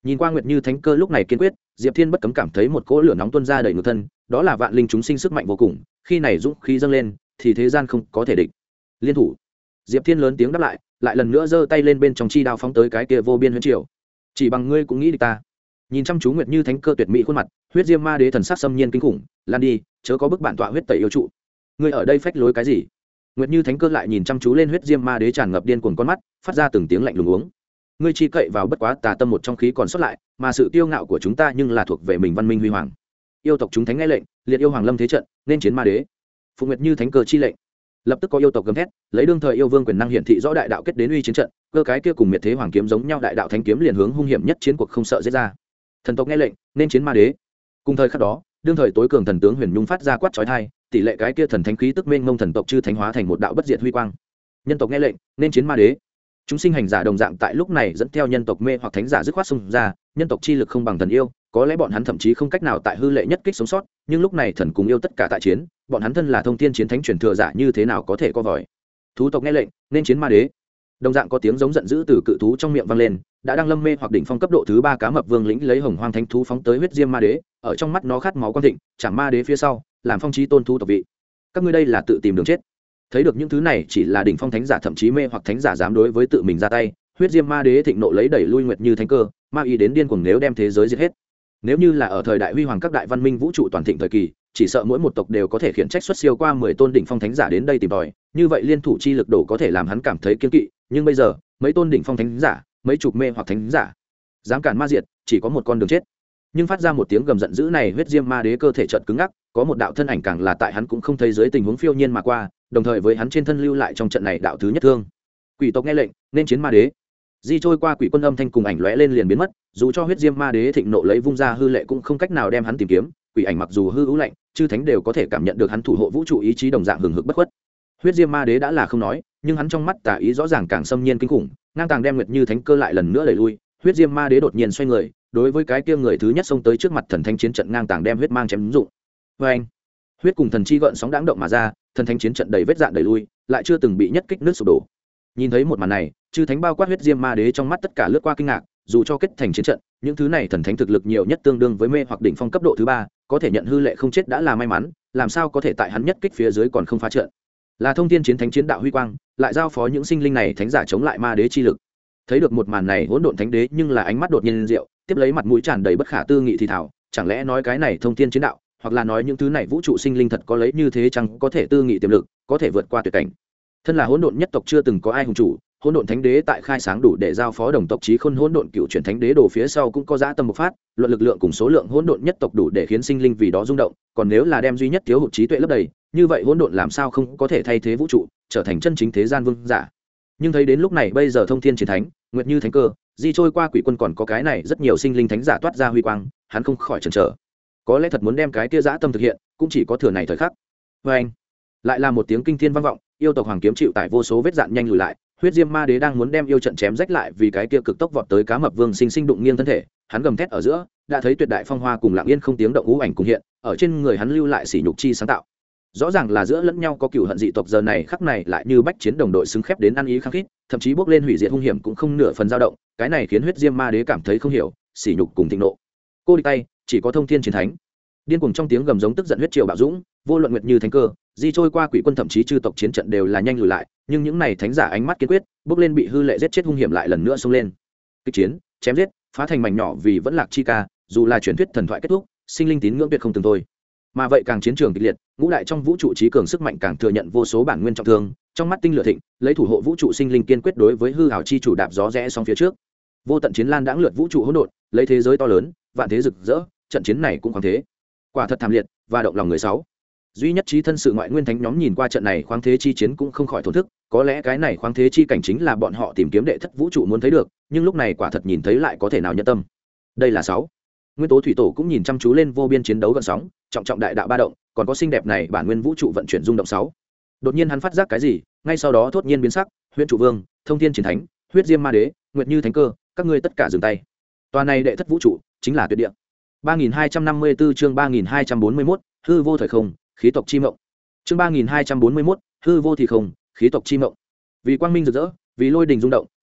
Nhìn qua Nguyệt Như Thánh Cơ lúc này kiên quyết, Diệp Thiên bất cấm cảm thấy một cỗ lửa nóng tuôn ra đầy ngược thân, đó là vạn linh chúng sinh sức mạnh vô cùng, khi này dũng khí dâng lên, thì thế gian không có thể địch. Liên thủ. Diệp Thiên lớn tiếng đáp lại, lại lần nữa giơ tay lên bên trong chi đao phóng tới cái kia vô biên huyễn triều. Chỉ bằng ngươi cũng nghĩ địch ta. Nhìn chăm chú Nguyệt Như Thánh Cơ tuyệt mỹ khuôn mặt, huyết diêm ma đế thần sắc xâm nhiên kinh khủng, lan đi, chớ có bức bản tọa huyết tẩy yêu trụ. Ngươi ở đây phách lối cái gì? Nguyệt Như Thánh Cơ lại nhìn chăm chú lên huyết diêm ma đế tràn ngập điên cuồng con mắt, phát ra từng tiếng lạnh lùng uống. Ngươi chi cậy vào bất quá tà tâm một trong khí còn sót lại, mà sự tiêu ngạo của chúng ta nhưng là thuộc về mình văn minh huy hoàng. Yêu tộc chúng thánh nghe lệnh, liệt yêu hoàng lâm thế trận, nên chiến ma đế. Phụ Nguyệt Như Thánh Cơ chi lệnh. Lập tức có yêu tộc gầm thét, lấy đương thời yêu vương quyền năng hiển thị rõ đại đạo kết đến uy chiến trận, cơ cái kia cùng Miệt Thế Hoàng kiếm giống nhau đại đạo thánh kiếm liền hướng hung hiểm nhất chiến cuộc không sợ giết ra. Thần tộc nghe lệnh, nên chiến ma đế. Cùng thời khắc đó, đương thời tối cường thần tướng Huyền Nhung phát ra quát chói tai, tỷ lệ cái kia thần thánh khí tức mênh mông thần tộc chư thánh hóa thành một đạo bất diệt huy quang. Nhân tộc nghe lệnh, nên chiến ma đế. Chúng sinh hành giả đồng dạng tại lúc này dẫn theo nhân tộc mê hoặc thánh giả dứt khoát xung ra, nhân tộc chi lực không bằng thần yêu, có lẽ bọn hắn thậm chí không cách nào tại hư lệ nhất kích sống sót, nhưng lúc này thần cùng yêu tất cả tại chiến, bọn hắn thân là thông thiên chiến thánh truyền thừa giả như thế nào có thể co vòi. Thú tộc nghe lệnh, nên chiến ma đế. Đồng dạng có tiếng giống giận dữ từ cự thú trong miệng vang lên, đã đang lâm mê hoặc đỉnh phong cấp độ thứ 3 cá mập vương lĩnh lấy hồng hoang thánh thú phóng tới huyết diêm ma đế, ở trong mắt nó khát máu quang thịnh, chạm ma đế phía sau, làm phong chí tôn thú tộc vị. Các ngươi đây là tự tìm đường chết. Thấy được những thứ này chỉ là đỉnh phong thánh giả thậm chí mê hoặc thánh giả dám đối với tự mình ra tay, huyết diêm ma đế thịnh nộ lấy đẩy lui Nguyệt Như Thánh Cơ, ma ý đến điên cuồng nếu đem thế giới giết hết. Nếu như là ở thời đại huy hoàng các đại văn minh vũ trụ toàn thịnh thời kỳ, chỉ sợ mỗi một tộc đều có thể khiển trách xuất siêu qua 10 tôn đỉnh phong thánh giả đến đây tìm tòi, như vậy liên thủ chi lực đổ có thể làm hắn cảm thấy kiên kỵ, nhưng bây giờ, mấy tôn đỉnh phong thánh giả, mấy chục mê hoặc thánh giả, dám cản ma diệt, chỉ có một con đường chết. Nhưng phát ra một tiếng gầm giận dữ này, huyết diêm ma đế cơ thể chợt cứng ngắc, có một đạo thân ảnh càng là tại hắn cũng không thấy dưới tình huống phiêu nhiên mà qua, đồng thời với hắn trên thân lưu lại trong trận này đạo thứ nhất thương. Quỷ tộc nghe lệnh, nên chiến ma đế. Di trôi qua quỷ quân âm thanh cùng ảnh lóe lên liền biến mất, dù cho huyết diêm ma đế thịnh nộ lấy vung ra hư lệ cũng không cách nào đem hắn tìm kiếm, quỷ ảnh mặc dù hư ưu lạnh, chư thánh đều có thể cảm nhận được hắn thủ hộ vũ trụ ý chí đồng dạng hừng hực bất khuất. Huyết diêm ma đế đã là không nói, nhưng hắn trong mắt tà ý rõ ràng càng xâm nhiên kinh khủng, ngang tàng đem Nguyệt Như Thánh Cơ lại lần nữa đẩy lui. Huyết diêm ma đế đột nhiên xoay người, đối với cái kia người thứ nhất xông tới trước mặt thần thánh chiến trận ngang tàng đem huyết mang chém dụng. Vê anh, huyết cùng thần chi gợn sóng đãng động mà ra, thần thánh chiến trận đầy vết dạn đẩy lui, lại chưa từng bị nhất kích nước sụp đổ. Nhìn thấy một màn này, chư thánh bao quát huyết diêm ma đế trong mắt tất cả lướt qua kinh ngạc, dù cho kết thành chiến trận, những thứ này thần thánh thực lực nhiều nhất tương đương với mê hoặc đỉnh phong cấp độ thứ 3, có thể nhận hư lệ không chết đã là may mắn, làm sao có thể tại hắn nhất kích phía dưới còn không phá trận. Là thông thiên chiến thánh chiến đạo huy quang, lại giao phó những sinh linh này thánh giả chống lại ma đế chi lực. Thấy được một màn này hỗn độn thánh đế nhưng là ánh mắt đột nhiên rượu, tiếp lấy mặt mũi tràn đầy bất khả tư nghị thì thảo, chẳng lẽ nói cái này thông thiên chiến đạo, hoặc là nói những thứ này vũ trụ sinh linh thật có lấy như thế chăng có thể tư nghị tiềm lực, có thể vượt qua tuyệt cảnh. Thân là hỗn độn nhất tộc chưa từng có ai hùng chủ, hỗn độn thánh đế tại khai sáng đủ để giao phó đồng tộc chí khôn hỗn độn cựu chuyển thánh đế đồ phía sau cũng có dã tâm bộc phát, luận lực lượng cùng số lượng hỗn độn nhất tộc đủ để khiến sinh linh vì đó rung động, còn nếu là đem duy nhất thiếu hụt trí tuệ lấp đầy, như vậy hỗn độn làm sao không có thể thay thế vũ trụ, trở thành chân chính thế gian vương giả. Nhưng thấy đến lúc này bây giờ thông thiên chiến thánh, Nguyệt Như Thánh Cơ, di trôi qua quỷ quân còn có cái này rất nhiều sinh linh thánh giả toát ra huy quang, hắn không khỏi chần chờ. Có lẽ thật muốn đem cái kia dã tâm thực hiện, cũng chỉ có thừa này thời khắc. Và anh, lại là một tiếng kinh thiên vang vọng, yêu tộc hoàng kiếm chịu tải vô số vết dạn nhanh lùi lại, huyết diêm ma đế đang muốn đem yêu trận chém rách lại vì cái kia cực tốc vọt tới cá mập vương sinh sinh đụng nghiêng thân thể, hắn gầm thét ở giữa, đã thấy tuyệt đại phong hoa cùng lặng yên không tiếng động ngũ ảnh cùng hiện, ở trên người hắn lưu lại sỉ nhục chi sáng tạo. Rõ ràng là giữa lẫn nhau có cừu hận dị tộc, giờ này khắc này lại như bách chiến đồng đội xứng khép đến ăn ý khăng khít, thậm chí bước lên hủy diệt hung hiểm cũng không nửa phần dao động, cái này khiến huyết diêm ma đế cảm thấy không hiểu, sỉ nhục cùng thịnh nộ. Cô đi tay, chỉ có thông thiên chiến thánh. Điên cuồng trong tiếng gầm giống tức giận huyết triều bạo dũng, vô luận Nguyệt Như Thánh Cơ, di trôi qua quỷ quân thậm chí chư tộc chiến trận đều là nhanh lùi lại, nhưng những này thánh giả ánh mắt kiên quyết, bước lên bị hư lệ giết chết hung hiểm lại lần nữa xông lên. Kích chiến, chém giết, phá thành mảnh nhỏ vì vẫn lạc chi ca, dù là truyền thuyết thần thoại kết thúc, sinh linh tín ngưỡng tuyệt không từng thôi. Mà vậy càng chiến trường kịch liệt, ngũ đại trong vũ trụ trí cường sức mạnh càng thừa nhận vô số bản nguyên trọng thương, trong mắt tinh lửa thịnh, lấy thủ hộ vũ trụ sinh linh kiên quyết đối với hư ảo chi chủ đạp gió rẽ song phía trước. Vô tận chiến lan đãng lượt vũ trụ hỗn độn, lấy thế giới to lớn, vạn thế rực rỡ, trận chiến này cũng khoáng thế. Quả thật thảm liệt và động lòng người sáu. Duy nhất trí thân sự ngoại nguyên thánh nhóm nhìn qua trận này khoáng thế chi chiến cũng không khỏi thổn thức, có lẽ cái này khoáng thế chi cảnh chính là bọn họ tìm kiếm đệ thất vũ trụ muốn thấy được, nhưng lúc này quả thật nhìn thấy lại có thể nào nhẫn tâm. Đây là sáu. Nguyên tố thủy tổ cũng nhìn chăm chú lên vô biên chiến đấu gần sóng, trọng trọng đại đạo ba động, còn có xinh đẹp này bản nguyên vũ trụ vận chuyển rung động sáu. Đột nhiên hắn phát giác cái gì, ngay sau đó thốt nhiên biến sắc, Huyễn Trụ Vương, Thông Thiên Chiến Thánh, Huyết Diêm Ma Đế, Nguyệt Như Thánh Cơ, các ngươi tất cả dừng tay. Toàn này đệ thất vũ trụ chính là tuyệt địa. 3254 chương 3241, hư vô thời không, khí tộc chi mộng. Chương 3241, hư vô thì không, khí tộc chi mộng. Vì quang minh rực rỡ, vì lôi đình rung động,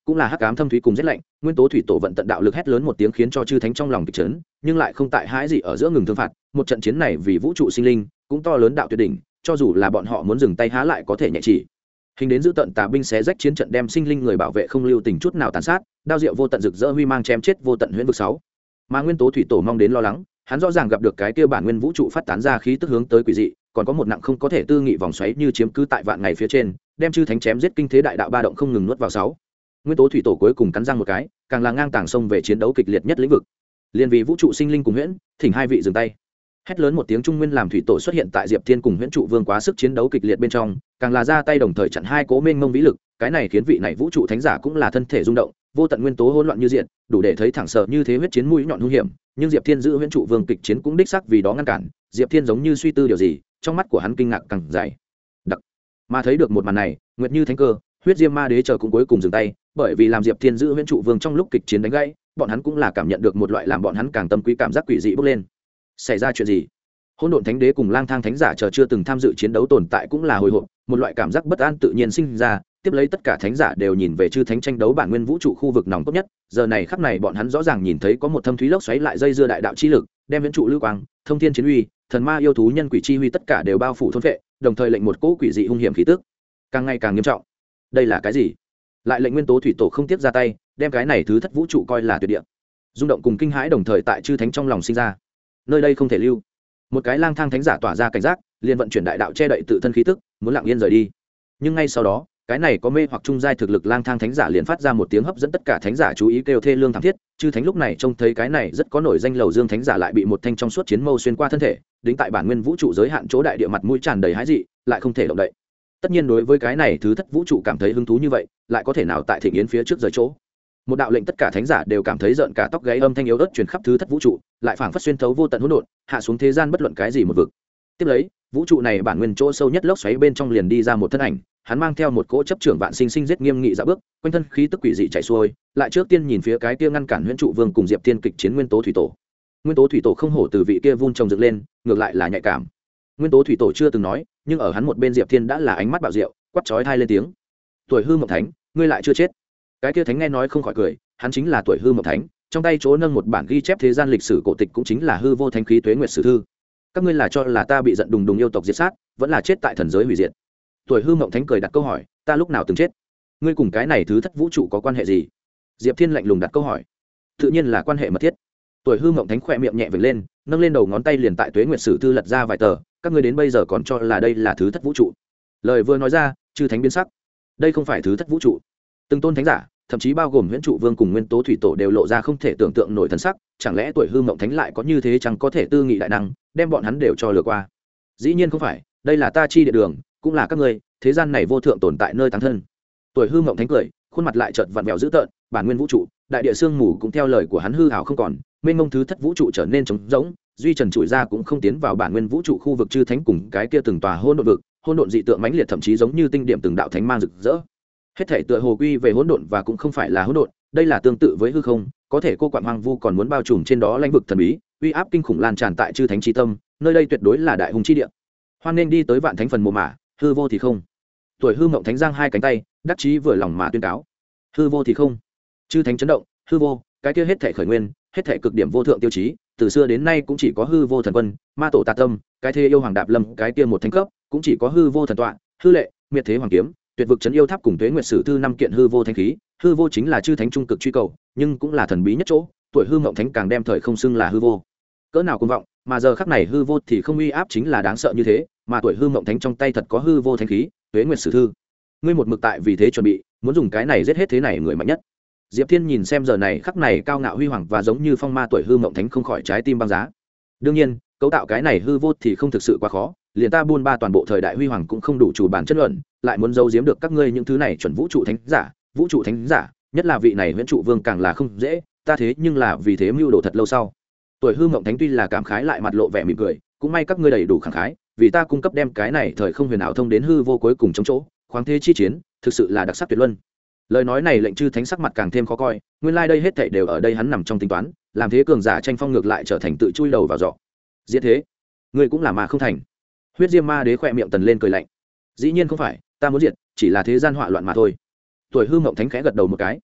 cũng là hắc ám thâm thúy cùng rét lạnh. Nguyên tố thủy tổ vận tận đạo lực hét lớn một tiếng khiến cho chư thánh trong lòng kịch chấn, nhưng lại không tại hãi gì ở giữa ngừng thương phạt. Một trận chiến này vì vũ trụ sinh linh cũng to lớn đạo tuyệt đỉnh, cho dù là bọn họ muốn dừng tay há lại có thể nhẹ chỉ. Hình đến giữ tận tà binh xé rách chiến trận đem sinh linh người bảo vệ không lưu tình chút nào tàn sát, đao diệu vô tận rực rỡ huy mang chém chết vô tận huyễn vực 6. Mà nguyên tố thủy tổ mong đến lo lắng, hắn rõ ràng gặp được cái kia bản nguyên vũ trụ phát tán ra khí tức hướng tới quỷ dị, còn có một nặng không có thể tư nghị vòng xoáy như chiếm cứ tại vạn ngày phía trên, đem chư thánh chém giết kinh thế đại đạo ba động không ngừng nuốt vào 6. Nguyên tố thủy tổ cuối cùng cắn răng một cái, càng là ngang tàng sông về chiến đấu kịch liệt nhất lĩnh vực. Liên vì vũ trụ sinh linh cùng huyễn, thỉnh hai vị dừng tay. Hét lớn một tiếng trung nguyên làm thủy tổ xuất hiện tại Diệp Thiên cùng huyễn trụ vương quá sức chiến đấu kịch liệt bên trong, càng là ra tay đồng thời chặn hai cố mênh mông vĩ lực, cái này khiến vị này vũ trụ thánh giả cũng là thân thể rung động, vô tận nguyên tố hỗn loạn như diện, đủ để thấy thẳng sợ như thế huyết chiến mũi nhọn hung hiểm, nhưng Diệp Thiên giữ huyễn trụ vương kịch chiến cũng đích xác vì đó ngăn cản. Diệp Thiên giống như suy tư điều gì, trong mắt của hắn kinh ngạc càng dày đặc. Mà thấy được một màn này, Nguyệt Như Thánh Cơ, Huyết Diêm Ma Đế chờ cũng cuối cùng dừng tay, bởi vì làm Diệp Thiên giữ huyễn trụ vương trong lúc kịch chiến đánh gãy, bọn hắn cũng là cảm nhận được một loại làm bọn hắn càng tâm quý cảm giác quỷ dị bốc lên. Xảy ra chuyện gì? Hỗn độn thánh đế cùng lang thang thánh giả chờ chưa từng tham dự chiến đấu tồn tại cũng là hồi hộp, một loại cảm giác bất an tự nhiên sinh ra. Tiếp lấy tất cả thánh giả đều nhìn về chư thánh tranh đấu bản nguyên vũ trụ khu vực nòng cốt nhất. Giờ này khắc này bọn hắn rõ ràng nhìn thấy có một thâm thúy lốc xoáy lại dây dưa đại đạo chi lực, đem viễn trụ lưu quang, thông thiên chiến uy, thần ma yêu thú nhân quỷ chi huy tất cả đều bao phủ thôn phệ, đồng thời lệnh một cỗ quỷ dị hung hiểm khí tức càng ngày càng nghiêm trọng. Đây là cái gì? Lại lệnh nguyên tố thủy tổ không tiếc ra tay, đem cái này thứ thất vũ trụ coi là tuyệt địa. Rung động cùng kinh hãi đồng thời tại chư thánh trong lòng sinh ra. Nơi đây không thể lưu. Một cái lang thang thánh giả tỏa ra cảnh giác, liền vận chuyển đại đạo che đậy tự thân khí tức, muốn lặng yên rời đi. Nhưng ngay sau đó, cái này có mê hoặc trung giai thực lực lang thang thánh giả liền phát ra một tiếng hấp dẫn tất cả thánh giả chú ý kêu thê lương thảm thiết. Chư thánh lúc này trông thấy cái này rất có nổi danh lầu dương thánh giả lại bị một thanh trong suốt chiến mâu xuyên qua thân thể, đính tại bản nguyên vũ trụ giới hạn chỗ đại địa mặt mũi tràn đầy hãi dị, lại không thể động đậy. Tất nhiên đối với cái này thứ thất vũ trụ cảm thấy hứng thú như vậy, lại có thể nào tại thịnh yến phía trước rời chỗ. Một đạo lệnh tất cả thánh giả đều cảm thấy rợn cả tóc gáy âm thanh yếu ớt truyền khắp thứ thất vũ trụ, lại phảng phất xuyên thấu vô tận hỗn độn, hạ xuống thế gian bất luận cái gì một vực. Tiếp lấy, vũ trụ này bản nguyên chỗ sâu nhất lốc xoáy bên trong liền đi ra một thân ảnh, hắn mang theo một cỗ chấp trưởng vạn sinh sinh giết nghiêm nghị dạo bước, quanh thân khí tức quỷ dị chảy xuôi, lại trước tiên nhìn phía cái kia ngăn cản huyễn trụ vương cùng Diệp Thiên kịch chiến nguyên tố thủy tổ. Nguyên tố thủy tổ không hổ từ vị kia vun trồng dựng lên, ngược lại là nhạy cảm. Nguyên tố thủy tổ chưa từng nói, nhưng ở hắn một bên Diệp Thiên đã là ánh mắt bạo diệu, quát chói tai lên tiếng. Tuổi hư mộng thánh, ngươi lại chưa chết. Cái kia thánh nghe nói không khỏi cười, hắn chính là tuổi hư mộng thánh, trong tay chỗ nâng một bản ghi chép thế gian lịch sử cổ tịch cũng chính là hư vô thánh khí tuế nguyệt sử thư. Các ngươi là cho là ta bị giận đùng đùng yêu tộc diệt sát, vẫn là chết tại thần giới hủy diệt? Tuổi hư mộng thánh cười đặt câu hỏi, ta lúc nào từng chết? Ngươi cùng cái này thứ thất vũ trụ có quan hệ gì? Diệp Thiên lạnh lùng đặt câu hỏi. Tự nhiên là quan hệ mật thiết. Tuổi hư mộng thánh khỏe miệng nhẹ vểnh lên, nâng lên đầu ngón tay liền tại tuế nguyệt sử thư lật ra vài tờ. Các ngươi đến bây giờ còn cho là đây là thứ thất vũ trụ? Lời vừa nói ra, chư thánh biến sắc. Đây không phải thứ thất vũ trụ. Từng tôn thánh giả, thậm chí bao gồm huyễn trụ vương cùng nguyên tố thủy tổ đều lộ ra không thể tưởng tượng nổi thần sắc. Chẳng lẽ tuổi hư mộng thánh lại có như thế chẳng có thể tư nghị đại năng, đem bọn hắn đều cho lừa qua? Dĩ nhiên không phải, đây là ta chi địa đường, cũng là các ngươi, thế gian này vô thượng tồn tại nơi táng thân. Tuổi hư mộng thánh cười, khuôn mặt lại chợt vặn vẹo dữ tợn, bản nguyên vũ trụ, đại địa sương mù cũng theo lời của hắn hư ảo không còn, mênh mông thứ thất vũ trụ trở nên trống rỗng, duy trần trụi ra cũng không tiến vào bản nguyên vũ trụ khu vực chư thánh cùng cái kia từng tòa hỗn độn vực, hỗn độn dị tượng mãnh liệt thậm chí giống như tinh điểm từng đạo thánh mang rực rỡ. Hết thể tựa hồ quy về hỗn độn và cũng không phải là hỗn độn, đây là tương tự với hư không, có thể cô quạng hoang vu còn muốn bao trùm trên đó lãnh vực thần bí, uy áp kinh khủng lan tràn tại chư thánh chi tâm, nơi đây tuyệt đối là đại hùng chi địa. Hoan nên đi tới vạn thánh phần mồ mả, hư vô thì không. Tuổi hư mộng thánh giang hai cánh tay, đắc chí vừa lòng mà tuyên cáo. Hư vô thì không. Chư thánh chấn động, hư vô, cái kia hết thể khởi nguyên, hết thể cực điểm vô thượng tiêu chí, từ xưa đến nay cũng chỉ có hư vô thần quân, ma tổ tà tâm, cái thế yêu hoàng đạp lâm, cái kia một thánh cấp, cũng chỉ có hư vô thần tọa, hư lệ, miệt thế hoàng kiếm, tuyệt vực trấn yêu tháp cùng tuế nguyệt sử thư năm kiện hư vô thánh khí. Hư vô chính là chư thánh trung cực truy cầu, nhưng cũng là thần bí nhất chỗ. Tuổi hư mộng thánh càng đem thời không xưng là hư vô, cỡ nào cuồng vọng, mà giờ khắc này hư vô thì không uy áp chính là đáng sợ như thế. Mà tuổi hư mộng thánh trong tay thật có hư vô thánh khí, tuế nguyệt sử thư. Ngươi một mực tại vì thế chuẩn bị, muốn dùng cái này giết hết thế này người mạnh nhất. Diệp Thiên nhìn xem giờ này khắc này cao ngạo huy hoàng và giống như phong ma tuổi hư mộng thánh không khỏi trái tim băng giá. Đương nhiên, cấu tạo cái này hư vô thì không thực sự quá khó, liền ta buôn ba toàn bộ thời đại huy hoàng cũng không đủ chủ bản chất luận, lại muốn giấu giếm được các ngươi những thứ này chuẩn vũ trụ thánh giả, nhất là vị này huyễn trụ vương càng là không dễ, ta thế nhưng là vì thế mưu đồ thật lâu sau. Tuổi hư mộng thánh tuy là cảm khái lại mặt lộ vẻ mỉm cười, cũng may các ngươi đầy đủ khẳng khái, vì ta cung cấp đem cái này thời không huyền ảo thông đến hư vô cuối cùng trong chỗ, khoáng thế chi chiến, thực sự là đặc sắc tuyệt luân. Lời nói này lệnh chư thánh sắc mặt càng thêm khó coi, nguyên lai đây hết thảy đều ở đây hắn nằm trong tính toán, làm thế cường giả tranh phong ngược lại trở thành tự chui đầu vào giỏ. Diễn thế, ngươi cũng là mà không thành. Huyết Diêm Ma Đế khẽ miệng tần lên cười lạnh. Dĩ nhiên không phải, ta muốn diệt, chỉ là thế gian họa loạn mà thôi. Tuổi hư mộng thánh khẽ gật đầu một cái,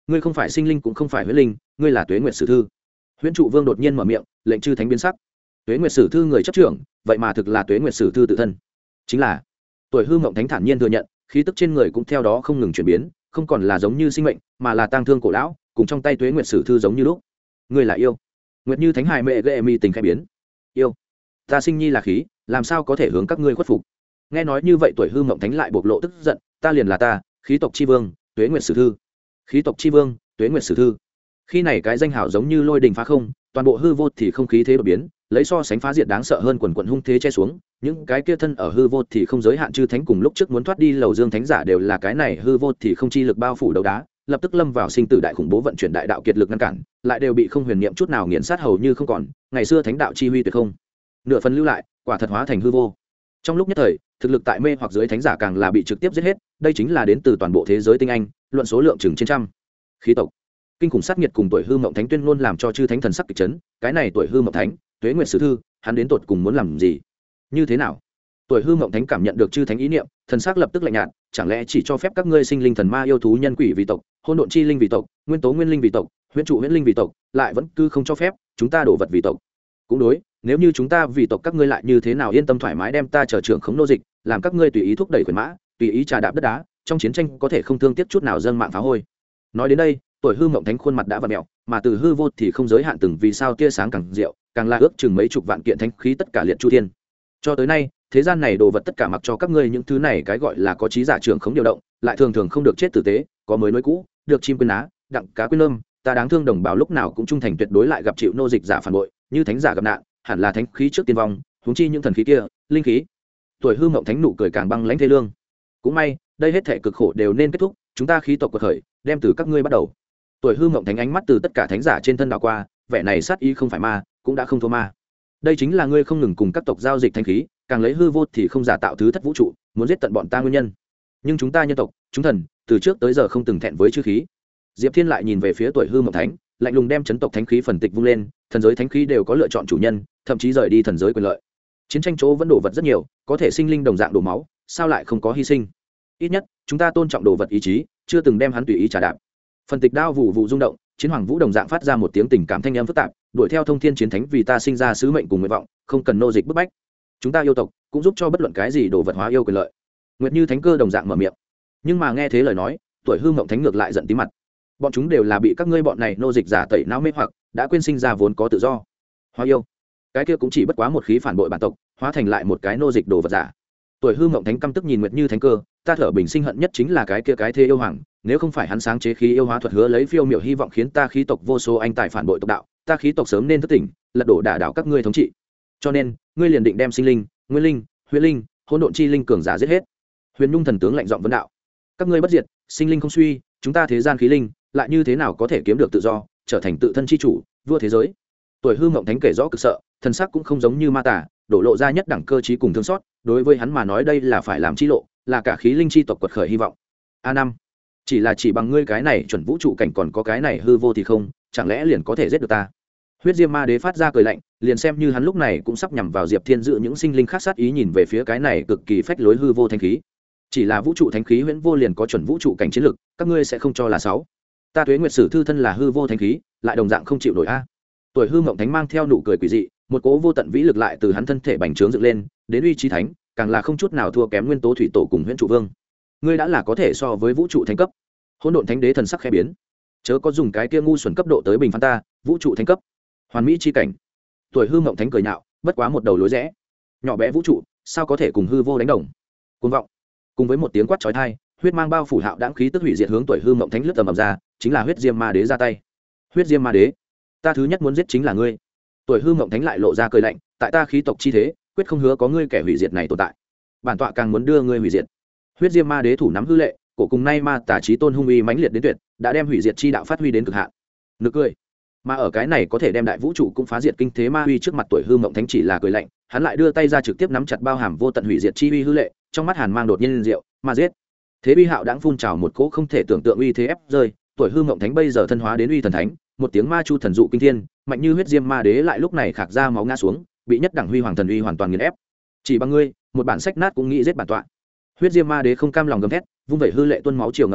ngươi không phải sinh linh cũng không phải huyễn linh, ngươi là Tuế Nguyệt Sử Thư. Huyễn Trụ Vương đột nhiên mở miệng, lệnh chư thánh biến sắc. Tuế Nguyệt Sử Thư người chấp trưởng, vậy mà thực là Tuế Nguyệt Sử Thư tự thân. Chính là Tuổi Hư Mộng Thánh thản nhiên thừa nhận, khí tức trên người cũng theo đó không ngừng chuyển biến, không còn là giống như sinh mệnh, mà là tang thương cổ lão, cùng trong tay Tuế Nguyệt Sử Thư giống như lúc. Ngươi là yêu. Nguyệt Như Thánh hài mẹ ghệ mi tình khẽ biến. Yêu, ta sinh nhi là khí, làm sao có thể hướng các ngươi khuất phục? Nghe nói như vậy Tuổi Hư Mộng Thánh lại bộc lộ tức giận, ta liền là ta, khí tộc chi vương, Tuế Nguyệt Sử Thư. Khí tộc chi vương, Tuế Nguyệt Sử Thư. Khi này cái danh hào giống như lôi đình phá không, toàn bộ hư vô thì không khí thế đột biến, lấy so sánh phá diệt đáng sợ hơn quần quần hung thế che xuống, những cái kia thân ở hư vô thì không giới hạn chư thánh cùng lúc trước muốn thoát đi lầu dương thánh giả đều là cái này hư vô thì không chi lực bao phủ đầu đá, lập tức lâm vào sinh tử đại khủng bố vận chuyển đại đạo kiệt lực ngăn cản, lại đều bị không huyền niệm chút nào nghiền sát hầu như không còn, ngày xưa thánh đạo chi huy tuyệt không nửa phần lưu lại, quả thật hóa thành hư vô. Trong lúc nhất thời, thực lực tại mê hoặc dưới thánh giả càng là bị trực tiếp giết hết, đây chính là đến từ toàn bộ thế giới tinh anh, luận số lượng chừng trên trăm. Khí tộc kinh khủng sát nhiệt cùng Tuổi Hư Mộng Thánh tuyên luôn làm cho chư thánh thần sắc kịch chấn, cái này Tuổi Hư Mộng Thánh, Tuế Nguyệt Sử Thư, hắn đến tột cùng muốn làm gì? Như thế nào? Tuổi Hư Mộng Thánh cảm nhận được chư thánh ý niệm, thần sắc lập tức lạnh nhạt, chẳng lẽ chỉ cho phép các ngươi sinh linh thần ma yêu thú nhân quỷ vì tộc, hỗn độn chi linh vì tộc, nguyên tố nguyên linh vì tộc, huyễn trụ huyễn linh vì tộc, lại vẫn cứ không cho phép chúng ta đổ vật vì tộc? Cũng đối, nếu như chúng ta vì tộc các ngươi lại như thế nào yên tâm thoải mái đem ta trở trưởng khống nô dịch, làm các ngươi tùy ý thúc đẩy quyền mã, tùy ý trà đạp đất đá, trong chiến tranh có thể không thương tiếc chút nào dâng mạng phá hôi. Nói đến đây, Tuổi Hư Mộng Thánh khuôn mặt đã vặn mèo, mà từ hư vô thì không giới hạn từng vì sao tia sáng càng diệu, càng là ước chừng mấy chục vạn kiện thánh khí tất cả liệt chu thiên. Cho tới nay, thế gian này đồ vật tất cả mặc cho các ngươi những thứ này cái gọi là có trí giả trưởng không điều động, lại thường thường không được chết tử tế, có mới nối cũ, được chim quên á, đặng cá quên lơm, ta đáng thương đồng bào lúc nào cũng trung thành tuyệt đối lại gặp chịu nô dịch giả phản bội, như thánh giả gặp nạn, hẳn là thánh khí trước tiên vong, huống chi những thần khí kia, linh khí. Tuổi Hư Mộng Thánh nụ cười càng băng lãnh thê lương. Cũng may, đây hết thảy cực khổ đều nên kết thúc, chúng ta khí tộc quật khởi, đem từ các ngươi bắt đầu. Tuổi Hư Mộng Thánh ánh mắt từ tất cả thánh giả trên thân đảo qua, vẻ này sát ý không phải ma, cũng đã không thua ma. Đây chính là ngươi không ngừng cùng các tộc giao dịch thanh khí, càng lấy hư vô thì không giả tạo thứ thất vũ trụ, muốn giết tận bọn ta nguyên nhân. Nhưng chúng ta nhân tộc, chúng thần, từ trước tới giờ không từng thẹn với chư khí. Diệp Thiên lại nhìn về phía Tuổi Hư Mộng Thánh, lạnh lùng đem chấn tộc thánh khí phần tịch vung lên, thần giới thánh khí đều có lựa chọn chủ nhân, thậm chí rời đi thần giới quyền lợi. Chiến tranh chỗ vẫn đổ vật rất nhiều, có thể sinh linh đồng dạng đổ máu, sao lại không có hy sinh? Ít nhất, chúng ta tôn trọng đồ vật ý chí, chưa từng đem hắn tùy ý trả đạp. Phần tịch đao vụ vụ rung động, chiến hoàng vũ đồng dạng phát ra một tiếng tình cảm thanh âm phức tạp, đuổi theo thông thiên chiến thánh vì ta sinh ra sứ mệnh cùng nguyện vọng, không cần nô dịch bức bách. Chúng ta yêu tộc cũng giúp cho bất luận cái gì đồ vật hóa yêu quyền lợi. Nguyệt Như Thánh Cơ đồng dạng mở miệng, nhưng mà nghe thế lời nói, Tuổi Hư Mộng Thánh ngược lại giận tí mặt. Bọn chúng đều là bị các ngươi bọn này nô dịch giả tẩy não mê hoặc, đã quên sinh ra vốn có tự do. Hóa yêu, cái kia cũng chỉ bất quá một khí phản bội bản tộc, hóa thành lại một cái nô dịch đồ vật giả. Tuổi Hư Mộng Thánh căm tức nhìn Nguyệt Như Thánh Cơ, ta thở bình sinh hận nhất chính là cái kia cái thế yêu hoàng, nếu không phải hắn sáng chế khí yêu hóa thuật hứa lấy phiêu miểu hy vọng khiến ta khí tộc vô số anh tài phản bội tộc đạo, ta khí tộc sớm nên thức tỉnh, lật đổ đả đảo các ngươi thống trị. Cho nên, ngươi liền định đem sinh linh, nguyên linh, huyễn linh, hỗn độn chi linh cường giả giết hết. Huyền Nhung thần tướng lạnh giọng vấn đạo, các ngươi bất diệt, sinh linh không suy, chúng ta thế gian khí linh, lại như thế nào có thể kiếm được tự do, trở thành tự thân chi chủ, vua thế giới? Tuổi Hư Mộng Thánh kể rõ cực sợ, thần sắc cũng không giống như ma tả, đổ lộ ra nhất đẳng cơ trí cùng thương xót, đối với hắn mà nói đây là phải làm chi lộ, là cả khí linh chi tộc quật khởi hy vọng. A5, chỉ bằng ngươi cái này chuẩn vũ trụ cảnh còn có cái này hư vô thì không, chẳng lẽ liền có thể giết được ta? Huyết Diêm Ma Đế phát ra cười lạnh, liền xem như hắn lúc này cũng sắp nhằm vào Diệp Thiên dự những sinh linh khác sát ý nhìn về phía cái này cực kỳ phách lối hư vô thánh khí. Chỉ là vũ trụ thánh khí huyễn vô liền có chuẩn vũ trụ cảnh chiến lực, các ngươi sẽ không cho là sáu. Ta Tuế Nguyệt Sử Thư thân là hư vô thánh khí, lại đồng dạng không chịu nổi a. Tuổi Hư Mộng Thánh mang theo nụ cười quỷ dị, một cỗ vô tận vĩ lực lại từ hắn thân thể bành trướng dựng lên, đến uy chí thánh, càng là không chút nào thua kém nguyên tố thủy tổ cùng huyễn trụ vương. Ngươi đã là có thể so với vũ trụ thánh cấp. Hỗn độn thánh đế thần sắc khẽ biến, chớ có dùng cái kia ngu xuẩn cấp độ tới bình phán ta, vũ trụ thánh cấp, hoàn mỹ chi cảnh. Tuổi Hư Mộng Thánh cười nhạo, bất quá một đầu lối rẽ, nhỏ bé vũ trụ, sao có thể cùng hư vô đánh đồng? Cuồng vọng. Cùng với một tiếng quát chói tai, huyết mang bao phủ hạo đãng khí tức hủy diệt hướng Tuổi Hư Mộng Thánh lướt tầm ầm ra, chính là Huyết Diêm Ma Đế ra tay. Huyết Diêm Ma Đế, ta thứ nhất muốn giết chính là ngươi. Tuổi Hư Mộng Thánh lại lộ ra cười lạnh, tại ta khí tộc chi thế, quyết không hứa có ngươi kẻ hủy diệt này tồn tại. Bản tọa càng muốn đưa ngươi hủy diệt. Huyết Diêm Ma Đế thủ nắm hư lệ, cổ cùng nay ma tà chí tôn hung uy mãnh liệt đến tuyệt, đã đem hủy diệt chi đạo phát huy đến cực hạn. Nực cười. Mà ở cái này có thể đem đại vũ trụ cũng phá diệt kinh thế ma uy trước mặt Tuổi Hư Mộng Thánh chỉ là cười lạnh, hắn lại đưa tay ra trực tiếp nắm chặt bao hàm vô tận hủy diệt chi uy hư lệ, trong mắt hàn mang đột nhiên diệu, ma giết. Thế uy hạo đãng phun trào một cỗ không thể tưởng tượng uy thế ép rơi, Tuổi Hư Mộng Thánh bây giờ thân hóa đến uy thần thánh, một tiếng ma chu thần dụ kinh thiên, mạnh như Huyết Diêm Ma Đế lại lúc này khạc ra máu ngã xuống, bị nhất đẳng huy hoàng thần uy hoàn toàn nghiền ép. Chỉ bằng ngươi, một bản sách nát cũng nghĩ giết bản tọa. Huyết Diêm Ma Đế không cam lòng gầm thét, vung vẩy hư lệ tuôn máu chiều ngập trời,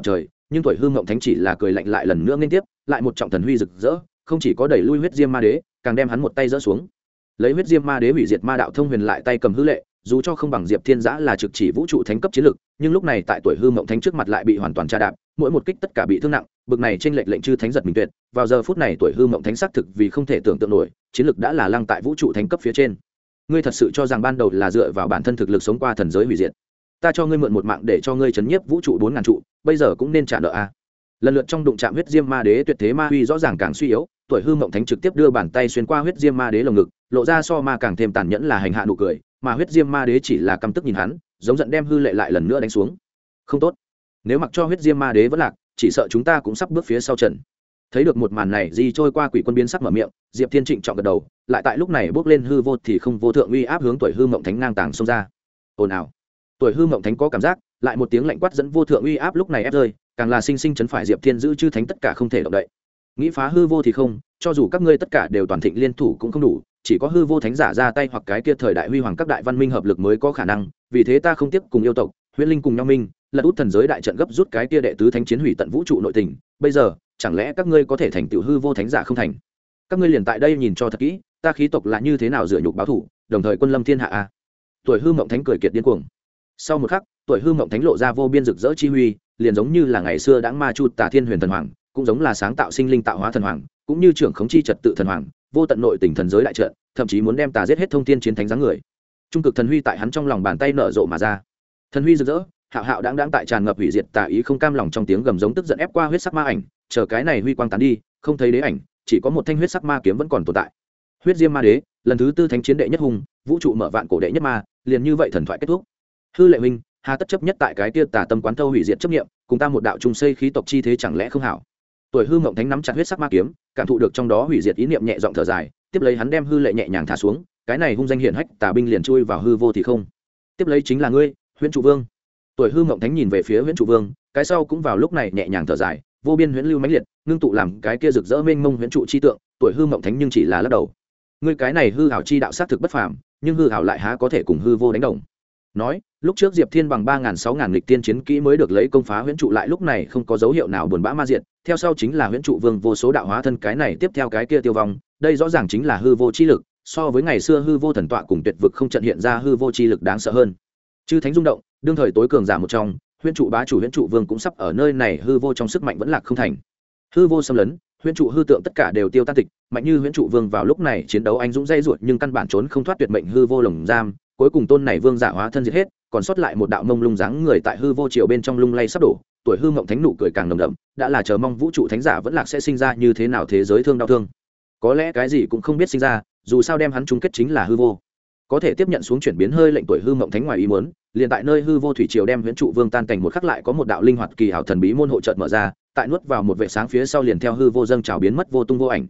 nhưng tuổi hư mộng thánh chỉ là cười lạnh lại lần nữa liên tiếp lại một trọng thần huy rực rỡ, không chỉ có đẩy lui huyết diêm ma đế, càng đem hắn một tay dỡ xuống. Lấy huyết diêm ma đế hủy diệt ma đạo thông huyền lại tay cầm hư lệ, dù cho không bằng Diệp Thiên Giã là trực chỉ vũ trụ thánh cấp chiến lực, nhưng lúc này tại tuổi hư mộng thánh trước mặt lại bị hoàn toàn tra đạp, mỗi một kích tất cả bị thương nặng, bực này trên lệnh chư thánh giật mình tuyệt. Vào giờ phút này tuổi hư mộng thánh xác thực vì không thể tưởng tượng nổi, chiến lực đã là lăng tại vũ trụ thánh cấp phía trên. Ngươi thật sự cho rằng ban đầu là dựa vào bản thân thực lực sống qua thần giới hủy diệt? Ta cho ngươi mượn một mạng để cho ngươi chấn nhiếp vũ trụ 4000 trụ, bây giờ cũng nên trả nợ a. Lần lượt trong đụng chạm huyết diêm ma đế tuyệt thế ma huy rõ ràng càng suy yếu, tuổi hư mộng thánh trực tiếp đưa bàn tay xuyên qua huyết diêm ma đế lồng ngực, lộ ra so ma càng thêm tàn nhẫn là hành hạ nụ cười, mà huyết diêm ma đế chỉ là căm tức nhìn hắn, giống giận đem hư lệ lại lần nữa đánh xuống. Không tốt, nếu mặc cho huyết diêm ma đế vẫn lạc, chỉ sợ chúng ta cũng sắp bước phía sau trận. Thấy được một màn này, di trôi qua quỷ quân biến sắc mở miệng, Diệp Thiên trịnh trọng gật đầu, lại tại lúc này bước lên hư vô thì không vô thượng uy áp hướng tuổi hư mộng thánh ngang tàng xông ra. Ồn ào, tuổi hư mộng thánh có cảm giác, lại một tiếng lạnh quát dẫn vô thượng uy áp lúc này ép rơi, càng là sinh sinh chấn phải Diệp Thiên giữ chư thánh tất cả không thể động đậy. Nghĩ phá hư vô thì không, cho dù các ngươi tất cả đều toàn thịnh liên thủ cũng không đủ, chỉ có hư vô thánh giả ra tay hoặc cái kia thời đại huy hoàng các đại văn minh hợp lực mới có khả năng, vì thế ta không tiếc cùng yêu tộc huyễn linh cùng nhau minh lật út thần giới đại trận gấp rút cái kia đệ tứ thánh chiến hủy tận vũ trụ nội tình. Bây giờ chẳng lẽ các ngươi có thể thành tựu hư vô thánh giả không thành? Các ngươi liền tại đây nhìn cho thật kỹ, ta khí tộc là như thế nào dựa nhục báo thủ, đồng thời quân lâm thiên hạ a. Tuổi hư mộng thánh cười kiệt điên cuồng. Sau một khắc, tuổi hư mộng thánh lộ ra vô biên rực rỡ chi huy, liền giống như là ngày xưa đãng ma chu tà thiên huyền thần hoàng, cũng giống là sáng tạo sinh linh tạo hóa thần hoàng, cũng như trưởng khống chi trật tự thần hoàng, vô tận nội tình thần giới đại trận, thậm chí muốn đem tà giết hết thông thiên chiến thánh dáng người. Trung cực thần huy tại hắn trong lòng bàn tay nở rộ mà ra. Thần huy rực rỡ, hạo hạo đãng tại tràn ngập hủy diệt tà ý không cam lòng trong tiếng gầm giống tức giận ép qua huyết sắc ma ảnh, chờ cái này huy quang tán đi, không thấy đế ảnh, chỉ có một thanh huyết sắc ma kiếm vẫn còn tồn tại. Huyết diêm ma đế, lần thứ tư thánh chiến đệ nhất hùng, vũ trụ mở vạn cổ đệ nhất ma, liền như vậy thần thoại kết thúc. Hư lệ huynh, hà tất chấp nhất tại cái kia tà tâm quán thâu hủy diệt chấp niệm, cùng ta một đạo trùng xây khí tộc chi thế chẳng lẽ không hảo? Tuổi hư mộng thánh nắm chặt huyết sắc ma kiếm, cảm thụ được trong đó hủy diệt ý niệm nhẹ giọng thở dài, tiếp lấy hắn đem hư lệ nhẹ nhàng thả xuống, cái này hung danh hiển hách tà binh liền chui vào hư vô thì không. Tiếp lấy chính là ngươi, Huyễn Trụ Vương. Tuổi hư mộng thánh nhìn về phía Huyễn Trụ Vương, cái sau cũng vào lúc này nhẹ nhàng thở dài, vô biên huyễn lưu mãnh liệt, ngưng tụ làm cái kia rực rỡ mênh mông huyễn trụ chi tượng. Tuổi hư mộng thánh nhưng chỉ là lắc đầu. Ngươi cái này hư ảo chi đạo sát thực bất phàm, nhưng hư ảo lại há có thể cùng hư vô đánh đồng? Nói, lúc trước Diệp Thiên bằng 3000-6000 lịch tiên chiến kỹ mới được lấy công phá huyễn trụ lại lúc này không có dấu hiệu nào buồn bã ma diệt, theo sau chính là huyễn trụ vương vô số đạo hóa thân cái này tiếp theo cái kia tiêu vong, đây rõ ràng chính là hư vô chi lực, so với ngày xưa hư vô thần tọa cùng tuyệt vực không trận hiện ra hư vô chi lực đáng sợ hơn. Chư thánh rung động, đương thời tối cường giả một trong, huyễn trụ bá chủ huyễn trụ vương cũng sắp ở nơi này hư vô trong sức mạnh vẫn lạc không thành. Hư vô xâm lấn, huyễn trụ hư tượng tất cả đều tiêu tan tịch, mạnh như huyễn trụ vương vào lúc này chiến đấu anh dũng dây ruột nhưng căn bản trốn không thoát tuyệt mệnh hư vô lồng giam, cuối cùng tôn này vương giả hóa thân diệt hết, còn sót lại một đạo mông lung dáng người tại hư vô chiều bên trong lung lay sắp đổ. Tuổi hư mộng thánh nụ cười càng nồng đậm, đã là chờ mong vũ trụ thánh giả vẫn lạc sẽ sinh ra như thế nào thế giới thương đau thương. Có lẽ cái gì cũng không biết sinh ra, dù sao đem hắn chung kết chính là hư vô. Có thể tiếp nhận xuống chuyển biến hơi lệnh tuổi hư mộng thánh ngoài ý muốn, liền tại nơi hư vô thủy triều đem huyễn trụ vương tan cảnh một khắc lại có một đạo linh hoạt kỳ hảo thần bí môn hộ chợt mở ra, tại nuốt vào một vệ sáng phía sau liền theo hư vô dâng trào biến mất vô tung vô ảnh.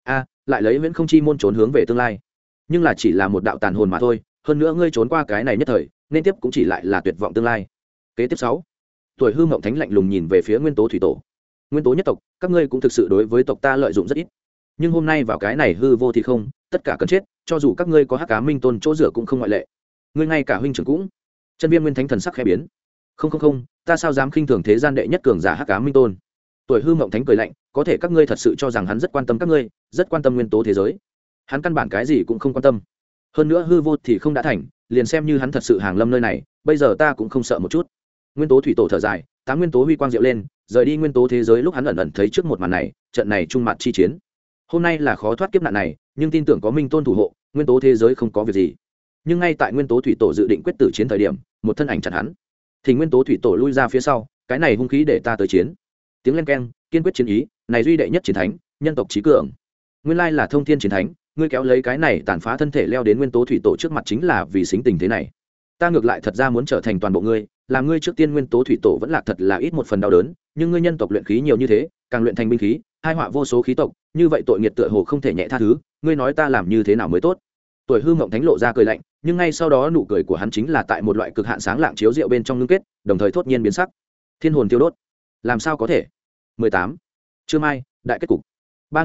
Lại lấy huyễn không chi môn trốn hướng về tương lai, nhưng là chỉ là một đạo tàn hồn mà thôi, hơn nữa ngươi trốn qua cái này nhất thời, nên tiếp cũng chỉ lại là tuyệt vọng tương lai. Kế tiếp 6. Tuổi hư mộng thánh lạnh lùng nhìn về phía nguyên tố thủy tổ. Nguyên tố nhất tộc, các ngươi cũng thực sự đối với tộc ta lợi dụng rất ít, nhưng hôm nay vào cái này hư vô thì không, tất cả cần chết, cho dù các ngươi có hắc ám minh tôn chỗ dựa cũng không ngoại lệ. Ngươi ngay cả huynh trưởng cũng. Chân Viêm Nguyên Thánh thần sắc khẽ biến. Không, ta sao dám khinh thường thế gian đệ nhất cường giả hắc ám minh tôn? Tuổi hư mộng thánh cười lạnh, có thể các ngươi thật sự cho rằng hắn rất quan tâm các ngươi, rất quan tâm nguyên tố thế giới? Hắn căn bản cái gì cũng không quan tâm. Hơn nữa hư vô thì không đã thành, liền xem như hắn thật sự hàng lâm nơi này, bây giờ ta cũng không sợ một chút. Nguyên tố thủy tổ thở dài, tám nguyên tố huy quang diệu lên, rời đi nguyên tố thế giới lúc hắn ẩn ẩn thấy trước một màn này, trận này trung mặt chi chiến. Hôm nay là khó thoát kiếp nạn này, nhưng tin tưởng có minh tôn thủ hộ, nguyên tố thế giới không có việc gì. Nhưng ngay tại nguyên tố thủy tổ dự định quyết tử chiến thời điểm, một thân ảnh chặn hắn. Thì nguyên tố thủy tổ lui ra phía sau, cái này hung khí để ta tới chiến. Tiếng len keng, kiên quyết chiến ý, này duy đệ nhất chiến thánh, nhân tộc trí cường. Nguyên lai là thông thiên chiến thánh, ngươi kéo lấy cái này tàn phá thân thể leo đến nguyên tố thủy tổ trước mặt chính là vì xính tình thế này. Ta ngược lại thật ra muốn trở thành toàn bộ ngươi, làm ngươi trước tiên nguyên tố thủy tổ vẫn là thật là ít một phần đau đớn, nhưng ngươi nhân tộc luyện khí nhiều như thế, càng luyện thành binh khí, hai họa vô số khí tộc, như vậy tội nghiệt tựa hồ không thể nhẹ tha thứ, ngươi nói ta làm như thế nào mới tốt? Tuổi hư mộng thánh lộ ra cười lạnh, nhưng ngay sau đó nụ cười của hắn chính là tại một loại cực hạn sáng lạng chiếu rượu bên trong ngưng kết, đồng thời thốt nhiên biến sắc. Thiên hồn tiêu đốt. Làm sao có thể? 18. Trưa mai, đại kết cục.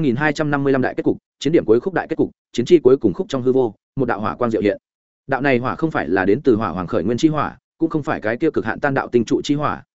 3255 đại kết cục, chiến điểm cuối khúc đại kết cục, chiến chi cuối cùng khúc trong hư vô, một đạo hỏa quang diệu hiện. Đạo này hỏa không phải là đến từ hỏa hoàng khởi nguyên chi hỏa, cũng không phải cái kia cực hạn tan đạo tinh trụ chi hỏa,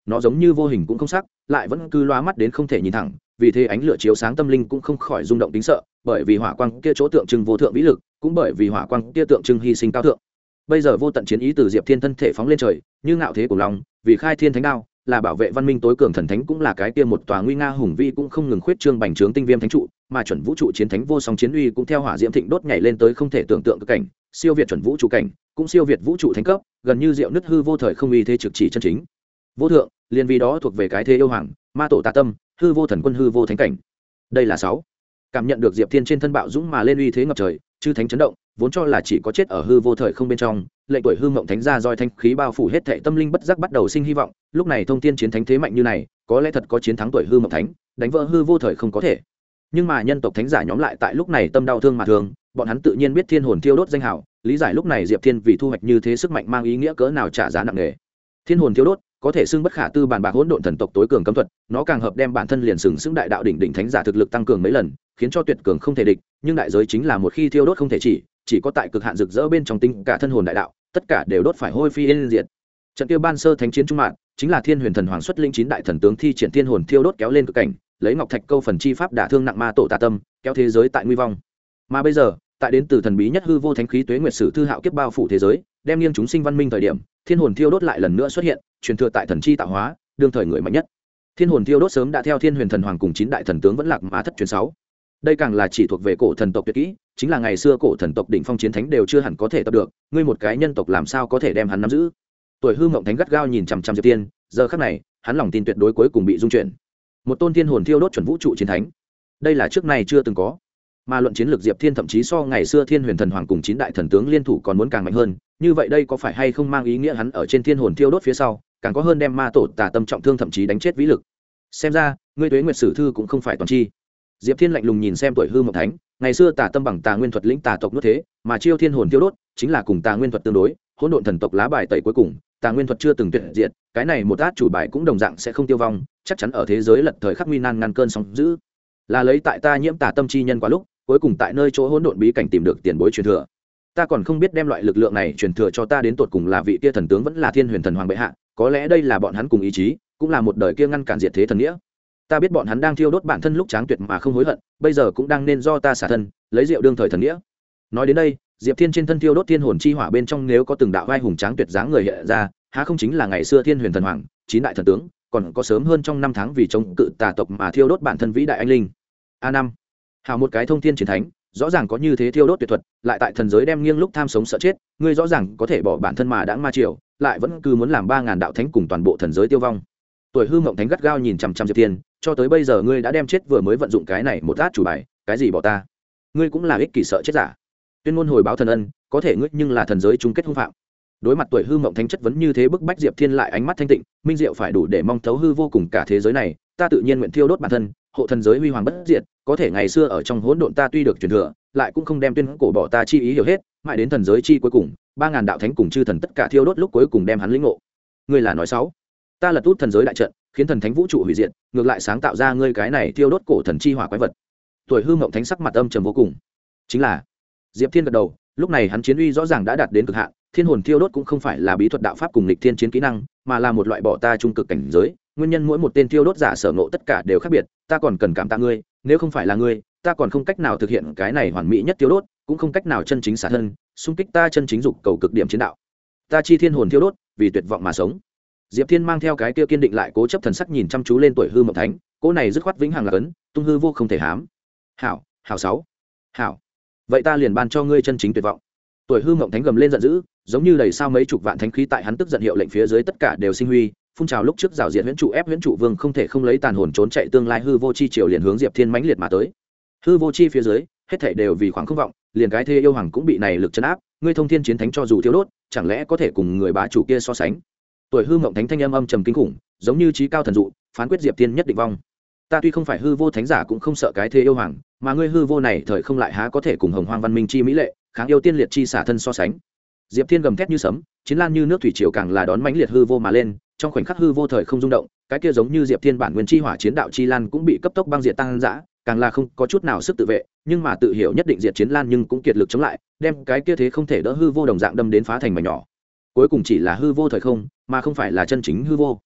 nó giống như vô hình cũng không sắc, lại vẫn cứ loa mắt đến không thể nhìn thẳng, vì thế ánh lửa chiếu sáng tâm linh cũng không khỏi rung động tính sợ, bởi vì hỏa quang kia chỗ tượng trưng vô thượng vĩ lực, cũng bởi vì hỏa quang kia tượng trưng hy sinh cao thượng. Bây giờ vô tận chiến ý từ Diệp Thiên thân thể phóng lên trời, như ngạo thế của long, vì khai thiên thánh đao, là bảo vệ văn minh tối cường thần thánh, cũng là cái kia một tòa nguy nga hùng vĩ cũng không ngừng khuyết trương bành trướng tinh viêm thánh trụ, mà chuẩn vũ trụ chiến thánh vô song chiến uy cũng theo hỏa diễm thịnh đốt nhảy lên tới không thể tưởng tượng cực cảnh, siêu việt chuẩn vũ trụ cảnh, cũng siêu việt vũ trụ thánh cấp, gần như diệu nứt hư vô thời không uy thế trực chỉ chân chính. Vô thượng, liên vi đó thuộc về cái thế yêu hoàng, ma tổ tà tâm, hư vô thần quân hư vô thánh cảnh. Đây là 6. Cảm nhận được Diệp Thiên trên thân bạo dũng mà lên uy thế ngập trời, chư thánh chấn động, vốn cho là chỉ có chết ở hư vô thời không bên trong, lệnh tuổi hư mộng thánh ra roi thanh khí bao phủ hết thảy tâm linh bất giác bắt đầu sinh hy vọng, lúc này thông thiên chiến thánh thế mạnh như này, có lẽ thật có chiến thắng tuổi hư mộng thánh, đánh vỡ hư vô thời không có thể. Nhưng mà nhân tộc thánh giả nhóm lại tại lúc này tâm đau thương mà thường, bọn hắn tự nhiên biết thiên hồn thiêu đốt danh hào, lý giải lúc này Diệp Thiên vì thu hoạch như thế sức mạnh mang ý nghĩa cỡ nào trả giá nặng nề. Thiên hồn thiêu đốt có thể xưng bất khả tư bàn bạc hỗn độn thần tộc tối cường cấm thuật, nó càng hợp đem bản thân liền sừng sững đại đạo đỉnh đỉnh thánh giả thực lực tăng cường mấy lần, khiến cho tuyệt cường không thể địch, nhưng đại giới chính là một khi thiêu đốt không thể chỉ có tại cực hạn rực rỡ bên trong tinh cả thân hồn đại đạo, tất cả đều đốt phải hôi phi yên diệt. Trận kia ban sơ thánh chiến trung mạng, chính là Thiên Huyền Thần Hoàng xuất linh 9 đại thần tướng thi triển thiên hồn thiêu đốt kéo lên cực cảnh, lấy ngọc thạch câu phần chi pháp đả thương nặng ma tổ tà tâm, kéo thế giới tại nguy vong. Mà bây giờ, tại đến từ thần bí nhất hư vô thánh khí tuế nguyệt sử thư hạo kiếp bao phủ thế giới, đem nghiêng chúng sinh văn minh thời điểm, thiên hồn thiêu đốt lại lần nữa xuất hiện, truyền thừa tại thần chi tạo hóa, đương thời người mạnh nhất. Thiên hồn thiêu đốt sớm đã theo Thiên Huyền Thần Hoàng cùng 9 đại thần tướng vẫn lạc mà thất truyền 6. Đây càng là chỉ thuộc về cổ thần tộc tuyệt kỹ, chính là ngày xưa cổ thần tộc đỉnh phong chiến thánh đều chưa hẳn có thể tập được, ngươi một cái nhân tộc làm sao có thể đem hắn nắm giữ. Tuổi hư mộng thánh gắt gao nhìn chằm chằm Diệp Tiên, giờ khắc này, hắn lòng tin tuyệt đối cuối cùng bị dung chuyển. Một tôn thiên hồn thiêu đốt chuẩn vũ trụ chiến thánh, đây là trước này chưa từng có. Mà luận chiến lược Diệp Thiên thậm chí so ngày xưa Thiên Huyền Thần Hoàng cùng 9 đại thần tướng liên thủ còn muốn càng mạnh hơn, như vậy đây có phải hay không mang ý nghĩa hắn ở trên thiên hồn thiêu đốt phía sau, càng có hơn đem ma tổ tà tâm trọng thương thậm chí đánh chết vĩ lực. Xem ra, ngươi tuế nguyệt sử thư cũng không phải toàn chi. Diệp Thiên lạnh lùng nhìn xem tuổi hư mộng thánh, ngày xưa tà tâm bằng tà nguyên thuật lĩnh tà tộc nuốt thế, mà chiêu thiên hồn thiêu đốt chính là cùng tà nguyên thuật tương đối, hỗn độn thần tộc lá bài tẩy cuối cùng, tà nguyên thuật chưa từng tuyệt diệt, cái này một át chủ bài cũng đồng dạng sẽ không tiêu vong, chắc chắn ở thế giới lật thời khắc nguy nan ngăn cơn sóng dữ. Là lấy tại ta nhiễm tà tâm chi nhân quá lúc, cuối cùng tại nơi chỗ hỗn độn bí cảnh tìm được tiền bối truyền thừa. Ta còn không biết đem loại lực lượng này truyền thừa cho ta đến tột cùng là vị kia thần tướng vẫn là Thiên Huyền Thần Hoàng bệ hạ, có lẽ đây là bọn hắn cùng ý chí, cũng là một đời kia ngăn cản diệt thế thần nghĩa. Ta biết bọn hắn đang thiêu đốt bản thân lúc tráng tuyệt mà không hối hận, bây giờ cũng đang nên do ta xả thân, lấy rượu đương thời thần nghĩa. Nói đến đây, Diệp Thiên trên thân thiêu đốt thiên hồn chi hỏa bên trong nếu có từng đạo vai hùng tráng tuyệt dáng người hiện ra, há không chính là ngày xưa Thiên Huyền Thần Hoàng, 9 đại thần tướng, còn có sớm hơn trong 5 tháng vì chống cự tà tộc mà thiêu đốt bản thân vĩ đại anh linh. A5. Hào một cái thông thiên chiến thánh, rõ ràng có như thế thiêu đốt tuyệt thuật, lại tại thần giới đem nghiêng lúc tham sống sợ chết, ngươi rõ ràng có thể bỏ bản thân mà đãng ma triều, lại vẫn cứ muốn làm 3000 đạo thánh cùng toàn bộ thần giới tiêu vong. Tuổi hư mộng thánh gắt gao nhìn chằm chằm Diệp Thiên, cho tới bây giờ ngươi đã đem chết vừa mới vận dụng cái này một át chủ bài, cái gì bỏ ta? Ngươi cũng là ích kỷ sợ chết giả. Tuyên ngôn hồi báo thần ân, có thể ngươi nhưng là thần giới chung kết hung phạm. Đối mặt tuổi hư mộng thánh chất vấn như thế bức bách Diệp Thiên lại ánh mắt thanh tịnh, minh diệu phải đủ để mong thấu hư vô cùng cả thế giới này, ta tự nhiên nguyện thiêu đốt bản thân, hộ thần giới huy hoàng bất diệt, có thể ngày xưa ở trong hỗn độn ta tuy được truyền thừa, lại cũng không đem tuyên cổ bỏ ta chi ý hiểu hết, mãi đến thần giới chi cuối cùng, 3000 đạo thánh cùng chư thần tất cả thiêu đốt lúc cuối cùng đem hắn lĩnh ngộ. Ngươi là nói xấu? Ta lật út thần giới đại trận, khiến thần thánh vũ trụ hủy diệt, ngược lại sáng tạo ra ngươi cái này thiêu đốt cổ thần chi hỏa quái vật. Tuổi hư mộng thánh sắc mặt âm trầm vô cùng. Chính là Diệp Thiên gật đầu, lúc này hắn chiến uy rõ ràng đã đạt đến cực hạn, thiên hồn thiêu đốt cũng không phải là bí thuật đạo pháp cùng nghịch thiên chiến kỹ năng, mà là một loại bỏ ta trung cực cảnh giới, nguyên nhân mỗi một tên thiêu đốt giả sở ngộ tất cả đều khác biệt, ta còn cần cảm tạ ngươi, nếu không phải là ngươi, ta còn không cách nào thực hiện cái này hoàn mỹ nhất thiêu đốt, cũng không cách nào chân chính xả thân, xung kích ta chân chính dục cầu cực điểm chiến đạo. Ta chi thiên hồn thiêu đốt, vì tuyệt vọng mà sống. Diệp Thiên mang theo cái kia kiên định lại cố chấp thần sắc nhìn chăm chú lên tuổi hư mộng thánh, cỗ này dứt khoát vĩnh hằng là cấn, tung hư vô không thể hám. Hảo, hảo 6. Hảo. Vậy ta liền ban cho ngươi chân chính tuyệt vọng. Tuổi hư mộng thánh gầm lên giận dữ, giống như đầy sao mấy chục vạn thánh khí tại hắn tức giận hiệu lệnh phía dưới tất cả đều sinh huy, phun trào lúc trước rào diện huyễn trụ ép huyễn trụ vương không thể không lấy tàn hồn trốn chạy tương lai hư vô chi triều liền hướng Diệp Thiên mãnh liệt mà tới. Hư vô chi phía dưới, hết thảy đều vì khoảng không vọng, liền cái thê yêu hoàng cũng bị này lực chấn áp, ngươi thông thiên chiến thánh cho dù thiếu đốt, chẳng lẽ có thể cùng người bá chủ kia so sánh. Tuổi hư mộng thánh thanh âm trầm kinh khủng, giống như chí cao thần dụ, phán quyết Diệp Thiên nhất định vong. Ta tuy không phải hư vô thánh giả cũng không sợ cái thê yêu hoàng, mà ngươi hư vô này thời không lại há có thể cùng hồng hoang văn minh chi mỹ lệ, kháng yêu tiên liệt chi xả thân so sánh. Diệp Thiên gầm thét như sấm, chiến lan như nước thủy triều càng là đón mãnh liệt hư vô mà lên, trong khoảnh khắc hư vô thời không rung động, cái kia giống như Diệp Thiên bản nguyên chi hỏa chiến đạo chi lan cũng bị cấp tốc băng diệt tăng dã, càng là không có chút nào sức tự vệ, nhưng mà tự hiểu nhất định diệt chiến lan nhưng cũng kiệt lực chống lại, đem cái kia thế không thể đỡ hư vô đồng dạng đâm đến phá thành mảnh nhỏ. Cuối cùng chỉ là hư vô thời không, mà không phải là chân chính hư vô.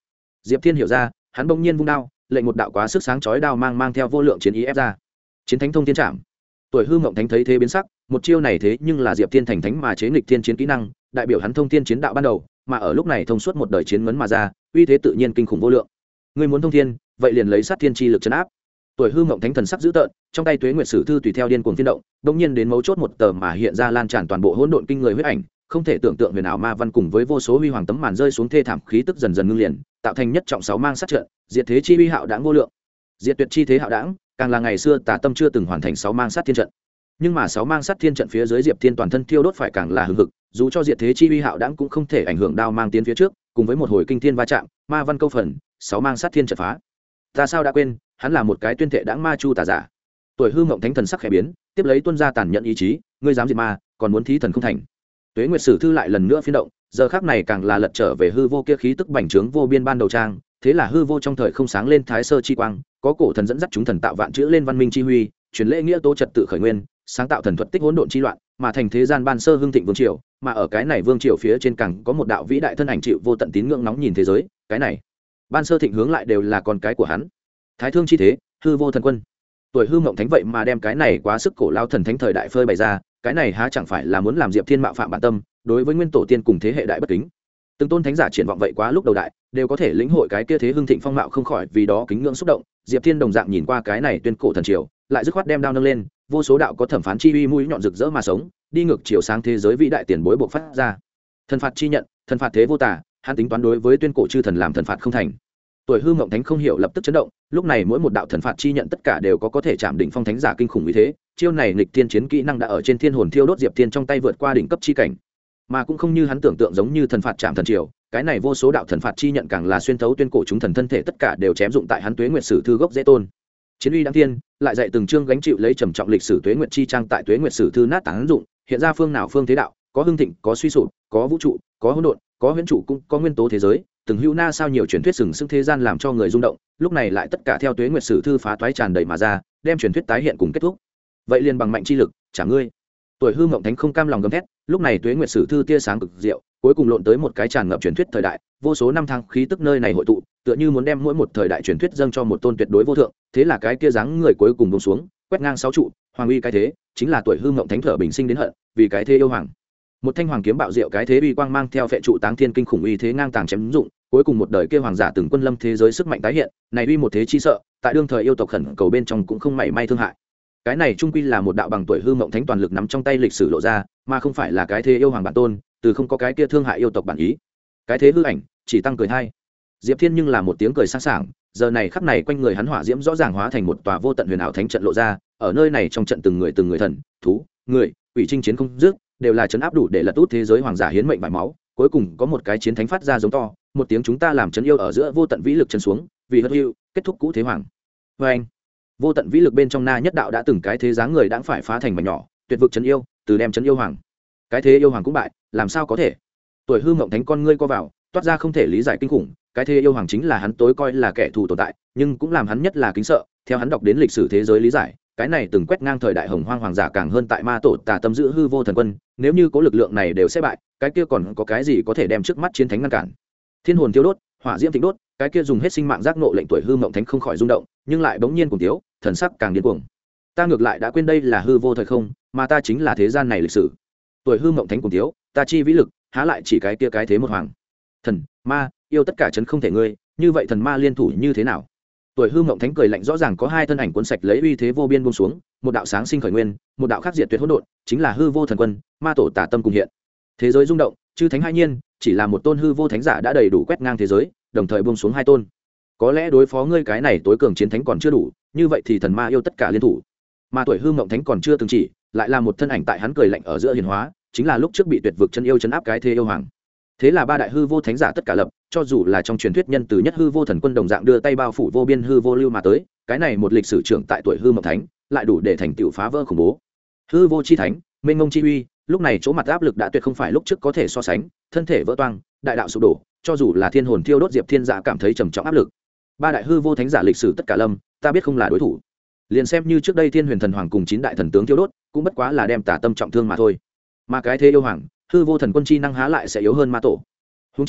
Diệp Thiên hiểu ra, hắn bỗng nhiên vung đao, lệnh một đạo quá sức sáng chói đao mang theo vô lượng chiến ý ép ra. Chiến thánh thông thiên trảm. Tuổi hư mộng thánh thấy thế biến sắc, một chiêu này thế nhưng là Diệp Thiên thành thánh mà chế nghịch thiên chiến kỹ năng, đại biểu hắn thông thiên chiến đạo ban đầu, mà ở lúc này thông suốt một đời chiến ngấn mà ra, uy thế tự nhiên kinh khủng vô lượng. Ngươi muốn thông thiên, vậy liền lấy sát thiên chi lực trấn áp. Tuổi hư mộng thánh thần sắc dữ tợn, trong tay tuế nguyệt sử thư tùy theo điên cuồng phiên động, đột nhiên đến mấu chốt một tờ mà hiện ra lan tràn toàn bộ hỗn độn kinh người huyết ảnh, không thể tưởng tượng huyền ảo ma văn cùng với vô số huy hoàng tấm màn rơi xuống thê thảm khí tức dần dần ngưng liền, tạo thành nhất trọng sáu mang sát trận, diệt thế chi uy hạo đãng vô lượng, diệt tuyệt chi thế hạo đãng, càng là ngày xưa Tà Tâm chưa từng hoàn thành sáu mang sát thiên trận. Nhưng mà sáu mang sát thiên trận phía dưới Diệp Thiên toàn thân thiêu đốt phải càng là hừng hực, dù cho diệt thế chi uy hạo đãng cũng không thể ảnh hưởng đao mang tiến phía trước, cùng với một hồi kinh thiên va chạm, ma văn câu phần, sáu mang sát thiên trận phá. Ta sao đã quên, hắn là một cái tuyên thệ đãng ma chu tà giả. Tuổi hư mộng thánh thần sắc khẽ biến, tiếp lấy tuân ra tàn nhẫn ý chí, ngươi dám diệt ma, còn muốn thí thần không thành. Tuế Nguyệt Sử thư lại lần nữa phiên động, giờ khắc này càng là lật trở về hư vô kia khí tức bành trướng vô biên ban đầu trang, thế là hư vô trong thời không sáng lên thái sơ chi quang, có cổ thần dẫn dắt chúng thần tạo vạn chữ lên văn minh chi huy, truyền lễ nghĩa tố trật tự khởi nguyên, sáng tạo thần thuật tích hỗn độn chi loạn, mà thành thế gian ban sơ hưng thịnh vương triều, mà ở cái này vương triều phía trên càng có một đạo vĩ đại thân ảnh chịu vô tận tín ngưỡng nóng nhìn thế giới, cái này ban sơ thịnh hướng lại đều là con cái của hắn. Thái thương chi thế, hư vô thần quân. Tuổi hư mộng thánh vậy mà đem cái này quá sức cổ lao thần thánh thời đại phơi bày ra, cái này há chẳng phải là muốn làm Diệp Thiên mạo phạm bản tâm, đối với nguyên tổ tiên cùng thế hệ đại bất kính. Từng tôn thánh giả triển vọng vậy quá lúc đầu đại, đều có thể lĩnh hội cái kia thế hưng thịnh phong mạo không khỏi vì đó kính ngưỡng xúc động. Diệp Thiên đồng dạng nhìn qua cái này tuyên cổ thần triều, lại dứt khoát đem đao nâng lên, vô số đạo có thẩm phán chi uy mũi nhọn rực rỡ mà sống, đi ngược chiều sáng thế giới vĩ đại tiền bối bộc phát ra. Thần phạt chi nhận, thần phạt thế vô tả, hắn tính toán đối với tuyên cổ chư thần làm thần phạt không thành. Tuổi hư mộng thánh không hiểu lập tức chấn động, lúc này mỗi một đạo thần phạt chi nhận tất cả đều có thể chạm đỉnh phong thánh giả kinh khủng như thế, chiêu này nghịch thiên chiến kỹ năng đã ở trên thiên hồn thiêu đốt Diệp Thiên trong tay vượt qua đỉnh cấp chi cảnh, mà cũng không như hắn tưởng tượng giống như thần phạt chạm thần triều, cái này vô số đạo thần phạt chi nhận càng là xuyên thấu tuyên cổ chúng thần thân thể tất cả đều chém dụng tại hắn Tuế Nguyệt Sử thư gốc dễ tôn. Chiến uy đáng thiên, lại dạy từng chương gánh chịu lấy trầm trọng lịch sử Tuế Nguyệt chi trang tại Tuế Nguyệt Sử thư nát tán dụng, hiện ra phương nào phương thế đạo, có hưng thịnh, có suy sụp, có vũ trụ, có hỗn độn, có huyễn trụ cũng có nguyên tố thế giới, từng hữu na sao nhiều truyền thuyết sừng sững thế gian làm cho người rung động, lúc này lại tất cả theo Tuế Nguyệt Sử thư phá toái tràn đầy mà ra, đem truyền thuyết tái hiện cùng kết thúc. Vậy liền bằng mạnh chi lực, trả ngươi. Tuổi hư mộng thánh không cam lòng gầm thét, lúc này Tuế Nguyệt Sử thư tia sáng cực diệu, cuối cùng lộn tới một cái tràn ngập truyền thuyết thời đại, vô số năm tháng khí tức nơi này hội tụ, tựa như muốn đem mỗi một thời đại truyền thuyết dâng cho một tôn tuyệt đối vô thượng, thế là cái kia dáng người cuối cùng buông xuống, quét ngang sáu trụ, hoàng uy cái thế, chính là tuổi hư mộng thánh thở bình sinh đến hận, vì cái thế yêu hoàng. Một thanh hoàng kiếm bạo diệu cái thế uy quang mang theo phệ trụ táng thiên kinh khủng uy thế ngang tàng chém dụng, cuối cùng một đời kia hoàng giả từng quân lâm thế giới sức mạnh tái hiện, này uy một thế chi sợ, tại đương thời yêu tộc khẩn cầu bên trong cũng không mảy may thương hại. Cái này trung quy là một đạo bằng tuổi hư mộng thánh toàn lực nắm trong tay lịch sử lộ ra, mà không phải là cái thế yêu hoàng bản tôn, từ không có cái kia thương hại yêu tộc bản ý. Cái thế hư ảnh chỉ tăng cười hay. Diệp Thiên nhưng là một tiếng cười sáng sảng, giờ này khắp này quanh người hắn hỏa diễm rõ ràng hóa thành một tòa vô tận huyền ảo thánh trận lộ ra, ở nơi này trong trận từng người thần, thú, người, quỷ chinh chiến không dứt, đều là trấn áp đủ để lật út thế giới hoàng giả hiến mệnh vải máu, cuối cùng có một cái chiến thánh phát ra giống to, một tiếng chúng ta làm trấn yêu ở giữa vô tận vĩ lực trấn xuống, vì hất hữu, kết thúc cũ thế hoàng. Và anh, vô tận vĩ lực bên trong na nhất đạo đã từng cái thế dáng người đã phải phá thành mảnh nhỏ, tuyệt vực trấn yêu, từ đem trấn yêu hoàng. Cái thế yêu hoàng cũng bại, làm sao có thể? Tuổi hư mộng thánh con ngươi co vào, toát ra không thể lý giải kinh khủng, cái thế yêu hoàng chính là hắn tối coi là kẻ thù tồn tại, nhưng cũng làm hắn nhất là kính sợ, theo hắn đọc đến lịch sử thế giới lý giải, cái này từng quét ngang thời đại hồng hoang hoàng giả càng hơn tại ma tổ Tà Tâm giữ hư vô thần quân, nếu như có lực lượng này đều sẽ bại, cái kia còn có cái gì có thể đem trước mắt chiến thánh ngăn cản? Thiên hồn tiêu đốt, hỏa diễm thịnh đốt, cái kia dùng hết sinh mạng giác nộ lệnh tuổi hư mộng thánh không khỏi rung động, nhưng lại bỗng nhiên cùng tiếu, thần sắc càng điên cuồng. Ta ngược lại đã quên đây là hư vô thời không, mà ta chính là thế gian này lịch sử. Tuổi hư mộng thánh cùng tiếu, ta chi vĩ lực, há lại chỉ cái kia cái thế một hoàng. Thần, ma, yêu tất cả chấn không thể ngươi, như vậy thần ma liên thủ như thế nào? Tuổi hư mộng thánh cười lạnh rõ ràng có hai thân ảnh cuốn sạch lấy uy thế vô biên buông xuống, một đạo sáng sinh khởi nguyên, một đạo khắc diệt tuyệt hỗn độn, chính là hư vô thần quân, ma tổ Tà Tâm cùng hiện. Thế giới rung động, chư thánh hai nhiên, chỉ là một tôn hư vô thánh giả đã đầy đủ quét ngang thế giới, đồng thời buông xuống hai tôn. Có lẽ đối phó ngươi cái này tối cường chiến thánh còn chưa đủ, như vậy thì thần ma yêu tất cả liên thủ. Mà tuổi hư mộng thánh còn chưa từng chỉ, lại là một thân ảnh tại hắn cười lạnh ở giữa hiển hóa, chính là lúc trước bị tuyệt vực chân yêu chấn áp cái thế yêu hoàng. Thế là ba đại hư vô thánh giả tất cả lập, cho dù là trong truyền thuyết nhân từ nhất hư vô thần quân đồng dạng đưa tay bao phủ vô biên hư vô lưu mà tới, cái này một lịch sử trưởng tại tuổi hư mộng thánh, lại đủ để thành tựu phá vỡ khủng bố. Hư vô chi thánh, mênh mông chi uy, lúc này chỗ mặt áp lực đã tuyệt không phải lúc trước có thể so sánh, thân thể vỡ toang, đại đạo sụp đổ, cho dù là thiên hồn thiêu đốt Diệp Thiên giả cảm thấy trầm trọng áp lực. Ba đại hư vô thánh giả lịch sử tất cả lâm, ta biết không là đối thủ. Liền xem như trước đây Thiên Huyền Thần Hoàng cùng 9 đại thần tướng thiêu đốt, cũng bất quá là đem Tà Tâm trọng thương mà thôi. Mà cái thế yêu hoàng, hư vô thần quân chi năng há lại sẽ yếu hơn ma tổ. Huống chi,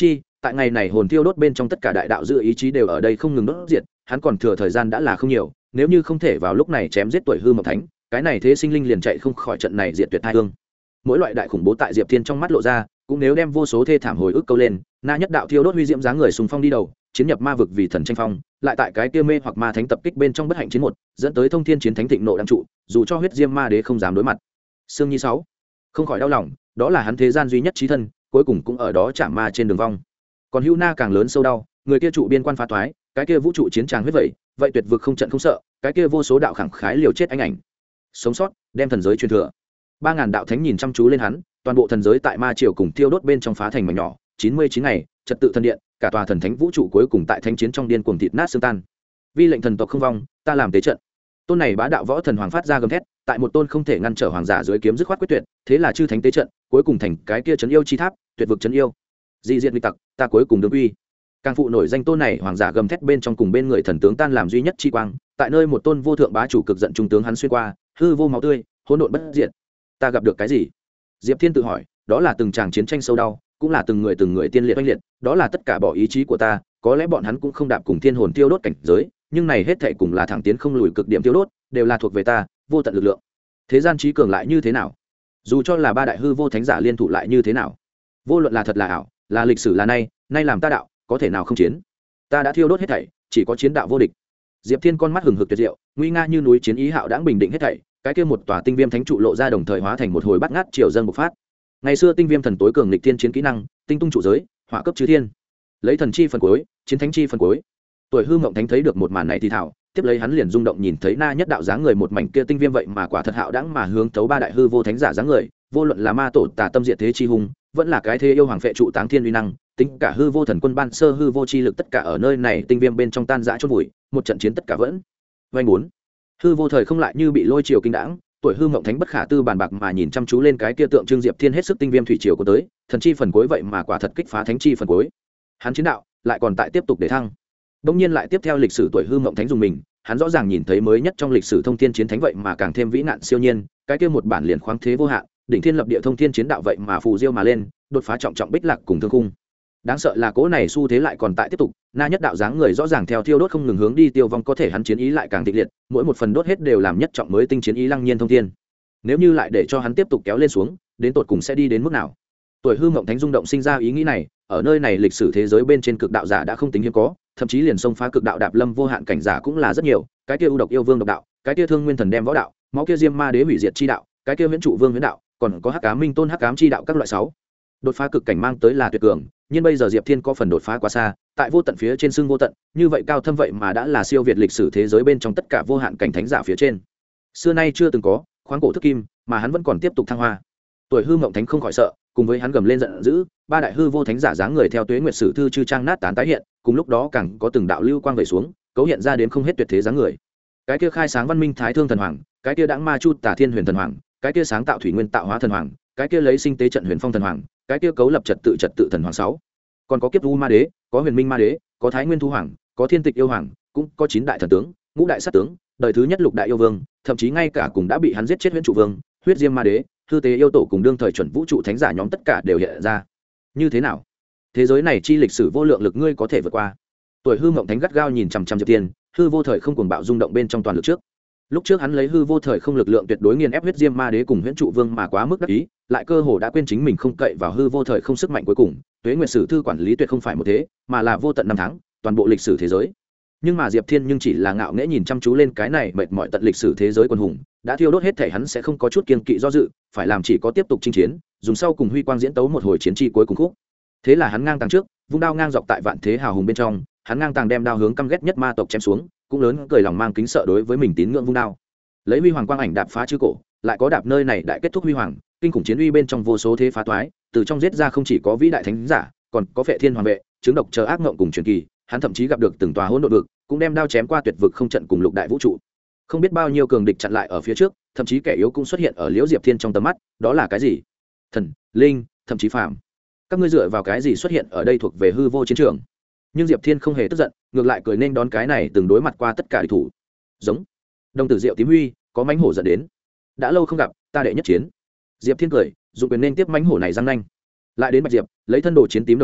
tại ngày này hồn thiêu đốt bên trong tất cả đại đạo dự ý chí đều ở đây không ngừng đốt diệt, hắn còn thừa thời gian đã là không nhiều, nếu như không thể vào lúc này chém giết tuổi hư mộng thánh, cái này thế sinh linh liền chạy không khỏi trận này diệt tuyệt thai hương. Mỗi loại đại khủng bố tại Diệp Thiên trong mắt lộ ra, cũng nếu đem vô số thê thảm hồi ức câu lên, na nhất đạo thiêu đốt huy diễm dáng người xung phong đi đầu, chiến nhập ma vực vì thần tranh phong, lại tại cái kia mê hoặc ma thánh tập kích bên trong bất hạnh chiến một, dẫn tới thông thiên chiến thánh thịnh nộ đăng trụ, dù cho huyết diêm ma đế không dám đối mặt. Sương Nhi 6 không khỏi đau lòng, đó là hắn thế gian duy nhất chí thân, cuối cùng cũng ở đó chạm ma trên đường vong. Còn Hưu Na càng lớn sâu đau, người kia trụ biên quan phá toái, cái kia vũ trụ chiến tràng huyết vậy tuyệt vực không trận không sợ, cái kia vô số đạo khẳng khái liều chết anh ảnh. Sống sót, đem thần giới truyền thừa. 3000 đạo thánh nhìn chăm chú lên hắn, toàn bộ thần giới tại ma triều cùng thiêu đốt bên trong phá thành mảnh nhỏ, 99 ngày, trật tự thần điện, cả tòa thần thánh vũ trụ cuối cùng tại thánh chiến trong điên cuồng thịt nát xương tan. Vi lệnh thần tộc không vong, ta làm tế trận. Tôn này bá đạo võ thần hoàng phát ra gầm thét, tại một tôn không thể ngăn trở hoàng giả dưới kiếm dứt khoát quyết tuyệt, thế là chư thánh tế trận, cuối cùng thành cái kia trấn yêu chi tháp, tuyệt vực trấn yêu. Dị diệt nghịch tặc, ta cuối cùng đương uy. Càng phụ nổi danh tôn này hoàng giả gầm thét bên trong cùng bên người thần tướng tan làm duy nhất chi quang, tại nơi một tôn vô thượng bá chủ cực giận trung tướng hắn xuyên qua, hư vô máu tươi, hỗn độn bất diệt. Ta gặp được cái gì? Diệp Thiên tự hỏi, đó là từng tràng chiến tranh sâu đau, cũng là từng người tiên liệt oanh liệt, đó là tất cả bỏ ý chí của ta, có lẽ bọn hắn cũng không đạp cùng thiên hồn tiêu đốt cảnh giới, nhưng này hết thảy cùng là thẳng tiến không lùi cực điểm tiêu đốt, đều là thuộc về ta, vô tận lực lượng. Thế gian trí cường lại như thế nào? Dù cho là ba đại hư vô thánh giả liên thủ lại như thế nào? Vô luận là thật là ảo, là lịch sử là nay làm ta đạo, có thể nào không chiến? Ta đã thiêu đốt hết thảy, chỉ có chiến đạo vô địch. Diệp Thiên con mắt hừng hực tuyệt diệu, nguy nga như núi chiến ý hạo đãng bình định hết thảy, cái kia một tòa tinh viêm thánh trụ lộ ra đồng thời hóa thành một hồi bát ngát triều dân bộc phát. Ngày xưa tinh viêm thần tối cường nghịch thiên chiến kỹ năng, tinh tung trụ giới, hỏa cấp chư thiên. Lấy thần chi phần cuối, chiến thánh chi phần cuối. Tuổi hư mộng thánh thấy được một màn này thì thảo, tiếp lấy hắn liền rung động nhìn thấy na nhất đạo dáng người một mảnh kia tinh viêm vậy mà quả thật hạo đãng mà hướng tấu ba đại hư vô thánh giả dáng người, vô luận là ma tổ tà tâm diệt thế chi hùng, vẫn là cái thế yêu hoàng phệ trụ táng thiên uy năng, tính cả hư vô thần quân ban sơ hư vô chi lực tất cả ở nơi này tinh viêm bên trong tan rã chôn vùi, một trận chiến tất cả vẫn. Vành 4. Hư vô thời không lại như bị lôi triều kinh đãng, tuổi hư mộng thánh bất khả tư bàn bạc mà nhìn chăm chú lên cái kia tượng trưng Diệp Thiên hết sức tinh viêm thủy triều của tới, thần chi phần cuối vậy mà quả thật kích phá thánh chi phần cuối. Hắn chiến đạo lại còn tại tiếp tục để thăng. Đông nhiên lại tiếp theo lịch sử tuổi hư mộng thánh dùng mình, hắn rõ ràng nhìn thấy mới nhất trong lịch sử thông thiên chiến thánh vậy mà càng thêm vĩ nạn siêu nhiên, cái kia một bản liền khoáng thế vô hạn, đỉnh thiên lập địa thông thiên chiến đạo vậy mà phù diêu mà lên, đột phá trọng trọng bích lạc cùng thương khung. Đáng sợ là cố này xu thế lại còn tại tiếp tục, na nhất đạo dáng người rõ ràng theo thiêu đốt không ngừng hướng đi tiêu vong, có thể hắn chiến ý lại càng kịch liệt, mỗi một phần đốt hết đều làm nhất trọng mới tinh chiến ý lăng nhiên thông thiên. Nếu như lại để cho hắn tiếp tục kéo lên xuống, đến tột cùng sẽ đi đến mức nào? Tuổi hư mộng thánh rung động sinh ra ý nghĩ này, ở nơi này lịch sử thế giới bên trên cực đạo giả đã không tính hiếm có, thậm chí liền xông phá cực đạo đạp lâm vô hạn cảnh giả cũng là rất nhiều, cái kia ưu độc yêu vương độc đạo, cái kia thương nguyên thần đem võ đạo, máu kia diêm ma đế hủy diệt chi đạo, cái kia viễn trụ vương viễn đạo, còn có hắc ám minh tôn hắc ám chi đạo các loại 6. Đột phá cực cảnh mang tới là tuyệt cường, nhưng bây giờ Diệp Thiên có phần đột phá quá xa, tại vô tận phía trên xương vô tận, như vậy cao thâm vậy mà đã là siêu việt lịch sử thế giới bên trong tất cả vô hạn cảnh thánh giả phía trên. Xưa nay chưa từng có, khoáng cổ thức kim, mà hắn vẫn còn tiếp tục thăng hoa. Tuổi hư mộng thánh không khỏi sợ, cùng với hắn gầm lên giận dữ, ba đại hư vô thánh giả dáng người theo tuế nguyệt sử thư chư trang nát tán tái hiện, cùng lúc đó càng có từng đạo lưu quang về xuống, cấu hiện ra đến không hết tuyệt thế dáng người. Cái kia khai sáng văn minh thái thương thần hoàng, cái kia đãng ma chu tả thiên huyền thần hoàng, cái kia sáng tạo thủy nguyên tạo hóa thần hoàng, cái kia lấy sinh tế trận huyền phong thần hoàng, cái kia cấu lập trật tự thần hoàng 6. Còn có kiếp u ma đế, có huyền minh ma đế, có thái nguyên thu hoàng, có thiên tịch yêu hoàng, cũng có 9 đại thần tướng, ngũ đại sát tướng, đời thứ nhất lục đại yêu vương, thậm chí ngay cả cùng đã bị hắn giết chết huyễn trụ vương, huyết diêm ma đế, hư tế yêu tổ cùng đương thời chuẩn vũ trụ thánh giả nhóm tất cả đều hiện ra. Như thế nào? Thế giới này chi lịch sử vô lượng lực ngươi có thể vượt qua? Tuổi hư mộng thánh gắt gao nhìn chằm chằm Diệp Thiên, hư vô thời không cuồng bạo rung động bên trong toàn lực trước. Lúc trước hắn lấy hư vô thời không lực lượng tuyệt đối nghiền ép huyết diêm ma đế cùng huyễn trụ vương mà quá mức đắc ý, lại cơ hồ đã quên chính mình không cậy vào hư vô thời không sức mạnh cuối cùng. Tuế nguyệt sử thư quản lý tuyệt không phải một thế, mà là vô tận năm tháng, toàn bộ lịch sử thế giới. Nhưng mà Diệp Thiên nhưng chỉ là ngạo nghễ nhìn chăm chú lên cái này mệt mỏi tận lịch sử thế giới quân hùng, đã thiêu đốt hết thể hắn sẽ không có chút kiên kỵ do dự, phải làm chỉ có tiếp tục chinh chiến, dùng sau cùng huy quang diễn tấu một hồi chiến tri cuối cùng khúc. Thế là hắn ngang tàng trước, vung đao ngang dọc tại vạn thế hào hùng bên trong, hắn ngang tàng đem đao hướng căm ghét nhất ma tộc chém xuống, cũng lớn cười lòng mang kính sợ đối với mình tín ngưỡng vung đao. Lấy huy hoàng quang ảnh đạp phá chư cổ, lại có đạp nơi này đại kết thúc huy hoàng, kinh khủng chiến uy bên trong vô số thế phá toái, từ trong giết ra không chỉ có vĩ đại thánh giả, còn có phệ thiên hoàng vệ, chứng độc chờ ác ngộng cùng truyền kỳ, hắn thậm chí gặp được từng tòa hỗn độn vực, cũng đem đao chém qua tuyệt vực không trận cùng lục đại vũ trụ. Không biết bao nhiêu cường địch chặn lại ở phía trước, thậm chí kẻ yếu cũng xuất hiện ở Liễu Diệp Thiên trong tầm mắt, đó là cái gì? Thần, linh, thậm chí phàm. Các ngươi dựa vào cái gì xuất hiện ở đây thuộc về hư vô chiến trường? Nhưng Diệp Thiên không hề tức giận, ngược lại cười nên đón cái này từng đối mặt qua tất cả địch thủ. Giống. Đồng tử Diệu tím huy, có mãnh hổ dẫn đến. Đã lâu không gặp, ta đệ nhất chiến. Diệp Thiên cười, dùng quyền nên tiếp mãnh hổ này răng nanh. Lại đến Bạch Diệp, lấy thân đồ chiến tím đồng hổ,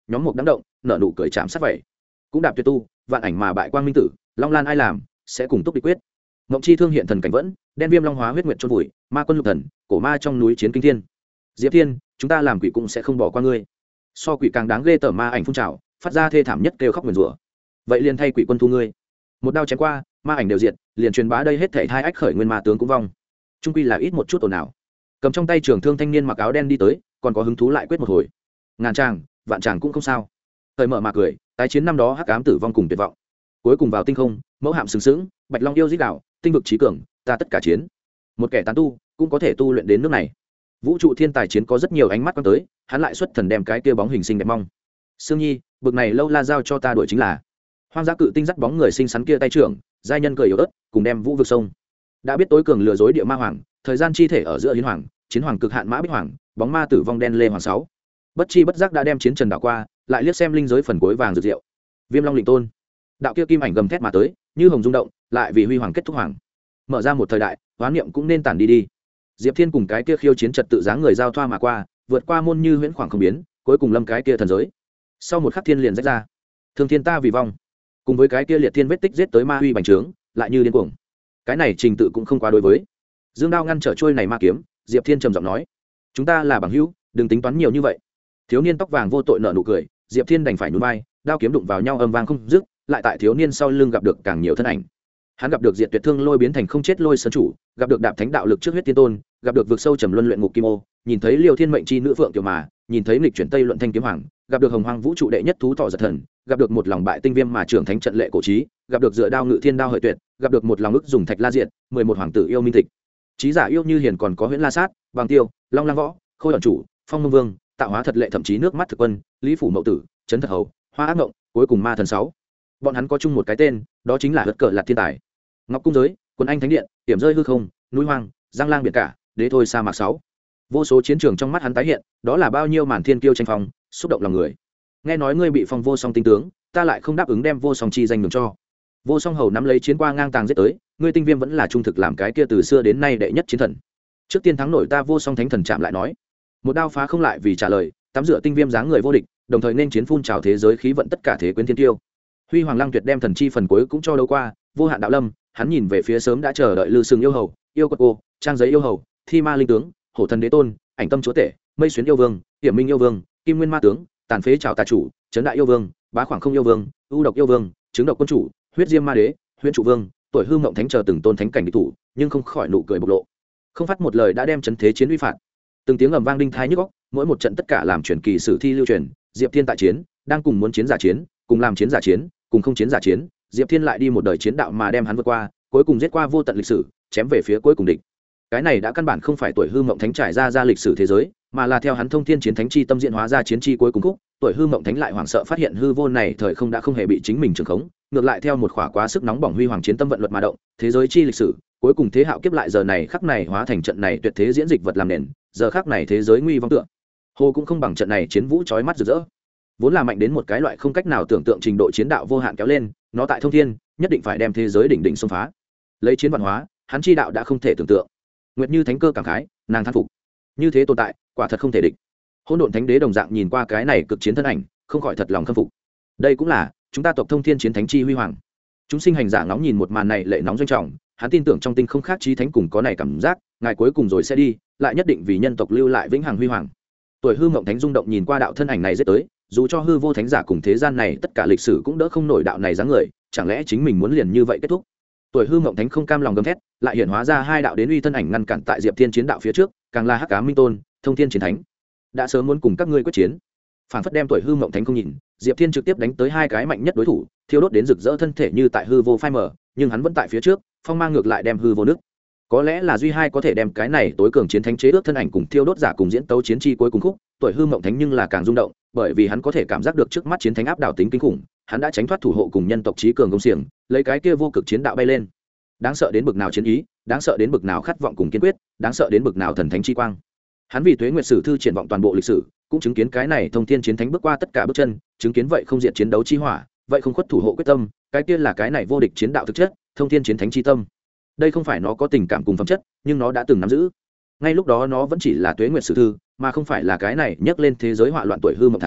nhóm mục đắng động nở nụ cười chạm sát vậy cũng đạp tuyệt tu vạn ảnh mà bại quang minh tử long lan ai làm sẽ cùng túc địch quyết mộng chi thương hiện thần cảnh vẫn đen viêm long hóa huyết nguyện chôn vùi ma quân lục thần cổ ma trong núi chiến kinh thiên diệp thiên chúng ta làm quỷ cũng sẽ không bỏ qua ngươi so quỷ càng đáng ghê tởm ma ảnh phun trào phát ra thê thảm nhất kêu khóc nguyền rủa vậy liền thay quỷ quân thu ngươi một đao chém qua ma ảnh đều diệt liền truyền bá đây hết thảy hai ách khởi nguyên ma tướng cũng vong trung quy là ít một chút ồn ào cầm trong tay trường thương thanh niên mặc áo đen đi tới còn có hứng thú lại quyết một hồi ngàn tràng vạn tràng cũng không sao thời mở mà cười tái chiến năm đó hắc ám tử vong cùng tuyệt vọng cuối cùng vào tinh không mẫu hạm sừng sững bạch long yêu dích đạo tinh vực trí cường ta tất cả chiến một kẻ tán tu cũng có thể tu luyện đến nước này vũ trụ thiên tài chiến có rất nhiều ánh mắt quan tới hắn lại xuất thần đem cái kia bóng hình sinh đẹp mong sương nhi bực này lâu la giao cho ta đuổi chính là hoang dã cự tinh dắt bóng người xinh xắn kia tay trưởng giai nhân cười yếu ớt cùng đem vũ vực sông đã biết tối cường lừa dối địa ma hoàng thời gian chi thể ở giữa hiến hoàng chiến hoàng cực hạn mã bích hoàng bóng ma tử vong đen lê hoàng sáu bất chi bất giác đã đem chiến trần đảo qua lại liếc xem linh giới phần cuối vàng rực rượu viêm long lĩnh tôn đạo kia kim ảnh gầm thét mà tới như hồng rung động lại vì huy hoàng kết thúc hoàng mở ra một thời đại hoán niệm cũng nên tản đi đi diệp thiên cùng cái kia khiêu chiến trật tự dáng người giao thoa mà qua vượt qua môn như huyễn khoảng không biến cuối cùng lâm cái kia thần giới sau một khắc thiên liền rách ra thương thiên ta vì vong cùng với cái kia liệt thiên vết tích giết tới ma huy bành trướng lại như điên cuồng cái này trình tự cũng không quá đối với dương đao ngăn trở trôi này ma kiếm diệp thiên trầm giọng nói chúng ta là bằng hữu đừng tính toán nhiều như vậy thiếu niên tóc vàng vô tội nợ nụ cười diệp thiên đành phải nhún vai đao kiếm đụng vào nhau âm vang không dứt lại tại thiếu niên sau lưng gặp được càng nhiều thân ảnh hắn gặp được diệt tuyệt thương lôi biến thành không chết lôi sơn chủ gặp được đạp thánh đạo lực trước huyết tiên tôn gặp được vực sâu trầm luân luyện ngục kim ô nhìn thấy liêu thiên mệnh chi nữ phượng tiểu mà nhìn thấy lịch chuyển tây luận thanh kiếm hoàng gặp được hồng hoang vũ trụ đệ nhất thú thọ giật thần gặp được một lòng bại tinh viêm mà trưởng thánh trận lệ cổ trí gặp được dựa đao ngự thiên đao hợi tuyệt gặp được một lòng ức dùng thạch la diện 11 hoàng tử yêu minh tịch trí giả yêu như hiền còn có huyễn la sát vàng tiêu long lang võ khôi ẩn chủ phong mông vương tạo hóa thật lệ thậm chí nước mắt thực quân lý phủ mậu tử trấn thật hầu hoa ác ngộng cuối cùng ma thần 6. Bọn hắn có chung một cái tên đó chính là hất cờ lạt thiên tài ngọc cung giới quân anh thánh điện hiểm rơi hư không núi hoang giang lang biển cả đế thôi sa mạc 6. Vô số chiến trường trong mắt hắn tái hiện đó là bao nhiêu màn thiên kiêu tranh phong xúc động lòng người nghe nói ngươi bị phong vô song tinh tướng ta lại không đáp ứng đem vô song chi danh nhường cho vô song hầu nắm lấy chiến qua ngang tàng giết tới ngươi tinh viêm vẫn là trung thực làm cái kia từ xưa đến nay đệ nhất chiến thần trước tiên thắng nổi ta vô song thánh thần chạm lại nói một đao phá không lại vì trả lời tắm rửa tinh viêm dáng người vô địch đồng thời nên chiến phun trào thế giới khí vận tất cả thế quyến thiên tiêu huy hoàng lăng tuyệt đem thần chi phần cuối cũng cho đâu qua vô hạn đạo lâm hắn nhìn về phía sớm đã chờ đợi lư sừng yêu hầu yêu quật cô trang giấy yêu hầu thi ma linh tướng hổ thần đế tôn ảnh tâm chúa tể mây xuyến yêu vương hiểm minh yêu vương kim nguyên ma tướng tàn phế trào tà chủ trấn đại yêu vương bá khoảng không yêu vương ưu độc yêu vương chứng độc quân chủ huyết diêm ma đế huyễn trụ vương tuổi hư mộng thánh chờ từng tôn thánh cảnh địch thủ nhưng không khỏi nụ cười bộc lộ không phát một lời đã đem chấn thế chiến uy phạt từng tiếng ầm vang đinh thái nhức góc mỗi một trận tất cả làm truyền kỳ sử thi lưu truyền diệp thiên tại chiến đang cùng muốn chiến giả chiến cùng làm chiến giả chiến cùng không chiến giả chiến diệp thiên lại đi một đời chiến đạo mà đem hắn vượt qua cuối cùng giết qua vô tận lịch sử chém về phía cuối cùng địch cái này đã căn bản không phải tuổi hư mộng thánh trải ra lịch sử thế giới mà là theo hắn thông thiên chiến thánh chi tâm diện hóa ra chiến chi cuối cùng khúc tuổi hư mộng thánh lại hoảng sợ phát hiện hư vô này thời không đã không hề bị chính mình trường khống ngược lại theo một khỏa quá sức nóng bỏng huy hoàng chiến tâm vận luật mà động thế giới chi lịch sử cuối cùng thế hạo kiếp lại giờ này khắc này hóa thành trận này tuyệt thế diễn dịch vật làm nền giờ khắc này thế giới nguy vong tượng hồ cũng không bằng trận này chiến vũ chói mắt rực rỡ vốn là mạnh đến một cái loại không cách nào tưởng tượng trình độ chiến đạo vô hạn kéo lên nó tại thông thiên nhất định phải đem thế giới đỉnh đỉnh xông phá lấy chiến văn hóa hắn chi đạo đã không thể tưởng tượng nguyệt như thánh cơ cảm khái nàng thán phục như thế tồn tại quả thật không thể địch hỗn độn thánh đế đồng dạng nhìn qua cái này cực chiến thân ảnh không khỏi thật lòng khâm phục đây cũng là chúng ta tộc thông thiên chiến thánh chi huy hoàng chúng sinh hành giả ngóng nhìn một màn này lệ nóng doanh trọng hắn tin tưởng trong tinh không khác trí thánh cùng có này cảm giác ngài cuối cùng rồi sẽ đi lại nhất định vì nhân tộc lưu lại vĩnh hằng huy hoàng tuổi hư mộng thánh rung động nhìn qua đạo thân ảnh này dết tới dù cho hư vô thánh giả cùng thế gian này tất cả lịch sử cũng đỡ không nổi đạo này dáng người chẳng lẽ chính mình muốn liền như vậy kết thúc tuổi hư mộng thánh không cam lòng gầm thét lại hiện hóa ra hai đạo đến uy thân ảnh ngăn cản tại diệp thiên chiến đạo phía trước càng là hắc ám minh tôn thông thiên chiến thánh đã sớm muốn cùng các ngươi quyết chiến phản phất đem tuổi hư mộng thánh không nhìn diệp thiên trực tiếp đánh tới hai cái mạnh nhất đối thủ thiêu đốt đến rực rỡ thân thể như tại hư vô phai mờ nhưng hắn vẫn tại phía trước phong mang ngược lại đem hư vô nước có lẽ là duy hai có thể đem cái này tối cường chiến thánh chế ước thân ảnh cùng thiêu đốt giả cùng diễn tấu chiến chi cuối cùng khúc tuổi hư mộng thánh nhưng là càng rung động bởi vì hắn có thể cảm giác được trước mắt chiến thánh áp đảo tính kinh khủng hắn đã tránh thoát thủ hộ cùng nhân tộc trí cường công xiềng lấy cái kia vô cực chiến đạo bay lên đáng sợ đến bực nào chiến ý đáng sợ đến bực nào khát vọng cùng kiên quyết đáng sợ đến bực nào thần thánh chi quang hắn vì tuế nguyệt sử thư triển vọng toàn bộ lịch sử cũng chứng kiến cái này thông thiên chiến thánh bước qua tất cả bước chân chứng kiến vậy không diện chiến đấu chi hỏa vậy không khuất thủ hộ quyết tâm cái kia là cái này vô địch chiến đạo thực chất thông thiên chiến thánh chi tâm đây không phải nó có tình cảm cùng phẩm chất nhưng nó đã từng nắm giữ ngay lúc đó nó vẫn chỉ là tuế nguyệt sử thư mà không phải là cái này nhắc lên thế giới hỏa loạn tuổi hư mộng thánh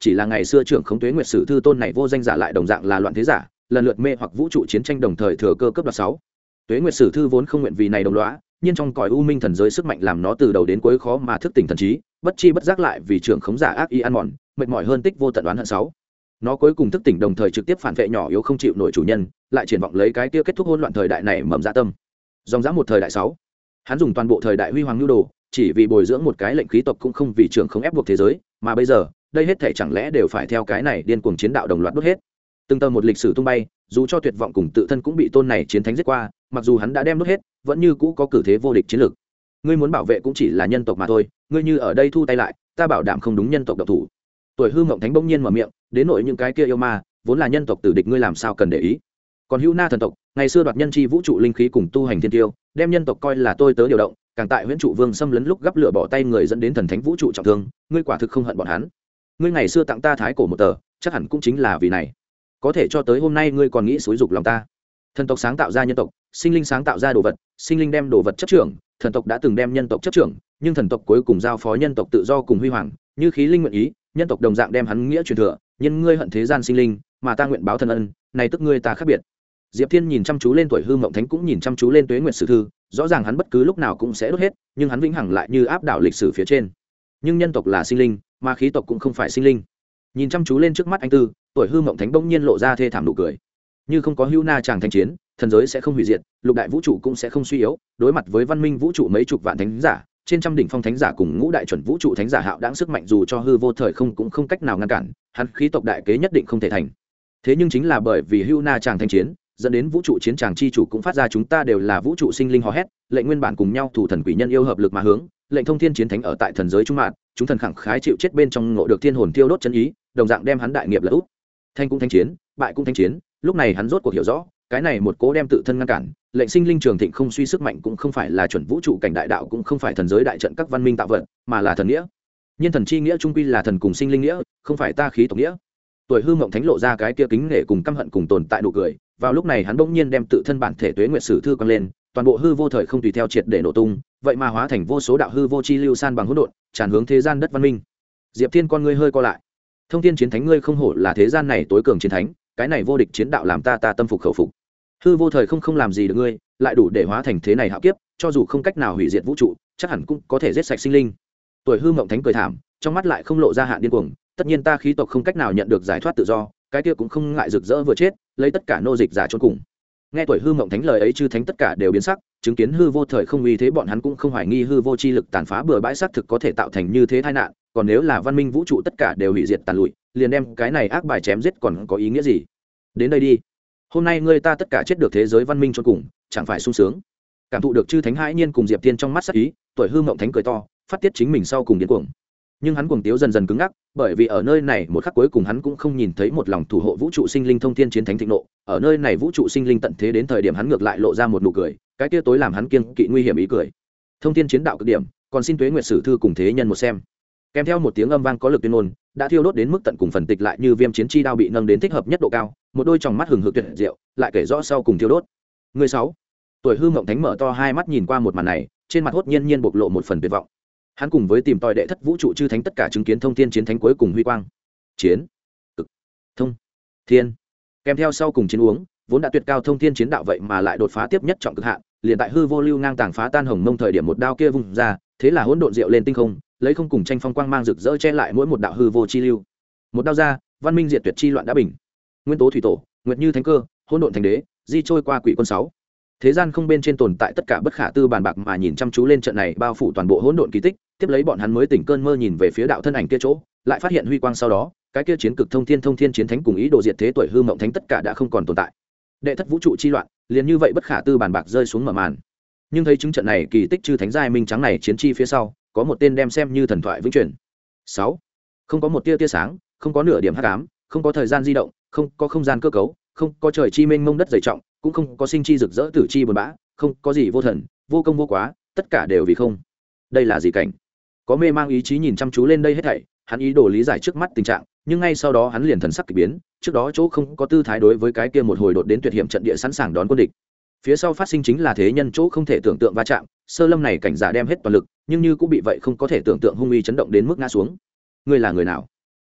chỉ là ngày xưa trưởng khống tuế nguyệt sử thư tôn này vô danh giả lại đồng dạng là loạn thế giả, lần lượt mê hoặc vũ trụ chiến tranh đồng thời thừa cơ cấp đoạt 6. Tuế nguyệt sử thư vốn không nguyện vì này đồng lõa, nhưng trong cõi u minh thần giới sức mạnh làm nó từ đầu đến cuối khó mà thức tỉnh thần trí, bất chi bất giác lại vì trưởng khống giả ác ý ăn mòn, mệt mỏi hơn tích vô tận oán hận 6. Nó cuối cùng thức tỉnh đồng thời trực tiếp phản vệ nhỏ yếu không chịu nổi chủ nhân, lại triển vọng lấy cái kia kết thúc hỗn loạn thời đại này mầm dạ tâm. Dòng dã một thời đại 6. Hắn dùng toàn bộ thời đại huy hoàng nhu đồ, chỉ vì bồi dưỡng một cái lệnh khí tộc cũng không vì trưởng không ép buộc thế giới, mà bây giờ, đây hết thảy chẳng lẽ đều phải theo cái này điên cuồng chiến đạo đồng loạt đốt hết. Từng tờ một lịch sử tung bay, dù cho tuyệt vọng cùng tự thân cũng bị tôn này chiến thánh giết qua, mặc dù hắn đã đem đốt hết, vẫn như cũ có cử thế vô địch chiến lược. Ngươi muốn bảo vệ cũng chỉ là nhân tộc mà thôi, ngươi như ở đây thu tay lại, ta bảo đảm không đúng nhân tộc độc thủ. Tuổi hư mộng thánh bỗng nhiên mở miệng, đến nội những cái kia yêu ma, vốn là nhân tộc tử địch ngươi làm sao cần để ý. Còn Hữu Na thần tộc, ngày xưa đoạt nhân chi vũ trụ linh khí cùng tu hành thiên tiêu, đem nhân tộc coi là tôi tớ điều động, càng tại Huyễn trụ vương xâm lấn lúc gấp lửa bỏ tay người dẫn đến thần thánh vũ trụ trọng thương, ngươi quả thực không hận bọn hắn. Ngươi ngày xưa tặng ta thái cổ một tờ, chắc hẳn cũng chính là vì này. Có thể cho tới hôm nay ngươi còn nghĩ xúi dục lòng ta. Thần tộc sáng tạo ra nhân tộc, sinh linh sáng tạo ra đồ vật, sinh linh đem đồ vật chấp trưởng, thần tộc đã từng đem nhân tộc chấp trưởng, nhưng thần tộc cuối cùng giao phó nhân tộc tự do cùng huy hoàng, như khí linh nguyện ý, nhân tộc đồng dạng đem hắn nghĩa truyền thừa, nhưng ngươi hận thế gian sinh linh, mà ta nguyện báo thần ân, này tức ngươi ta khác biệt. Diệp Thiên nhìn chăm chú lên tuổi hư mộng thánh cũng nhìn chăm chú lên tuế nguyệt sử thư, rõ ràng hắn bất cứ lúc nào cũng sẽ đốt hết, nhưng hắn vĩnh hằng lại như áp đảo lịch sử phía trên. Nhưng nhân tộc là sinh linh, mà khí tộc cũng không phải sinh linh. Nhìn chăm chú lên trước mắt anh tư, tuổi hư mộng thánh bỗng nhiên lộ ra thê thảm nụ cười. Như không có Hữu Na chàng thanh chiến, thần giới sẽ không hủy diệt, lục đại vũ trụ cũng sẽ không suy yếu, đối mặt với văn minh vũ trụ mấy chục vạn thánh giả, trên trăm đỉnh phong thánh giả cùng ngũ đại chuẩn vũ trụ thánh giả hạo đãng sức mạnh dù cho hư vô thời không cũng không cách nào ngăn cản, hắn khí tộc đại kế nhất định không thể thành. Thế nhưng chính là bởi vì Hữu Na chàng thanh chiến, dẫn đến vũ trụ chiến tràng chi chủ cũng phát ra chúng ta đều là vũ trụ sinh linh hò hét, lệnh nguyên bản cùng nhau thủ thần quỷ nhân yêu hợp lực mà hướng, lệnh thông thiên chiến thánh ở tại thần giới trung mạng, chúng thần khẳng khái chịu chết bên trong ngộ được thiên hồn tiêu đốt chân ý, đồng dạng đem hắn đại nghiệp là úp. Thanh cũng thanh chiến, bại cũng thanh chiến, lúc này hắn rốt cuộc hiểu rõ, cái này một cố đem tự thân ngăn cản, lệnh sinh linh trường thịnh không suy sức mạnh cũng không phải là chuẩn vũ trụ cảnh đại đạo, cũng không phải thần giới đại trận các văn minh tạo vật, mà là thần nghĩa. Nhân thần chi nghĩa trung quy là thần cùng sinh linh nghĩa, không phải ta khí tộc nghĩa. Tuổi hư mộng thánh lộ ra cái kia kính nể cùng căm hận cùng tồn tại nụ cười, vào lúc này hắn bỗng nhiên đem tự thân bản thể tuế nguyệt sử thư quăng lên, toàn bộ hư vô thời không tùy theo triệt để nổ tung, vậy mà hóa thành vô số đạo hư vô chi lưu san bằng hỗn độn, tràn hướng thế gian đất văn minh. Diệp Thiên con ngươi hơi co lại. Thông thiên chiến thánh ngươi không hổ là thế gian này tối cường chiến thánh, cái này vô địch chiến đạo làm ta tâm phục khẩu phục. Hư vô thời không làm gì được ngươi, lại đủ để hóa thành thế này hạo kiếp, cho dù không cách nào hủy diệt vũ trụ, chắc hẳn cũng có thể giết sạch sinh linh. Tuổi hư mộng thánh cười thảm, trong mắt lại không lộ ra hạn điên cuồng, tất nhiên ta khí tộc không cách nào nhận được giải thoát tự do, cái kia cũng không ngại rực rỡ vừa chết, lấy tất cả nô dịch giả chôn cùng. Nghe tuổi hư mộng thánh lời ấy chư thánh tất cả đều biến sắc, chứng kiến hư vô thời không uy thế bọn hắn cũng không hoài nghi hư vô chi lực tàn phá bừa bãi xác thực có thể tạo thành như thế tai nạn, còn nếu là văn minh vũ trụ tất cả đều hủy diệt tàn lụi, liền đem cái này ác bài chém giết còn có ý nghĩa gì? Đến đây đi. Hôm nay ngươi ta tất cả chết được thế giới văn minh chôn cùng, chẳng phải sung sướng. Cảm thụ được chư thánh hãi nhiên cùng Diệp Tiên trong mắt sắc ý, tuổi hư mộng thánh cười to, phát tiết chính mình sau cùng điên cuồng. Nhưng hắn cuồng tiếu dần dần cứng ngắc, bởi vì ở nơi này một khắc cuối cùng hắn cũng không nhìn thấy một lòng thủ hộ vũ trụ sinh linh thông thiên chiến thánh thịnh nộ, ở nơi này vũ trụ sinh linh tận thế đến thời điểm hắn ngược lại lộ ra một nụ cười, cái kia tối làm hắn kiêng kỵ nguy hiểm ý cười. Thông thiên chiến đạo cực điểm, còn xin tuế nguyệt sử thư cùng thế nhân một xem. Kèm theo một tiếng âm vang có lực tuyên ngôn, đã thiêu đốt đến mức tận cùng phần tịch lại như viêm chiến chi đao bị nâng đến thích hợp nhất độ cao, một đôi tròng mắt hừng hực tuyệt diệu, lại kể rõ sau cùng thiêu đốt. Người 6. Tuổi hư mộng thánh mở to hai mắt nhìn qua một màn này, trên mặt hốt nhiên bộc lộ một phần tuyệt vọng. Hắn cùng với tìm tòi đệ thất vũ trụ chư thánh tất cả chứng kiến thông thiên chiến thánh cuối cùng huy quang chiến cực thông thiên, kèm theo sau cùng chiến uống vốn đã tuyệt cao thông thiên chiến đạo vậy mà lại đột phá tiếp nhất trọng cực hạn, liền tại hư vô lưu ngang tàng phá tan hồng mông thời điểm một đao kia vung ra, thế là hỗn độn diệu lên tinh không, lấy không cùng tranh phong quang mang rực rỡ che lại mỗi một đạo hư vô chi lưu. Một đao ra, văn minh diệt tuyệt chi loạn đã bình, nguyên tố thủy tổ, nguyệt như thánh cơ, hỗn độn thành đế, di trôi qua quỷ quân 6. Thế gian không bên trên tồn tại tất cả bất khả tư bàn bạc mà nhìn chăm chú lên trận này bao phủ toàn bộ hỗn độn kỳ tích, tiếp lấy bọn hắn mới tỉnh cơn mơ nhìn về phía đạo thân ảnh kia chỗ, lại phát hiện huy quang sau đó, cái kia chiến cực thông thiên chiến thánh cùng ý đồ diệt thế tuổi hư mộng thánh tất cả đã không còn tồn tại. Đệ thất vũ trụ chi loạn, liền như vậy bất khả tư bàn bạc rơi xuống mở màn. Nhưng thấy chứng trận này kỳ tích chư thánh giai minh trắng này chiến chi phía sau, có một tên đem xem như thần thoại vĩnh truyền. 6. Không có một tia sáng, không có nửa điểm hắc ám, không có thời gian di động, không có không gian cơ cấu, không có trời chi mênh mông đất dày trọng, cũng không có sinh chi rực rỡ tử chi buồn bã, không có gì vô thần vô công vô quá, tất cả đều vì không. Đây là gì cảnh? Có mê mang ý chí nhìn chăm chú lên đây hết thảy, hắn ý đồ lý giải trước mắt tình trạng, nhưng ngay sau đó hắn liền thần sắc kỳ biến, trước đó chỗ không có tư thái đối với cái kia một hồi đột đến tuyệt hiểm trận địa sẵn sàng đón quân địch. Phía sau phát sinh chính là thế nhân chỗ không thể tưởng tượng va chạm, sơ lâm này cảnh giả đem hết toàn lực, nhưng như cũng bị vậy không có thể tưởng tượng hung uy chấn động đến mức ngã xuống. Ngươi là người nào?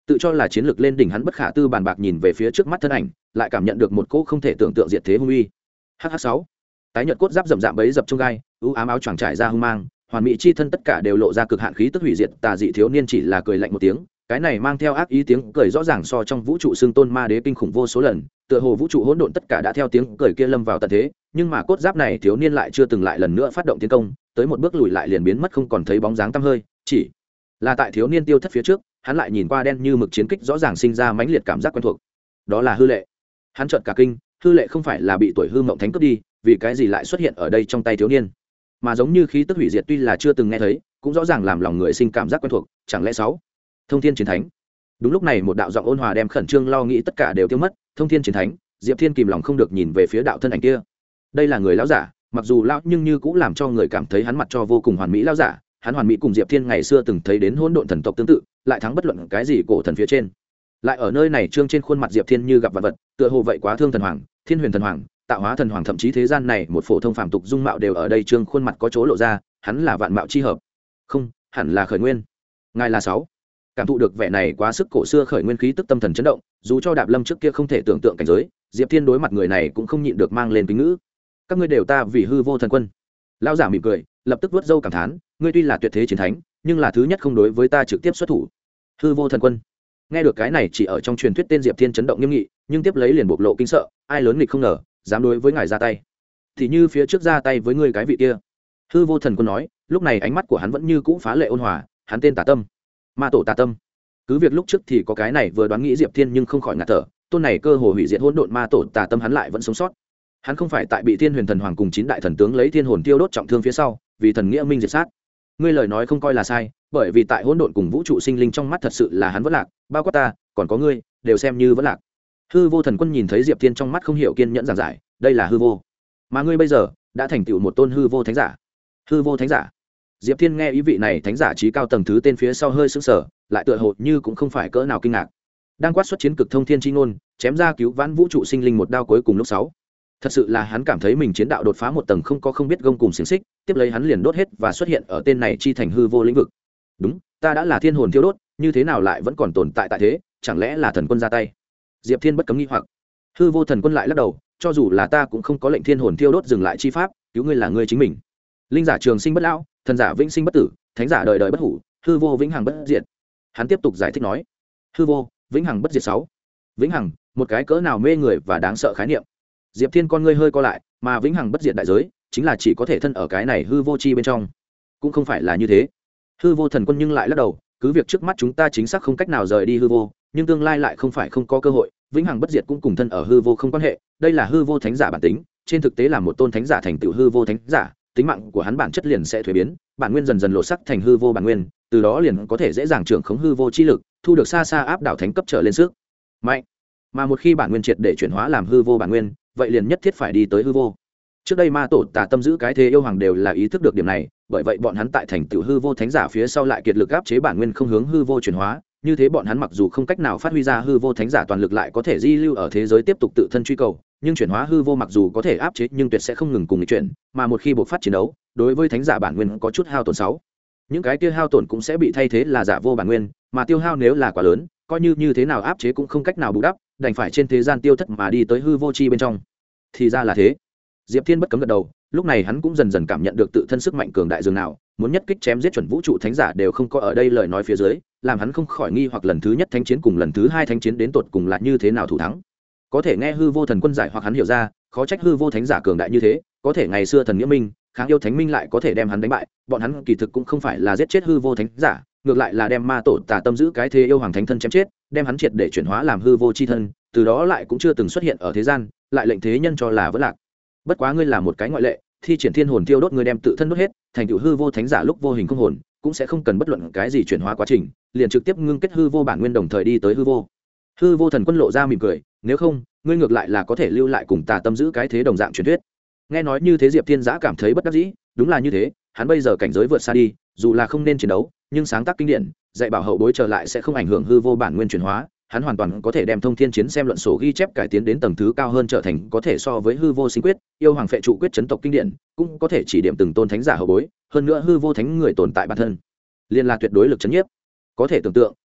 tự cho là chiến lược lên đỉnh hắn bất khả tư bàn bạc nhìn về phía trước mắt thân ảnh, lại cảm nhận được một cỗ không thể tưởng tượng diệt thế hung uy. Hh6, tái nhợt cốt giáp rậm rạp bấy dập trong gai, ưu ám áo choàng trải ra hung mang, hoàn mỹ chi thân tất cả đều lộ ra cực hạn khí tức hủy diệt tà dị thiếu niên chỉ là cười lạnh một tiếng, cái này mang theo ác ý tiếng cười rõ ràng so trong vũ trụ xương tôn ma đế kinh khủng vô số lần, tựa hồ vũ trụ hỗn độn tất cả đã theo tiếng cười kia lâm vào tận thế, nhưng mà cốt giáp này thiếu niên lại chưa từng lại lần nữa phát động tiến công, tới một bước lùi lại liền biến mất không còn thấy bóng dáng tăm hơi, chỉ là tại thiếu niên tiêu thất phía trước, hắn lại nhìn qua đen như mực chiến kích rõ ràng sinh ra mãnh liệt cảm giác quen thuộc. Đó là Hư Lệ. Hắn chợt cả kinh, Hư Lệ không phải là bị tuổi hư mộng thánh cướp đi, vì cái gì lại xuất hiện ở đây trong tay thiếu niên? Mà giống như khí tức hủy diệt tuy là chưa từng nghe thấy, cũng rõ ràng làm lòng người sinh cảm giác quen thuộc, chẳng lẽ sáu? Thông Thiên Chiến Thánh. Đúng lúc này một đạo giọng ôn hòa đem khẩn trương lo nghĩ tất cả đều tiêu mất, Thông Thiên Chiến Thánh, Diệp Thiên kìm lòng không được nhìn về phía đạo thân ảnh kia. Đây là người lão giả, mặc dù lão nhưng như cũng làm cho người cảm thấy hắn mặt cho vô cùng hoàn mỹ lão giả, hắn hoàn mỹ cùng Diệp Thiên ngày xưa từng thấy đến hỗn độn thần tộc tương tự, lại thắng bất luận cái gì cổ thần phía trên. Lại ở nơi này trương trên khuôn mặt Diệp Thiên như gặp vật vật, tựa hồ vậy quá thương thần hoàng, Thiên Huyền thần hoàng, Tạo Hóa thần hoàng, thậm chí thế gian này một phổ thông phàm tục dung mạo đều ở đây trương khuôn mặt có chỗ lộ ra, hắn là vạn mạo chi hợp. Không, hẳn là khởi nguyên. Ngài là sáu. Cảm thụ được vẻ này quá sức cổ xưa khởi nguyên khí tức tâm thần chấn động, dù cho Đạp Lâm trước kia không thể tưởng tượng cảnh giới, Diệp Thiên đối mặt người này cũng không nhịn được mang lên kính ngữ. Các ngươi đều ta vì hư vô thần quân. Lão giả mỉm cười, lập tức vuốt râu cảm thán, ngươi tuy là tuyệt thế chiến thánh, nhưng là thứ nhất không đối với ta trực tiếp xuất thủ. Hư vô thần quân. Nghe được cái này chỉ ở trong truyền thuyết tên Diệp Thiên chấn động nghiêm nghị, nhưng tiếp lấy liền bộc lộ kinh sợ, ai lớn nghịch không ngờ, dám đối với ngài ra tay. Thì như phía trước ra tay với ngươi cái vị kia. Hư vô thần quân nói, lúc này ánh mắt của hắn vẫn như cũ phá lệ ôn hòa, hắn tên Tà Tâm. Ma tổ Tà Tâm. Cứ việc lúc trước thì có cái này vừa đoán nghĩ Diệp Thiên nhưng không khỏi ngạt thở, tôn này cơ hồ hủy diệt hỗn độn ma tổ Tà Tâm hắn lại vẫn sống sót. Hắn không phải tại bị Thiên Huyền thần hoàng cùng 9 đại thần tướng lấy thiên hồn tiêu đốt trọng thương phía sau, vì thần nghĩa minh diệt sát. Ngươi lời nói không coi là sai, bởi vì tại hỗn độn cùng vũ trụ sinh linh trong mắt thật sự là hắn vẫn lạc, bao quát ta, còn có ngươi, đều xem như vẫn lạc. Hư vô thần quân nhìn thấy Diệp Thiên trong mắt không hiểu kiên nhẫn giảng giải, đây là hư vô, mà ngươi bây giờ đã thành tựu một tôn hư vô thánh giả. Hư vô thánh giả. Diệp Thiên nghe ý vị này thánh giả trí cao tầng thứ tên phía sau hơi sững sờ, lại tựa hồ như cũng không phải cỡ nào kinh ngạc. Đang quát xuất chiến cực thông thiên chi ngôn, chém ra cứu vãn vũ trụ sinh linh một đao cuối cùng lúc 6. Thật sự là hắn cảm thấy mình chiến đạo đột phá một tầng không biết gông cùng xiềng xích, tiếp lấy hắn liền đốt hết và xuất hiện ở tên này chi thành hư vô lĩnh vực. Đúng, ta đã là thiên hồn thiêu đốt, như thế nào lại vẫn còn tồn tại tại thế, chẳng lẽ là thần quân ra tay? Diệp Thiên bất cấm nghi hoặc. Hư vô thần quân lại lắc đầu, cho dù là ta cũng không có lệnh thiên hồn thiêu đốt dừng lại chi pháp, cứu ngươi là ngươi chính mình. Linh giả trường sinh bất lão, thần giả vĩnh sinh bất tử, thánh giả đời đời bất hủ, hư vô vĩnh hằng bất diệt. Hắn tiếp tục giải thích nói, hư vô vĩnh hằng bất diệt 6. Vĩnh hằng, một cái cỡ nào mê người và đáng sợ khái niệm. Diệp Thiên con ngươi hơi co lại, mà vĩnh hằng bất diệt đại giới chính là chỉ có thể thân ở cái này hư vô chi bên trong. Cũng không phải là như thế. Hư vô thần quân nhưng lại lắc đầu, cứ việc trước mắt chúng ta chính xác không cách nào rời đi hư vô, nhưng tương lai lại không phải không có cơ hội, vĩnh hằng bất diệt cũng cùng thân ở hư vô không quan hệ, đây là hư vô thánh giả bản tính, trên thực tế là một tôn thánh giả thành tựu hư vô thánh giả, tính mạng của hắn bản chất liền sẽ thuế biến, bản nguyên dần dần lộ sắc thành hư vô bản nguyên, từ đó liền có thể dễ dàng trưởng khống hư vô chi lực, thu được xa xa áp đảo thánh cấp trở lên sức mạnh. Mà một khi bản nguyên triệt để chuyển hóa làm hư vô bản nguyên, vậy liền nhất thiết phải đi tới hư vô. Trước đây ma tổ Tà Tâm giữ cái thế yêu hoàng đều là ý thức được điểm này, bởi vậy bọn hắn tại thành tựu hư vô thánh giả phía sau lại kiệt lực áp chế bản nguyên không hướng hư vô chuyển hóa, như thế bọn hắn mặc dù không cách nào phát huy ra hư vô thánh giả toàn lực lại có thể di lưu ở thế giới tiếp tục tự thân truy cầu, nhưng chuyển hóa hư vô mặc dù có thể áp chế nhưng tuyệt sẽ không ngừng cùng nghịch chuyển, mà một khi buộc phát chiến đấu, đối với thánh giả bản nguyên có chút hao tổn 6. Những cái kia hao tổn cũng sẽ bị thay thế là giả vô bản nguyên, mà tiêu hao nếu là quá lớn, coi như thế nào áp chế cũng không cách nào bù đắp, đành phải trên thế gian tiêu thất mà đi tới hư vô chi bên trong. Thì ra là thế. Diệp Thiên bất cấm gật đầu, lúc này hắn cũng dần dần cảm nhận được tự thân sức mạnh cường đại dường nào, muốn nhất kích chém giết chuẩn vũ trụ thánh giả đều không có ở đây lời nói phía dưới, làm hắn không khỏi nghi hoặc lần thứ nhất thánh chiến cùng lần thứ hai thánh chiến đến tột cùng là như thế nào thủ thắng. Có thể nghe hư vô thần quân giải hoặc hắn hiểu ra, khó trách hư vô thánh giả cường đại như thế, có thể ngày xưa thần nghĩa minh, kháng yêu thánh minh lại có thể đem hắn đánh bại, bọn hắn kỳ thực cũng không phải là giết chết hư vô thánh giả, ngược lại là đem ma tổ Tà Tâm giữ cái thế yêu hoàng thánh thân chém chết, đem hắn triệt để chuyển hóa làm hư vô chi thân, từ đó lại cũng chưa từng xuất hiện ở thế gian, lại lệnh thế nhân cho là vẫn lạc. Bất quá ngươi là một cái ngoại lệ, thi triển thiên hồn tiêu đốt ngươi đem tự thân đốt hết, thành tựu hư vô thánh giả lúc vô hình không hồn, cũng sẽ không cần bất luận cái gì chuyển hóa quá trình, liền trực tiếp ngưng kết hư vô bản nguyên đồng thời đi tới hư vô. Hư vô thần quân lộ ra mỉm cười, nếu không, ngươi ngược lại là có thể lưu lại cùng Tà Tâm giữ cái thế đồng dạng truyền thuyết. Nghe nói như thế Diệp Thiên Giã cảm thấy bất đắc dĩ, đúng là như thế, hắn bây giờ cảnh giới vượt xa đi, dù là không nên chiến đấu, nhưng sáng tác kinh điển, dạy bảo hậu bối trở lại sẽ không ảnh hưởng hư vô bản nguyên chuyển hóa, hắn hoàn toàn có thể đem thông thiên chiến xem luận sổ ghi chép cải tiến đến tầng thứ cao hơn trở thành có thể so với hư vô sinh quyết, yêu hoàng phệ trụ quyết chấn tộc kinh điển, cũng có thể chỉ điểm từng tôn thánh giả hậu bối, hơn nữa hư vô thánh người tồn tại bản thân, liên là tuyệt đối lực chấn nhiếp. Có thể tưởng tượng,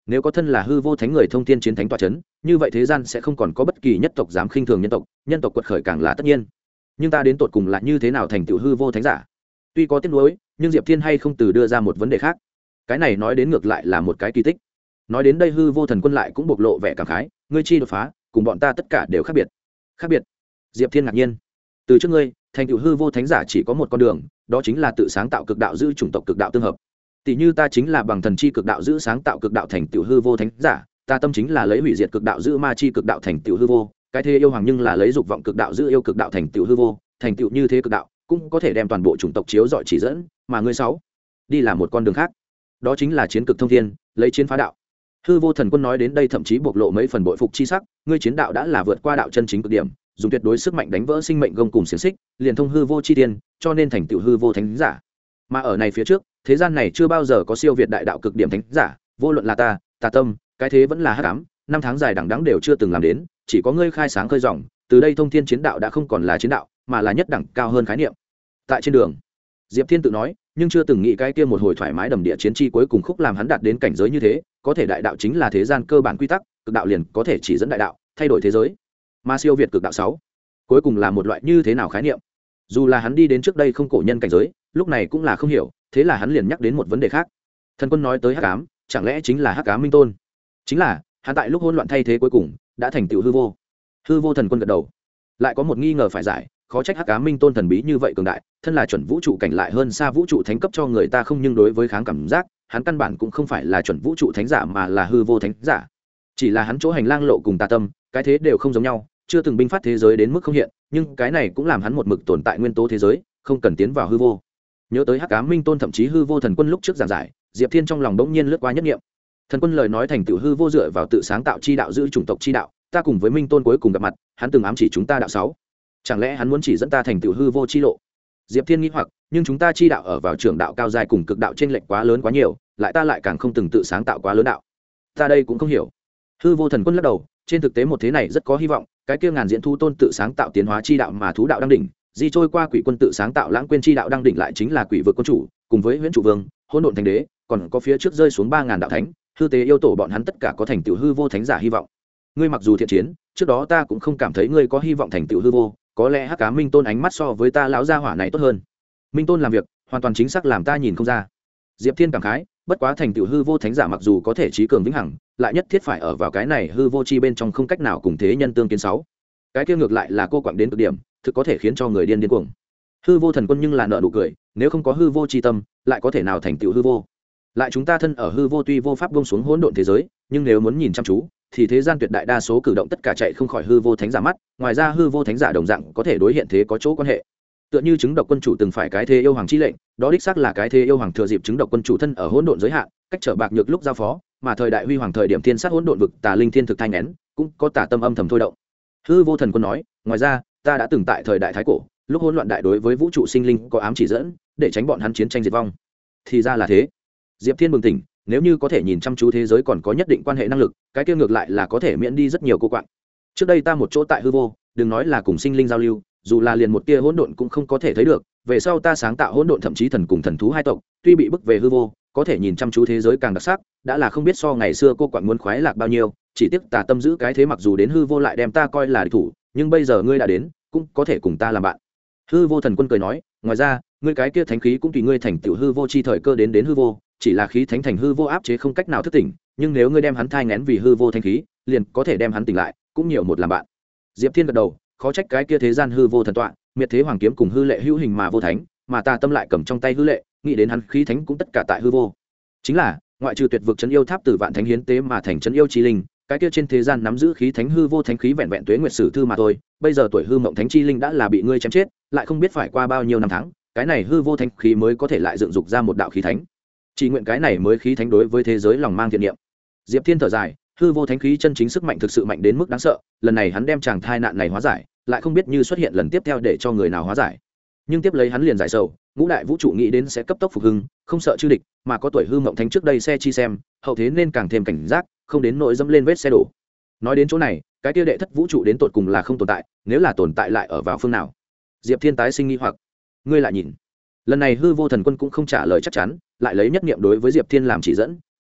nếu có thân là hư vô thánh người thông thiên chiến thánh tọa c h ấ n như vậy thế gian sẽ không còn có bất kỳ nhất tộc dám khinh thường nhân tộc quật khởi càng là tất nhiên. Nhưng ta đến tột cùng là như thế nào thành tựu hư vô thánh giả? Tuy có tiếc nuối, nhưng Diệp Thiên hay không từ đưa ra một vấn đề khác. Cái này nói đến ngược lại là một cái kỳ tích. Nói đến đây hư vô thần quân lại cũng bộc lộ vẻ cảm khái, ngươi chi đột phá cùng bọn ta tất cả đều khác biệt. Khác biệt? Diệp Thiên ngạc nhiên. Từ trước ngươi thành tựu hư vô thánh giả chỉ có một con đường, đó chính là tự sáng tạo cực đạo giữ chủng tộc cực đạo tương hợp. Tỷ như ta chính là bằng thần chi cực đạo giữ sáng tạo cực đạo thành tựu hư vô thánh giả, ta tâm chính là lấy hủy diệt cực đạo giữ ma chi cực đạo thành tựu hư vô, cái thế yêu hoàng nhưng là lấy dục vọng cực đạo giữ yêu cực đạo thành tựu hư vô, thành tựu như thế cực đạo cũng có thể đem toàn bộ chủng tộc chiếu dọi chỉ dẫn, mà ngươi sáu đi là một con đường khác, đó chính là chiến cực thông thiên, lấy chiến phá đạo. Hư vô thần quân nói đến đây thậm chí bộc lộ mấy phần bội phục chi sắc, ngươi chiến đạo đã là vượt qua đạo chân chính cực điểm, dùng tuyệt đối sức mạnh đánh vỡ sinh mệnh gông cùng xiềng xích, liền thông hư vô chi tiên, cho nên thành tựu hư vô thánh giả. Mà ở này phía trước, thế gian này chưa bao giờ có siêu việt đại đạo cực điểm thánh giả, vô luận là ta, tà tâm, cái thế vẫn là hắc ám, năm tháng dài đằng đẵng đều chưa từng làm đến, chỉ có ngươi khai sáng khơi dòng, từ đây thông thiên chiến đạo đã không còn là chiến đạo, mà là nhất đẳng cao hơn khái niệm. Tại trên đường, Diệp Thiên tự nói, nhưng chưa từng nghĩ cái kia một hồi thoải mái đầm địa chiến chi cuối cùng khúc làm hắn đạt đến cảnh giới như thế, có thể đại đạo chính là thế gian cơ bản quy tắc, cực đạo liền có thể chỉ dẫn đại đạo, thay đổi thế giới. Mà siêu việt cực đạo 6, cuối cùng là một loại như thế nào khái niệm? Dù là hắn đi đến trước đây không cổ nhân cảnh giới, lúc này cũng là không hiểu, thế là hắn liền nhắc đến một vấn đề khác. Thần quân nói tới hắc ám, chẳng lẽ chính là hắc ám minh tôn? Chính là, hắn tại lúc hỗn loạn thay thế cuối cùng, đã thành tựu hư vô. Hư vô thần quân gật đầu. Lại có một nghi ngờ phải giải, khó trách hắc ám minh tôn thần bí như vậy cường đại, thân là chuẩn vũ trụ cảnh lại hơn xa vũ trụ thánh cấp cho người ta không, nhưng đối với kháng cảm giác, hắn căn bản cũng không phải là chuẩn vũ trụ thánh giả mà là hư vô thánh giả. Chỉ là hắn chỗ hành lang lộ cùng tà tâm, cái thế đều không giống nhau, chưa từng binh phát thế giới đến mức không hiện, nhưng cái này cũng làm hắn một mực tồn tại nguyên tố thế giới, không cần tiến vào hư vô. Nhớ tới hắc ám minh tôn thậm chí hư vô thần quân lúc trước giảng giải, Diệp Thiên trong lòng bỗng nhiên lướt qua nhất niệm. Thần quân lời nói thành tựu hư vô dựa vào tự sáng tạo chi đạo giữ chủng tộc chi đạo, ta cùng với minh tôn cuối cùng gặp mặt, hắn từng ám chỉ chúng ta đạo 6. Chẳng lẽ hắn muốn chỉ dẫn ta thành tựu hư vô chi lộ? Diệp Thiên nghi hoặc, nhưng chúng ta chi đạo ở vào trường đạo cao dài cùng cực đạo trên lệch quá lớn quá nhiều, lại ta lại càng không từng tự sáng tạo quá lớn đạo. Ta đây cũng không hiểu. Hư vô thần quân lắc đầu, trên thực tế một thế này rất có hy vọng, cái kia ngàn diễn thu tôn tự sáng tạo tiến hóa chi đạo mà thú đạo đang đỉnh, di trôi qua quỷ quân tự sáng tạo lãng quên chi đạo đang đỉnh lại chính là quỷ vực quân chủ, cùng với huyễn trụ vương, hỗn độn thánh đế, còn có phía trước rơi xuống 3000 đạo thánh, hư tế yêu tổ bọn hắn tất cả có thành tựu hư vô thánh giả hy vọng. Ngươi mặc dù thiện chiến, trước đó ta cũng không cảm thấy ngươi có hy vọng thành tựu hư vô, có lẽ hắc ám minh tôn ánh mắt so với ta lão gia hỏa này tốt hơn. Minh tôn làm việc hoàn toàn chính xác làm ta nhìn không ra. Diệp Thiên cảm khái, bất quá thành tựu hư vô thánh giả mặc dù có thể trí cường vĩnh hằng, lại nhất thiết phải ở vào cái này hư vô chi bên trong không cách nào cùng thế nhân tương kiến 6. Cái kia ngược lại là cô quặng đến cực điểm, thực có thể khiến cho người điên điên cuồng. Hư vô thần quân nhưng là nợ nụ cười, nếu không có hư vô chi tâm, lại có thể nào thành tựu hư vô? Lại chúng ta thân ở hư vô tuy vô pháp buông xuống hỗn độn thế giới, nhưng nếu muốn nhìn chăm chú, thì thế gian tuyệt đại đa số cử động tất cả chạy không khỏi hư vô thánh giả mắt, ngoài ra hư vô thánh giả đồng dạng có thể đối hiện thế có chỗ quan hệ. Tựa như chứng độc quân chủ từng phải cái thế yêu hoàng chi lệnh, đó đích xác là cái thế yêu hoàng thừa dịp chứng độc quân chủ thân ở hỗn độn giới hạn, cách trở bạc nhược lúc giao phó, mà thời đại huy hoàng thời điểm thiên sát hỗn độn vực tà linh thiên thực thanh nén, cũng có tà tâm âm thầm thôi động. Hư vô thần quân nói, ngoài ra, ta đã từng tại thời đại thái cổ, lúc hỗn loạn đại đối với vũ trụ sinh linh có ám chỉ dẫn, để tránh bọn hắn chiến tranh diệt vong. Thì ra là thế. Diệp Thiên bừng tỉnh, nếu như có thể nhìn chăm chú thế giới còn có nhất định quan hệ năng lực, cái kia ngược lại là có thể miễn đi rất nhiều cô quạng. Trước đây ta một chỗ tại hư vô, đừng nói là cùng sinh linh giao lưu, dù là liền một tia hỗn độn cũng không có thể thấy được, về sau ta sáng tạo hỗn độn thậm chí thần cùng thần thú hai tộc, tuy bị bức về hư vô, có thể nhìn chăm chú thế giới càng đặc sắc, đã là không biết so ngày xưa cô quạng muốn khoái lạc bao nhiêu, chỉ tiếc tà tâm giữ cái thế mặc dù đến hư vô lại đem ta coi là địch thủ, nhưng bây giờ ngươi đã đến, cũng có thể cùng ta làm bạn. Hư vô thần quân cười nói, ngoài ra, ngươi cái kia thánh khí cũng tùy ngươi thành tựu hư vô chi thời cơ đến hư vô, chỉ là khí thánh thành hư vô áp chế không cách nào thức tỉnh, nhưng nếu ngươi đem hắn thai nghén vì hư vô thánh khí, liền có thể đem hắn tỉnh lại, cũng nhiều một làm bạn. Diệp Thiên gật đầu, khó trách cái kia thế gian hư vô thần tọa, miệt thế hoàng kiếm cùng hư lệ hữu hình mà vô thánh, mà ta tâm lại cầm trong tay hư lệ, nghĩ đến hắn khí thánh cũng tất cả tại hư vô. Chính là, ngoại trừ tuyệt vực trấn yêu tháp từ vạn thánh hiến tế mà thành trấn yêu chi linh, cái kia trên thế gian nắm giữ khí thánh hư vô thánh khí vẹn vẹn tuế nguyệt sử thư mà thôi, bây giờ tuổi hư mộng thánh chi linh đã là bị ngươi chém chết, lại không biết phải qua bao nhiêu năm tháng, cái này hư vô thánh khí mới có thể lại dựng dục ra một đạo khí thánh. Chỉ nguyện cái này mới khí thánh đối với thế giới lòng mang thiện niệm. Diệp Thiên thở dài, hư vô thánh khí chân chính sức mạnh thực sự mạnh đến mức đáng sợ, lần này hắn đem chàng thai nạn này hóa giải, lại không biết như xuất hiện lần tiếp theo để cho người nào hóa giải. Nhưng tiếp lấy hắn liền giải sầu, ngũ đại vũ trụ nghĩ đến sẽ cấp tốc phục hưng, không sợ chư địch, mà có tuổi hư mộng thánh trước đây xe chi xem, hậu thế nên càng thêm cảnh giác, không đến nỗi dẫm lên vết xe đổ. Nói đến chỗ này, cái kia đệ thất vũ trụ đến tột cùng là không tồn tại, nếu là tồn tại lại ở vào phương nào? Diệp Thiên tái sinh nghi hoặc. Ngươi lại nhìn. Lần này hư vô thần quân cũng không trả lời chắc chắn, lại lấy nhất niệm đối với Diệp Thiên làm chỉ dẫn,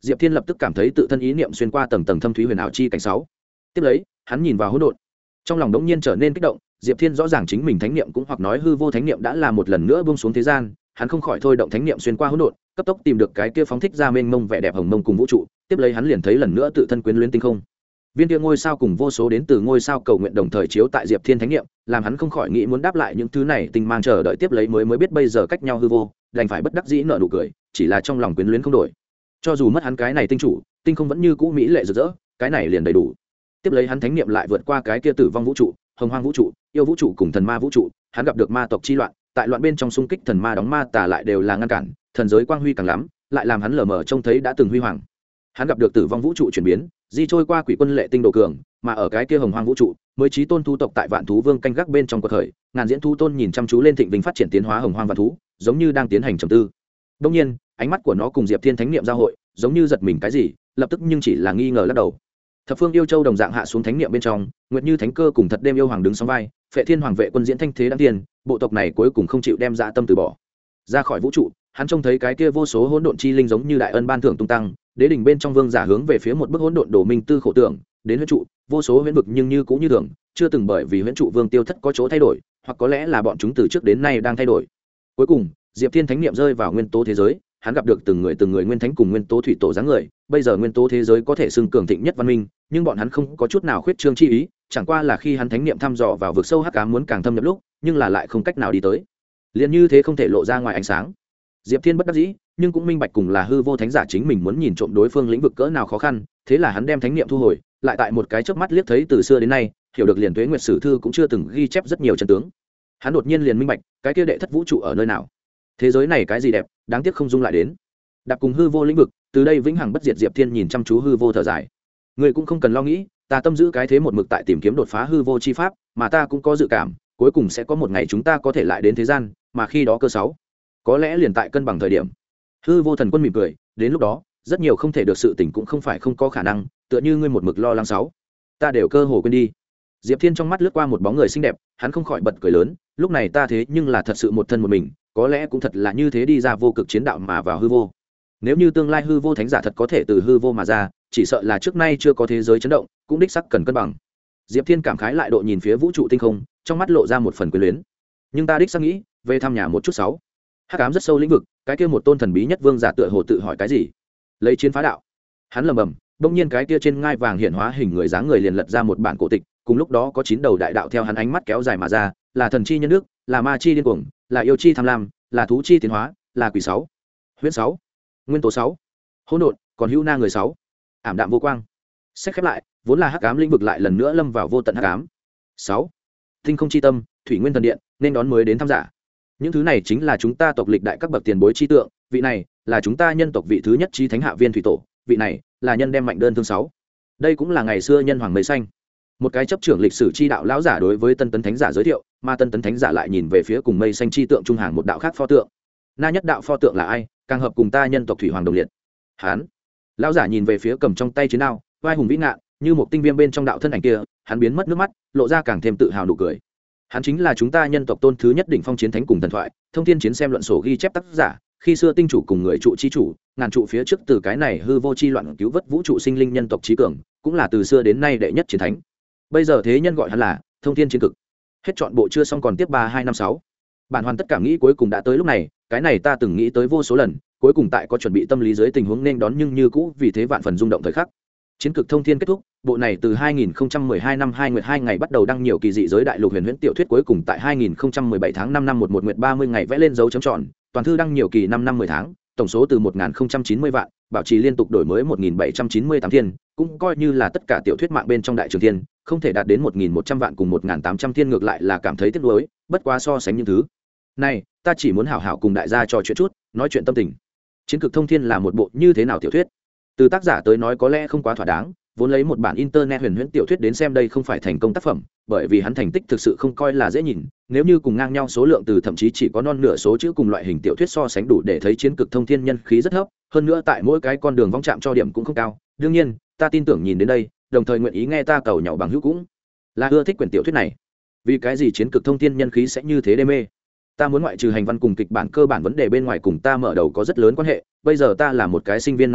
Diệp Thiên lập tức cảm thấy tự thân ý niệm xuyên qua tầng tầng thâm thúy huyền ảo chi cảnh 6. Tiếp lấy hắn nhìn vào hỗn độn, trong lòng đống nhiên trở nên kích động. Diệp Thiên rõ ràng chính mình thánh niệm cũng hoặc nói hư vô thánh niệm đã là một lần nữa buông xuống thế gian, hắn không khỏi thôi động thánh niệm xuyên qua hỗn độn, cấp tốc tìm được cái kia phóng thích ra mênh mông vẻ đẹp hồng mông cùng vũ trụ. Tiếp lấy hắn liền thấy lần nữa tự thân quyến luyến tinh không, viên kia ngôi sao cùng vô số đến từ ngôi sao cầu nguyện đồng thời chiếu tại Diệp Thiên thánh niệm, làm hắn không khỏi nghĩ muốn đáp lại những thứ này tinh mang chờ đợi tiếp lấy mới biết bây giờ cách nhau hư vô, đành phải bất đắc dĩ nở nụ cười, chỉ là trong lòng quyến luyến không đổi. Cho dù mất hắn cái này tinh chủ, tinh không vẫn như cũ mỹ lệ rực rỡ, cái này liền đầy đủ. Tiếp lấy hắn thánh niệm lại vượt qua cái kia tử vong vũ trụ, hồng hoang vũ trụ, yêu vũ trụ cùng thần ma vũ trụ, hắn gặp được ma tộc chi loạn, tại loạn bên trong xung kích thần ma đóng ma tà lại đều là ngăn cản, thần giới quang huy càng lắm, lại làm hắn lờ mờ trông thấy đã từng huy hoàng. Hắn gặp được tử vong vũ trụ chuyển biến, di trôi qua quỷ quân lệ tinh độ cường, mà ở cái kia hồng hoang vũ trụ, mới chí tôn thu tộc tại vạn thú vương canh gác bên trong cuộc khởi, ngàn diễn thu tôn nhìn chăm chú lên thịnh vinh phát triển tiến hóa hồng hoang vạn thú, giống như đang tiến hành trầm tư. Đương nhiên, ánh mắt của nó cùng Diệp Thiên thánh niệm giao hội, giống như giật mình cái gì, lập tức nhưng chỉ là nghi ngờ lắc đầu. Thập phương yêu châu đồng dạng hạ xuống thánh niệm bên trong, nguyệt như thánh cơ cùng thật đêm yêu hoàng đứng song vai, phệ thiên hoàng vệ quân diễn thanh thế đáng tiền, bộ tộc này cuối cùng không chịu đem dạ tâm từ bỏ. Ra khỏi vũ trụ, hắn trông thấy cái kia vô số hỗn độn chi linh giống như đại ân ban thưởng tung tăng, đế đỉnh bên trong vương giả hướng về phía một bức hỗn độn đồ minh tư khổ tưởng, đến huyễn trụ, vô số huyễn vực nhưng như cũng như thường, chưa từng bởi vì huyễn trụ vương tiêu thất có chỗ thay đổi, hoặc có lẽ là bọn chúng từ trước đến nay đang thay đổi. Cuối cùng, Diệp Thiên thánh niệm rơi vào nguyên tố thế giới, hắn gặp được từng người nguyên thánh cùng nguyên tố thủy tổ dáng người, bây giờ nguyên tố thế giới có thể xưng cường thịnh nhất văn minh, nhưng bọn hắn không có chút nào khuyết trương chi ý, chẳng qua là khi hắn thánh niệm thăm dò vào vực sâu hắc ám muốn càng thâm nhập lúc, nhưng là lại không cách nào đi tới. Liền như thế không thể lộ ra ngoài ánh sáng. Diệp Thiên bất đắc dĩ, nhưng cũng minh bạch cùng là hư vô thánh giả chính mình muốn nhìn trộm đối phương lĩnh vực cỡ nào khó khăn, thế là hắn đem thánh niệm thu hồi, lại tại một cái chớp mắt liếc thấy từ xưa đến nay, hiểu được liền Tuế Nguyệt sử thư cũng chưa từng ghi chép rất nhiều chân tướng. Hắn đột nhiên liền minh bạch, cái kia đệ thất vũ trụ ở nơi nào. Thế giới này cái gì đẹp, đáng tiếc không dung lại đến. Đạp cùng hư vô lĩnh vực, từ đây vĩnh hằng bất diệt. Diệp Thiên nhìn chăm chú hư vô thở dài. Người cũng không cần lo nghĩ, ta tâm giữ cái thế một mực tại tìm kiếm đột phá hư vô chi pháp, mà ta cũng có dự cảm, cuối cùng sẽ có một ngày chúng ta có thể lại đến thế gian, mà khi đó cơ 6, có lẽ liền tại cân bằng thời điểm. Hư vô thần quân mỉm cười, đến lúc đó, rất nhiều không thể được sự tình cũng không phải không có khả năng, tựa như ngươi một mực lo lắng 6, ta đều cơ hồ quên đi. Diệp Thiên trong mắt lướt qua một bóng người xinh đẹp, hắn không khỏi bật cười lớn, lúc này ta thế nhưng là thật sự một thân một mình, có lẽ cũng thật là như thế đi ra vô cực chiến đạo mà vào hư vô. Nếu như tương lai hư vô thánh giả thật có thể từ hư vô mà ra, chỉ sợ là trước nay chưa có thế giới chấn động, cũng đích sắc cần cân bằng. Diệp Thiên cảm khái lại độ nhìn phía vũ trụ tinh không, trong mắt lộ ra một phần quyến luyến. Nhưng ta đích xác nghĩ, về thăm nhà một chút 6. Hắc ám rất sâu lĩnh vực, cái kia một tôn thần bí nhất vương giả tựa hồ tự hỏi cái gì. Lấy chiến phá đạo. Hắn lẩm bẩm, đột nhiên cái kia trên ngai vàng hiện hóa hình người dáng người liền lật ra một bản cổ tịch, cùng lúc đó có 9 đầu đại đạo theo hắn ánh mắt kéo dài mà ra, là thần chi nhân đức, là ma chi điên cuồng, là yêu chi tham lam, là thú chi tiến hóa, là quỷ 6, huyễn 6, nguyên tố 6, hỗn độn, còn hữu na người 6, ảm đạm vô quang. Sách khép lại, vốn là hắc ám lĩnh vực lại lần nữa lâm vào vô tận hắc ám. 6. Tinh không chi tâm, thủy nguyên thần điện, nên đón mới đến thăm giả. Những thứ này chính là chúng ta tộc lịch đại các bậc tiền bối chi tượng, vị này là chúng ta nhân tộc vị thứ nhất chi thánh hạ viên thủy tổ, vị này là nhân đem mạnh đơn thương 6. Đây cũng là ngày xưa nhân hoàng mây xanh. Một cái chấp trưởng lịch sử chi đạo lão giả đối với tân tấn thánh giả giới thiệu, mà tân tấn thánh giả lại nhìn về phía cùng mây xanh chi tượng trung hàng một đạo khác pho tượng. Na nhất đạo pho tượng là ai, càng hợp cùng ta nhân tộc thủy hoàng đồng liệt. Hán. Lão giả nhìn về phía cầm trong tay chiến đao, vai hùng vĩ ngạn, như một tinh viêm bên trong đạo thân ảnh kia, hắn biến mất nước mắt, lộ ra càng thêm tự hào nụ cười. Hắn chính là chúng ta nhân tộc tôn thứ nhất đỉnh phong chiến thánh cùng thần thoại, thông thiên chiến xem luận sổ ghi chép tác giả, khi xưa tinh chủ cùng người trụ chi chủ, ngàn trụ phía trước từ cái này hư vô chi loạn cứu vớt vũ trụ sinh linh nhân tộc trí cường, cũng là từ xưa đến nay đệ nhất chiến thánh. Bây giờ thế nhân gọi hắn là thông thiên chiến cực. Hết chọn bộ chưa xong còn tiếp 3256. Bản hoàn tất cả nghĩ cuối cùng đã tới lúc này, cái này ta từng nghĩ tới vô số lần, cuối cùng tại có chuẩn bị tâm lý dưới tình huống nên đón nhưng như cũ vì thế vạn phần rung động thời khắc. Chiến cực thông thiên kết thúc, bộ này từ 2012 năm 2 nguyệt 2 ngày bắt đầu đăng nhiều kỳ dị giới đại lục huyền huyễn tiểu thuyết, cuối cùng tại 2017 tháng 5 năm 11 nguyệt 30 ngày vẽ lên dấu chấm tròn, toàn thư đăng nhiều kỳ 5 năm 10 tháng, tổng số từ 1090 vạn, bảo trì liên tục đổi mới 1798 thiên, cũng coi như là tất cả tiểu thuyết mạng bên trong đại trường thiên, không thể đạt đến 1100 vạn cùng 1800 thiên ngược lại là cảm thấy tiếc nuối, bất quá so sánh những thứ này, ta chỉ muốn hảo hảo cùng đại gia trò chuyện chút, nói chuyện tâm tình. Chiến cực thông thiên là một bộ như thế nào tiểu thuyết? Từ tác giả tới nói có lẽ không quá thỏa đáng, vốn lấy một bản internet huyền huyễn tiểu thuyết đến xem đây không phải thành công tác phẩm, bởi vì hắn thành tích thực sự không coi là dễ nhìn, nếu như cùng ngang nhau số lượng từ thậm chí chỉ có non nửa số chữ cùng loại hình tiểu thuyết so sánh đủ để thấy chiến cực thông thiên nhân khí rất thấp, hơn nữa tại mỗi cái con đường vong chạm cho điểm cũng không cao. Đương nhiên, ta tin tưởng nhìn đến đây, đồng thời nguyện ý nghe ta cầu nhậu bằng hữu cũng là ưa thích quyển tiểu thuyết này. Vì cái gì chiến cực thông thiên nhân khí sẽ như thế đê mê? Ta muốn ngoại trừ hành văn cùng kịch bản cơ bản vấn đề bên ngoài cùng ta mở đầu có rất lớn quan hệ, bây giờ ta là một cái sinh viên năm 3,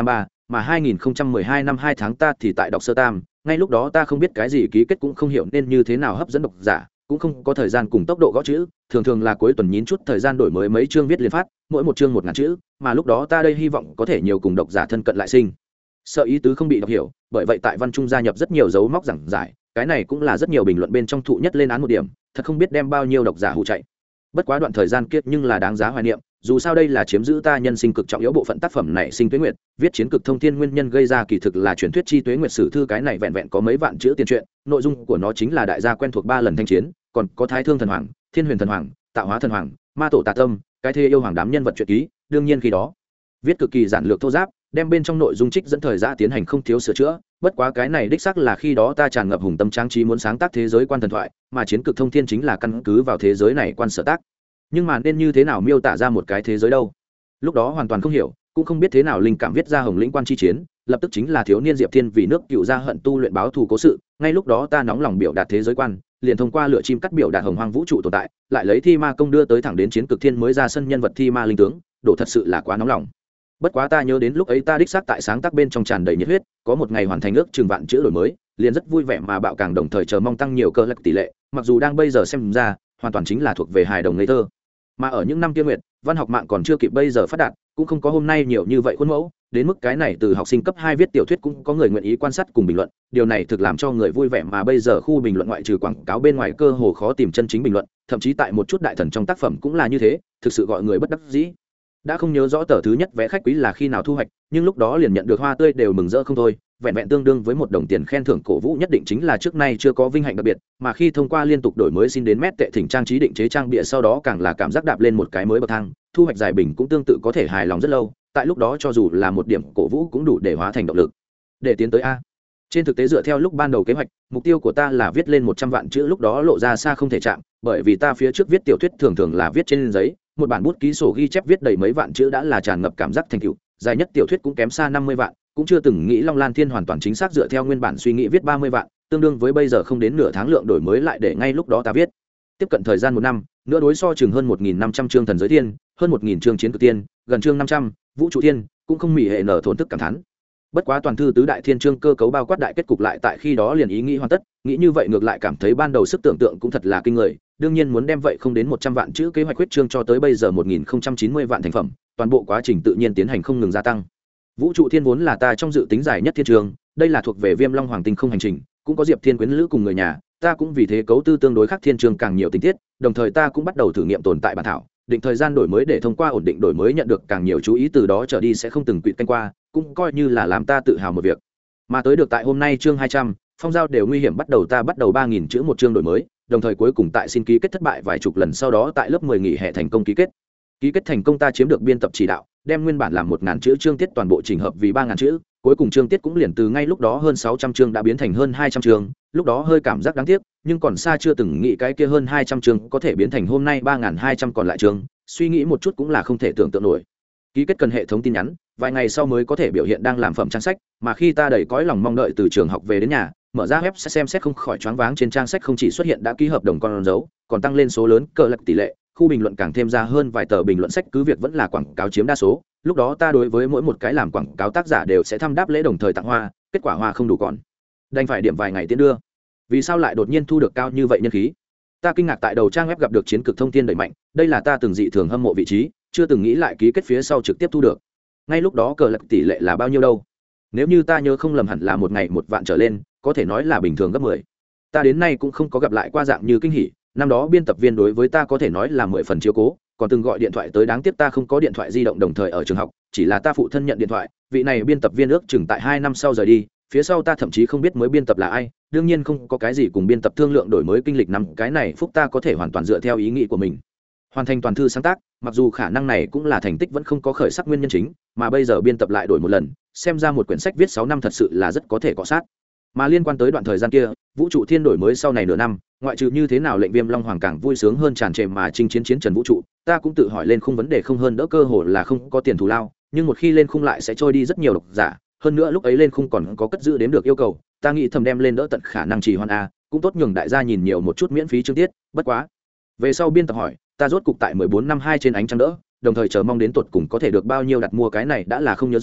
mà 2012 năm 2 tháng ta thì tại đọc sơ tam, ngay lúc đó ta không biết cái gì ký kết cũng không hiểu nên như thế nào hấp dẫn độc giả, cũng không có thời gian cùng tốc độ gõ chữ, thường là cuối tuần nhín chút thời gian đổi mới mấy chương viết liên phát, mỗi một chương 1000 chữ, mà lúc đó ta đây hy vọng có thể nhiều cùng độc giả thân cận lại sinh. Sợ ý tứ không bị đọc hiểu, bởi vậy tại văn trung gia nhập rất nhiều dấu móc giảng giải, cái này cũng là rất nhiều bình luận bên trong thụ nhất lên án một điểm, thật không biết đem bao nhiêu độc giả hù chạy. Bất quá đoạn thời gian kiết nhưng là đáng giá hoài niệm, dù sao đây là chiếm giữ ta nhân sinh cực trọng yếu bộ phận tác phẩm này sinh tuế nguyệt, viết chiến cực thông thiên nguyên nhân gây ra kỳ thực là truyền thuyết chi tuế nguyệt sử thư, cái này vẹn vẹn có mấy vạn chữ tiền truyện, nội dung của nó chính là đại gia quen thuộc 3 lần thanh chiến, còn có thái thương thần hoàng, thiên huyền thần hoàng, tạo hóa thần hoàng, ma tổ tà tâm, cái thế yêu hoàng đám nhân vật truyện ký, đương nhiên khi đó viết cực kỳ giản lược thô giáp, đem bên trong nội dung trích dẫn thời gian tiến hành không thiếu sửa chữa, bất quá cái này đích xác là khi đó ta tràn ngập hùng tâm trang trí muốn sáng tác thế giới quan thần thoại, mà chiến cực thông thiên chính là căn cứ vào thế giới này quan sở tác. Nhưng mà nên như thế nào miêu tả ra một cái thế giới đâu, lúc đó hoàn toàn không hiểu, cũng không biết thế nào linh cảm viết ra hồng lĩnh quan chi chiến, lập tức chính là thiếu niên Diệp Thiên vì nước cựu gia hận tu luyện báo thù cố sự, ngay lúc đó ta nóng lòng biểu đạt thế giới quan, liền thông qua lựa chim cắt biểu đạt hồng hoang vũ trụ tồn tại, lại lấy thi ma công đưa tới thẳng đến chiến cực thiên mới ra sân nhân vật thi ma linh tướng, đổ thật sự là quá nóng lòng. Bất quá ta nhớ đến lúc ấy ta đích xác tại sáng tác bên trong tràn đầy nhiệt huyết, có một ngày hoàn thành ước chừng vạn chữ đổi mới, liền rất vui vẻ mà bạo càng đồng thời chờ mong tăng nhiều cơ lực tỷ lệ, mặc dù đang bây giờ xem ra hoàn toàn chính là thuộc về hài đồng ngây thơ. Mà ở những năm kia nguyệt, văn học mạng còn chưa kịp bây giờ phát đạt, cũng không có hôm nay nhiều như vậy khuôn mẫu, đến mức cái này từ học sinh cấp 2 viết tiểu thuyết cũng có người nguyện ý quan sát cùng bình luận, điều này thực làm cho người vui vẻ, mà bây giờ khu bình luận ngoại trừ quảng cáo bên ngoài cơ hồ khó tìm chân chính bình luận, thậm chí tại một chút đại thần trong tác phẩm cũng là như thế, thực sự gọi người bất đắc dĩ. Đã không nhớ rõ tờ thứ nhất vé khách quý là khi nào thu hoạch, nhưng lúc đó liền nhận được hoa tươi đều mừng rỡ không thôi, vẹn vẹn tương đương với 1 đồng tiền khen thưởng cổ vũ nhất định chính là trước nay chưa có vinh hạnh đặc biệt, mà khi thông qua liên tục đổi mới xin đến mét tệ thỉnh trang trí định chế trang bìa sau đó càng là cảm giác đạp lên một cái mới bậc thang, thu hoạch giải bình cũng tương tự có thể hài lòng rất lâu, tại lúc đó cho dù là một điểm cổ vũ cũng đủ để hóa thành động lực để tiến tới a. Trên thực tế dựa theo lúc ban đầu kế hoạch, mục tiêu của ta là viết lên 100 vạn chữ, lúc đó lộ ra xa không thể chạm, bởi vì ta phía trước viết tiểu thuyết thường là viết trên giấy, một bản bút ký sổ ghi chép viết đầy mấy vạn chữ đã là tràn ngập cảm giác thành tựu, dài nhất tiểu thuyết cũng kém xa 50 vạn, cũng chưa từng nghĩ Long Lan Thiên hoàn toàn chính xác dựa theo nguyên bản suy nghĩ viết 30 vạn, tương đương với bây giờ không đến nửa tháng lượng đổi mới lại để ngay lúc đó ta viết. Tiếp cận thời gian 1 năm, nữa đối so chừng hơn 1500 chương thần giới thiên, hơn 1000 chương chiến cực tiên, gần chương 500, vũ trụ thiên, cũng không mỉ hệ nở thốn thức cảm thán. Bất quá toàn thư tứ đại thiên chương cơ cấu bao quát đại kết cục lại tại khi đó liền ý nghĩ hoàn tất, nghĩ như vậy ngược lại cảm thấy ban đầu sức tưởng tượng cũng thật là kinh người, đương nhiên muốn đem vậy không đến 100 vạn chữ kế hoạch huyết chương cho tới bây giờ 1090 vạn thành phẩm, toàn bộ quá trình tự nhiên tiến hành không ngừng gia tăng. Vũ trụ thiên vốn là ta trong dự tính dài nhất thiên trường, đây là thuộc về Viêm Long Hoàng Tinh không hành trình, cũng có Diệp Thiên quyến lữ cùng người nhà, ta cũng vì thế cấu tư tương đối khác thiên trường càng nhiều tình tiết, đồng thời ta cũng bắt đầu thử nghiệm tồn tại bản thảo, định thời gian đổi mới để thông qua ổn định đổi mới nhận được càng nhiều chú ý, từ đó trở đi sẽ không từng quỵt canh qua, cũng coi như là làm ta tự hào một việc. Mà tới được tại hôm nay chương 200, phong giao đều nguy hiểm ta bắt đầu 3000 chữ một chương đổi mới, đồng thời cuối cùng tại xin ký kết thất bại vài chục lần sau đó tại lớp 10 nghỉ hè thành công ký kết thành công, ta chiếm được biên tập chỉ đạo, đem nguyên bản làm 1000 chữ chương tiết toàn bộ chỉnh hợp vì 3000 chữ, cuối cùng chương tiết cũng liền từ ngay lúc đó hơn 600 chương đã biến thành hơn 200 chương, lúc đó hơi cảm giác đáng tiếc, nhưng còn xa chưa từng nghĩ cái kia hơn 200 chương có thể biến thành hôm nay 3200 còn lại chương, suy nghĩ một chút cũng là không thể tưởng tượng nổi. Ký kết cần hệ thống tin nhắn, vài ngày sau mới có thể biểu hiện đang làm phẩm trang sách, mà khi ta đầy cõi lòng mong đợi từ trường học về đến nhà, mở ra web sẽ xem xét không khỏi choáng váng, trên trang sách không chỉ xuất hiện đã ký hợp đồng con dấu, còn tăng lên số lớn cờ lật tỷ lệ, khu bình luận càng thêm ra hơn vài tờ bình luận sách, cứ việc vẫn là quảng cáo chiếm đa số, lúc đó ta đối với mỗi một cái làm quảng cáo tác giả đều sẽ thăm đáp lễ đồng thời tặng hoa, kết quả hoa không đủ còn đành phải điểm vài ngày tiến đưa. Vì sao lại đột nhiên thu được cao như vậy nhân khí? Ta kinh ngạc tại đầu trang web gặp được chiến cực thông thiên đẩy mạnh, đây là ta từng dị thường hâm mộ vị trí, chưa từng nghĩ lại ký kết phía sau trực tiếp thu được. Ngay lúc đó cờ lật tỷ lệ là bao nhiêu đâu? Nếu như ta nhớ không lầm hẳn là một ngày 1 vạn trở lên, có thể nói là bình thường gấp 10. Ta đến nay cũng không có gặp lại qua dạng như kinh hỉ, năm đó biên tập viên đối với ta có thể nói là 10 phần chiếu cố, còn từng gọi điện thoại tới, đáng tiếc ta không có điện thoại di động đồng thời ở trường học, chỉ là ta phụ thân nhận điện thoại, vị này biên tập viên ước chừng tại 2 năm sau rời đi, phía sau ta thậm chí không biết mới biên tập là ai, đương nhiên không có cái gì cùng biên tập thương lượng đổi mới kinh lịch năm cái này phúc ta có thể hoàn toàn dựa theo ý nghĩ của mình hoàn thành toàn thư sáng tác, mặc dù khả năng này cũng là thành tích vẫn không có khởi sắc nguyên nhân chính, mà bây giờ biên tập lại đổi một lần, xem ra một quyển sách viết 6 năm thật sự là rất có thể cọ sát. Mà liên quan tới đoạn thời gian kia, vũ trụ thiên đổi mới sau này nửa năm, ngoại trừ như thế nào lệnh Viêm Long Hoàng càng vui sướng hơn tràn trề mà chinh chiến chiến trần vũ trụ, ta cũng tự hỏi lên khung vấn đề không hơn đỡ cơ hồ là không có tiền thù lao, nhưng một khi lên khung lại sẽ trôi đi rất nhiều độc giả, hơn nữa lúc ấy lên khung còn có cất giữ đếm được yêu cầu, ta nghĩ thầm đem lên đỡ tận khả năng trì hoãn a, cũng tốt nhường đại gia nhìn nhiều một chút miễn phí chương tiết, bất quá về sau biên tập hỏi, ta rốt cục tại 14 năm 2 trên ánh trăng đỡ, đồng thời chờ mong đến tuột cùng có thể được bao nhiêu đặt mua, cái này đã là không nhớ rõ,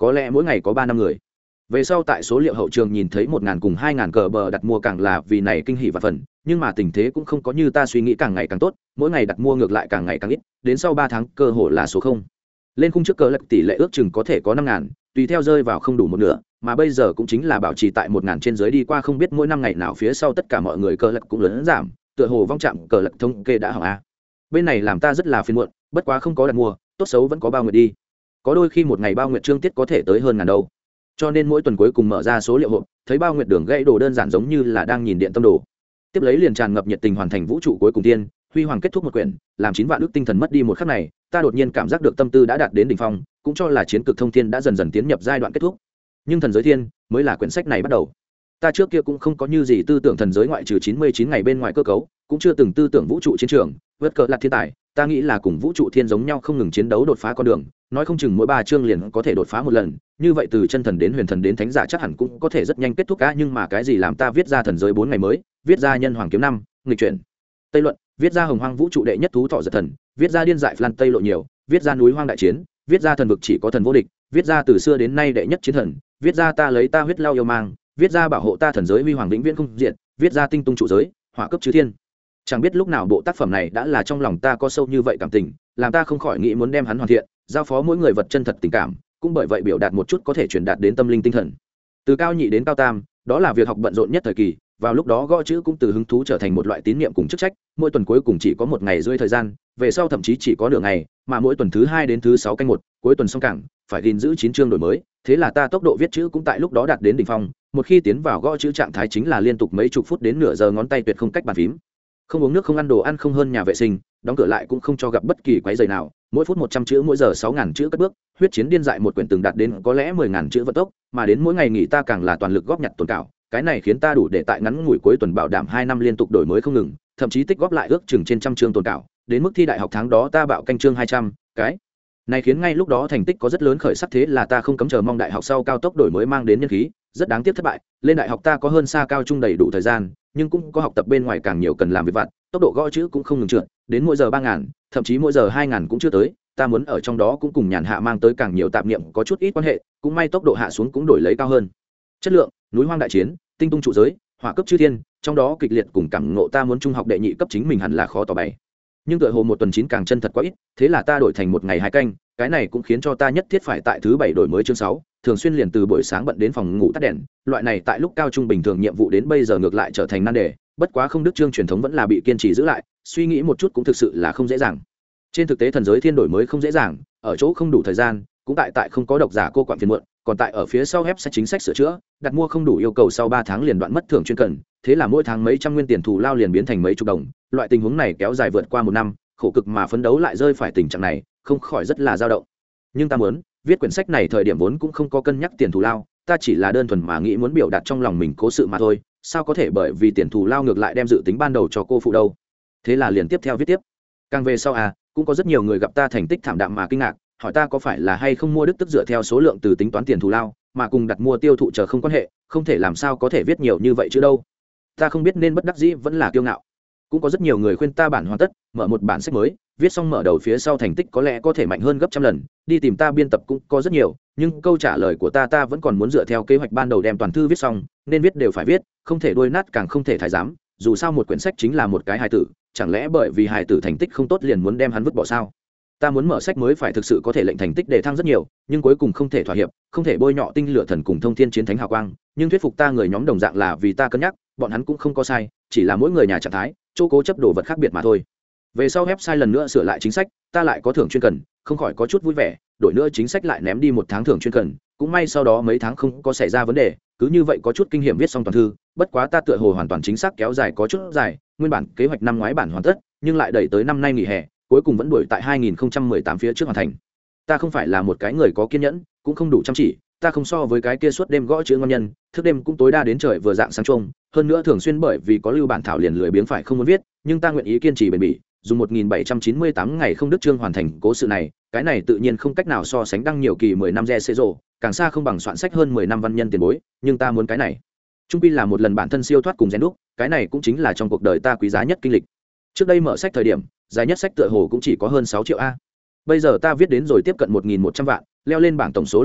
có lẽ mỗi ngày có 3-5 người. Về sau tại số liệu hậu trường nhìn thấy 1.000 cùng 2.000 cờ bờ đặt mua càng là vì này kinh hỉ và phần, nhưng mà tình thế cũng không có như ta suy nghĩ càng ngày càng tốt, mỗi ngày đặt mua ngược lại càng ngày càng ít, đến sau 3 tháng cơ hội là số 0. Lên khung trước cờ lật tỷ lệ ước chừng có thể có 5.000, tùy theo rơi vào không đủ một nửa, mà bây giờ cũng chính là bảo trì tại 1.000 trên dưới đi qua, không biết mỗi năm ngày nào phía sau tất cả mọi người cờ lật cũng lớn giảm, tựa hồ vong chạm cờ lật thống kê đã hỏng a. Bên này làm ta rất là phiền muộn, bất quá không có đặt mua, tốt xấu vẫn có bao nguyệt đi. Có đôi khi một ngày bao nguyệt trương tiết có thể tới hơn ngàn đâu. Cho nên mỗi tuần cuối cùng mở ra số liệu hộp, thấy bao nguyệt đường gãy đồ đơn giản giống như là đang nhìn điện tâm đồ. Tiếp lấy liền tràn ngập nhiệt tình hoàn thành vũ trụ cuối cùng tiên, huy hoàng kết thúc một quyển, làm 9 vạn ước tinh thần mất đi một khắc này, ta đột nhiên cảm giác được tâm tư đã đạt đến đỉnh phong, cũng cho là chiến cực thông thiên đã dần dần tiến nhập giai đoạn kết thúc. Nhưng thần giới thiên mới là quyển sách này bắt đầu. Ta trước kia cũng không có như gì tư tưởng thần giới ngoại trừ 99 ngày bên ngoài cơ cấu, cũng chưa từng tư tưởng vũ trụ chiến trường, vượt cờ là thiên tài, ta nghĩ là cùng vũ trụ thiên giống nhau không ngừng chiến đấu đột phá con đường, nói không chừng mỗi 3 chương liền có thể đột phá một lần, như vậy từ chân thần đến huyền thần đến thánh giả chắc hẳn cũng có thể rất nhanh kết thúc cả, nhưng mà cái gì làm ta viết ra thần giới 4 ngày mới, viết ra nhân hoàng kiếm 5, nghịch chuyển Tây luận, viết ra hồng hoang vũ trụ đệ nhất thú thọ giật thần, viết ra điên dại Flan Tây lộ nhiều, viết ra núi hoang đại chiến, viết ra thần vực chỉ có thần vô địch, viết ra từ xưa đến nay đệ nhất chiến thần, viết ra ta lấy ta huyết lao yêu mang, viết ra bảo hộ ta thần giới huy hoàng vĩnh viễn không diệt, viết ra tinh tung trụ giới, hỏa cấp chư thiên. Chẳng biết lúc nào bộ tác phẩm này đã là trong lòng ta có sâu như vậy cảm tình, làm ta không khỏi nghĩ muốn đem hắn hoàn thiện, giao phó mỗi người vật chân thật tình cảm, cũng bởi vậy biểu đạt một chút có thể truyền đạt đến tâm linh tinh thần. Từ cao nhị đến cao tam, đó là việc học bận rộn nhất thời kỳ, vào lúc đó gõ chữ cũng từ hứng thú trở thành một loại tín niệm cùng chức trách, mỗi tuần cuối cùng chỉ có 1 ngày rưỡi thời gian, về sau thậm chí chỉ có nửa ngày, mà mỗi tuần thứ 2 đến thứ 6 canh 1, cuối tuần xong cảng, phải gìn giữ 9 chương đổi mới, thế là ta tốc độ viết chữ cũng tại lúc đó đạt đến đỉnh phong, một khi tiến vào gõ chữ trạng thái chính là liên tục mấy chục phút đến nửa giờ ngón tay tuyệt không cách bàn phím. Không uống nước không ăn đồ ăn không hơn nhà vệ sinh, đóng cửa lại cũng không cho gặp bất kỳ quấy rầy nào, mỗi phút 100 chữ mỗi giờ 6.000 chữ cất bước, huyết chiến điên dại một quyển từng đạt đến có lẽ 10.000 chữ vận tốc, mà đến mỗi ngày nghỉ ta càng là toàn lực góp nhặt tồn cảo, cái này khiến ta đủ để tại ngắn ngủi cuối tuần bảo đảm 2 năm liên tục đổi mới không ngừng, thậm chí tích góp lại ước chừng trên 100 chương tồn cảo, đến mức thi đại học tháng đó ta bạo canh chương 200, cái này khiến ngay lúc đó thành tích có rất lớn khởi sắc, thế là ta không cấm chờ mong đại học sau cao tốc đổi mới mang đến nhân khí, rất đáng tiếc thất bại, lên đại học ta có hơn xa cao trung đầy đủ thời gian, nhưng cũng có học tập bên ngoài càng nhiều cần làm việc vặt, tốc độ gõ chữ cũng không ngừng trượt, đến mỗi giờ 3.000, thậm chí mỗi giờ 2.000 cũng chưa tới, ta muốn ở trong đó cũng cùng nhàn hạ mang tới càng nhiều tạp niệm có chút ít quan hệ, cũng may tốc độ hạ xuống cũng đổi lấy cao hơn. Chất lượng, núi hoang đại chiến, tinh tung trụ giới, hỏa cấp chư thiên, trong đó kịch liệt cùng cảm ngộ ta muốn trung học đệ nhị cấp chính mình hẳn là khó tỏ bày. Nhưng tựa hồ một tuần 9 càng chân thật quá ít, thế là ta đổi thành một ngày 2 canh, cái này cũng khiến cho ta nhất thiết phải tại thứ 7 đổi mới chương 6, thường xuyên liền từ buổi sáng bận đến phòng ngủ tắt đèn, loại này tại lúc cao trung bình thường nhiệm vụ đến bây giờ ngược lại trở thành nan đề, bất quá không đức chương truyền thống vẫn là bị kiên trì giữ lại, suy nghĩ một chút cũng thực sự là không dễ dàng. Trên thực tế thần giới thiên đổi mới không dễ dàng, ở chỗ không đủ thời gian, cũng tại không có độc giả cô quặn phiền muộn, còn tại ở phía sau website chính sách sửa chữa, đặt mua không đủ yêu cầu sau 3 tháng liền đoạn mất thưởng chuyên cần, thế là mỗi tháng mấy trăm nguyên tiền thù lao liền biến thành mấy chục đồng, loại tình huống này kéo dài vượt qua 1 năm, khổ cực mà phấn đấu lại rơi phải tình trạng này, không khỏi rất là dao động. Nhưng ta muốn viết quyển sách này thời điểm vốn cũng không có cân nhắc tiền thù lao, ta chỉ là đơn thuần mà nghĩ muốn biểu đạt trong lòng mình cố sự mà thôi, sao có thể bởi vì tiền thù lao ngược lại đem dự tính ban đầu cho cô phụ đâu. Thế là liền tiếp theo viết tiếp. Càng về sau cũng có rất nhiều người gặp ta thành tích thảm đạm mà kinh ngạc, hỏi ta có phải là hay không mua đức tức dựa theo số lượng từ tính toán tiền thù lao, mà cùng đặt mua tiêu thụ chờ không quan hệ, không thể làm sao có thể viết nhiều như vậy chứ đâu. Ta không biết nên bất đắc dĩ vẫn là kiêu ngạo. Cũng có rất nhiều người khuyên ta bản hoàn tất, mở một bản sách mới, viết xong mở đầu phía sau thành tích có lẽ có thể mạnh hơn gấp trăm lần, đi tìm ta biên tập cũng có rất nhiều, nhưng câu trả lời của ta vẫn còn muốn dựa theo kế hoạch ban đầu đem toàn thư viết xong, nên viết đều phải viết, không thể đuôi nát càng không thể thái giám, dù sao một quyển sách chính là một cái hài tử, chẳng lẽ bởi vì hài tử thành tích không tốt liền muốn đem hắn vứt bỏ sao? Ta muốn mở sách mới phải thực sự có thể lệnh thành tích đề thăng rất nhiều, nhưng cuối cùng không thể thỏa hiệp, không thể bôi nhọ tinh lửa thần cùng thông thiên chiến thánh hào quang, nhưng thuyết phục ta người nhóm đồng dạng là vì ta cân nhắc, bọn hắn cũng không có sai, chỉ là mỗi người nhà trạng thái, chỗ cố chấp đồ vật khác biệt mà thôi. Về sau website lần nữa sửa lại chính sách, ta lại có thưởng chuyên cần, không khỏi có chút vui vẻ, đổi nữa chính sách lại ném đi 1 tháng thưởng chuyên cần, cũng may sau đó mấy tháng không có xảy ra vấn đề, cứ như vậy có chút kinh nghiệm viết xong toàn thư, bất quá ta tựa hồ hoàn toàn chính xác kéo dài có chút dài, nguyên bản kế hoạch năm ngoái bản hoàn tất, nhưng lại đẩy tới năm nay nghỉ hè, cuối cùng vẫn đuổi tại 2018 phía trước hoàn thành. Ta không phải là một cái người có kiên nhẫn, cũng không đủ chăm chỉ, ta không so với cái kia suốt đêm gõ chữ ngon nhân, thức đêm cũng tối đa đến trời vừa dạng sáng trông, hơn nữa thường xuyên bởi vì có lưu bản thảo liền lười biếng phải không muốn viết, nhưng ta nguyện ý kiên trì bền bỉ, dùng 1798 ngày không đứt chương hoàn thành cố sự này, cái này tự nhiên không cách nào so sánh đăng nhiều kỳ 10 năm re rồ, càng xa không bằng soạn sách hơn 10 năm văn nhân tiền bối, nhưng ta muốn cái này trung quy là một lần bản thân siêu thoát cùng rèn đúc, cái này cũng chính là trong cuộc đời ta quý giá nhất kinh lịch. Trước đây mở sách thời điểm, giá nhất sách tựa hồ cũng chỉ có hơn 6 triệu a. Bây giờ ta viết đến rồi tiếp cận 1.100 vạn, leo lên bảng tổng số lượng từ,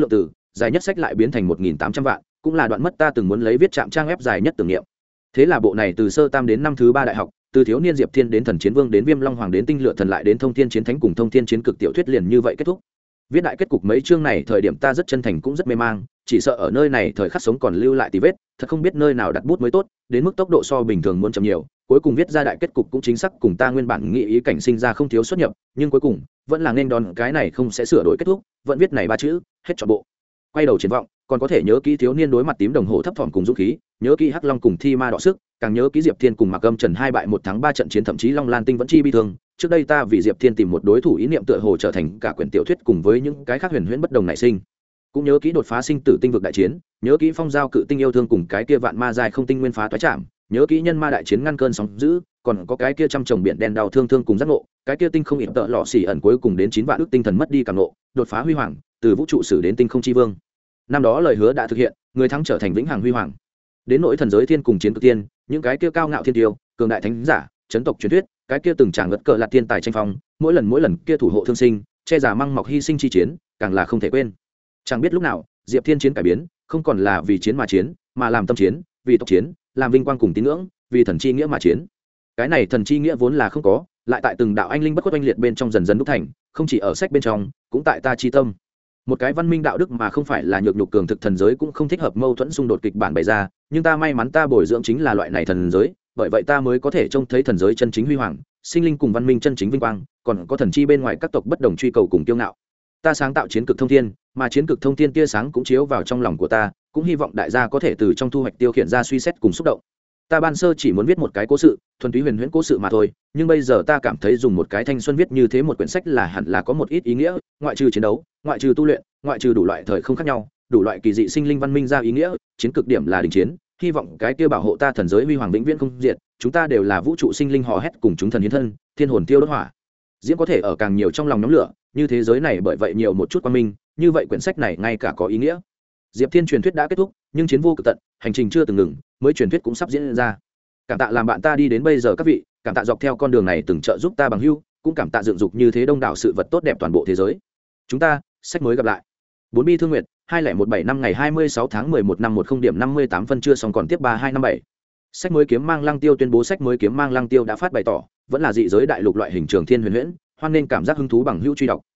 dài nhất sách lại biến thành 1.800 vạn, cũng là đoạn mất ta từng muốn lấy viết trạm trang web dài nhất tưởng niệm. Thế là bộ này từ sơ tam đến năm thứ 3 đại học, từ thiếu niên Diệp Thiên đến thần chiến vương đến Viêm Long Hoàng đến tinh lựa thần lại đến thông thiên chiến thánh cùng thông thiên chiến cực tiểu thuyết liền như vậy kết thúc. Viết đại kết cục mấy chương này thời điểm ta rất chân thành cũng rất mê mang, chỉ sợ ở nơi này thời khắc sống còn lưu lại tí vết, thật không biết nơi nào đặt bút mới tốt, đến mức tốc độ so bình thường muốn chậm nhiều, cuối cùng viết ra đại kết cục cũng chính xác cùng ta nguyên bản nghĩ ý cảnh sinh ra không thiếu xuất nhập, nhưng cuối cùng vẫn là nên đón cái này không sẽ sửa đổi kết thúc, vẫn viết này ba chữ, hết trọn bộ. Quay đầu triển vọng, còn có thể nhớ kỹ thiếu niên đối mặt tím đồng hồ thấp thỏm cùng dũng khí, nhớ kỹ Hắc Long cùng Thi Ma đọ sức, càng nhớ kỹ Diệp Thiên cùng Mạc Âm Trần 2 bại 1 thắng 3 trận chiến, thậm chí Long Lan Tinh vẫn chi bi thương. Trước đây ta vì Diệp Thiên tìm một đối thủ ý niệm tựa hồ trở thành cả quyển tiểu thuyết cùng với những cái khác huyền huyễn bất đồng nảy sinh. Cũng nhớ kỹ đột phá sinh tử tinh vực đại chiến, nhớ kỹ phong giao cự tinh yêu thương cùng cái kia vạn ma dài không tinh nguyên phá toái trảm, nhớ kỹ nhân ma đại chiến ngăn cơn sóng dữ, còn có cái kia trăm chồng biển đen đau thương thương cùng giác ngộ, cái kia tinh không ỉm tợ lọ xỉ ẩn cuối cùng đến 9 vạn ước tinh thần mất đi cảm ngộ, đột phá huy hoàng, từ vũ trụ sử đến tinh không chi vương. Năm đó lời hứa đã thực hiện, người thắng trở thành vĩnh hằng huy hoàng. Đến nỗi thần giới thiên cùng chiến cực tiên, những cái kia cao ngạo thiên tiêu, cường đại thánh giả, chấn tộc truyền thuyết, cái kia từng tràng ngất cờ là tiên tài tranh phong, mỗi lần kia thủ hộ thương sinh, che giả măng mọc hy sinh chi chiến, càng là không thể quên. Chẳng biết lúc nào, Diệp Thiên chiến cải biến, không còn là vì chiến, mà làm tâm chiến, vì tộc chiến, làm vinh quang cùng tín ngưỡng, vì thần chi nghĩa mà chiến. Cái này thần chi nghĩa vốn là không có, lại tại từng đạo anh linh bất khuất oanh liệt bên trong dần dần đúc thành, không chỉ ở sách bên trong, cũng tại ta chi tâm. Một cái văn minh đạo đức mà không phải là nhược nhục cường thực thần giới cũng không thích hợp mâu thuẫn xung đột kịch bản bày ra, nhưng ta may mắn ta bồi dưỡng chính là loại này thần giới, bởi vậy ta mới có thể trông thấy thần giới chân chính huy hoàng, sinh linh cùng văn minh chân chính vinh quang, còn có thần chi bên ngoài các tộc bất đồng truy cầu cùng kiêu ngạo. Ta sáng tạo chiến cực thông thiên, mà chiến cực thông thiên tia sáng cũng chiếu vào trong lòng của ta, cũng hy vọng đại gia có thể từ trong thu hoạch tiêu khiển ra suy xét cùng xúc động. Ta ban sơ chỉ muốn viết một cái cố sự, thuần túy huyền huyễn cố sự mà thôi, nhưng bây giờ ta cảm thấy dùng một cái thanh xuân viết như thế một quyển sách là hẳn là có một ít ý nghĩa, ngoại trừ chiến đấu, ngoại trừ tu luyện, ngoại trừ đủ loại thời không khác nhau, đủ loại kỳ dị sinh linh văn minh ra ý nghĩa, chiến cực điểm là đình chiến, hy vọng cái kia bảo hộ ta thần giới huy hoàng vĩnh viễn không diệt, chúng ta đều là vũ trụ sinh linh hò hét cùng chúng thần hiến thân, thiên hồn tiêu đốt hỏa. Diễm có thể ở càng nhiều trong lòng nhóm lửa, như thế giới này bởi vậy nhiều một chút quang minh, như vậy quyển sách này ngay cả có ý nghĩa. Diệp Thiên truyền thuyết đã kết thúc, nhưng chiến vô cực tận, hành trình chưa từng ngừng, mới truyền thuyết cũng sắp diễn ra. Cảm tạ làm bạn ta đi đến bây giờ các vị, cảm tạ dọc theo con đường này từng trợ giúp ta bằng hữu, cũng cảm tạ dựng dục như thế đông đảo sự vật tốt đẹp toàn bộ thế giới. Chúng ta sách mới gặp lại. 4 bi thương nguyệt, 2017 năm ngày 26 tháng 11 năm 10 điểm 58 phân chưa xong còn tiếp 3257. Sách mới kiếm mang lăng tiêu tuyên bố sách mới kiếm mang lăng tiêu đã phát bày tỏ, vẫn là dị giới đại lục loại hình trường thiên huyền huyễn, hoan nên cảm giác hứng thú bằng hữu truy đọc.